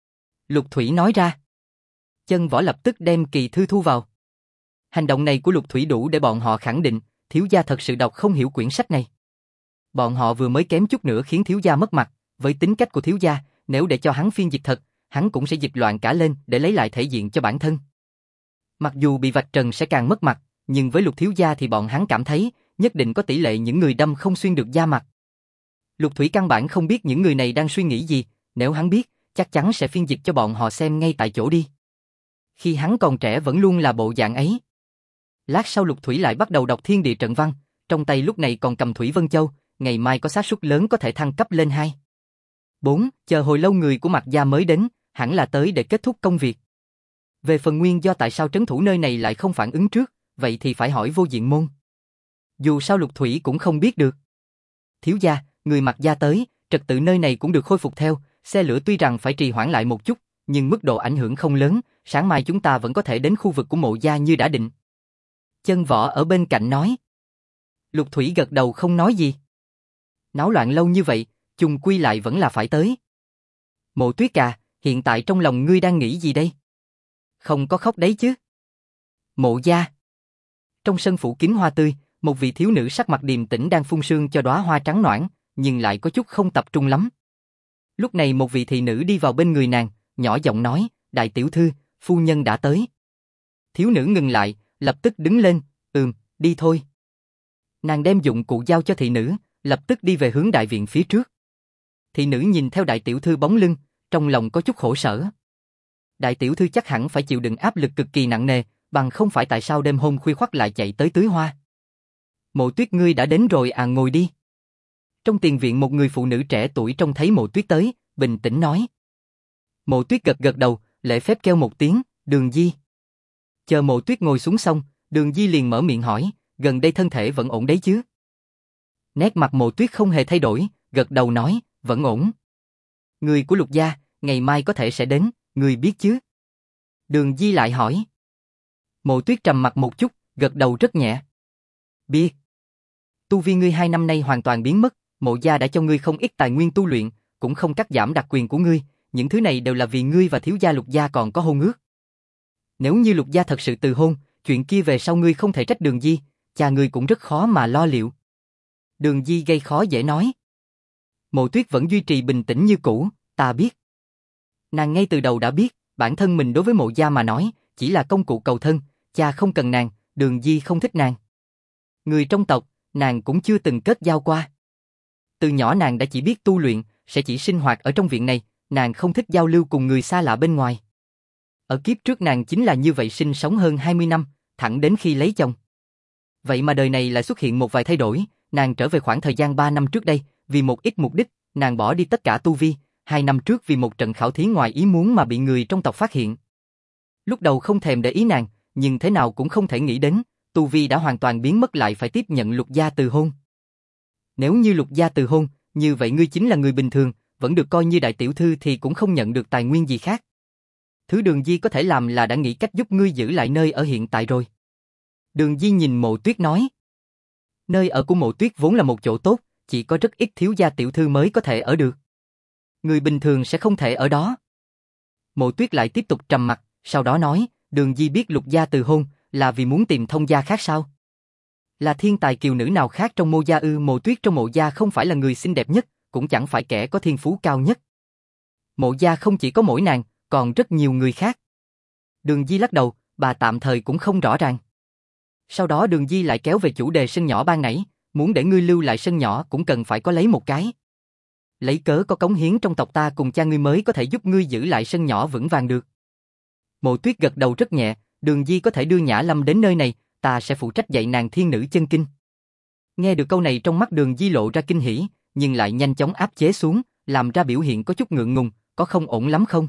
Lục Thủy nói ra. Chân Võ lập tức đem kỳ thư thu vào. Hành động này của Lục Thủy đủ để bọn họ khẳng định, thiếu gia thật sự đọc không hiểu quyển sách này. Bọn họ vừa mới kém chút nữa khiến thiếu gia mất mặt, với tính cách của thiếu gia, nếu để cho hắn phiên dịch thật, hắn cũng sẽ dịch loạn cả lên để lấy lại thể diện cho bản thân. Mặc dù bị vạch trần sẽ càng mất mặt, nhưng với Lục thiếu gia thì bọn hắn cảm thấy, nhất định có tỷ lệ những người đâm không xuyên được da mặt. Lục Thủy căn bản không biết những người này đang suy nghĩ gì, nếu hắn biết, chắc chắn sẽ phiên dịch cho bọn họ xem ngay tại chỗ đi. Khi hắn còn trẻ vẫn luôn là bộ dạng ấy. Lát sau Lục Thủy lại bắt đầu đọc Thiên Địa Trận Văn, trong tay lúc này còn cầm Thủy Vân Châu, ngày mai có xác suất lớn có thể thăng cấp lên 2. 4. Chờ hồi lâu người của Mạc gia mới đến, hẳn là tới để kết thúc công việc. Về phần nguyên do tại sao trấn thủ nơi này lại không phản ứng trước, vậy thì phải hỏi Vô Diện Môn. Dù sao Lục Thủy cũng không biết được. Thiếu gia, người Mạc gia tới, trật tự nơi này cũng được khôi phục theo, xe lửa tuy rằng phải trì hoãn lại một chút, nhưng mức độ ảnh hưởng không lớn, sáng mai chúng ta vẫn có thể đến khu vực của Mộ gia như đã định. Chân Võ ở bên cạnh nói. Lục Thủy gật đầu không nói gì. Náo loạn lâu như vậy, chung quy lại vẫn là phải tới. Mộ Tuyết à, hiện tại trong lòng ngươi đang nghĩ gì đây? Không có khóc đấy chứ? Mộ gia. Trong sân phủ kín hoa tươi, một vị thiếu nữ sắc mặt điềm tĩnh đang phun sương cho đóa hoa trắng noãn, nhưng lại có chút không tập trung lắm. Lúc này một vị thị nữ đi vào bên người nàng, nhỏ giọng nói, đại tiểu thư, phu nhân đã tới. Thiếu nữ ngừng lại, lập tức đứng lên, đi thôi. Nàng đem dụng cụ giao cho thị nữ, lập tức đi về hướng đại viện phía trước. Thị nữ nhìn theo đại tiểu thư bóng lưng, trong lòng có chút khổ sở. Đại tiểu thư chắc hẳn phải chịu đựng áp lực cực kỳ nặng nề, bằng không phải tại sao đêm hôm khuya khoắt lại chạy tới tưới hoa. Mộ Tuyết ngươi đã đến rồi à, ngồi đi. Trong tiền viện một người phụ nữ trẻ tuổi trông thấy Mộ Tuyết tới, bình tĩnh nói. Mộ Tuyết gật gật đầu, lễ phép kêu một tiếng, Đường Di. Chờ Mộ Tuyết ngồi xuống xong, Đường Di liền mở miệng hỏi, gần đây thân thể vẫn ổn đấy chứ? Nét mặt Mộ Tuyết không hề thay đổi, gật đầu nói, vẫn ổn. Người của Lục gia, ngày mai có thể sẽ đến, người biết chứ? Đường Di lại hỏi. Mộ Tuyết trầm mặt một chút, gật đầu rất nhẹ. Biết. Tu vi ngươi 2 năm nay hoàn toàn biến mất, Mộ gia đã cho ngươi không ít tài nguyên tu luyện, cũng không cắt giảm đặc quyền của ngươi, những thứ này đều là vì ngươi và thiếu gia Lục gia còn có hôn ước. Nếu như Lục gia thật sự từ hôn, chuyện kia về sau ngươi không thể trách Đường Di, cha ngươi cũng rất khó mà lo liệu. Đường Di gây khó dễ nói. Mộ Tuyết vẫn duy trì bình tĩnh như cũ, ta biết. Nàng ngay từ đầu đã biết, bản thân mình đối với Mộ gia mà nói, chỉ là công cụ cầu thân, cha không cần nàng, Đường Di không thích nàng. Người trong tộc, nàng cũng chưa từng kết giao qua. Từ nhỏ nàng đã chỉ biết tu luyện, sẽ chỉ sinh hoạt ở trong viện này, nàng không thích giao lưu cùng người xa lạ bên ngoài. Ở kiếp trước nàng chính là như vậy sinh sống hơn 20 năm, thẳng đến khi lấy chồng. Vậy mà đời này lại xuất hiện một vài thay đổi, nàng trở về khoảng thời gian 3 năm trước đây, vì một ít mục đích, nàng bỏ đi tất cả tu vi, 2 năm trước vì một trận khảo thí ngoài ý muốn mà bị người trong tộc phát hiện. Lúc đầu không thèm để ý nàng, nhưng thế nào cũng không thể nghĩ đến, tu vi đã hoàn toàn biến mất lại phải tiếp nhận Lục gia từ hôn. Nếu như Lục gia từ hôn, như vậy ngươi chính là người bình thường, vẫn được coi như đại tiểu thư thì cũng không nhận được tài nguyên gì khác. Thứ Đường Di có thể làm là đã nghĩ cách giúp ngươi giữ lại nơi ở hiện tại rồi. Đường Di nhìn Mộ Tuyết nói. Nơi ở của Mộ Tuyết vốn là một chỗ tốt, chỉ có rất ít thiếu gia tiểu thư mới có thể ở được. Người bình thường sẽ không thể ở đó. Mộ Tuyết lại tiếp tục trầm mặc, sau đó nói, Đường Di biết Lục gia từ hôn, là vì muốn tìm thông gia khác sao? Là thiên tài kiều nữ nào khác trong Mộ gia ư? Mộ Tuyết trong Mộ gia không phải là người xinh đẹp nhất, cũng chẳng phải kẻ có thiên phú cao nhất. Mộ gia không chỉ có mỗi nàng, còn rất nhiều người khác. Đường Di lắc đầu, bà tạm thời cũng không rõ ràng. Sau đó Đường Di lại kéo về chủ đề sân nhỏ ban nãy, muốn để ngươi lưu lại sân nhỏ cũng cần phải có lấy một cái. Lấy cớ có cống hiến trong tộc ta cùng cha ngươi mới có thể giúp ngươi giữ lại sân nhỏ vững vàng được. Mộ Tuyết gật đầu rất nhẹ, Đường Di có thể đưa Nhã Lâm đến nơi này, ta sẽ phụ trách dạy nàng thiên nữ chân kinh. Nghe được câu này trong mắt Đường Di lộ ra kinh hỉ, nhưng lại nhanh chóng áp chế xuống, làm ra biểu hiện có chút ngượng ngùng, có không ổn lắm không?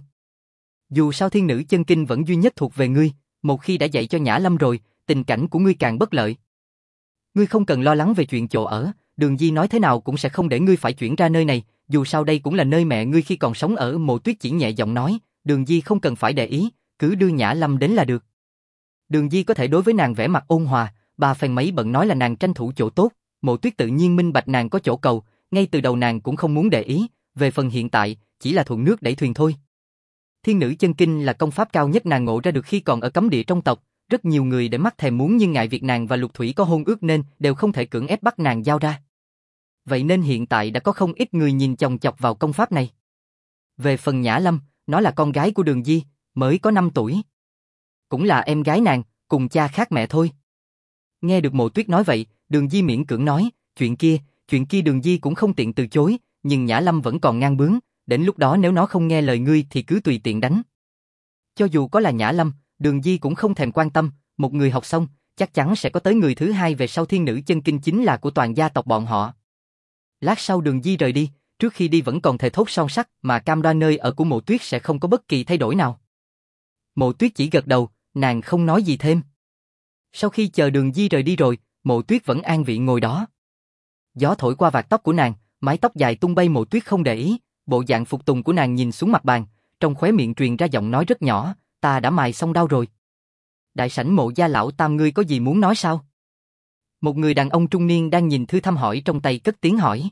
Dù sao thiên nữ chân kinh vẫn duy nhất thuộc về ngươi, một khi đã dạy cho Nhã Lâm rồi, tình cảnh của ngươi càng bất lợi. Ngươi không cần lo lắng về chuyện chỗ ở, Đường Di nói thế nào cũng sẽ không để ngươi phải chuyển ra nơi này, dù sao đây cũng là nơi mẹ ngươi khi còn sống ở. Mộ Tuyết chỉ nhẹ giọng nói, Đường Di không cần phải để ý, cứ đưa Nhã Lâm đến là được. Đường Di có thể đối với nàng vẻ mặt ôn hòa, bà phàn mấy bận nói là nàng tranh thủ chỗ tốt, Mộ Tuyết tự nhiên minh bạch nàng có chỗ cầu, ngay từ đầu nàng cũng không muốn để ý, về phần hiện tại, chỉ là thuận nước đẩy thuyền thôi. Thiên nữ chân kinh là công pháp cao nhất nàng ngộ ra được khi còn ở cấm địa trong tộc, rất nhiều người để mắt thèm muốn nhưng ngại việc nàng và Lục Thủy có hôn ước nên đều không thể cưỡng ép bắt nàng giao ra. Vậy nên hiện tại đã có không ít người nhìn chòng chọc vào công pháp này. Về phần Nhã Lâm, nó là con gái của Đường Di, mới có 5 tuổi. Cũng là em gái nàng, cùng cha khác mẹ thôi. Nghe được Mộ Tuyết nói vậy, Đường Di miễn cưỡng nói, chuyện kia Đường Di cũng không tiện từ chối, nhưng Nhã Lâm vẫn còn ngang bướng, đến lúc đó nếu nó không nghe lời ngươi thì cứ tùy tiện đánh. Cho dù có là Nhã Lâm, Đường Di cũng không thèm quan tâm, một người học xong, chắc chắn sẽ có tới người thứ hai về sau thiên nữ chân kinh chính là của toàn gia tộc bọn họ. Lát sau Đường Di rời đi, trước khi đi vẫn còn thề thốt son sắt mà cam đoan nơi ở của Mộ Tuyết sẽ không có bất kỳ thay đổi nào. Mộ Tuyết chỉ gật đầu, nàng không nói gì thêm. Sau khi chờ Đường Di rời đi rồi, Mộ Tuyết vẫn an vị ngồi đó. Gió thổi qua vạt tóc của nàng, mái tóc dài tung bay. Mộ Tuyết không để ý, bộ dạng phục tùng của nàng nhìn xuống mặt bàn, trong khóe miệng truyền ra giọng nói rất nhỏ, ta đã mài xong đao rồi. Đại sảnh Mộ gia lão tam, ngươi có gì muốn nói sao? Một người đàn ông trung niên đang nhìn thư thăm hỏi trong tay cất tiếng hỏi.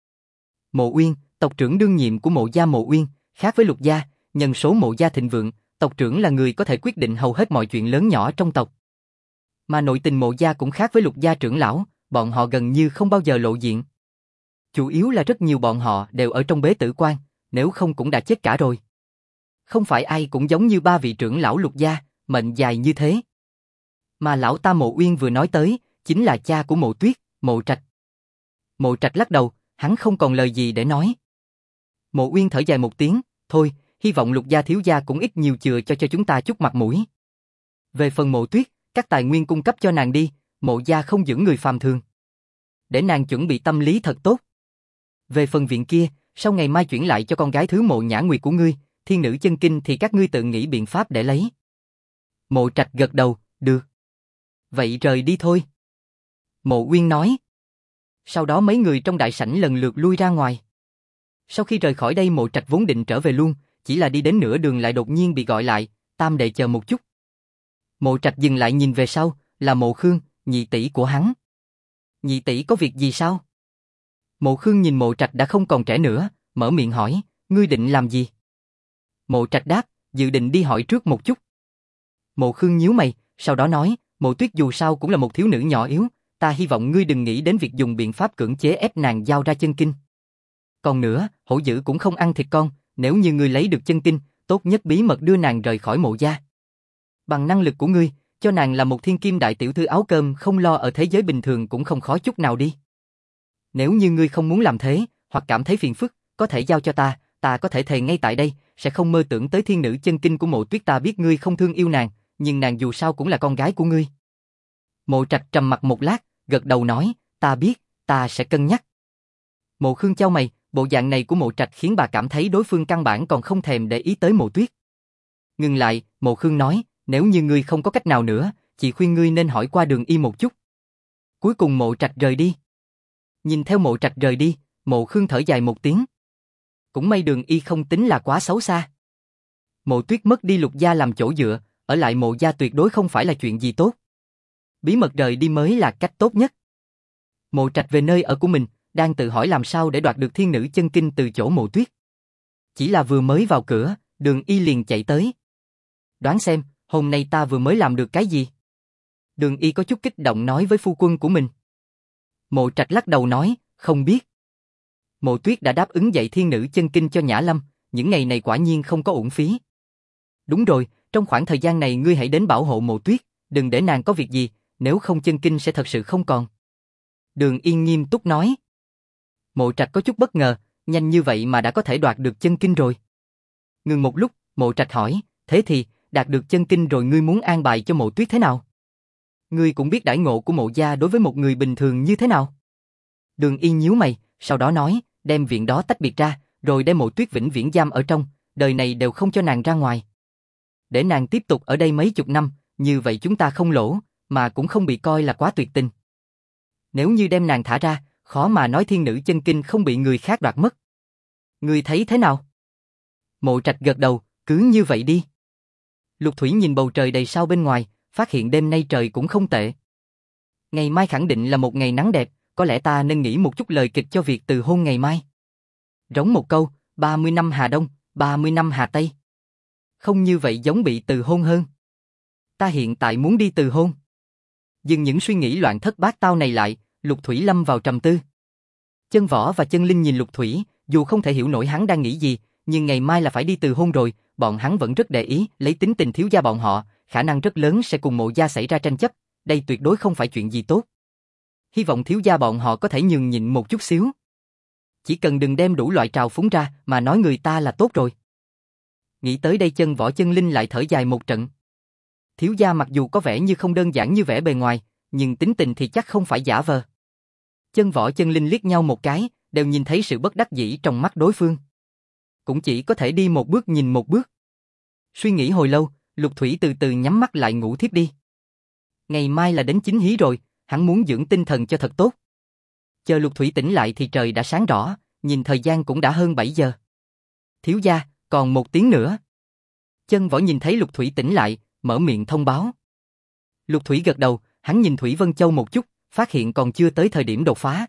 Mộ Uyên, tộc trưởng đương nhiệm của Mộ gia Mộ Uyên, khác với Lục gia, nhân số Mộ gia thịnh vượng, tộc trưởng là người có thể quyết định hầu hết mọi chuyện lớn nhỏ trong tộc. Mà nội tình Mộ gia cũng khác với Lục gia trưởng lão, bọn họ gần như không bao giờ lộ diện. Chủ yếu là rất nhiều bọn họ đều ở trong bế tử quan, nếu không cũng đã chết cả rồi. Không phải ai cũng giống như ba vị trưởng lão Lục gia, mệnh dài như thế. Mà lão ta Mộ Uyên vừa nói tới, chính là cha của Mộ Tuyết, Mộ Trạch. Mộ Trạch lắc đầu, hắn không còn lời gì để nói. Mộ Uyên thở dài một tiếng, thôi, hy vọng Lục gia thiếu gia cũng ít nhiều chừa cho chúng ta chút mặt mũi. Về phần Mộ Tuyết, các tài nguyên cung cấp cho nàng đi, Mộ gia không giữ người phàm thường. Để nàng chuẩn bị tâm lý thật tốt. Về phần viện kia, sau ngày mai chuyển lại cho con gái thứ Mộ Nhã Nguyệt của ngươi, thiên nữ chân kinh thì các ngươi tự nghĩ biện pháp để lấy. Mộ Trạch gật đầu, được. Vậy rời đi thôi. Mộ Uyên nói. Sau đó mấy người trong đại sảnh lần lượt lui ra ngoài. Sau khi rời khỏi đây Mộ Trạch vốn định trở về luôn, chỉ là đi đến nửa đường lại đột nhiên bị gọi lại, tam đệ chờ một chút. Mộ Trạch dừng lại nhìn về sau, là Mộ Khương, nhị tỷ của hắn. Nhị tỷ có việc gì sao? Mộ Khương nhìn Mộ Trạch đã không còn trẻ nữa, mở miệng hỏi, ngươi định làm gì? Mộ Trạch đáp, dự định đi hỏi trước một chút. Mộ Khương nhíu mày, sau đó nói, Mộ Tuyết dù sao cũng là một thiếu nữ nhỏ yếu, ta hy vọng ngươi đừng nghĩ đến việc dùng biện pháp cưỡng chế ép nàng giao ra chân kinh. Còn nữa, hổ dữ cũng không ăn thịt con, nếu như ngươi lấy được chân kinh, tốt nhất bí mật đưa nàng rời khỏi Mộ gia. Bằng năng lực của ngươi, cho nàng là một thiên kim đại tiểu thư áo cơm không lo ở thế giới bình thường cũng không khó chút nào đi. Nếu như ngươi không muốn làm thế, hoặc cảm thấy phiền phức, có thể giao cho ta, ta có thể thề ngay tại đây, sẽ không mơ tưởng tới thiên nữ chân kinh của Mộ Tuyết. Ta biết ngươi không thương yêu nàng, nhưng nàng dù sao cũng là con gái của ngươi. Mộ Trạch trầm mặt một lát, gật đầu nói, ta biết, ta sẽ cân nhắc. Mộ Khương chau mày, bộ dạng này của Mộ Trạch khiến bà cảm thấy đối phương căn bản còn không thèm để ý tới Mộ Tuyết. Ngừng lại, Mộ Khương nói, nếu như ngươi không có cách nào nữa, chị khuyên ngươi nên hỏi qua Đường Y một chút. Cuối cùng Mộ Trạch rời đi. Nhìn theo Mộ Trạch rời đi, Mộ Khương thở dài một tiếng. Cũng may Đường Y không tính là quá xấu xa. Mộ Tuyết mất đi Lục gia làm chỗ dựa, ở lại Mộ gia tuyệt đối không phải là chuyện gì tốt. Bí mật rời đi mới là cách tốt nhất. Mộ Trạch về nơi ở của mình, đang tự hỏi làm sao để đoạt được thiên nữ chân kinh từ chỗ Mộ Tuyết. Chỉ là vừa mới vào cửa, Đường Y liền chạy tới. Đoán xem, hôm nay ta vừa mới làm được cái gì? Đường Y có chút kích động nói với phu quân của mình. Mộ Trạch lắc đầu nói, không biết. Mộ Tuyết đã đáp ứng dạy thiên nữ chân kinh cho Nhã Lâm, những ngày này quả nhiên không có uổng phí. Đúng rồi, trong khoảng thời gian này ngươi hãy đến bảo hộ Mộ Tuyết, đừng để nàng có việc gì, nếu không chân kinh sẽ thật sự không còn. Đường Yên nghiêm túc nói. Mộ Trạch có chút bất ngờ, nhanh như vậy mà đã có thể đoạt được chân kinh rồi. Ngừng một lúc, Mộ Trạch hỏi, thế thì, đạt được chân kinh rồi ngươi muốn an bài cho Mộ Tuyết thế nào? Ngươi cũng biết đãi ngộ của Mộ gia đối với một người bình thường như thế nào? Đường Yên nhíu mày, sau đó nói, đem viện đó tách biệt ra, rồi đem Mộ Tuyết vĩnh viễn giam ở trong, đời này đều không cho nàng ra ngoài. Để nàng tiếp tục ở đây mấy chục năm, như vậy chúng ta không lỗ, mà cũng không bị coi là quá tuyệt tình. Nếu như đem nàng thả ra, khó mà nói thiên nữ chân kinh không bị người khác đoạt mất. Ngươi thấy thế nào? Mộ Trạch gật đầu, cứ như vậy đi. Lục Thủy nhìn bầu trời đầy sao bên ngoài, phát hiện đêm nay trời cũng không tệ. Ngày mai khẳng định là một ngày nắng đẹp, có lẽ ta nên nghĩ một chút lời kịch cho việc từ hôn ngày mai. Rống một câu, 30 năm Hà Đông, 30 năm Hà Tây. Không như vậy giống bị từ hôn hơn. Ta hiện tại muốn đi từ hôn. Dừng những suy nghĩ loạn thất bát tao này lại, Lục Thủy lâm vào trầm tư. Chân Võ và Chân Linh nhìn Lục Thủy, dù không thể hiểu nổi hắn đang nghĩ gì, nhưng ngày mai là phải đi từ hôn rồi, bọn hắn vẫn rất để ý, lấy tính tình thiếu gia bọn họ, khả năng rất lớn sẽ cùng Mộ gia xảy ra tranh chấp, đây tuyệt đối không phải chuyện gì tốt. Hy vọng thiếu gia bọn họ có thể nhường nhịn một chút xíu. Chỉ cần đừng đem đủ loại trào phúng ra mà nói người ta là tốt rồi. Nghĩ tới đây Chân Võ Chân Linh lại thở dài một trận. Thiếu gia mặc dù có vẻ như không đơn giản như vẻ bề ngoài, nhưng tính tình thì chắc không phải giả vờ. Chân Võ Chân Linh liếc nhau một cái, đều nhìn thấy sự bất đắc dĩ trong mắt đối phương. Cũng chỉ có thể đi một bước nhìn một bước. Suy nghĩ hồi lâu, Lục Thủy từ từ nhắm mắt lại ngủ thiếp đi. Ngày mai là đến chính hí rồi, hắn muốn dưỡng tinh thần cho thật tốt. Chờ Lục Thủy tỉnh lại thì trời đã sáng rõ, nhìn thời gian cũng đã hơn 7 giờ. Thiếu gia, còn 1 tiếng nữa. Chân Võ nhìn thấy Lục Thủy tỉnh lại, mở miệng thông báo. Lục Thủy gật đầu, hắn nhìn Thủy Vân Châu một chút, phát hiện còn chưa tới thời điểm đột phá.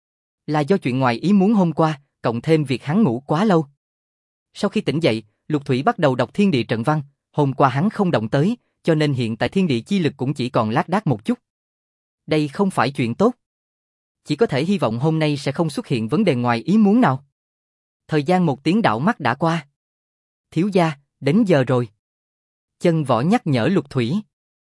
Là do chuyện ngoài ý muốn hôm qua, cộng thêm việc hắn ngủ quá lâu. Sau khi tỉnh dậy, Lục Thủy bắt đầu đọc thiên địa trận văn, hôm qua hắn không động tới, cho nên hiện tại thiên địa chi lực cũng chỉ còn lác đác một chút. Đây không phải chuyện tốt. Chỉ có thể hy vọng hôm nay sẽ không xuất hiện vấn đề ngoài ý muốn nào. Thời gian 1 tiếng đảo mắt đã qua. Thiếu gia, đến giờ rồi. Chân Võ nhắc nhở Lục Thủy.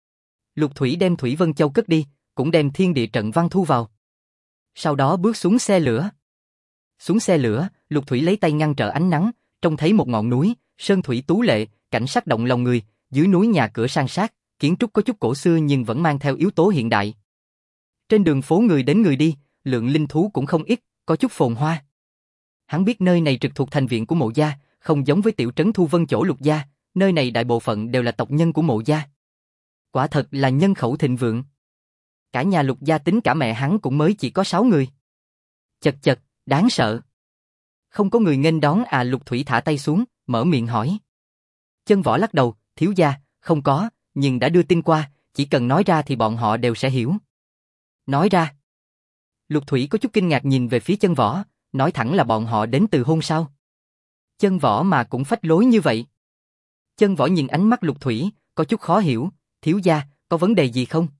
Lục Thủy đem Thủy Vân Châu cất đi, cũng đem thiên địa trận văn thu vào. Sau đó bước xuống xe lửa. Xuống xe lửa, Lục Thủy lấy tay ngăn trở ánh nắng, trông thấy một ngọn núi, sơn thủy tú lệ, cảnh sắc động lòng người, dưới núi nhà cửa san sát, kiến trúc có chút cổ xưa nhưng vẫn mang theo yếu tố hiện đại. Trên đường phố người đến người đi, lượng linh thú cũng không ít, có chút phồn hoa. Hắn biết nơi này trực thuộc thành viện của Mộ gia, không giống với tiểu trấn Thu Vân chỗ Lục gia, nơi này đại bộ phận đều là tộc nhân của Mộ gia. Quả thật là nhân khẩu thịnh vượng. Cả nhà Lục gia tính cả mẹ hắn cũng mới chỉ có 6 người. Chật chật, đáng sợ. Không có người nghênh đón à? Lục Thủy thả tay xuống, mở miệng hỏi. Chân Võ lắc đầu, thiếu gia, không có, nhưng đã đưa tin qua, chỉ cần nói ra thì bọn họ đều sẽ hiểu. Nói ra. Lục Thủy có chút kinh ngạc nhìn về phía Chân Võ, nói thẳng là bọn họ đến từ hôn sao? Chân Võ mà cũng phách lối như vậy. Chân Võ nhìn ánh mắt Lục Thủy, có chút khó hiểu, thiếu gia, có vấn đề gì không?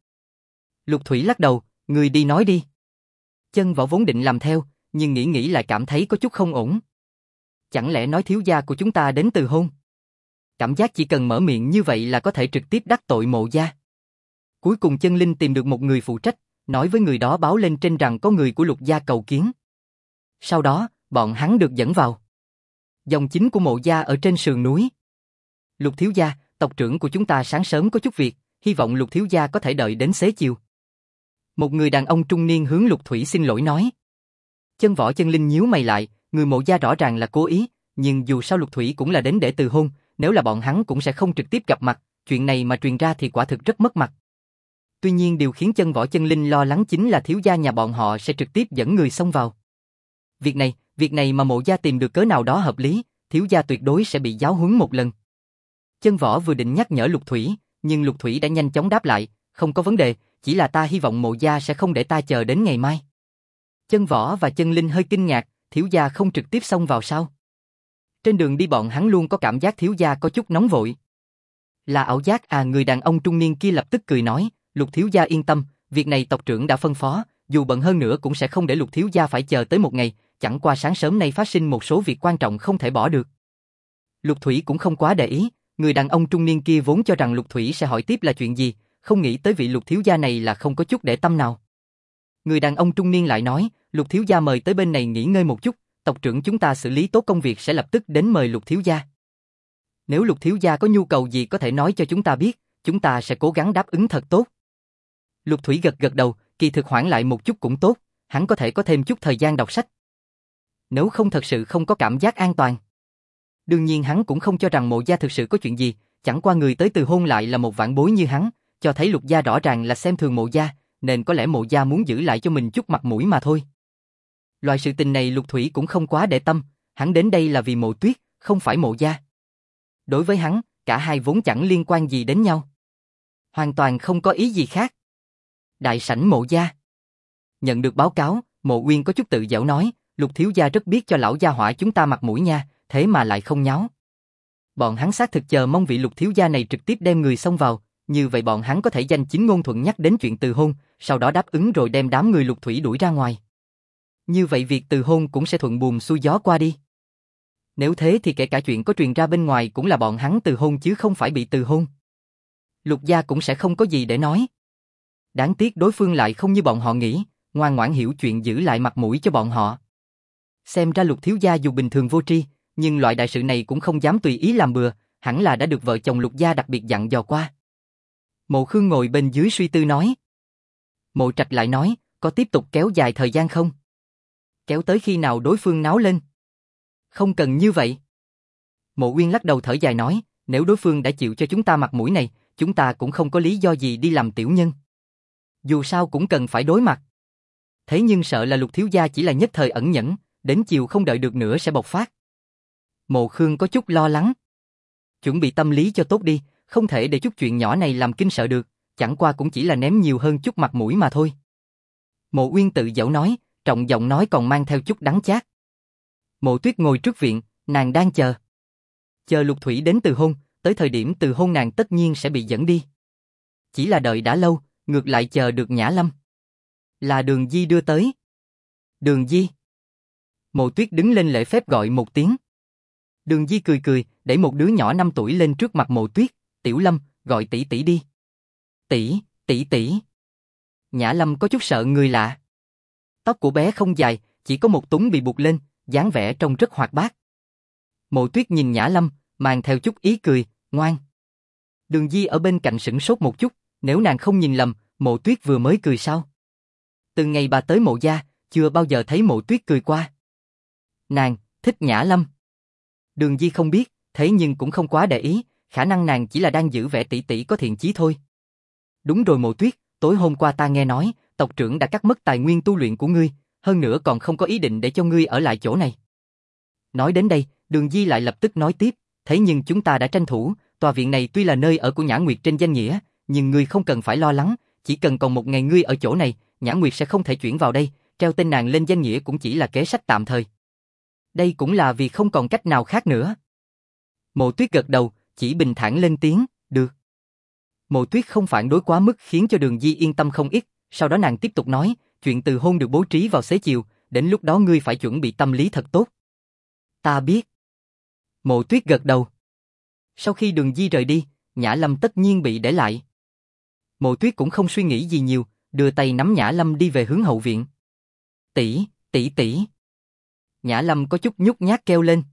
Lục Thủy lắc đầu, người đi nói đi. Chân Võ vốn định làm theo, nhưng nghĩ lại cảm thấy có chút không ổn. Chẳng lẽ nói thiếu gia của chúng ta đến từ hôn? Cảm giác chỉ cần mở miệng như vậy là có thể trực tiếp đắc tội Mộ gia. Cuối cùng Chân Linh tìm được một người phụ trách, nói với người đó báo lên trên rằng có người của Lục gia cầu kiến. Sau đó, bọn hắn được dẫn vào. Dòng chính của Mộ gia ở trên sườn núi. Lục thiếu gia, tộc trưởng của chúng ta sáng sớm có chút việc, hy vọng Lục thiếu gia có thể đợi đến xế chiều. Một người đàn ông trung niên hướng Lục Thủy xin lỗi nói. Chân Võ Chân Linh nhíu mày lại, người Mộ gia rõ ràng là cố ý, nhưng dù sao Lục Thủy cũng là đến để từ hôn, nếu là bọn hắn cũng sẽ không trực tiếp gặp mặt, chuyện này mà truyền ra thì quả thực rất mất mặt. Tuy nhiên điều khiến Chân Võ Chân Linh lo lắng chính là thiếu gia nhà bọn họ sẽ trực tiếp dẫn người xông vào. Việc này mà Mộ gia tìm được cớ nào đó hợp lý, thiếu gia tuyệt đối sẽ bị giáo huấn một lần. Chân Võ vừa định nhắc nhở Lục Thủy, nhưng Lục Thủy đã nhanh chóng đáp lại, không có vấn đề, chỉ là ta hy vọng Mộ gia sẽ không để ta chờ đến ngày mai. Chân Võ và Chân Linh hơi kinh ngạc, thiếu gia không trực tiếp xông vào sao? Trên đường đi bọn hắn luôn có cảm giác thiếu gia có chút nóng vội. Là ảo giác à? Người đàn ông trung niên kia lập tức cười nói, Lục thiếu gia yên tâm, việc này tộc trưởng đã phân phó, dù bận hơn nữa cũng sẽ không để Lục thiếu gia phải chờ tới một ngày, chẳng qua sáng sớm nay phát sinh một số việc quan trọng không thể bỏ được. Lục Thủy cũng không quá để ý, người đàn ông trung niên kia vốn cho rằng Lục Thủy sẽ hỏi tiếp là chuyện gì, không nghĩ tới vị Lục thiếu gia này là không có chút để tâm nào. Người đàn ông trung niên lại nói, Lục thiếu gia mời tới bên này nghỉ ngơi một chút, tộc trưởng chúng ta xử lý tốt công việc sẽ lập tức đến mời Lục thiếu gia. Nếu Lục thiếu gia có nhu cầu gì có thể nói cho chúng ta biết, chúng ta sẽ cố gắng đáp ứng thật tốt. Lục Thủy gật gật đầu, kỳ thực hoãn lại một chút cũng tốt, hắn có thể có thêm chút thời gian đọc sách. Nếu không thật sự không có cảm giác an toàn. Đương nhiên hắn cũng không cho rằng Mộ gia thực sự có chuyện gì, chẳng qua người tới từ hôn lại là một vạn bối như hắn, cho thấy Lục gia rõ ràng là xem thường Mộ gia, nên có lẽ Mộ gia muốn giữ lại cho mình chút mặt mũi mà thôi. Loại sự tình này Lục Thủy cũng không quá để tâm, hắn đến đây là vì Mộ Tuyết, không phải Mộ gia. Đối với hắn, cả hai vốn chẳng liên quan gì đến nhau. Hoàn toàn không có ý gì khác. Đại sảnh Mộ gia. Nhận được báo cáo, Mộ Uyên có chút tự giễu nói, Lục thiếu gia rất biết cho lão gia hỏa chúng ta mặt mũi nha, thế mà lại không nháo. Bọn hắn xác thực chờ mong vị Lục thiếu gia này trực tiếp đem người xông vào, như vậy bọn hắn có thể danh chính ngôn thuận nhắc đến chuyện từ hôn, sau đó đáp ứng rồi đem đám người Lục Thủy đuổi ra ngoài. Như vậy việc từ hôn cũng sẽ thuận buồm xuôi gió qua đi. Nếu thế thì kể cả chuyện có truyền ra bên ngoài cũng là bọn hắn từ hôn chứ không phải bị từ hôn. Lục gia cũng sẽ không có gì để nói. Đáng tiếc đối phương lại không như bọn họ nghĩ, ngoan ngoãn hiểu chuyện giữ lại mặt mũi cho bọn họ. Xem ra Lục thiếu gia dù bình thường vô tri, nhưng loại đại sự này cũng không dám tùy ý làm bừa, hẳn là đã được vợ chồng Lục gia đặc biệt dặn dò qua. Mộ Khương ngồi bên dưới suy tư nói. Mộ Trạch lại nói, có tiếp tục kéo dài thời gian không? Kéo tới khi nào đối phương náo lên? Không cần như vậy. Mộ Uyên lắc đầu thở dài nói, nếu đối phương đã chịu cho chúng ta mặt mũi này, chúng ta cũng không có lý do gì đi làm tiểu nhân. Dù sao cũng cần phải đối mặt. Thế nhưng sợ là Lục thiếu gia chỉ là nhất thời ẩn nhẫn, đến chiều không đợi được nữa sẽ bộc phát. Mộ Khương có chút lo lắng. Chuẩn bị tâm lý cho tốt đi, không thể để chút chuyện nhỏ này làm kinh sợ được, chẳng qua cũng chỉ là ném nhiều hơn chút mặt mũi mà thôi. Mộ Uyên tự giễu nói, trọng giọng nói còn mang theo chút đắng chát. Mộ Tuyết ngồi trước viện, nàng đang chờ. Chờ Lục Thủy đến từ hôn, tới thời điểm từ hôn nàng tất nhiên sẽ bị dẫn đi. Chỉ là đợi đã lâu, ngược lại chờ được Nhã Lâm. Là Đường Di đưa tới. Đường Di. Mộ Tuyết đứng lên lễ phép gọi một tiếng. Đường Di cười cười, đẩy một đứa nhỏ 5 tuổi lên trước mặt Mộ Tuyết, Tiểu Lâm, gọi tỷ tỷ đi. Tỷ, tỷ tỷ. Nhã Lâm có chút sợ người lạ. Tóc của bé không dài, chỉ có một túng bị buộc lên, dáng vẻ trông rất hoạt bát. Mộ Tuyết nhìn Nhã Lâm, mang theo chút ý cười, ngoan. Đường Di ở bên cạnh sửng sốt một chút, nếu nàng không nhìn lầm, Mộ Tuyết vừa mới cười sao? Từ ngày bà tới Mộ gia, chưa bao giờ thấy Mộ Tuyết cười qua. Nàng thích Nhã Lâm. Đường Di không biết, thế nhưng cũng không quá để ý, khả năng nàng chỉ là đang giữ vẻ tỷ tỷ có thiện chí thôi. Đúng rồi Mộ Tuyết, tối hôm qua ta nghe nói, tộc trưởng đã cắt mất tài nguyên tu luyện của ngươi, hơn nữa còn không có ý định để cho ngươi ở lại chỗ này. Nói đến đây, Đường Di lại lập tức nói tiếp, thế nhưng chúng ta đã tranh thủ, tòa viện này tuy là nơi ở của Nhã Nguyệt trên danh nghĩa, nhưng ngươi không cần phải lo lắng, chỉ cần còn một ngày ngươi ở chỗ này, Nhã Nguyệt sẽ không thể chuyển vào đây, treo tên nàng lên danh nghĩa cũng chỉ là kế sách tạm thời. Đây cũng là vì không còn cách nào khác nữa. Mộ Tuyết gật đầu, chỉ bình thản lên tiếng, được. Mộ Tuyết không phản đối quá mức khiến cho Đường Di yên tâm không ít, sau đó nàng tiếp tục nói, chuyện từ hôn được bố trí vào xế chiều, đến lúc đó ngươi phải chuẩn bị tâm lý thật tốt. Ta biết. Mộ Tuyết gật đầu. Sau khi Đường Di rời đi, Nhã Lâm tất nhiên bị để lại. Mộ Tuyết cũng không suy nghĩ gì nhiều, đưa tay nắm Nhã Lâm đi về hướng hậu viện. Tỷ, tỷ tỷ. Nhã Lâm có chút nhút nhát kêu lên.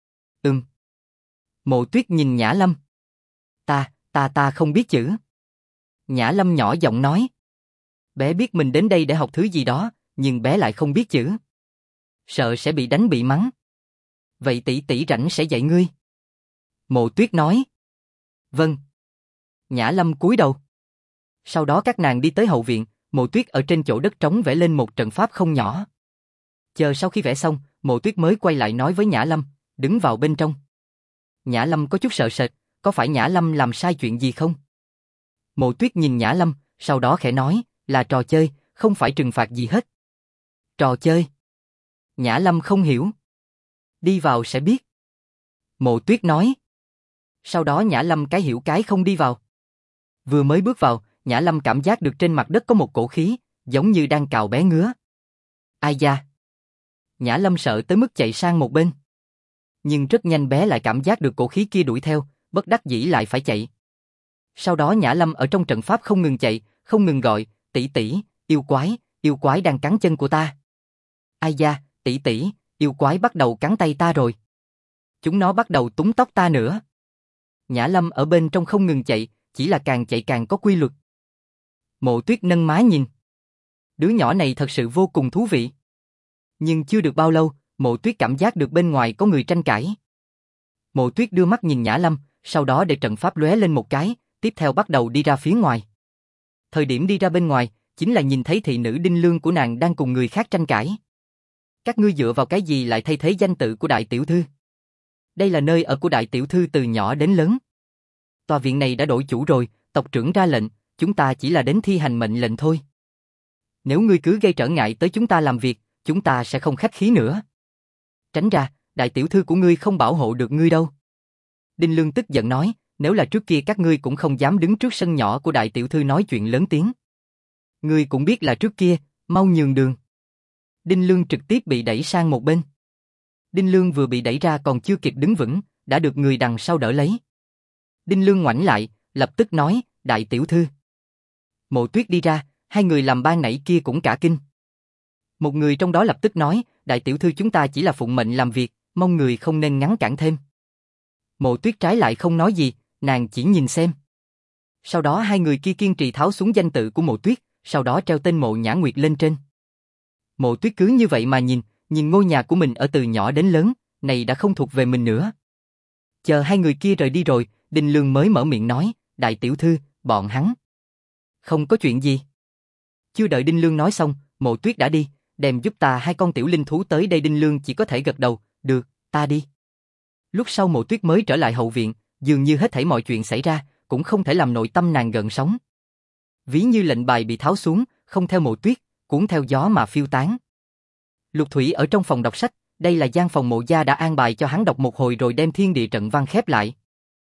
Mộ Tuyết nhìn Nhã Lâm. Ta không biết chữ. Nhã Lâm nhỏ giọng nói. Bé biết mình đến đây để học thứ gì đó, nhưng bé lại không biết chữ. Sợ sẽ bị đánh bị mắng. Vậy tỷ tỷ rảnh sẽ dạy ngươi. Mộ Tuyết nói. Vâng. Nhã Lâm cúi đầu. Sau đó các nàng đi tới hậu viện, Mộ Tuyết ở trên chỗ đất trống vẽ lên một trận pháp không nhỏ. Chờ sau khi vẽ xong, Mộ Tuyết mới quay lại nói với Nhã Lâm, đứng vào bên trong. Nhã Lâm có chút sợ sệt, có phải Nhã Lâm làm sai chuyện gì không? Mộ Tuyết nhìn Nhã Lâm, sau đó khẽ nói, là trò chơi, không phải trừng phạt gì hết. Trò chơi. Nhã Lâm không hiểu. Đi vào sẽ biết. Mộ Tuyết nói. Sau đó Nhã Lâm cái hiểu cái không đi vào. Vừa mới bước vào, Nhã Lâm cảm giác được trên mặt đất có một cổ khí, giống như đang cào bé ngứa. Ai da? Nhã Lâm sợ tới mức chạy sang một bên. Nhưng rất nhanh bé lại cảm giác được cổ khí kia đuổi theo, bất đắc dĩ lại phải chạy. Sau đó Nhã Lâm ở trong trận pháp không ngừng chạy, không ngừng gọi, tỷ tỷ, yêu quái đang cắn chân của ta. Ai da, tỷ tỷ, yêu quái bắt đầu cắn tay ta rồi. Chúng nó bắt đầu túm tóc ta nữa. Nhã Lâm ở bên trong không ngừng chạy, chỉ là càng chạy càng có quy luật. Mộ Tuyết nâng má nhìn. Đứa nhỏ này thật sự vô cùng thú vị. Nhưng chưa được bao lâu, Mộ Tuyết cảm giác được bên ngoài có người tranh cãi. Mộ Tuyết đưa mắt nhìn Nhã Lâm, sau đó để trận pháp lóe lên một cái, tiếp theo bắt đầu đi ra phía ngoài. Thời điểm đi ra bên ngoài, chính là nhìn thấy thị nữ Đinh Lương của nàng đang cùng người khác tranh cãi. Các ngươi dựa vào cái gì lại thay thế danh tự của đại tiểu thư? Đây là nơi ở của đại tiểu thư từ nhỏ đến lớn. Tòa viện này đã đổi chủ rồi, tộc trưởng ra lệnh, chúng ta chỉ là đến thi hành mệnh lệnh thôi. Nếu ngươi cứ gây trở ngại tới chúng ta làm việc, chúng ta sẽ không khách khí nữa. Tránh ra, đại tiểu thư của ngươi không bảo hộ được ngươi đâu. Đinh Lương tức giận nói, nếu là trước kia các ngươi cũng không dám đứng trước sân nhỏ của đại tiểu thư nói chuyện lớn tiếng. Ngươi cũng biết là trước kia, mau nhường đường. Đinh Lương trực tiếp bị đẩy sang một bên. Đinh Lương vừa bị đẩy ra còn chưa kịp đứng vững, đã được người đằng sau đỡ lấy. Đinh Lương ngoảnh lại, lập tức nói, đại tiểu thư. Mộ Tuyết đi ra, hai người làm ban nãy kia cũng cả kinh. Một người trong đó lập tức nói, đại tiểu thư chúng ta chỉ là phụng mệnh làm việc, mong người không nên ngăn cản thêm. Mộ Tuyết trái lại không nói gì, nàng chỉ nhìn xem. Sau đó hai người kia kiên trì tháo xuống danh tự của Mộ Tuyết, sau đó treo tên Mộ Nhã Nguyệt lên trên. Mộ Tuyết cứ như vậy mà nhìn ngôi nhà của mình ở từ nhỏ đến lớn, này đã không thuộc về mình nữa. Chờ hai người kia rời đi rồi, Đinh Lương mới mở miệng nói, đại tiểu thư, bọn hắn. Không có chuyện gì. Chưa đợi Đinh Lương nói xong, Mộ Tuyết đã đi, đem giúp ta hai con tiểu linh thú tới đây. Đinh Lương chỉ có thể gật đầu, được, ta đi. Lúc sau Mộ Tuyết mới trở lại hậu viện, dường như hết thảy mọi chuyện xảy ra, cũng không thể làm nội tâm nàng gợn sóng. Ví như lệnh bài bị tháo xuống, không theo Mộ Tuyết, cuốn theo gió mà phiêu tán. Lục Thủy ở trong phòng đọc sách, đây là gian phòng Mộ gia đã an bài cho hắn đọc một hồi rồi đem thiên địa trận văn khép lại.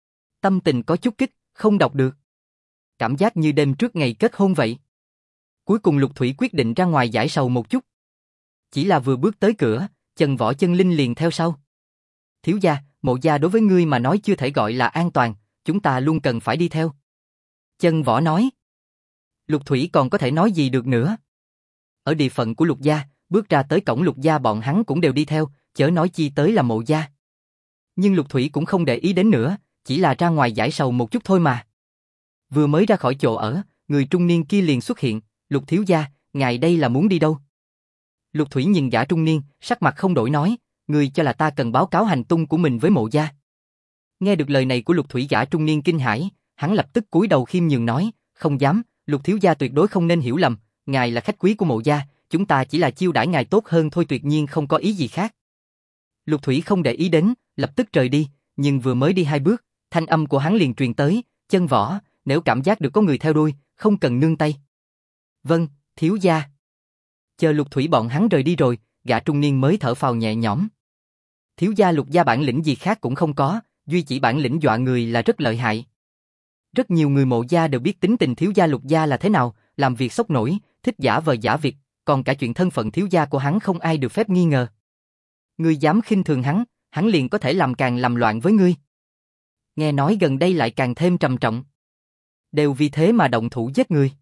Tâm tình có chút kích, không đọc được. Cảm giác như đêm trước ngày kết hôn vậy. Cuối cùng Lục Thủy quyết định ra ngoài giải sầu một chút. Chỉ là vừa bước tới cửa, Chân Võ Chân Linh liền theo sau. Thiếu gia, Mộ gia đối với ngươi mà nói chưa thể gọi là an toàn, chúng ta luôn cần phải đi theo. Chân Võ nói. Lục Thủy còn có thể nói gì được nữa. Ở địa phận của Lục gia, bước ra tới cổng Lục gia bọn hắn cũng đều đi theo, chớ nói chi tới là Mộ gia. Nhưng Lục Thủy cũng không để ý đến nữa, chỉ là ra ngoài giải sầu một chút thôi mà. Vừa mới ra khỏi chỗ ở, người trung niên kia liền xuất hiện, Lục thiếu gia, ngài đây là muốn đi đâu? Lục Thủy nhìn gã trung niên, sắc mặt không đổi nói, ngươi cho là ta cần báo cáo hành tung của mình với Mộ gia. Nghe được lời này của Lục Thủy, gã trung niên kinh hãi, hắn lập tức cúi đầu khiêm nhường nói, không dám, Lục thiếu gia tuyệt đối không nên hiểu lầm, ngài là khách quý của Mộ gia, chúng ta chỉ là chiêu đãi ngài tốt hơn thôi, tuyệt nhiên không có ý gì khác. Lục Thủy không để ý đến, lập tức rời đi, nhưng vừa mới đi hai bước, thanh âm của hắn liền truyền tới, Chân Võ, nếu cảm giác được có người theo đuôi, không cần nương tay. Vâng, thiếu gia. Chờ Lục Thủy bọn hắn rời đi rồi, gã trung niên mới thở phào nhẹ nhõm. Thiếu gia Lục gia bản lĩnh gì khác cũng không có, duy chỉ bản lĩnh dọa người là rất lợi hại. Rất nhiều người Mộ gia đều biết tính tình thiếu gia Lục gia là thế nào, làm việc sốc nổi, thích giả vờ giả việc, còn cả chuyện thân phận thiếu gia của hắn không ai được phép nghi ngờ. Ngươi dám khinh thường hắn liền có thể càng làm loạn với ngươi. Nghe nói gần đây lại càng thêm trầm trọng. Đều vì thế mà động thủ giết người.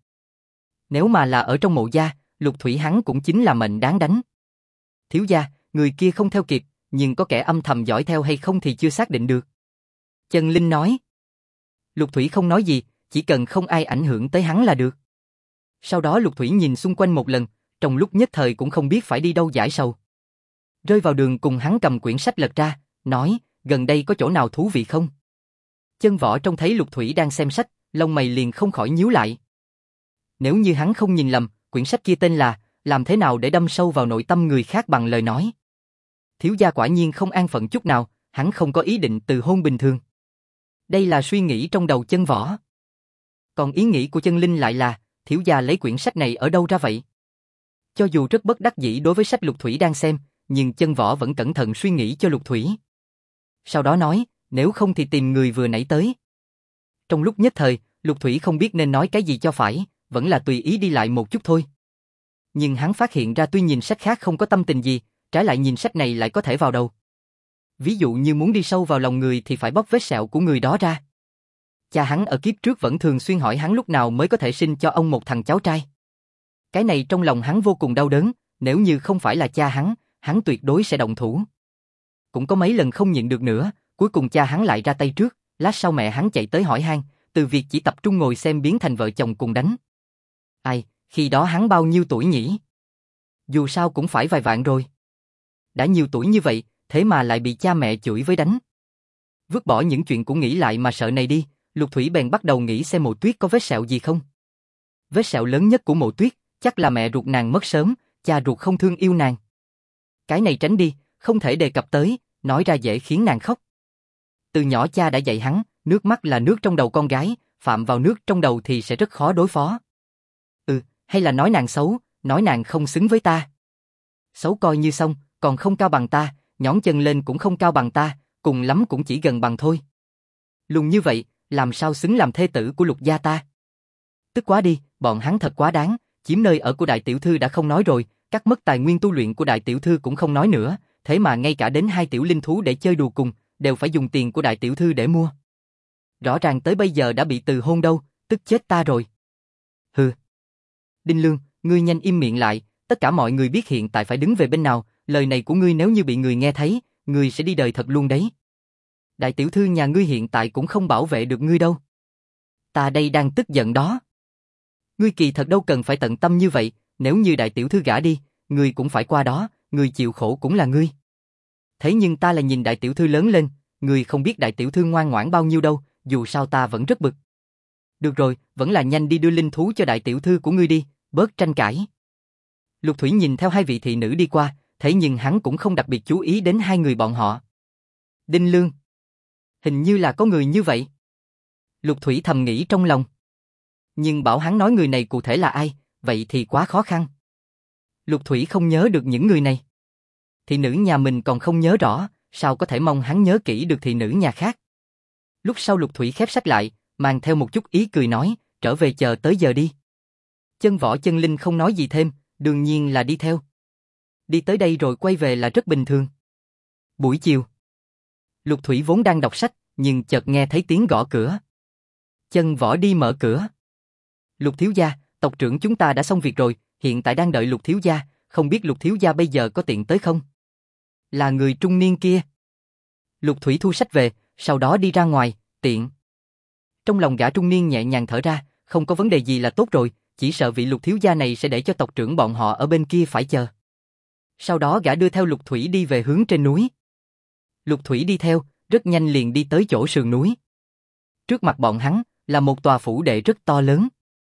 Nếu mà là ở trong Mộ gia, Lục Thủy hắn cũng chính là mệnh đáng đánh. Thiếu gia, người kia không theo kịp, nhưng có kẻ âm thầm dõi theo hay không thì chưa xác định được. Chân Linh nói. Lục Thủy không nói gì, chỉ cần không ai ảnh hưởng tới hắn là được. Sau đó Lục Thủy nhìn xung quanh một lần, trong lúc nhất thời cũng không biết phải đi đâu giải sầu. Rơi vào đường cùng hắn cầm quyển sách lật ra, nói, gần đây có chỗ nào thú vị không? Chân Võ trông thấy Lục Thủy đang xem sách, lông mày liền không khỏi nhíu lại. Nếu như hắn không nhìn lầm, quyển sách kia tên là Làm thế nào để đâm sâu vào nội tâm người khác bằng lời nói. Thiếu gia quả nhiên không an phận chút nào, hắn không có ý định từ hôn bình thường. Đây là suy nghĩ trong đầu Chân Võ. Còn ý nghĩ của Chân Linh lại là, thiếu gia lấy quyển sách này ở đâu ra vậy? Cho dù rất bất đắc dĩ đối với sách Lục Thủy đang xem, nhưng Chân Võ vẫn cẩn thận suy nghĩ cho Lục Thủy. Sau đó nói, nếu không thì tìm người vừa nãy tới. Trong lúc nhất thời, Lục Thủy không biết nên nói cái gì cho phải, vẫn là tùy ý đi lại một chút thôi. Nhưng hắn phát hiện ra tuy nhìn sách khác không có tâm tình gì, trái lại nhìn sách này lại có thể vào đầu. Ví dụ như muốn đi sâu vào lòng người thì phải bóc vết sẹo của người đó ra. Cha hắn ở kiếp trước vẫn thường xuyên hỏi hắn lúc nào mới có thể sinh cho ông một thằng cháu trai. Cái này trong lòng hắn vô cùng đau đớn, nếu như không phải là cha hắn tuyệt đối sẽ động thủ. Cũng có mấy lần không nhịn được nữa, cuối cùng cha hắn lại ra tay trước, lát sau mẹ hắn chạy tới hỏi han, từ việc chỉ tập trung ngồi xem biến thành vợ chồng cùng đánh. Ai, khi đó hắn bao nhiêu tuổi nhỉ? Dù sao cũng phải vài vạn rồi. Đã nhiều tuổi như vậy, thế mà lại bị cha mẹ chửi với đánh. Vứt bỏ những chuyện cũng nghĩ lại mà sợ này đi, Lục Thủy bèn bắt đầu nghĩ xem Mộ Tuyết có vết sẹo gì không. Vết sẹo lớn nhất của Mộ Tuyết, chắc là mẹ ruột nàng mất sớm, cha ruột không thương yêu nàng. Cái này tránh đi, không thể đề cập tới, nói ra dễ khiến nàng khóc. Từ nhỏ cha đã dạy hắn, nước mắt là nước trong đầu con gái, phạm vào nước trong đầu thì sẽ rất khó đối phó. Hay là nói nàng xấu, nói nàng không xứng với ta. Xấu coi như xong, còn không cao bằng ta, nhón chân lên cũng không cao bằng ta, cùng lắm cũng chỉ gần bằng thôi. Lùn như vậy, làm sao xứng làm thê tử của Lục gia ta? Tức quá đi, bọn hắn thật quá đáng, chiếm nơi ở của đại tiểu thư đã không nói rồi, cắt mất tài nguyên tu luyện của đại tiểu thư cũng không nói nữa, thế mà ngay cả đến 2 tiểu linh thú để chơi đùa cùng, đều phải dùng tiền của đại tiểu thư để mua. Rõ ràng tới bây giờ đã bị từ hôn đâu, tức chết ta rồi. Hừ. Đinh Lương, ngươi nhanh im miệng lại, tất cả mọi người biết hiện tại phải đứng về bên nào, lời này của ngươi nếu như bị người nghe thấy, ngươi sẽ đi đời thật luôn đấy. Đại tiểu thư nhà ngươi hiện tại cũng không bảo vệ được ngươi đâu. Ta đây đang tức giận đó. Ngươi kỳ thật đâu cần phải tận tâm như vậy, nếu như đại tiểu thư gả đi, ngươi cũng phải qua đó, ngươi chịu khổ cũng là ngươi. Thế nhưng ta là nhìn đại tiểu thư lớn lên, ngươi không biết đại tiểu thư ngoan ngoãn bao nhiêu đâu, dù sao ta vẫn rất bực. Được rồi, vẫn là nhanh đi đưa linh thú cho đại tiểu thư của ngươi đi, bớt tranh cãi. Lục Thủy nhìn theo 2 vị thị nữ đi qua, thế nhưng hắn cũng không đặc biệt chú ý đến 2 người bọn họ. Đinh Lương. Hình như là có người như vậy. Lục Thủy thầm nghĩ trong lòng. Nhưng bảo hắn nói người này cụ thể là ai, vậy thì quá khó khăn. Lục Thủy không nhớ được những người này. Thị nữ nhà mình còn không nhớ rõ, sao có thể mong hắn nhớ kỹ được thị nữ nhà khác. Lúc sau Lục Thủy khép sách lại, mang theo một chút ý cười nói, trở về chờ tới giờ đi. Chân Võ Chân Linh không nói gì thêm, đương nhiên là đi theo. Đi tới đây rồi quay về là rất bình thường. Buổi chiều, Lục Thủy vốn đang đọc sách, nhưng chợt nghe thấy tiếng gõ cửa. Chân Võ đi mở cửa. Lục thiếu gia, tộc trưởng chúng ta đã xong việc rồi, hiện tại đang đợi Lục thiếu gia, không biết Lục thiếu gia bây giờ có tiện tới không? Là người trung niên kia. Lục Thủy thu sách về, sau đó đi ra ngoài, tiện. Trong lòng gã trung niên nhẹ nhàng thở ra, không có vấn đề gì là tốt rồi, chỉ sợ vị Lục thiếu gia này sẽ để cho tộc trưởng bọn họ ở bên kia phải chờ. Sau đó gã đưa theo Lục Thủy đi về hướng trên núi. Lục Thủy đi theo, rất nhanh liền đi tới chỗ sườn núi. Trước mặt bọn hắn là một tòa phủ đệ rất to lớn.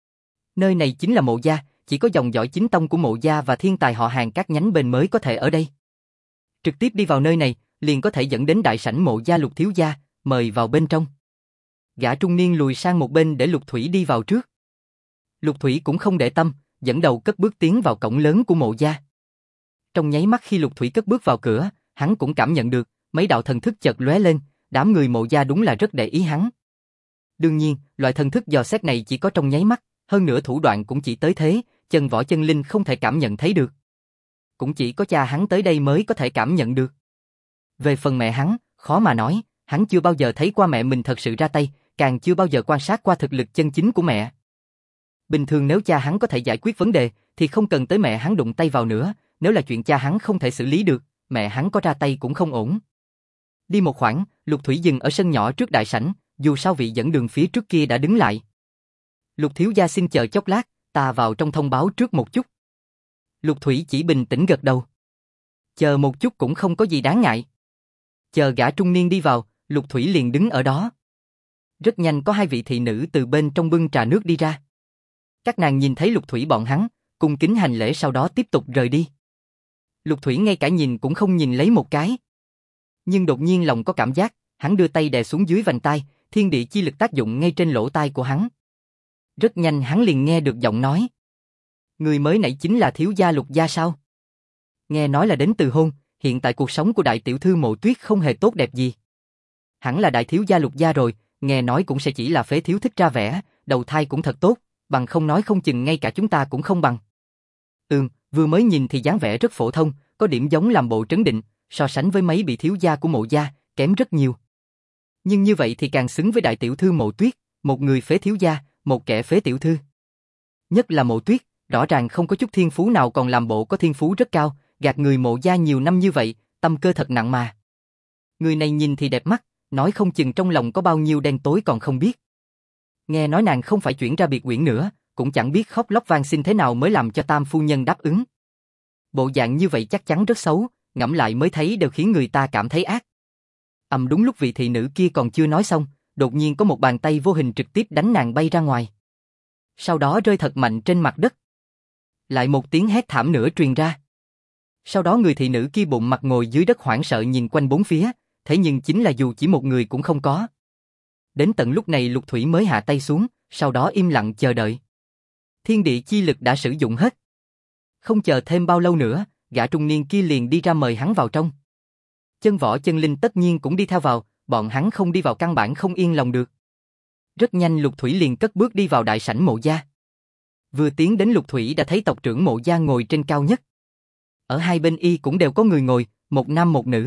Nơi này chính là Mộ gia, chỉ có dòng dõi chính tông của Mộ gia và thiên tài họ Hàng các nhánh bên mới có thể ở đây. Trực tiếp đi vào nơi này, liền có thể dẫn đến đại sảnh Mộ gia Lục thiếu gia, mời vào bên trong. Gã trung niên lùi sang một bên để Lục Thủy đi vào trước. Lục Thủy cũng không để tâm, dẫn đầu cất bước tiến vào cổng lớn của Mộ gia. Trong nháy mắt khi Lục Thủy cất bước vào cửa, hắn cũng cảm nhận được, mấy đạo thần thức chợt lóe lên, đám người Mộ gia đúng là rất để ý hắn. Đương nhiên, loại thần thức dò xét này chỉ có trong nháy mắt, hơn nữa thủ đoạn cũng chỉ tới thế, Chân Võ Chân Linh không thể cảm nhận thấy được. Cũng chỉ có cha hắn tới đây mới có thể cảm nhận được. Về phần mẹ hắn, khó mà nói, hắn chưa bao giờ thấy qua mẹ mình thật sự ra tay, càng chưa bao giờ quan sát qua thực lực chân chính của mẹ. Bình thường nếu cha hắn có thể giải quyết vấn đề, thì không cần tới mẹ hắn đụng tay vào nữa, nếu là chuyện cha hắn không thể xử lý được, mẹ hắn có ra tay cũng không ổn. Đi một khoảng, Lục Thủy dừng ở sân nhỏ trước đại sảnh, dù sao vị dẫn đường phía trước kia đã đứng lại. Lục thiếu gia xin chờ chốc lát, ta vào trong thông báo trước một chút. Lục Thủy chỉ bình tĩnh gật đầu. Chờ một chút cũng không có gì đáng ngại. Chờ gã trung niên đi vào, Lục Thủy liền đứng ở đó. Rất nhanh có 2 vị thị nữ từ bên trong bưng trà nước đi ra. Các nàng nhìn thấy Lục Thủy bọn hắn, cung kính hành lễ sau đó tiếp tục rời đi. Lục Thủy ngay cả nhìn cũng không nhìn lấy một cái. Nhưng đột nhiên lòng có cảm giác, hắn đưa tay đè xuống dưới vành tai, thiên địa chi lực tác dụng ngay trên lỗ tai của hắn. Rất nhanh hắn liền nghe được giọng nói. Người mới nãy chính là thiếu gia Lục gia sao? Nghe nói là đến từ hôn, hiện tại cuộc sống của đại tiểu thư Mộ Tuyết không hề tốt đẹp gì. Hẳn là đại thiếu gia Lục gia rồi, nghe nói cũng sẽ chỉ là phế thiếu thích ra vẻ, đầu thai cũng thật tốt, bằng không nói không chừng ngay cả chúng ta cũng không bằng. Vừa mới nhìn thì dáng vẻ rất phổ thông, có điểm giống làm bộ trấn định, so sánh với mấy vị thiếu gia của Mộ gia, kém rất nhiều. Nhưng như vậy thì càng xứng với đại tiểu thư Mộ Tuyết, một người phế thiếu gia, một kẻ phế tiểu thư. Nhất là Mộ Tuyết, rõ ràng không có chút thiên phú nào còn làm bộ có thiên phú rất cao, gạt người Mộ gia nhiều năm như vậy, tâm cơ thật nặng mà. Người này nhìn thì đẹp mắt, nói không chừng trong lòng có bao nhiêu đen tối còn không biết. Nghe nói nàng không phải chuyển ra biệt quyển nữa, cũng chẳng biết khóc lóc van xin thế nào mới làm cho tam phu nhân đáp ứng. Bộ dạng như vậy chắc chắn rất xấu, ngẫm lại mới thấy đều khiến người ta cảm thấy ác. Đúng lúc vị thị nữ kia còn chưa nói xong, đột nhiên có một bàn tay vô hình trực tiếp đánh nàng bay ra ngoài. Sau đó rơi thật mạnh trên mặt đất. Lại một tiếng hét thảm nữa truyền ra. Sau đó người thị nữ kia bụng mặt ngồi dưới đất hoảng sợ nhìn quanh bốn phía, thế nhưng chính là dù chỉ một người cũng không có. Đến tận lúc này Lục Thủy mới hạ tay xuống, sau đó im lặng chờ đợi. Thiên địa chi lực đã sử dụng hết. Không chờ thêm bao lâu nữa, gã trung niên kia liền đi ra mời hắn vào trong. Chân Võ Chân Linh tất nhiên cũng đi theo vào, bọn hắn không đi vào căn bản không yên lòng được. Rất nhanh Lục Thủy liền cất bước đi vào đại sảnh Mộ gia. Vừa tiến đến Lục Thủy đã thấy tộc trưởng Mộ gia ngồi trên cao nhất. Ở hai bên y cũng đều có người ngồi, một nam một nữ.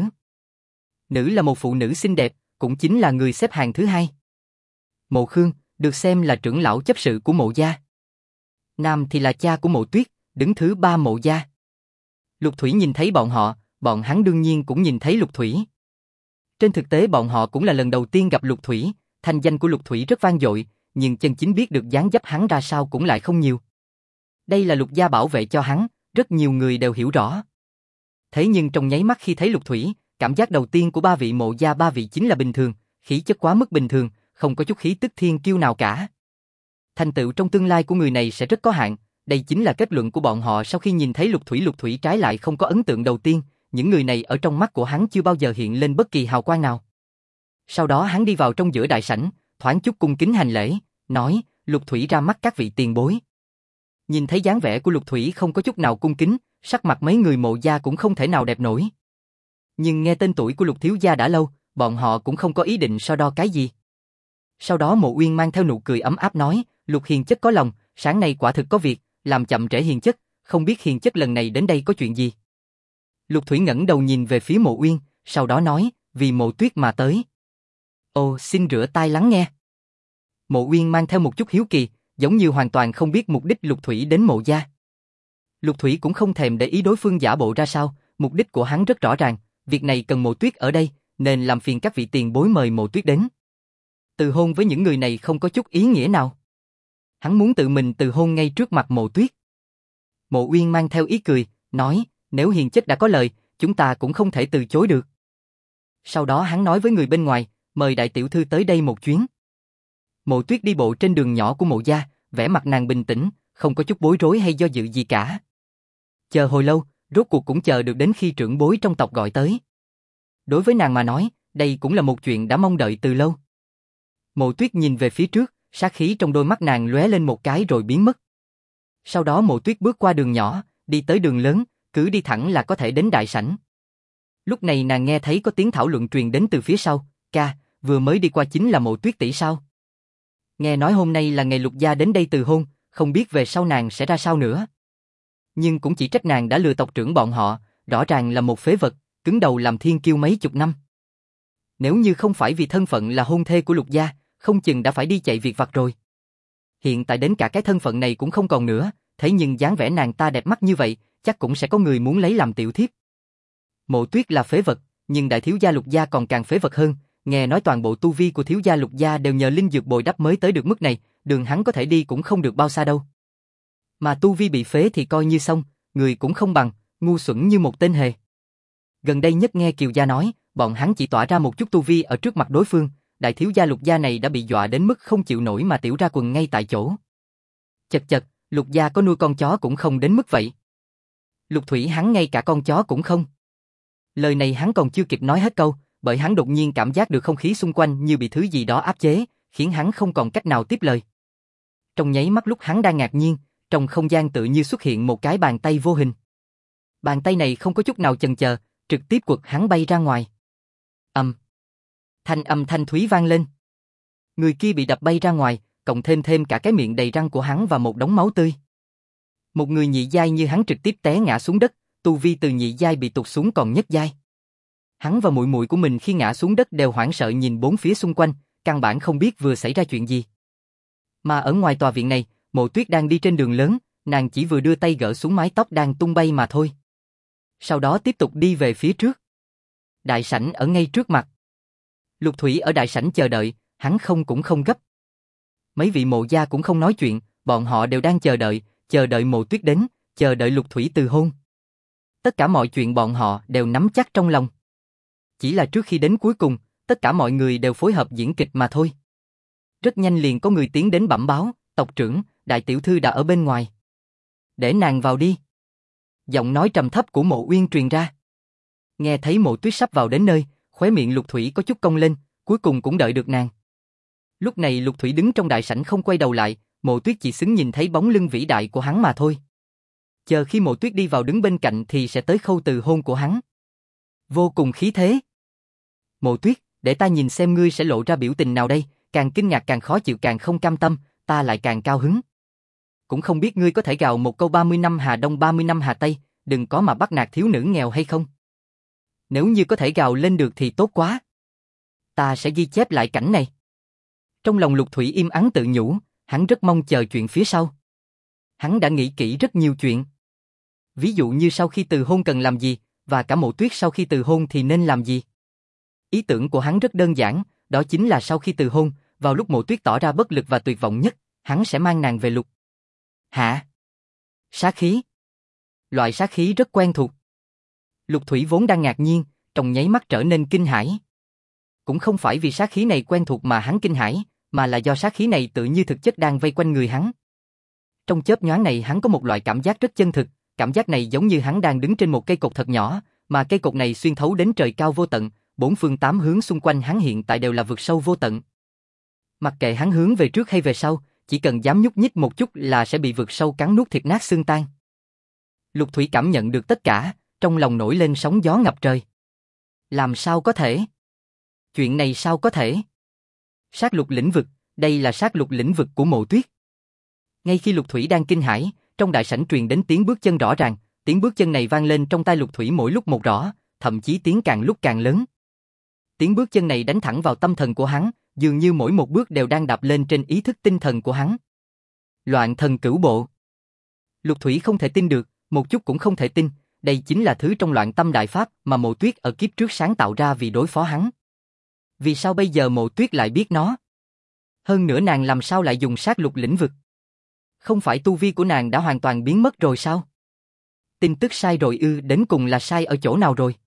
Nữ là một phụ nữ xinh đẹp, cũng chính là người xếp hàng thứ hai. Mộ Khương, được xem là trưởng lão chấp sự của Mộ gia. Nam thì là cha của Mộ Tuyết, đứng thứ ba Mộ gia. Lục Thủy nhìn thấy bọn họ, bọn hắn đương nhiên cũng nhìn thấy Lục Thủy. Trên thực tế bọn họ cũng là lần đầu tiên gặp Lục Thủy, thanh danh của Lục Thủy rất vang dội, nhưng chân chính biết được dáng dấp hắn ra sao cũng lại không nhiều. Đây là Lục gia bảo vệ cho hắn, rất nhiều người đều hiểu rõ. Thế nhưng trong nháy mắt khi thấy Lục Thủy, cảm giác đầu tiên của ba vị Mộ gia ba vị chính là bình thường, khí chất quá mức bình thường, không có chút khí tức thiên kiêu nào cả. Thành tựu trong tương lai của người này sẽ rất có hạn, đây chính là kết luận của bọn họ sau khi nhìn thấy Lục Thủy trái lại không có ấn tượng đầu tiên, những người này ở trong mắt của hắn chưa bao giờ hiện lên bất kỳ hào quang nào. Sau đó hắn đi vào trong giữa đại sảnh, thoáng chút cung kính hành lễ, nói, Lục Thủy ra mắt các vị tiền bối. Nhìn thấy dáng vẻ của Lục Thủy không có chút nào cung kính, sắc mặt mấy người Mộ gia cũng không thể nào đẹp nổi. Nhưng nghe tên tuổi của Lục thiếu gia đã lâu, bọn họ cũng không có ý định so đo cái gì. Sau đó Mộ Uyên mang theo nụ cười ấm áp nói, Lục hiền chất có lòng, sáng nay quả thực có việc, làm chậm trễ hiền chất, không biết hiền chất lần này đến đây có chuyện gì. Lục Thủy ngẩng đầu nhìn về phía Mộ Uyên, sau đó nói, vì Mộ Tuyết mà tới. Ồ, xin rửa tai lắng nghe. Mộ Uyên mang theo một chút hiếu kỳ, giống như hoàn toàn không biết mục đích Lục Thủy đến Mộ gia. Lục Thủy cũng không thèm để ý đối phương giả bộ ra sao, mục đích của hắn rất rõ ràng, việc này cần Mộ Tuyết ở đây, nên làm phiền các vị tiền bối mời Mộ Tuyết đến. Từ hôn với những người này không có chút ý nghĩa nào. Hắn muốn tự mình từ hôn ngay trước mặt Mộ Tuyết. Mộ Uyên mang theo ý cười, nói, nếu hiền chất đã có lời, chúng ta cũng không thể từ chối được. Sau đó hắn nói với người bên ngoài, mời đại tiểu thư tới đây một chuyến. Mộ Tuyết đi bộ trên đường nhỏ của Mộ gia, vẻ mặt nàng bình tĩnh, không có chút bối rối hay do dự gì cả. Chờ hồi lâu, rốt cuộc cũng chờ được đến khi trưởng bối trong tộc gọi tới. Đối với nàng mà nói, đây cũng là một chuyện đã mong đợi từ lâu. Mộ Tuyết nhìn về phía trước, sát khí trong đôi mắt nàng lóe lên một cái rồi biến mất. Sau đó Mộ Tuyết bước qua đường nhỏ, đi tới đường lớn, cứ đi thẳng là có thể đến đại sảnh. Lúc này nàng nghe thấy có tiếng thảo luận truyền đến từ phía sau, ca, vừa mới đi qua chính là Mộ Tuyết tỷ sao? Nghe nói hôm nay là ngày Lục gia đến đây từ hôn, không biết về sau nàng sẽ ra sao nữa. Nhưng cũng chỉ trách nàng đã lừa tộc trưởng bọn họ, rõ ràng là một phế vật, cứng đầu làm thiên kiêu mấy chục năm. Nếu như không phải vì thân phận là hôn thê của Lục gia, không chừng đã phải đi chạy việc vặt rồi. Hiện tại đến cả cái thân phận này cũng không còn nữa, thế nhưng dáng vẻ nàng ta đẹp mắt như vậy, chắc cũng sẽ có người muốn lấy làm tiểu thiếp. Mộ Tuyết là phế vật, nhưng đại thiếu gia Lục gia còn càng phế vật hơn, nghe nói toàn bộ tu vi của thiếu gia Lục gia đều nhờ linh dược bồi đắp mới tới được mức này, đường hắn có thể đi cũng không được bao xa đâu. Mà tu vi bị phế thì coi như xong, người cũng không bằng, ngu xuẩn như một tên hề. Gần đây nhất nghe Kiều gia nói, bọn hắn chỉ tỏa ra một chút tu vi ở trước mặt đối phương, đại thiếu gia Lục gia này đã bị dọa đến mức không chịu nổi mà tiểu ra quần ngay tại chỗ. Chật chật, Lục gia có nuôi con chó cũng không đến mức vậy. Lục Thủy hắn ngay cả con chó cũng không. Lời này hắn còn chưa kịp nói hết câu, bởi hắn đột nhiên cảm giác được không khí xung quanh như bị thứ gì đó áp chế, khiến hắn không còn cách nào tiếp lời. Trong nháy mắt lúc hắn đang ngạc nhiên, trong không gian tự như xuất hiện một cái bàn tay vô hình. Bàn tay này không có chút nào chần chờ, trực tiếp quật hắn bay ra ngoài. Âm thanh thúy vang lên. Người kia bị đập bay ra ngoài, cộng thêm cả cái miệng đầy răng của hắn và một đống máu tươi. Một người nhị giai như hắn trực tiếp té ngã xuống đất, tu vi từ nhị giai bị tụt xuống còn nhất giai. Hắn và muội muội của mình khi ngã xuống đất đều hoảng sợ nhìn bốn phía xung quanh, căn bản không biết vừa xảy ra chuyện gì. Mà ở ngoài tòa viện này, Mộ Tuyết đang đi trên đường lớn, nàng chỉ vừa đưa tay gỡ xuống mái tóc đang tung bay mà thôi. Sau đó tiếp tục đi về phía trước. Đại sảnh ở ngay trước mặt. Lục Thủy ở đại sảnh chờ đợi, hắn cũng không gấp. Mấy vị mộ gia cũng không nói chuyện, bọn họ đều đang chờ đợi Mộ Tuyết đến, chờ đợi Lục Thủy từ hôn. Tất cả mọi chuyện bọn họ đều nắm chắc trong lòng. Chỉ là trước khi đến cuối cùng, tất cả mọi người đều phối hợp diễn kịch mà thôi. Rất nhanh liền có người tiến đến bẩm báo, tộc trưởng, đại tiểu thư đã ở bên ngoài. Để nàng vào đi. Giọng nói trầm thấp của Mộ Uyên truyền ra. Nghe thấy Mộ Tuyết sắp vào đến nơi, khóe miệng Lục Thủy có chút cong lên, cuối cùng cũng đợi được nàng. Lúc này Lục Thủy đứng trong đại sảnh không quay đầu lại, Mộ Tuyết chỉ xứng nhìn thấy bóng lưng vĩ đại của hắn mà thôi. Chờ khi Mộ Tuyết đi vào đứng bên cạnh thì sẽ tới khâu từ hôn của hắn. Vô cùng khí thế. Mộ Tuyết, để ta nhìn xem ngươi sẽ lộ ra biểu tình nào đây, càng kinh ngạc càng khó chịu càng không cam tâm, ta lại càng cao hứng. Cũng không biết ngươi có thể gào một câu 30 năm Hà Đông 30 năm Hà Tây, đừng có mà bắt nạt thiếu nữ nghèo hay không? Nếu như có thể gào lên được thì tốt quá. Ta sẽ ghi chép lại cảnh này. Trong lòng Lục Thủy im ắng tự nhủ, hắn rất mong chờ chuyện phía sau. Hắn đã nghĩ kỹ rất nhiều chuyện. Ví dụ như sau khi từ hôn cần làm gì, và cả Mộ Tuyết sau khi từ hôn thì nên làm gì. Ý tưởng của hắn rất đơn giản, đó chính là sau khi từ hôn, vào lúc Mộ Tuyết tỏ ra bất lực và tuyệt vọng nhất, hắn sẽ mang nàng về Lục. Hả? Sát khí. Loại sát khí rất quen thuộc. Lục Thủy vốn đang ngạc nhiên, trong nháy mắt trở nên kinh hãi. Cũng không phải vì sát khí này quen thuộc mà hắn kinh hãi, mà là do sát khí này tự như thực chất đang vây quanh người hắn. Trong chớp nhoáng này hắn có một loại cảm giác rất chân thực, cảm giác này giống như hắn đang đứng trên một cây cột thật nhỏ, mà cây cột này xuyên thấu đến trời cao vô tận, bốn phương tám hướng xung quanh hắn hiện tại đều là vực sâu vô tận. Mặc kệ hắn hướng về trước hay về sau, chỉ cần dám nhúc nhích một chút là sẽ bị vực sâu cắn nuốt thịt nát xương tan. Lục Thủy cảm nhận được tất cả, trong lòng nổi lên sóng gió ngập trời. Làm sao có thể? Chuyện này sao có thể? Sát lục lĩnh vực, đây là sát lục lĩnh vực của Mộ Tuyết. Ngay khi Lục Thủy đang kinh hãi, trong đại sảnh truyền đến tiếng bước chân rõ ràng, tiếng bước chân này vang lên trong tai Lục Thủy mỗi lúc một rõ, thậm chí tiếng càng lúc càng lớn. Tiếng bước chân này đánh thẳng vào tâm thần của hắn, dường như mỗi một bước đều đang đạp lên trên ý thức tinh thần của hắn. Loạn thần cửu bộ. Lục Thủy không thể tin được, một chút cũng không thể tin, đây chính là thứ trong Loạn Tâm Đại Pháp mà Mộ Tuyết ở kiếp trước sáng tạo ra vì đối phó hắn. Vì sao bây giờ Mộ Tuyết lại biết nó? Hơn nữa nàng làm sao lại dùng sát lục lĩnh vực? Không phải tu vi của nàng đã hoàn toàn biến mất rồi sao? Tin tức sai rồi ư, đến cùng là sai ở chỗ nào rồi?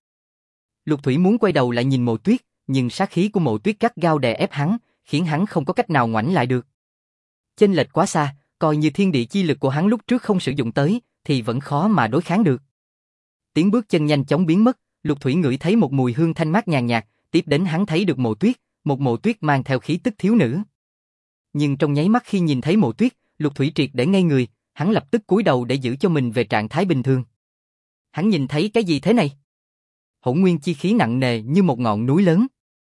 Lục Thủy muốn quay đầu lại nhìn Mộ Tuyết, nhưng sát khí của Mộ Tuyết gắt gao đè ép hắn, khiến hắn không có cách nào ngoảnh lại được. Chênh lệch quá xa, coi như thiên địa chi lực của hắn lúc trước không sử dụng tới, thì vẫn khó mà đối kháng được. Tiếng bước chân nhanh chóng biến mất, Lục Thủy ngửi thấy một mùi hương thanh mát nhàn nhạt, tiếp đến hắn thấy được Mộ Tuyết, một Mộ Tuyết mang theo khí tức thiếu nữ. Nhưng trong nháy mắt khi nhìn thấy Mộ Tuyết, Lục Thủy triệt để ngây người, hắn lập tức cúi đầu để giữ cho mình về trạng thái bình thường. Hắn nhìn thấy cái gì thế này? Hỗn nguyên chi khí nặng nề như một ngọn núi lớn.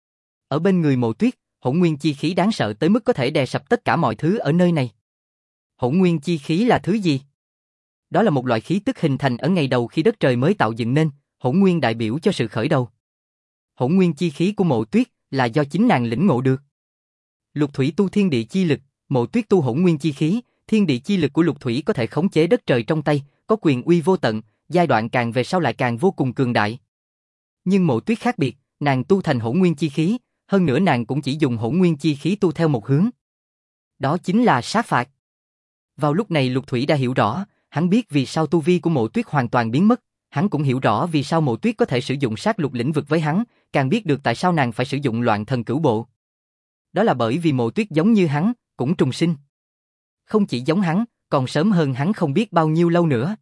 Ở bên người Mộ Tuyết, hỗn nguyên chi khí đáng sợ tới mức có thể đè sập tất cả mọi thứ ở nơi này. Hỗn nguyên chi khí là thứ gì? Đó là một loại khí tức hình thành ở ngày đầu khi đất trời mới tạo dựng nên, hỗn nguyên đại biểu cho sự khởi đầu. Hỗn nguyên chi khí của Mộ Tuyết là do chính nàng lĩnh ngộ được. Lục Thủy tu thiên địa chi lực, Mộ Tuyết tu hỗn nguyên chi khí, thiên địa chi lực của Lục Thủy có thể khống chế đất trời trong tay, có quyền uy vô tận, giai đoạn càng về sau lại càng vô cùng cường đại. Nhưng Mộ Tuyết khác biệt, nàng tu thành hỗn nguyên chi khí, hơn nữa nàng cũng chỉ dùng hỗn nguyên chi khí tu theo một hướng. Đó chính là sát phạt. Vào lúc này Lục Thủy đã hiểu rõ, hắn biết vì sao tu vi của Mộ Tuyết hoàn toàn biến mất, hắn cũng hiểu rõ vì sao Mộ Tuyết có thể sử dụng sát lục lĩnh vực với hắn, càng biết được tại sao nàng phải sử dụng loạn thần cửu bộ. Đó là bởi vì Mộ Tuyết giống như hắn, cũng trùng sinh. Không chỉ giống hắn, còn sớm hơn hắn không biết bao nhiêu lâu nữa.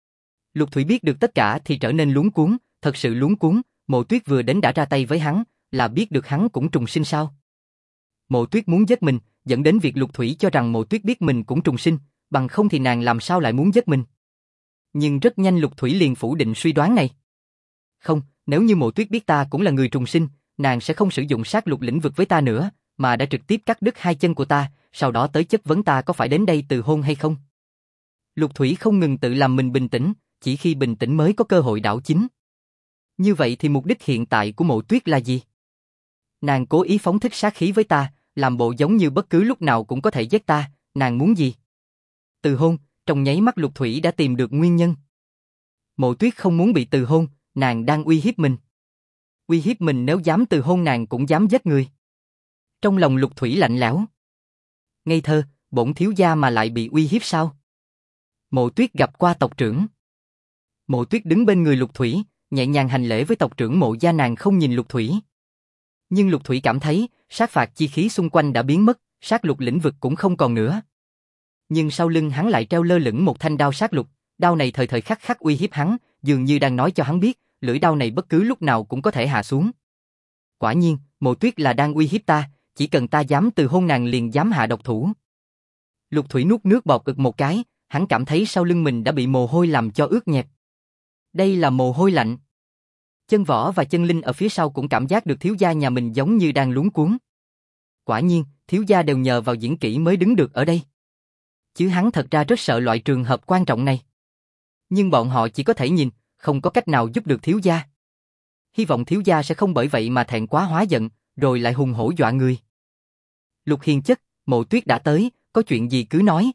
Lục Thủy biết được tất cả thì trở nên luống cuống, thật sự luống cuống, Mộ Tuyết vừa đến đã ra tay với hắn, là biết được hắn cũng trùng sinh sao? Mộ Tuyết muốn giết mình, dẫn đến việc Lục Thủy cho rằng Mộ Tuyết biết mình cũng trùng sinh, bằng không thì nàng làm sao lại muốn giết mình. Nhưng rất nhanh Lục Thủy liền phủ định suy đoán này. Không, nếu như Mộ Tuyết biết ta cũng là người trùng sinh, nàng sẽ không sử dụng sát lục lĩnh vực với ta nữa, mà đã trực tiếp cắt đứt hai chân của ta, sau đó tới chất vấn ta có phải đến đây từ hôn hay không. Lục Thủy không ngừng tự làm mình bình tĩnh, chỉ khi bình tĩnh mới có cơ hội đảo chính. Như vậy thì mục đích hiện tại của Mộ Tuyết là gì? Nàng cố ý phóng thích sát khí với ta, làm bộ giống như bất cứ lúc nào cũng có thể giết ta, nàng muốn gì? Từ hôn, trong nháy mắt Lục Thủy đã tìm được nguyên nhân. Mộ Tuyết không muốn bị từ hôn, nàng đang uy hiếp mình. Uy hiếp mình nếu dám từ hôn nàng cũng dám giết người. Trong lòng Lục Thủy lạnh lẽo. Ngây thơ, bổn thiếu gia mà lại bị uy hiếp sao? Mộ Tuyết gặp qua tộc trưởng. Mộ Tuyết đứng bên người Lục Thủy, nhẹ nhàng hành lễ với tộc trưởng Mộ gia, nàng không nhìn Lục Thủy. Nhưng Lục Thủy cảm thấy, sát phạt chi khí xung quanh đã biến mất, sát lục lĩnh vực cũng không còn nữa. Nhưng sau lưng hắn lại treo lơ lửng một thanh đao sát lục, đao này thời thời khắc khắc uy hiếp hắn, dường như đang nói cho hắn biết, lưỡi đao này bất cứ lúc nào cũng có thể hạ xuống. Quả nhiên, Mộ Tuyết là đang uy hiếp ta, chỉ cần ta dám từ hôn nàng liền dám hạ độc thủ. Lục Thủy nuốt nước bọt ực một cái, hắn cảm thấy sau lưng mình đã bị mồ hôi làm cho ướt nhẹp. Đây là mồ hôi lạnh. Chân Võ và Chân Linh ở phía sau cũng cảm giác được thiếu gia nhà mình giống như đang luống cuống. Quả nhiên, thiếu gia đều nhờ vào diễn kỹ mới đứng được ở đây. Chứ hắn thật ra rất sợ loại trường hợp quan trọng này. Nhưng bọn họ chỉ có thể nhìn, không có cách nào giúp được thiếu gia. Hy vọng thiếu gia sẽ không bởi vậy mà thẹn quá hóa giận, rồi lại hùng hổ dọa người. Lục Hiền Chất, Mộ Tuyết đã tới, có chuyện gì cứ nói.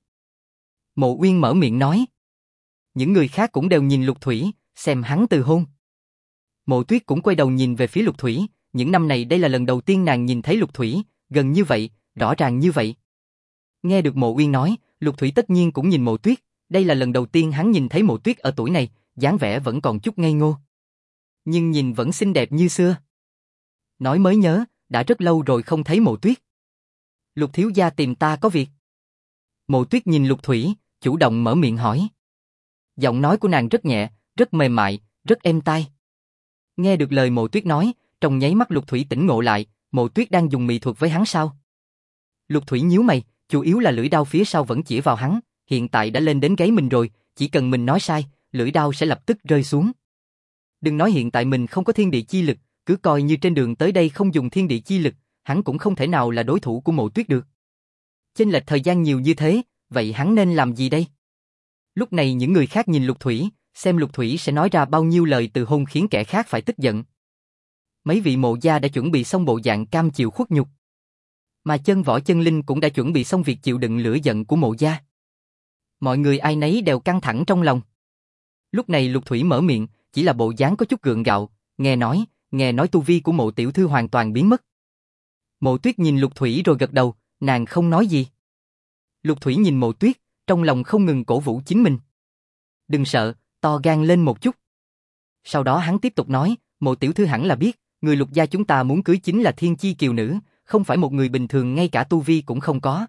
Mộ Uyên mở miệng nói. Những người khác cũng đều nhìn Lục Thủy, xem hắn từ hôn. Mộ Tuyết cũng quay đầu nhìn về phía Lục Thủy, những năm này đây là lần đầu tiên nàng nhìn thấy Lục Thủy, gần như vậy, rõ ràng như vậy. Nghe được Mộ Uyên nói, Lục Thủy tất nhiên cũng nhìn Mộ Tuyết, đây là lần đầu tiên hắn nhìn thấy Mộ Tuyết ở tuổi này, dáng vẻ vẫn còn chút ngây ngô. Nhưng nhìn vẫn xinh đẹp như xưa. Nói mới nhớ, đã rất lâu rồi không thấy Mộ Tuyết. Lục thiếu gia tìm ta có việc. Mộ Tuyết nhìn Lục Thủy, chủ động mở miệng hỏi. Giọng nói của nàng rất nhẹ, rất mềm mại, rất êm tai. Nghe được lời Mộ Tuyết nói, trong nháy mắt Lục Thủy tỉnh ngộ lại, Mộ Tuyết đang dùng mị thuật với hắn sao? Lục Thủy nhíu mày, chủ yếu là lưỡi đao phía sau vẫn chĩa vào hắn, hiện tại đã lên đến gáy mình rồi, chỉ cần mình nói sai, lưỡi đao sẽ lập tức rơi xuống. Đừng nói hiện tại mình không có thiên địa chi lực, cứ coi như trên đường tới đây không dùng thiên địa chi lực, hắn cũng không thể nào là đối thủ của Mộ Tuyết được. Chênh lệch thời gian nhiều như thế, vậy hắn nên làm gì đây? Lúc này những người khác nhìn Lục Thủy, xem Lục Thủy sẽ nói ra bao nhiêu lời từ hôn khiến kẻ khác phải tức giận. Mấy vị Mộ gia đã chuẩn bị xong bộ dạng cam chịu khuất nhục. Mà Chân Võ Chân Linh cũng đã chuẩn bị xong việc chịu đựng lửa giận của Mộ gia. Mọi người ai nấy đều căng thẳng trong lòng. Lúc này Lục Thủy mở miệng, chỉ là bộ dáng có chút gượng gạo, nghe nói tu vi của Mộ tiểu thư hoàn toàn biến mất. Mộ Tuyết nhìn Lục Thủy rồi gật đầu, nàng không nói gì. Lục Thủy nhìn Mộ Tuyết, trong lòng không ngừng cổ vũ chính mình. Đừng sợ, to gan lên một chút. Sau đó hắn tiếp tục nói, Mộ tiểu thư hẳn là biết, người Lục gia chúng ta muốn cưới chính là thiên chi kiều nữ, không phải một người bình thường ngay cả tu vi cũng không có.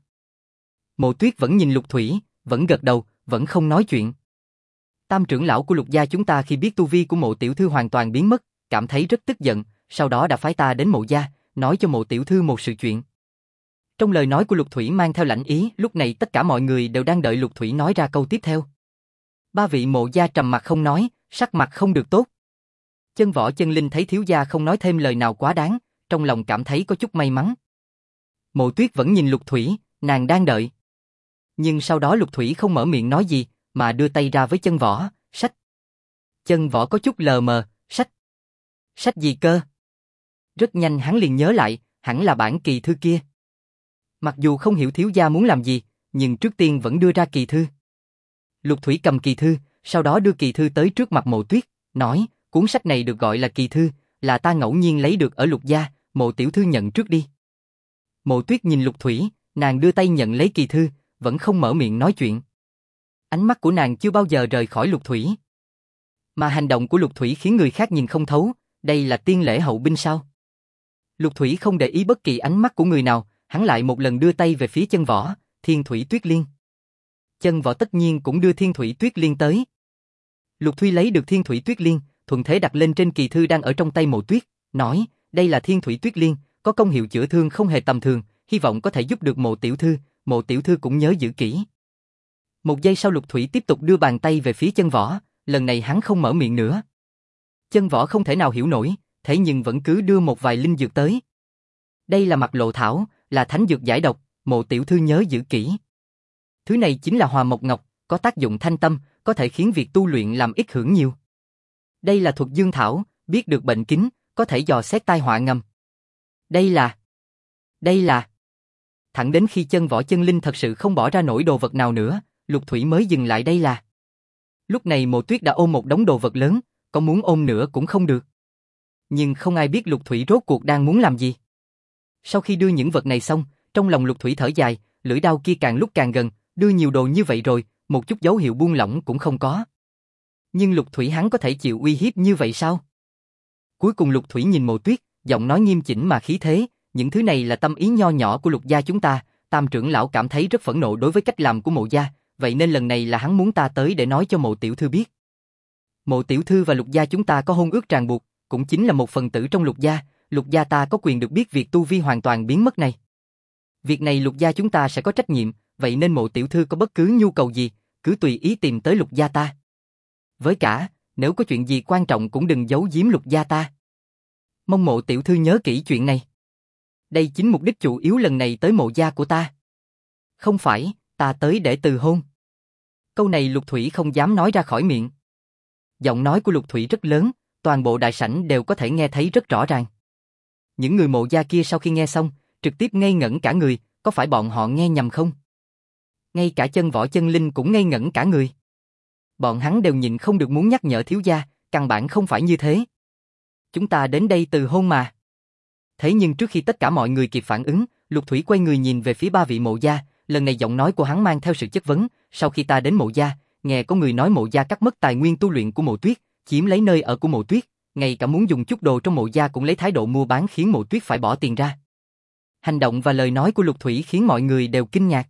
Mộ Tuyết vẫn nhìn Lục Thủy, vẫn gật đầu, vẫn không nói chuyện. Tam trưởng lão của Lục gia chúng ta khi biết tu vi của Mộ tiểu thư hoàn toàn biến mất, cảm thấy rất tức giận, sau đó đã phái ta đến Mộ gia, nói cho Mộ tiểu thư một sự chuyện. Trong lời nói của Lục Thủy mang theo lãnh ý, lúc này tất cả mọi người đều đang đợi Lục Thủy nói ra câu tiếp theo. Ba vị Mộ gia trầm mặt không nói, sắc mặt không được tốt. Chân Võ Chân Linh thấy thiếu gia không nói thêm lời nào quá đáng, trong lòng cảm thấy có chút may mắn. Mộ Tuyết vẫn nhìn Lục Thủy, nàng đang đợi. Nhưng sau đó Lục Thủy không mở miệng nói gì, mà đưa tay ra với Chân Võ, sách. Chân Võ có chút lờ mờ, sách. Sách gì cơ? Rất nhanh hắn liền nhớ lại, hẳn là bản kỳ thư kia. Mặc dù không hiểu thiếu gia muốn làm gì, nhưng trước tiên vẫn đưa ra kỳ thư. Lục Thủy cầm kỳ thư, sau đó đưa kỳ thư tới trước mặt Mộ Tuyết, nói, cuốn sách này được gọi là kỳ thư, là ta ngẫu nhiên lấy được ở Lục gia, Mộ tiểu thư nhận trước đi. Mộ Tuyết nhìn Lục Thủy, nàng đưa tay nhận lấy kỳ thư, vẫn không mở miệng nói chuyện. Ánh mắt của nàng chưa bao giờ rời khỏi Lục Thủy. Mà hành động của Lục Thủy khiến người khác nhìn không thấu, đây là tiên lễ hậu binh sao? Lục Thủy không để ý bất kỳ ánh mắt của người nào, hắn lại một lần đưa tay về phía Chân Võ, Thiên Thủy Tuyết Liên. Chân Võ tất nhiên cũng đưa Thiên Thủy Tuyết Liên tới. Lục Thủy lấy được Thiên Thủy Tuyết Liên, thuận thế đặt lên trên kỳ thư đang ở trong tay Mộ Tuyết, nói, đây là Thiên Thủy Tuyết Liên, có công hiệu chữa thương không hề tầm thường, hy vọng có thể giúp được Mộ tiểu thư cũng nhớ giữ kỹ. Một giây sau Lục Thủy tiếp tục đưa bàn tay về phía Chân Võ, lần này hắn không mở miệng nữa. Chân Võ không thể nào hiểu nổi, thế nhưng vẫn cứ đưa một vài linh dược tới. Đây là Mặc Lộ Thảo, là thánh dược giải độc, Mộ tiểu thư nhớ giữ kỹ. Thứ này chính là Hòa Mộc Ngọc, có tác dụng thanh tâm, có thể khiến việc tu luyện làm ít hưởng nhiều. Đây là Thuật Dương Thảo, biết được bệnh kính, có thể dò xét tai họa ngầm. Đây là... Thẳng đến khi Chân Võ chân linh thật sự không bỏ ra nổi đồ vật nào nữa, Lục Thủy mới dừng lại đây là. Lúc này Mộ Tuyết đã ôm một đống đồ vật lớn, có muốn ôm nữa cũng không được. Nhưng không ai biết Lục Thủy rốt cuộc đang muốn làm gì. Sau khi đưa những vật này xong, trong lòng Lục Thủy thở dài, lưỡi đao kia càng lúc càng gần, đưa nhiều đồ như vậy rồi, một chút dấu hiệu buông lỏng cũng không có. Nhưng Lục Thủy hắn có thể chịu uy hiếp như vậy sao? Cuối cùng Lục Thủy nhìn Mộ Tuyết, giọng nói nghiêm chỉnh mà khí thế, những thứ này là tâm ý nho nhỏ của Lục gia chúng ta, Tam trưởng lão cảm thấy rất phẫn nộ đối với cách làm của Mộ gia, vậy nên lần này là hắn muốn ta tới để nói cho Mộ tiểu thư biết. Mộ tiểu thư và Lục gia chúng ta có hôn ước ràng buộc, cũng chính là một phần tử trong Lục gia ta có quyền được biết việc tu vi hoàn toàn biến mất này. Việc này Lục gia chúng ta sẽ có trách nhiệm, vậy nên Mộ tiểu thư có bất cứ nhu cầu gì, cứ tùy ý tìm tới Lục gia ta. Với cả, nếu có chuyện gì quan trọng cũng đừng giấu giếm Lục gia ta. Mong Mộ tiểu thư nhớ kỹ chuyện này. Đây chính mục đích chủ yếu lần này tới Mộ gia của ta. Không phải, ta tới để từ hôn. Câu này Lục Thủy không dám nói ra khỏi miệng. Giọng nói của Lục Thủy rất lớn, toàn bộ đại sảnh đều có thể nghe thấy rất rõ ràng. Những người Mộ gia kia sau khi nghe xong, trực tiếp ngây ngẩn cả người, có phải bọn họ nghe nhầm không? Ngay cả Chân Võ chân linh cũng ngây ngẩn cả người. Bọn hắn đều nhịn không được muốn nhắc nhở thiếu gia, căn bản không phải như thế. Chúng ta đến đây từ hôn mà. Thế nhưng trước khi tất cả mọi người kịp phản ứng, Lục Thủy quay người nhìn về phía ba vị Mộ gia, lần này giọng nói của hắn mang theo sự chất vấn, sau khi ta đến Mộ gia, nghe có người nói Mộ gia cắt mất tài nguyên tu luyện của Mộ Tuyết, chiếm lấy nơi ở của Mộ Tuyết, ngay cả muốn dùng chút đồ trong Mộ gia cũng lấy thái độ mua bán khiến Mộ Tuyết phải bỏ tiền ra. Hành động và lời nói của Lục Thủy khiến mọi người đều kinh ngạc.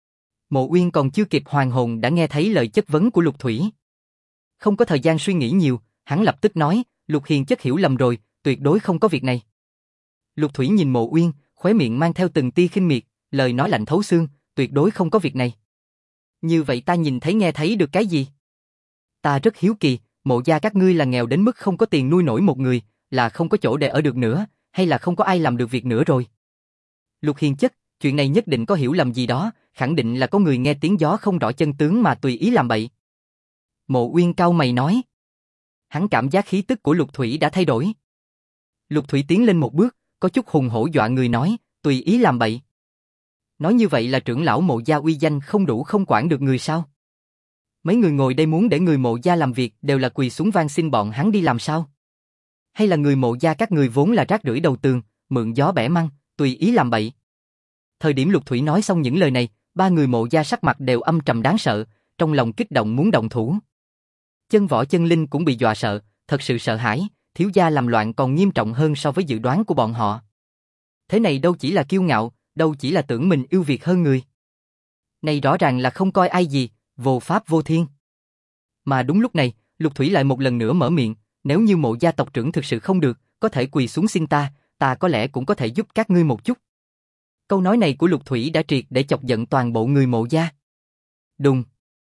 Mộ Uyên còn chưa kịp hoàn hồn đã nghe thấy lời chất vấn của Lục Thủy. Không có thời gian suy nghĩ nhiều, hắn lập tức nói, Lục Hiền chất hiểu lầm rồi, tuyệt đối không có việc này. Lục Thủy nhìn Mộ Uyên, khóe miệng mang theo từng tia khinh miệt, lời nói lạnh thấu xương, tuyệt đối không có việc này. Như vậy ta nhìn thấy nghe thấy được cái gì? Ta rất hiếu kỳ, Mộ gia các ngươi là nghèo đến mức không có tiền nuôi nổi một người, là không có chỗ để ở được nữa, hay là không có ai làm được việc nữa rồi? Lục Hiền chất, chuyện này nhất định có hiểu lầm gì đó, khẳng định là có người nghe tiếng gió không rõ chân tướng mà tùy ý làm bậy. Mộ Uyên cau mày nói. Hắn cảm giác khí tức của Lục Thủy đã thay đổi. Lục Thủy tiến lên một bước, có chút hùng hổ dọa người nói, tùy ý làm bậy. Nói như vậy là trưởng lão Mộ gia uy danh không đủ không quản được người sao? Mấy người ngồi đây muốn để người Mộ gia làm việc đều là quỳ xuống van xin bọn hắn đi làm sao? Hay là người Mộ gia các người vốn là rác rưởi đầu tường, mượn gió bẻ măng, tùy ý làm bậy? Thời điểm Lục Thủy nói xong những lời này, ba người Mộ gia sắc mặt đều âm trầm đáng sợ, trong lòng kích động muốn động thủ. Chân Võ chân linh cũng bị dọa sợ, thật sự sợ hãi, thiếu gia làm loạn còn nghiêm trọng hơn so với dự đoán của bọn họ. Thế này đâu chỉ là kiêu ngạo, đâu chỉ là tưởng mình ưu việt hơn người. Này rõ ràng là không coi ai gì, vô pháp vô thiên. Mà đúng lúc này, Lục Thủy lại một lần nữa mở miệng, nếu như Mộ gia tộc trưởng thực sự không được, có thể quỳ xuống xin ta, ta có lẽ cũng có thể giúp các ngươi một chút. Câu nói này của Lục Thủy đã triệt để chọc giận toàn bộ người Mộ gia. Đùng.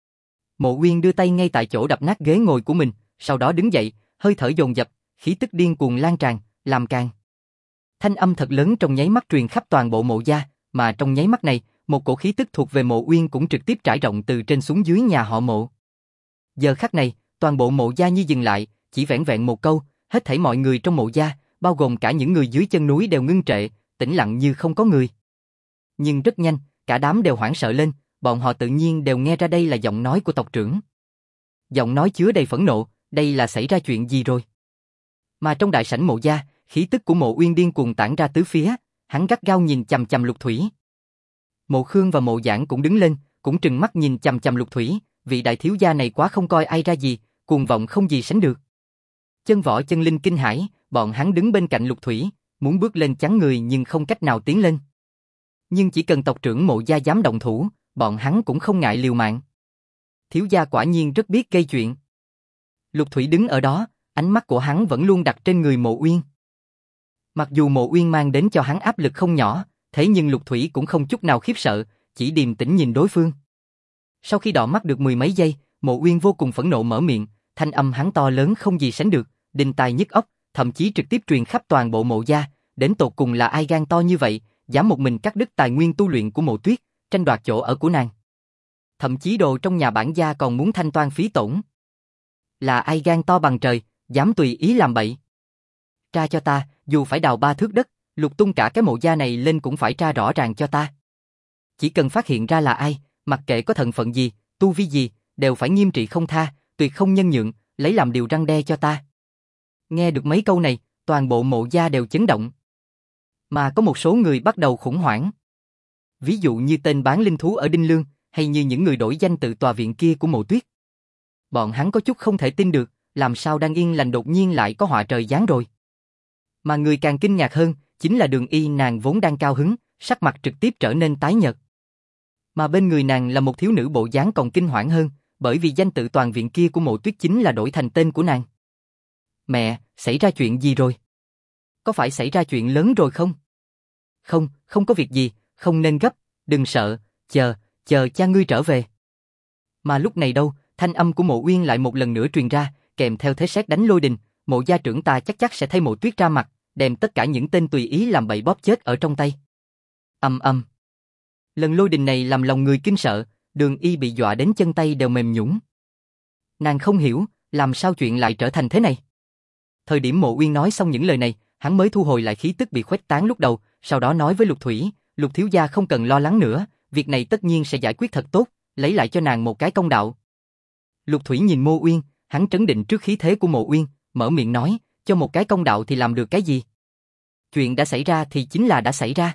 Mộ Uyên đưa tay ngay tại chỗ đập nát ghế ngồi của mình, sau đó đứng dậy, hơi thở dồn dập, khí tức điên cuồng lan tràn, làm càng. Thanh âm thật lớn trong nháy mắt truyền khắp toàn bộ Mộ gia, mà trong nháy mắt này, một cổ khí tức thuộc về Mộ Uyên cũng trực tiếp trải rộng từ trên xuống dưới nhà họ Mộ. Giờ khắc này, toàn bộ Mộ gia như dừng lại, chỉ vẻn vẹn một câu, hết thảy mọi người trong Mộ gia, bao gồm cả những người dưới chân núi đều ngưng trệ, tĩnh lặng như không có người. Nhưng rất nhanh, cả đám đều hoảng sợ lên, bọn họ tự nhiên đều nghe ra đây là giọng nói của tộc trưởng. Giọng nói chứa đầy phẫn nộ, đây là xảy ra chuyện gì rồi? Mà trong đại sảnh Mộ gia, khí tức của Mộ Uyên điên cuồng tản ra tứ phía, hắn gắt gao nhìn chằm chằm Lục Thủy. Mộ Khương và Mộ Giảng cũng đứng lên, cũng trừng mắt nhìn chằm chằm Lục Thủy, vị đại thiếu gia này quá không coi ai ra gì, cuồng vọng không gì sánh được. Chân Võ chân linh kinh hãi, bọn hắn đứng bên cạnh Lục Thủy, muốn bước lên chắn người nhưng không cách nào tiến lên. Nhưng chỉ cần tộc trưởng Mộ gia dám động thủ, bọn hắn cũng không ngại liều mạng. Thiếu gia quả nhiên rất biết gây chuyện. Lục Thủy đứng ở đó, ánh mắt của hắn vẫn luôn đặt trên người Mộ Uyên. Mặc dù Mộ Uyên mang đến cho hắn áp lực không nhỏ, thế nhưng Lục Thủy cũng không chút nào khiếp sợ, chỉ điềm tĩnh nhìn đối phương. Sau khi đỏ mắt được mười mấy giây, Mộ Uyên vô cùng phẫn nộ mở miệng, thanh âm hắn to lớn không gì sánh được, đinh tai nhức óc, thậm chí trực tiếp truyền khắp toàn bộ Mộ gia, đến tột cùng là ai gan to như vậy, dám một mình cắt đứt tài nguyên tu luyện của Mộ Tuyết, tranh đoạt chỗ ở của nàng. Thậm chí đồ trong nhà bản gia còn muốn thanh toán phí tổn. Là ai gan to bằng trời, dám tùy ý làm bậy. Tra cho ta, dù phải đào 3 thước đất, lục tung cả cái Mộ gia này lên cũng phải tra rõ ràng cho ta. Chỉ cần phát hiện ra là ai, mặc kệ có thân phận gì, tu vi gì, đều phải nghiêm trị không tha, tuyệt không nhân nhượng, lấy làm điều răn đe cho ta. Nghe được mấy câu này, toàn bộ Mộ gia đều chấn động. Mà có một số người bắt đầu khủng hoảng. Ví dụ như tên bán linh thú ở Đinh Lương, hay như những người đổi danh tự tòa viện kia của Mộ Tuyết. Bọn hắn có chút không thể tin được, làm sao đang yên lành đột nhiên lại có họa trời giáng rồi. Mà người càng kinh ngạc hơn, chính là Đường Y nàng vốn đang cao hứng, sắc mặt trực tiếp trở nên tái nhợt. Mà bên người nàng là một thiếu nữ bộ dáng còn kinh hoảng hơn, bởi vì danh tự toàn viện kia của Mộ Tuyết chính là đổi thành tên của nàng. Mẹ, xảy ra chuyện gì rồi? Có phải xảy ra chuyện lớn rồi không? Không, không có việc gì, không nên gấp, đừng sợ, chờ cha ngươi trở về. Mà lúc này đâu, thanh âm của Mộ Uyên lại một lần nữa truyền ra, kèm theo thế sét đánh lôi đình, Mộ gia trưởng ta chắc sẽ thay Mộ Tuyết ra mặt, đem tất cả những tên tùy ý làm bậy bóp chết ở trong tay. Ầm. Lần lôi đình này làm lòng người kinh sợ, Đường Y bị dọa đến chân tay đều mềm nhũn. Nàng không hiểu, làm sao chuyện lại trở thành thế này. Thời điểm Mộ Uyên nói xong những lời này, hắn mới thu hồi lại khí tức bị khuếch tán lúc đầu, sau đó nói với Lục Thủy, Lục thiếu gia không cần lo lắng nữa, việc này tất nhiên sẽ giải quyết thật tốt, lấy lại cho nàng một cái công đạo. Lục Thủy nhìn Mộ Uyên, hắn trấn định trước khí thế của Mộ Uyên, mở miệng nói, cho một cái công đạo thì làm được cái gì? Chuyện đã xảy ra thì chính là đã xảy ra.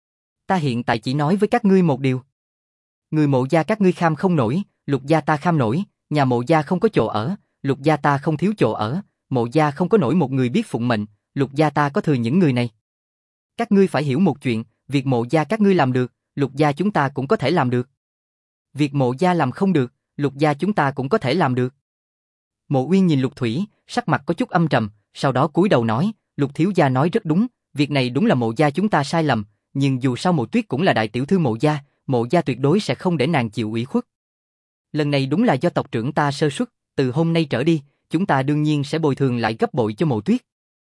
Ta hiện tại chỉ nói với các ngươi một điều. Người Mộ gia các ngươi kham không nổi, Lục gia ta kham nổi, nhà Mộ gia không có chỗ ở, Lục gia ta không thiếu chỗ ở, Mộ gia không có nổi một người biết phụng mệnh, Lục gia ta có thừa những người này. Các ngươi phải hiểu một chuyện, việc Mộ gia các ngươi làm được, Lục gia chúng ta cũng có thể làm được. Việc Mộ gia làm không được, Lục gia chúng ta cũng có thể làm được. Mộ Uyên nhìn Lục Thủy, sắc mặt có chút âm trầm, sau đó cúi đầu nói, Lục thiếu gia nói rất đúng, việc này đúng là Mộ gia chúng ta sai lầm, nhưng dù sao Mộ Tuyết cũng là đại tiểu thư Mộ gia tuyệt đối sẽ không để nàng chịu ủy khuất. Lần này đúng là do tộc trưởng ta sơ suất, từ hôm nay trở đi, chúng ta đương nhiên sẽ bồi thường lại gấp bội cho Mộ Tuyết.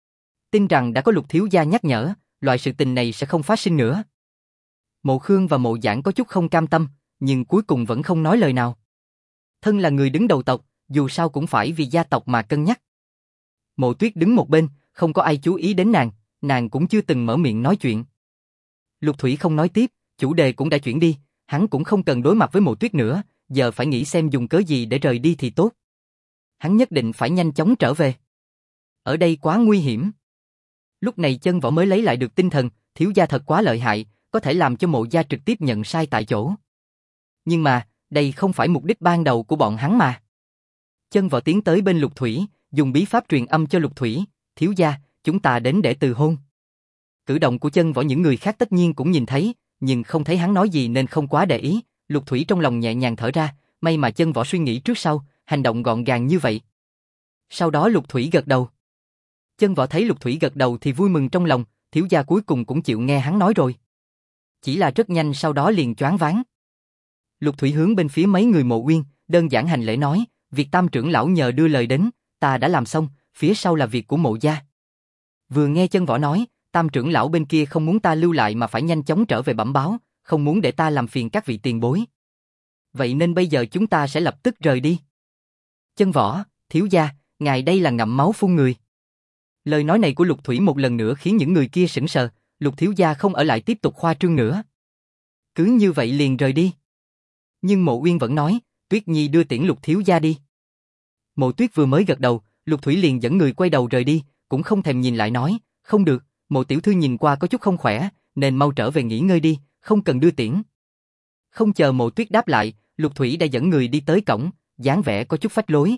Tin rằng đã có Lục thiếu gia nhắc nhở, loại sự tình này sẽ không phát sinh nữa. Mộ Khương và Mộ Giản có chút không cam tâm, nhưng cuối cùng vẫn không nói lời nào. Thân là người đứng đầu tộc, dù sao cũng phải vì gia tộc mà cân nhắc. Mộ Tuyết đứng một bên, không có ai chú ý đến nàng cũng chưa từng mở miệng nói chuyện. Lục Thủy không nói tiếp, chủ đề cũng đã chuyển đi, hắn cũng không cần đối mặt với Mộ Tuyết nữa, giờ phải nghĩ xem dùng cớ gì để rời đi thì tốt. Hắn nhất định phải nhanh chóng trở về. Ở đây quá nguy hiểm. Lúc này Chân Võ mới lấy lại được tinh thần, thiếu gia thật quá lợi hại, có thể làm cho Mộ gia trực tiếp nhận sai tại chỗ. Nhưng mà, đây không phải mục đích ban đầu của bọn hắn mà. Chân Võ tiến tới bên Lục Thủy, dùng bí pháp truyền âm cho Lục Thủy, thiếu gia, chúng ta đến để từ hôn. Cử động của Chân Võ những người khác tất nhiên cũng nhìn thấy, nhưng không thấy hắn nói gì nên không quá để ý. Lục Thủy trong lòng nhẹ nhàng thở ra, may mà Chân Võ suy nghĩ trước sau, hành động gọn gàng như vậy. Sau đó Lục Thủy gật đầu. Chân Võ thấy Lục Thủy gật đầu thì vui mừng trong lòng, thiếu gia cuối cùng cũng chịu nghe hắn nói rồi. Chỉ là rất nhanh sau đó liền choáng váng. Lục Thủy hướng bên phía mấy người Mộ Uyên, đơn giản hành lễ nói, việc Tam trưởng lão nhờ đưa lời đến, ta đã làm xong, phía sau là việc của Mộ gia. Vừa nghe Chân Võ nói, Tam trưởng lão bên kia không muốn ta lưu lại mà phải nhanh chóng trở về bẩm báo, không muốn để ta làm phiền các vị tiền bối. Vậy nên bây giờ chúng ta sẽ lập tức rời đi. Chân Võ, thiếu gia, ngài đây là ngậm máu phun người. Lời nói này của Lục Thủy một lần nữa khiến những người kia sững sờ, Lục thiếu gia không ở lại tiếp tục khoa trương nữa. Cứ như vậy liền rời đi. Nhưng Mộ Uyên vẫn nói, Tuyết Nhi đưa tiễn Lục thiếu gia đi. Mộ Tuyết vừa mới gật đầu, Lục Thủy liền dẫn người quay đầu rời đi, cũng không thèm nhìn lại nói, không được, Mộ tiểu thư nhìn qua có chút không khỏe, nên mau trở về nghỉ ngơi đi, không cần đưa tiễn. Không chờ Mộ Tuyết đáp lại, Lục Thủy đã dẫn người đi tới cổng, dáng vẻ có chút phách lối.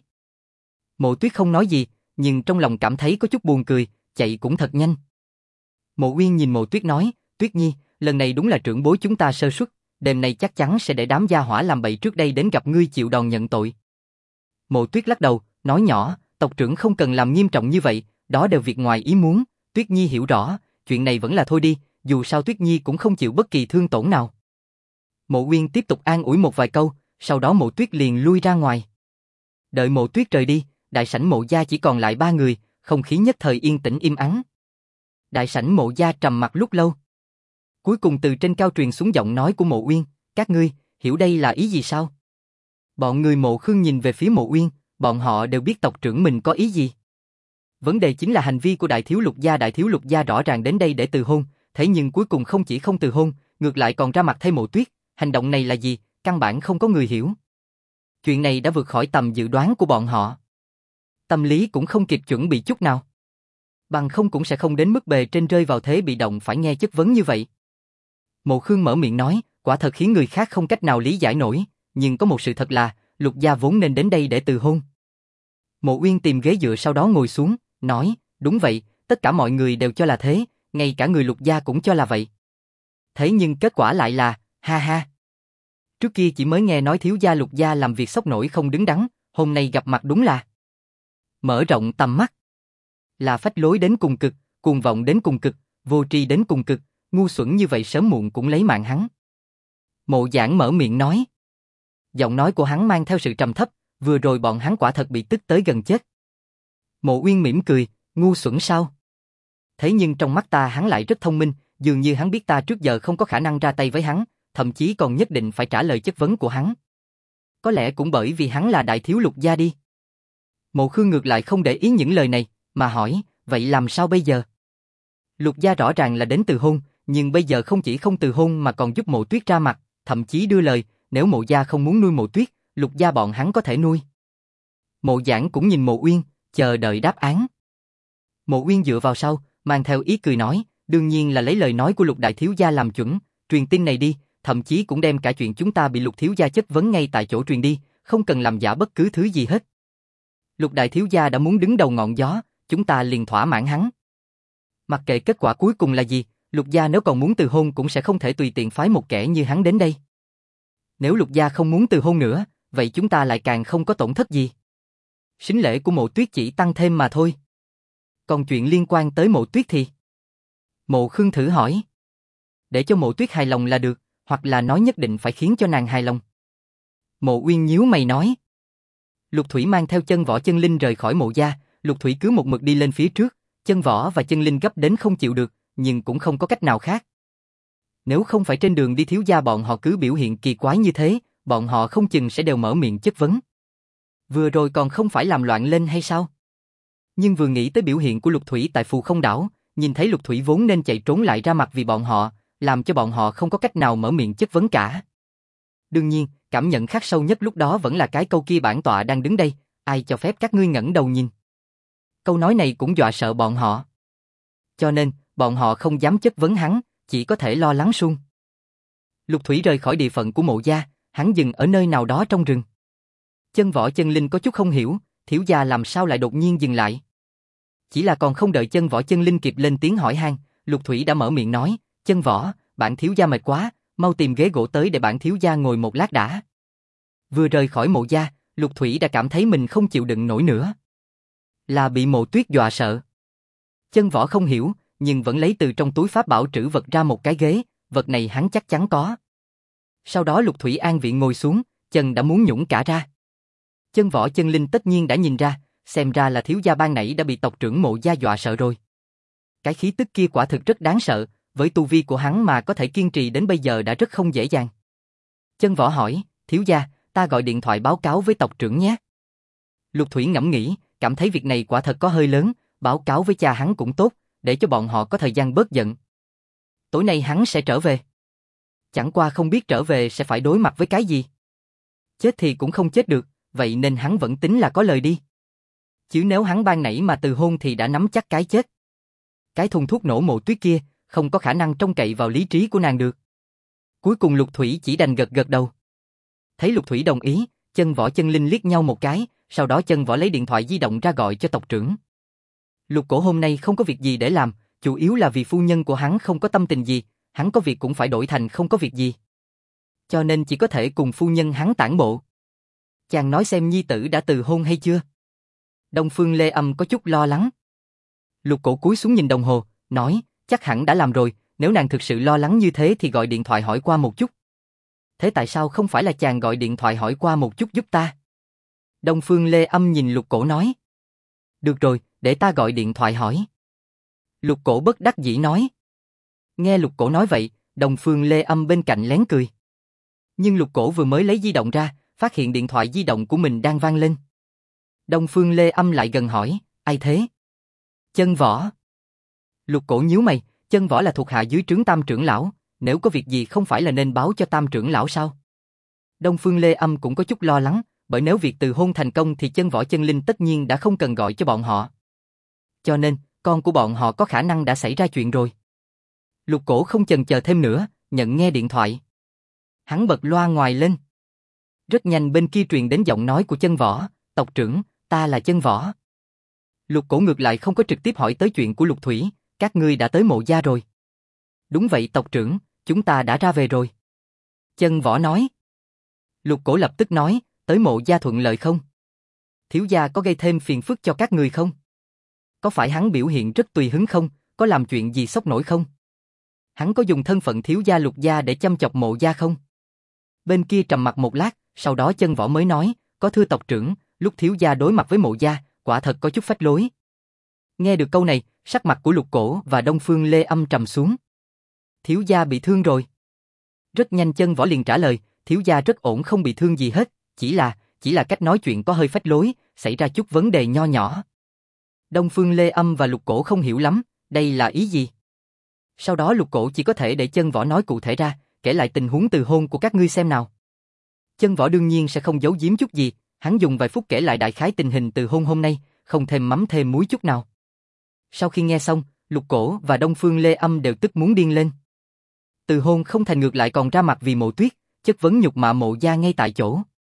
Mộ Tuyết không nói gì, nhưng trong lòng cảm thấy có chút buồn cười, chạy cũng thật nhanh. Mộ Uyên nhìn Mộ Tuyết nói, Tuyết Nhi, lần này đúng là trưởng bối chúng ta sơ suất, đêm nay chắc chắn sẽ để đám gia hỏa làm bậy trước đây đến gặp ngươi chịu đòn nhận tội. Mộ Tuyết lắc đầu, nói nhỏ, tộc trưởng không cần làm nghiêm trọng như vậy, đó đều việc ngoài ý muốn, Tuyết Nhi hiểu rõ, chuyện này vẫn là thôi đi, dù sao Tuyết Nhi cũng không chịu bất kỳ thương tổn nào. Mộ Uyên tiếp tục an ủi một vài câu, sau đó Mộ Tuyết liền lui ra ngoài. Đợi Mộ Tuyết rời đi, đại sảnh Mộ gia chỉ còn lại 3 người, không khí nhất thời yên tĩnh im ắng. Đại sảnh Mộ gia trầm mặc lúc lâu. Cuối cùng từ trên cao truyền xuống giọng nói của Mộ Uyên, các ngươi, hiểu đây là ý gì sao? Bọn người Mộ Khương nhìn về phía Mộ Uyên, bọn họ đều biết tộc trưởng mình có ý gì. Vấn đề chính là hành vi của Đại Thiếu Lục gia rõ ràng đến đây để từ hôn, thế nhưng cuối cùng không chỉ không từ hôn, ngược lại còn ra mặt thay Mộ Tuyết, hành động này là gì, căn bản không có người hiểu. Chuyện này đã vượt khỏi tầm dự đoán của bọn họ. Tâm lý cũng không kịp chuẩn bị chút nào. Bằng không cũng sẽ không đến mức bề trên rơi vào thế bị động phải nghe chất vấn như vậy. Mộ Khương mở miệng nói, quả thật khiến người khác không cách nào lý giải nổi, nhưng có một sự thật là, Lục gia vốn nên đến đây để từ hôn. Mộ Uyên tìm ghế dựa sau đó ngồi xuống, nói, đúng vậy, tất cả mọi người đều cho là thế, ngay cả người Lục gia cũng cho là vậy. Thế nhưng kết quả lại là, ha ha. Trước kia chỉ mới nghe nói thiếu gia Lục gia làm việc sốc nổi không đứng đắn, hôm nay gặp mặt đúng là mở rộng tầm mắt. Là phách lối đến cùng cực, cuồng vọng đến cùng cực, vô tri đến cùng cực, ngu xuẩn như vậy sớm muộn cũng lấy mạng hắn. Mộ Giảng mở miệng nói. Giọng nói của hắn mang theo sự trầm thấp, vừa rồi bọn hắn quả thật bị tức tới gần chết. Mộ Uyên mỉm cười, ngu xuẩn sao? Thế nhưng trong mắt ta hắn lại rất thông minh, dường như hắn biết ta trước giờ không có khả năng ra tay với hắn, thậm chí còn nhất định phải trả lời chất vấn của hắn. Có lẽ cũng bởi vì hắn là đại thiếu Lục gia đi. Mộ Khương ngược lại không để ý những lời này, mà hỏi, vậy làm sao bây giờ? Lục gia rõ ràng là đến từ hôn, nhưng bây giờ không chỉ không từ hôn mà còn giúp Mộ Tuyết ra mặt, thậm chí đưa lời, nếu Mộ gia không muốn nuôi Mộ Tuyết, Lục gia bọn hắn có thể nuôi. Mộ Giảng cũng nhìn Mộ Uyên, chờ đợi đáp án. Mộ Uyên dựa vào sau, mang theo ý cười nói, đương nhiên là lấy lời nói của Lục đại thiếu gia làm chuẩn, truyền tin này đi, thậm chí cũng đem cả chuyện chúng ta bị Lục thiếu gia chất vấn ngay tại chỗ truyền đi, không cần làm giả bất cứ thứ gì hết. Lục đại thiếu gia đã muốn đứng đầu ngọn gió, chúng ta liền thỏa mãn hắn. Mặc kệ kết quả cuối cùng là gì, Lục gia nếu còn muốn từ hôn cũng sẽ không thể tùy tiện phái một kẻ như hắn đến đây. Nếu Lục gia không muốn từ hôn nữa, vậy chúng ta lại càng không có tổn thất gì. Sính lễ của Mộ Tuyết chỉ tăng thêm mà thôi. Còn chuyện liên quan tới Mộ Tuyết thì? Mộ Khương thử hỏi. Để cho Mộ Tuyết hài lòng là được, hoặc là nói nhất định phải khiến cho nàng hài lòng. Mộ Uyên nhíu mày nói. Lục Thủy mang theo Chân Võ Chân Linh rời khỏi Mộ gia, Lục Thủy cứ một mực đi lên phía trước, Chân Võ và Chân Linh gấp đến không chịu được, nhưng cũng không có cách nào khác. Nếu không phải trên đường đi thiếu gia bọn họ cứ biểu hiện kỳ quái như thế, bọn họ không chừng sẽ đều mở miệng chất vấn. Vừa rồi còn không phải làm loạn lên hay sao? Nhưng vừa nghĩ tới biểu hiện của Lục Thủy tại Phù Không đảo, nhìn thấy Lục Thủy vốn nên chạy trốn lại ra mặt vì bọn họ, làm cho bọn họ không có cách nào mở miệng chất vấn cả. Đương nhiên, cảm nhận khắc sâu nhất lúc đó vẫn là cái câu kia bản tọa đang đứng đây, ai cho phép các ngươi ngẩng đầu nhìn. Câu nói này cũng dọa sợ bọn họ. Cho nên, bọn họ không dám chất vấn hắn, chỉ có thể lo lắng suông. Lục Thủy rời khỏi địa phận của Mộ gia, hắn dừng ở nơi nào đó trong rừng. Chân Võ Chân Linh có chút không hiểu, thiếu gia làm sao lại đột nhiên dừng lại. Chỉ là còn không đợi Chân Võ Chân Linh kịp lên tiếng hỏi han, Lục Thủy đã mở miệng nói, Chân Võ, bản thiếu gia mệt quá, mau tìm ghế gỗ tới để bản thiếu gia ngồi một lát đã. Vừa rời khỏi Mộ gia, Lục Thủy đã cảm thấy mình không chịu đựng nổi nữa. Là bị Mộ Tuyết dọa sợ. Chân Võ không hiểu, nhưng vẫn lấy từ trong túi pháp bảo trữ vật ra một cái ghế, vật này hắn chắc chắn có. Sau đó Lục Thủy an vị ngồi xuống, chân đã muốn nhũn cả ra. Chân Võ Chân Linh tất nhiên đã nhìn ra, xem ra là thiếu gia ban nãy đã bị tộc trưởng Mộ gia dọa sợ rồi. Cái khí tức kia quả thực rất đáng sợ, với tu vi của hắn mà có thể kiên trì đến bây giờ đã rất không dễ dàng. Chân Võ hỏi, thiếu gia, ta gọi điện thoại báo cáo với tộc trưởng nhé. Lục Thủy ngẫm nghĩ, cảm thấy việc này quả thật có hơi lớn, báo cáo với cha hắn cũng tốt, để cho bọn họ có thời gian bớt giận. Tối nay hắn sẽ trở về. Chẳng qua không biết trở về sẽ phải đối mặt với cái gì. Chết thì cũng không chết được, vậy nên hắn vẫn tính là có lời đi. Chứ nếu hắn ban nãy mà từ hôn thì đã nắm chắc cái chết. Cái thùng thuốc nổ Mộ Tuyết kia, không có khả năng trông cậy vào lý trí của nàng được. Cuối cùng Lục Thủy chỉ đành gật gật đầu. Thấy Lục Thủy đồng ý, Chân Võ Chân Linh liếc nhau một cái, sau đó Chân Võ lấy điện thoại di động ra gọi cho tộc trưởng. Lục Cổ hôm nay không có việc gì để làm, chủ yếu là vì phu nhân của hắn không có tâm tình gì, hắn có việc cũng phải đổi thành không có việc gì. Cho nên chỉ có thể cùng phu nhân hắn tản bộ. Chàng nói xem nhi tử đã từ hôn hay chưa? Đông Phương Lê Âm có chút lo lắng. Lục Cổ cúi xuống nhìn đồng hồ, nói, chắc hẳn đã làm rồi, nếu nàng thực sự lo lắng như thế thì gọi điện thoại hỏi qua một chút. Thế tại sao không phải là chàng gọi điện thoại hỏi qua một chút giúp ta? Đông Phương Lê Âm nhìn Lục Cổ nói. Được rồi, để ta gọi điện thoại hỏi. Lục Cổ bất đắc dĩ nói. Nghe Lục Cổ nói vậy, Đông Phương Lê Âm bên cạnh lén cười. Nhưng Lục Cổ vừa mới lấy di động ra, phát hiện điện thoại di động của mình đang vang lên. Đông Phương Lê Âm lại gần hỏi, ai thế? Chân Võ. Lục Cổ nhíu mày, Chân Võ là thuộc hạ dưới trướng Tam trưởng lão, nếu có việc gì không phải là nên báo cho Tam trưởng lão sao? Đông Phương Lê Âm cũng có chút lo lắng, bởi nếu việc từ hôn thành công thì Chân Võ Chân Linh tất nhiên đã không cần gọi cho bọn họ. Cho nên, con của bọn họ có khả năng đã xảy ra chuyện rồi. Lục Cổ không chần chờ thêm nữa, nhận nghe điện thoại. Hắn bật loa ngoài lên. Rất nhanh bên kia truyền đến giọng nói của Chân Võ, tộc trưởng, ta là Chân Võ. Lục Cổ ngược lại không có trực tiếp hỏi tới chuyện của Lục Thủy, các ngươi đã tới Mộ gia rồi. Đúng vậy tộc trưởng, chúng ta đã ra về rồi. Chân Võ nói. Lục Cổ lập tức nói, tới Mộ gia thuận lợi không? Thiếu gia có gây thêm phiền phức cho các người không? Có phải hắn biểu hiện rất tùy hứng không? Có làm chuyện gì sốc nổi không? Hắn có dùng thân phận thiếu gia Lục gia để châm chọc Mộ gia không? Bên kia trầm mặc một lát, sau đó Chân Võ mới nói, có thưa tộc trưởng, lúc thiếu gia đối mặt với Mộ gia, quả thật có chút phách lối. Nghe được câu này, sắc mặt của Lục Cổ và Đông Phương Lê Âm trầm xuống. Thiếu gia bị thương rồi. Rất nhanh Chân Võ liền trả lời, thiếu gia rất ổn không bị thương gì hết, chỉ là cách nói chuyện có hơi phách lối, xảy ra chút vấn đề nho nhỏ. Đông Phương Lê Âm và Lục Cổ không hiểu lắm, đây là ý gì? Sau đó Lục Cổ chỉ có thể để Chân Võ nói cụ thể ra, kể lại tình huống từ hôn của các ngươi xem nào. Chân Võ đương nhiên sẽ không giấu giếm chút gì, hắn dùng vài phút kể lại đại khái tình hình từ hôn hôm nay, không thêm mắm thêm muối chút nào. Sau khi nghe xong, Lục Cổ và Đông Phương Lê Âm đều tức muốn điên lên. Từ hôn không thành ngược lại còn ra mặt vì Mộ Tuyết, chất vấn nhục mạ Mộ gia ngay tại chỗ.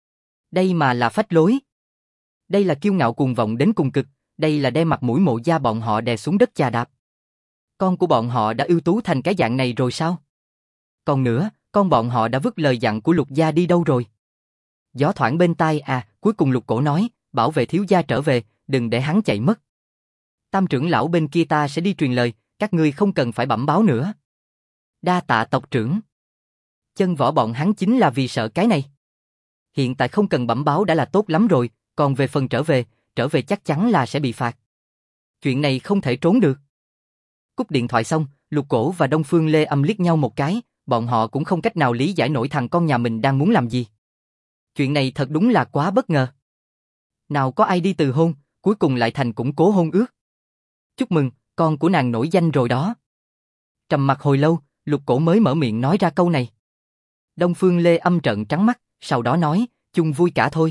Đây mà là phách lối. Đây là kiêu ngạo cuồng vọng đến cùng cực, đây là đem mặt mũi Mộ gia bọn họ đè xuống đất chà đạp. Con của bọn họ đã ưu tú thành cái dạng này rồi sao? Còn nữa, con bọn họ đã vứt lời dặn của Lục gia đi đâu rồi? Gió thoảng bên tai cuối cùng Lục Cổ nói, bảo vệ thiếu gia trở về, đừng để hắn chạy mất. Tam trưởng lão bên kia ta sẽ đi truyền lời, các ngươi không cần phải bẩm báo nữa. Đa tạ tộc trưởng. Chân Võ bọn hắn chính là vì sợ cái này. Hiện tại không cần bẩm báo đã là tốt lắm rồi, còn về phần trở về chắc chắn là sẽ bị phạt. Chuyện này không thể trốn được. Cúp điện thoại xong, Lục Cổ và Đông Phương Lê Âm liếc nhau một cái, bọn họ cũng không cách nào lý giải nổi thằng con nhà mình đang muốn làm gì. Chuyện này thật đúng là quá bất ngờ. Nào có ai đi từ hôn, cuối cùng lại thành củng cố hôn ước. Chúc mừng, con của nàng nổi danh rồi đó. Trầm mặc hồi lâu, Lục Cổ mới mở miệng nói ra câu này. Đông Phương Lê Âm trợn trắng mắt, sau đó nói, chung vui cả thôi.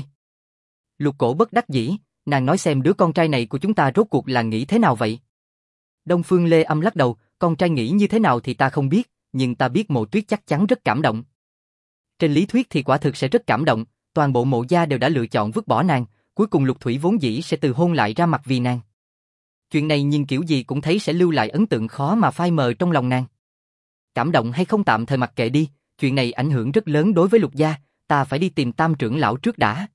Lục Cổ bất đắc dĩ, nàng nói xem đứa con trai này của chúng ta rốt cuộc là nghĩ thế nào vậy? Đông Phương Lê Âm lắc đầu, con trai nghĩ như thế nào thì ta không biết, nhưng ta biết Mộ Tuyết chắc chắn rất cảm động. Trên lý thuyết thì quả thực sẽ rất cảm động, toàn bộ Mộ gia đều đã lựa chọn vứt bỏ nàng, cuối cùng Lục Thủy vốn dĩ sẽ từ hôn lại ra mặt vì nàng. Chuyện này nhìn kiểu gì cũng thấy sẽ lưu lại ấn tượng khó mà phai mờ trong lòng nàng. Cảm động hay không tạm thời mặc kệ đi, chuyện này ảnh hưởng rất lớn đối với Lục gia, ta phải đi tìm Tam trưởng lão trước đã.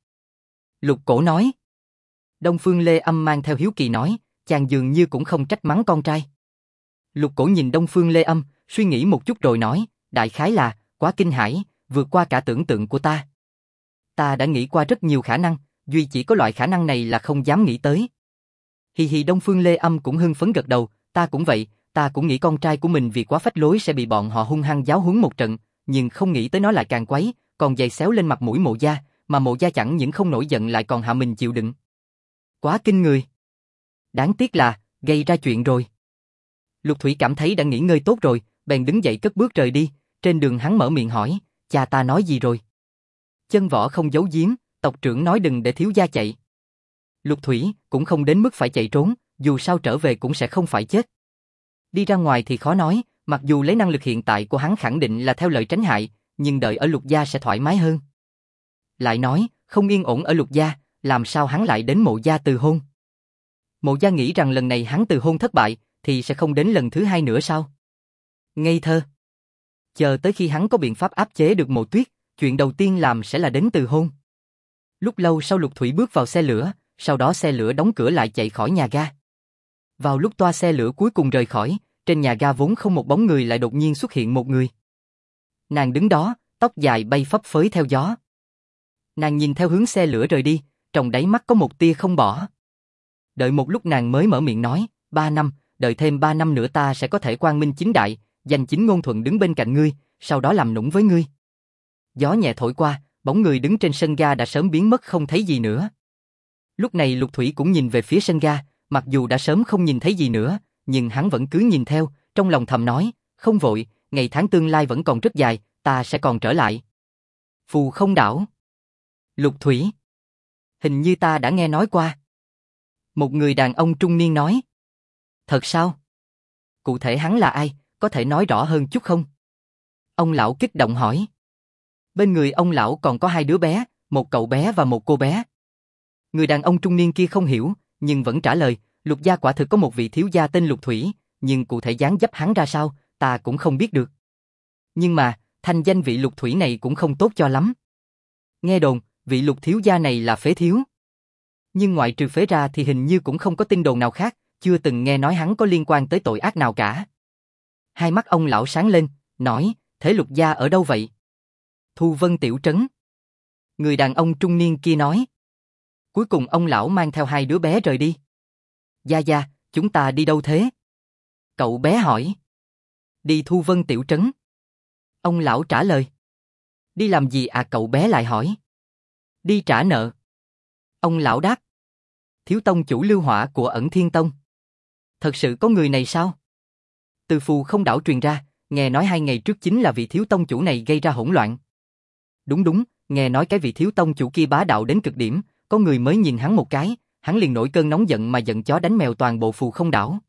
Lục Cổ nói. Đông Phương Lê Âm mang theo hiếu kỳ nói, chàng dường như cũng không trách mắng con trai. Lục Cổ nhìn Đông Phương Lê Âm, suy nghĩ một chút rồi nói, đại khái là, quá kinh hãi, vượt qua cả tưởng tượng của ta. Ta đã nghĩ qua rất nhiều khả năng, duy chỉ có loại khả năng này là không dám nghĩ tới. Hì hì. Đông Phương Lê Âm cũng hưng phấn gật đầu, ta cũng vậy, ta cũng nghĩ con trai của mình vì quá phách lối sẽ bị bọn họ hung hăng giáo huấn một trận, nhưng không nghĩ tới nó lại càng quấy, còn giày xéo lên mặt mũi Mộ gia, mà Mộ gia chẳng những không nổi giận lại còn hạ mình chịu đựng. Quá kinh người. Đáng tiếc là, gây ra chuyện rồi. Lục Thủy cảm thấy đã nghỉ ngơi tốt rồi, bèn đứng dậy cất bước rời đi, trên đường hắn mở miệng hỏi, cha ta nói gì rồi? Chân Võ không giấu giếm, tộc trưởng nói đừng để thiếu gia chạy. Lục Thủy cũng không đến mức phải chạy trốn, dù sao trở về cũng sẽ không phải chết. Đi ra ngoài thì khó nói, mặc dù lấy năng lực hiện tại của hắn khẳng định là theo lời tránh hại, nhưng đợi ở Lục gia sẽ thoải mái hơn. Lại nói, không yên ổn ở Lục gia, làm sao hắn lại đến Mộ gia từ hôn? Mộ gia nghĩ rằng lần này hắn từ hôn thất bại, thì sẽ không đến lần thứ hai nữa sao? Ngây thơ. Chờ tới khi hắn có biện pháp áp chế được Mộ Tuyết, chuyện đầu tiên làm sẽ là đến từ hôn. Lúc lâu sau Lục Thủy bước vào xe lửa, sau đó xe lửa đóng cửa lại chạy khỏi nhà ga. Vào lúc toa xe lửa cuối cùng rời khỏi, trên nhà ga vốn không một bóng người lại đột nhiên xuất hiện một người. Nàng đứng đó, tóc dài bay phấp phới theo gió. Nàng nhìn theo hướng xe lửa rời đi, trong đáy mắt có một tia không bỏ. Đợi một lúc nàng mới mở miệng nói, 3 năm, đợi thêm 3 năm nữa ta sẽ có thể quang minh chính đại, danh chính ngôn thuận đứng bên cạnh ngươi, sau đó làm nũng với ngươi. Gió nhẹ thổi qua, bóng người đứng trên sân ga đã sớm biến mất không thấy gì nữa. Lúc này Lục Thủy cũng nhìn về phía sân ga, mặc dù đã sớm không nhìn thấy gì nữa, nhưng hắn vẫn cứ nhìn theo, trong lòng thầm nói, không vội, ngày tháng tương lai vẫn còn rất dài, ta sẽ còn trở lại. Phù Không Đảo. Lục Thủy. Hình như ta đã nghe nói qua. Một người đàn ông trung niên nói. Thật sao? Cụ thể hắn là ai, có thể nói rõ hơn chút không? Ông lão kích động hỏi. Bên người ông lão còn có 2 đứa bé, một cậu bé và một cô bé. Người đàn ông trung niên kia không hiểu, nhưng vẫn trả lời, Lục gia quả thực có một vị thiếu gia tên Lục Thủy, nhưng cụ thể dáng dấp hắn ra sao, ta cũng không biết được. Nhưng mà, thanh danh vị Lục Thủy này cũng không tốt cho lắm. Nghe đồn, vị Lục thiếu gia này là phế thiếu. Nhưng ngoại trừ phế ra thì hình như cũng không có tin đồn nào khác, chưa từng nghe nói hắn có liên quan tới tội ác nào cả. Hai mắt ông lão sáng lên, nói, thế Lục gia ở đâu vậy? Thu Vân tiểu trấn. Người đàn ông trung niên kia nói. Cuối cùng ông lão mang theo 2 đứa bé rời đi. Gia Gia, chúng ta đi đâu thế? Cậu bé hỏi. Đi Thu Vân tiểu trấn. Ông lão trả lời. Đi làm gì à, cậu bé lại hỏi. Đi trả nợ. Ông lão đáp. Thiếu tông chủ Lưu Hỏa của Ẩn Thiên Tông. Thật sự có người này sao? Từ Phù Không Đảo truyền ra, nghe nói 2 ngày trước chính là vị thiếu tông chủ này gây ra hỗn loạn. Đúng, nghe nói cái vị thiếu tông chủ kia bá đạo đến cực điểm, có người mới nhìn hắn một cái, hắn liền nổi cơn nóng giận mà giận chó đánh mèo toàn bộ Phù Không Đảo.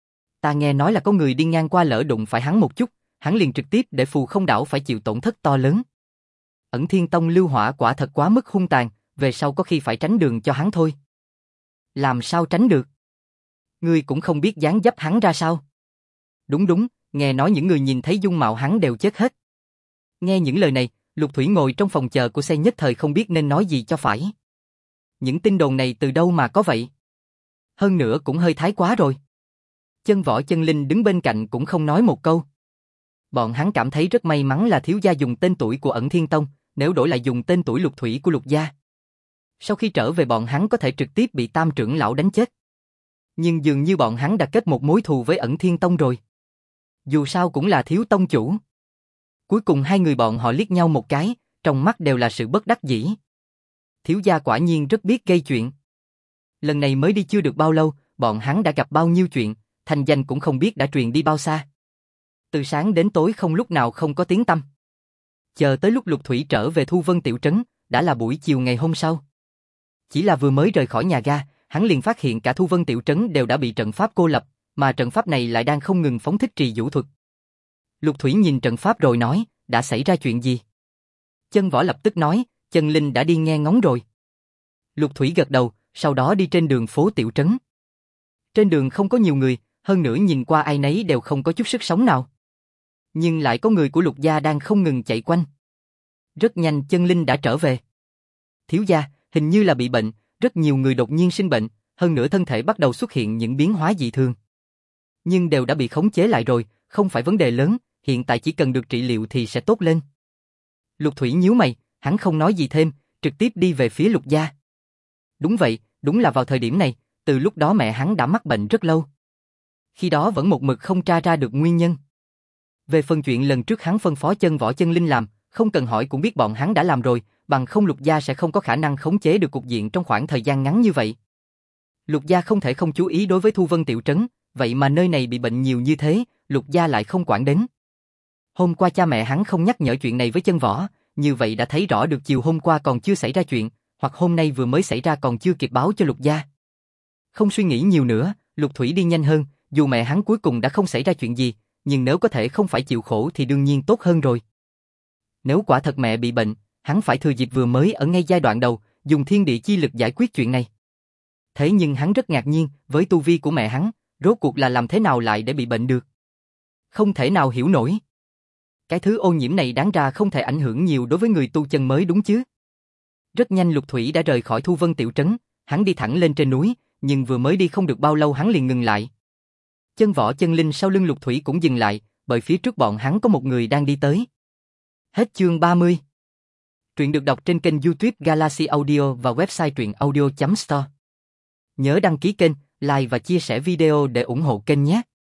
Ta nghe nói là có người đi ngang qua lỡ đụng phải hắn một chút, hắn liền trực tiếp để Phù Không Đảo phải chịu tổn thất to lớn. Ẩn Thiên Tông Lưu Hỏa quả thật quá mức hung tàn, về sau có khi phải tránh đường cho hắn thôi. Làm sao tránh được? Ngươi cũng không biết dáng dấp hắn ra sao? Đúng, nghe nói những người nhìn thấy dung mạo hắn đều chết hết. Nghe những lời này, Lục Thủy ngồi trong phòng chờ của xe nhất thời không biết nên nói gì cho phải. Những tin đồn này từ đâu mà có vậy? Hơn nữa cũng hơi thái quá rồi. Chân Võ Chân Linh đứng bên cạnh cũng không nói một câu. Bọn hắn cảm thấy rất may mắn là thiếu gia dùng tên tuổi của Ẩn Thiên Tông, nếu đổi lại dùng tên tuổi Lục Thủy của Lục gia. Sau khi trở về bọn hắn có thể trực tiếp bị Tam trưởng lão đánh chết. Nhưng dường như bọn hắn đã kết một mối thù với Ẩn Thiên Tông rồi. Dù sao cũng là thiếu tông chủ. Cuối cùng 2 người bọn họ liếc nhau một cái, trong mắt đều là sự bất đắc dĩ. Thiếu gia quả nhiên rất biết gây chuyện. Lần này mới đi chưa được bao lâu, bọn hắn đã gặp bao nhiêu chuyện, thành danh cũng không biết đã truyền đi bao xa. Từ sáng đến tối không lúc nào không có tiếng tăm. Chờ tới lúc Lục Thủy trở về Thu Vân tiểu trấn, đã là buổi chiều ngày hôm sau. Chỉ là vừa mới rời khỏi nhà ga, hắn liền phát hiện cả Thu Vân tiểu trấn đều đã bị trận pháp cô lập, mà trận pháp này lại đang không ngừng phóng thích trì vũ thuật. Lục Thủy nhìn trận pháp rồi nói, đã xảy ra chuyện gì? Chân Võ lập tức nói, Chân Linh đã đi nghe ngóng rồi. Lục Thủy gật đầu, sau đó đi trên đường phố tiểu trấn. Trên đường không có nhiều người, hơn nữa nhìn qua ai nấy đều không có chút sức sống nào. Nhưng lại có người của Lục gia đang không ngừng chạy quanh. Rất nhanh Chân Linh đã trở về. Thiếu gia, hình như là bị bệnh, rất nhiều người đột nhiên sinh bệnh, hơn nữa thân thể bắt đầu xuất hiện những biến hóa dị thường. Nhưng đều đã bị khống chế lại rồi, không phải vấn đề lớn, hiện tại chỉ cần được trị liệu thì sẽ tốt lên. Lục Thủy nhíu mày, hắn không nói gì thêm, trực tiếp đi về phía Lục gia. Đúng vậy, đúng là vào thời điểm này, từ lúc đó mẹ hắn đã mắc bệnh rất lâu. Khi đó vẫn một mực không tra ra được nguyên nhân. Về phần chuyện lần trước hắn phân phó Chân Võ Chân Linh làm, không cần hỏi cũng biết bọn hắn đã làm rồi, bằng không Lục gia sẽ không có khả năng khống chế được cục diện trong khoảng thời gian ngắn như vậy. Lục gia không thể không chú ý đối với Thu Vân tiểu trấn, vậy mà nơi này bị bệnh nhiều như thế, Lục gia lại không quản đến. Hôm qua cha mẹ hắn không nhắc nhở chuyện này với Chân Võ, như vậy đã thấy rõ được chiều hôm qua còn chưa xảy ra chuyện, hoặc hôm nay vừa mới xảy ra còn chưa kịp báo cho Lục gia. Không suy nghĩ nhiều nữa, Lục Thủy đi nhanh hơn, dù mẹ hắn cuối cùng đã không xảy ra chuyện gì, nhưng nếu có thể không phải chịu khổ thì đương nhiên tốt hơn rồi. Nếu quả thật mẹ bị bệnh, hắn phải thừa dịp vừa mới ở ngay giai đoạn đầu, dùng thiên địa chi lực giải quyết chuyện này. Thế nhưng hắn rất ngạc nhiên, với tu vi của mẹ hắn, rốt cuộc là làm thế nào lại để bị bệnh được? Không thể nào hiểu nổi. Cái thứ ô nhiễm này đáng ra không thể ảnh hưởng nhiều đối với người tu chân mới đúng chứ? Rất nhanh Lục Thủy đã rời khỏi Thu Vân tiểu trấn, hắn đi thẳng lên trên núi, nhưng vừa mới đi không được bao lâu hắn liền ngừng lại. Chân Võ Chân Linh sau lưng Lục Thủy cũng dừng lại, bởi phía trước bọn hắn có một người đang đi tới. Hết chương 30. Truyện được đọc trên kênh YouTube Galaxy Audio và website truyệnaudio.store. Nhớ đăng ký kênh, like và chia sẻ video để ủng hộ kênh nhé.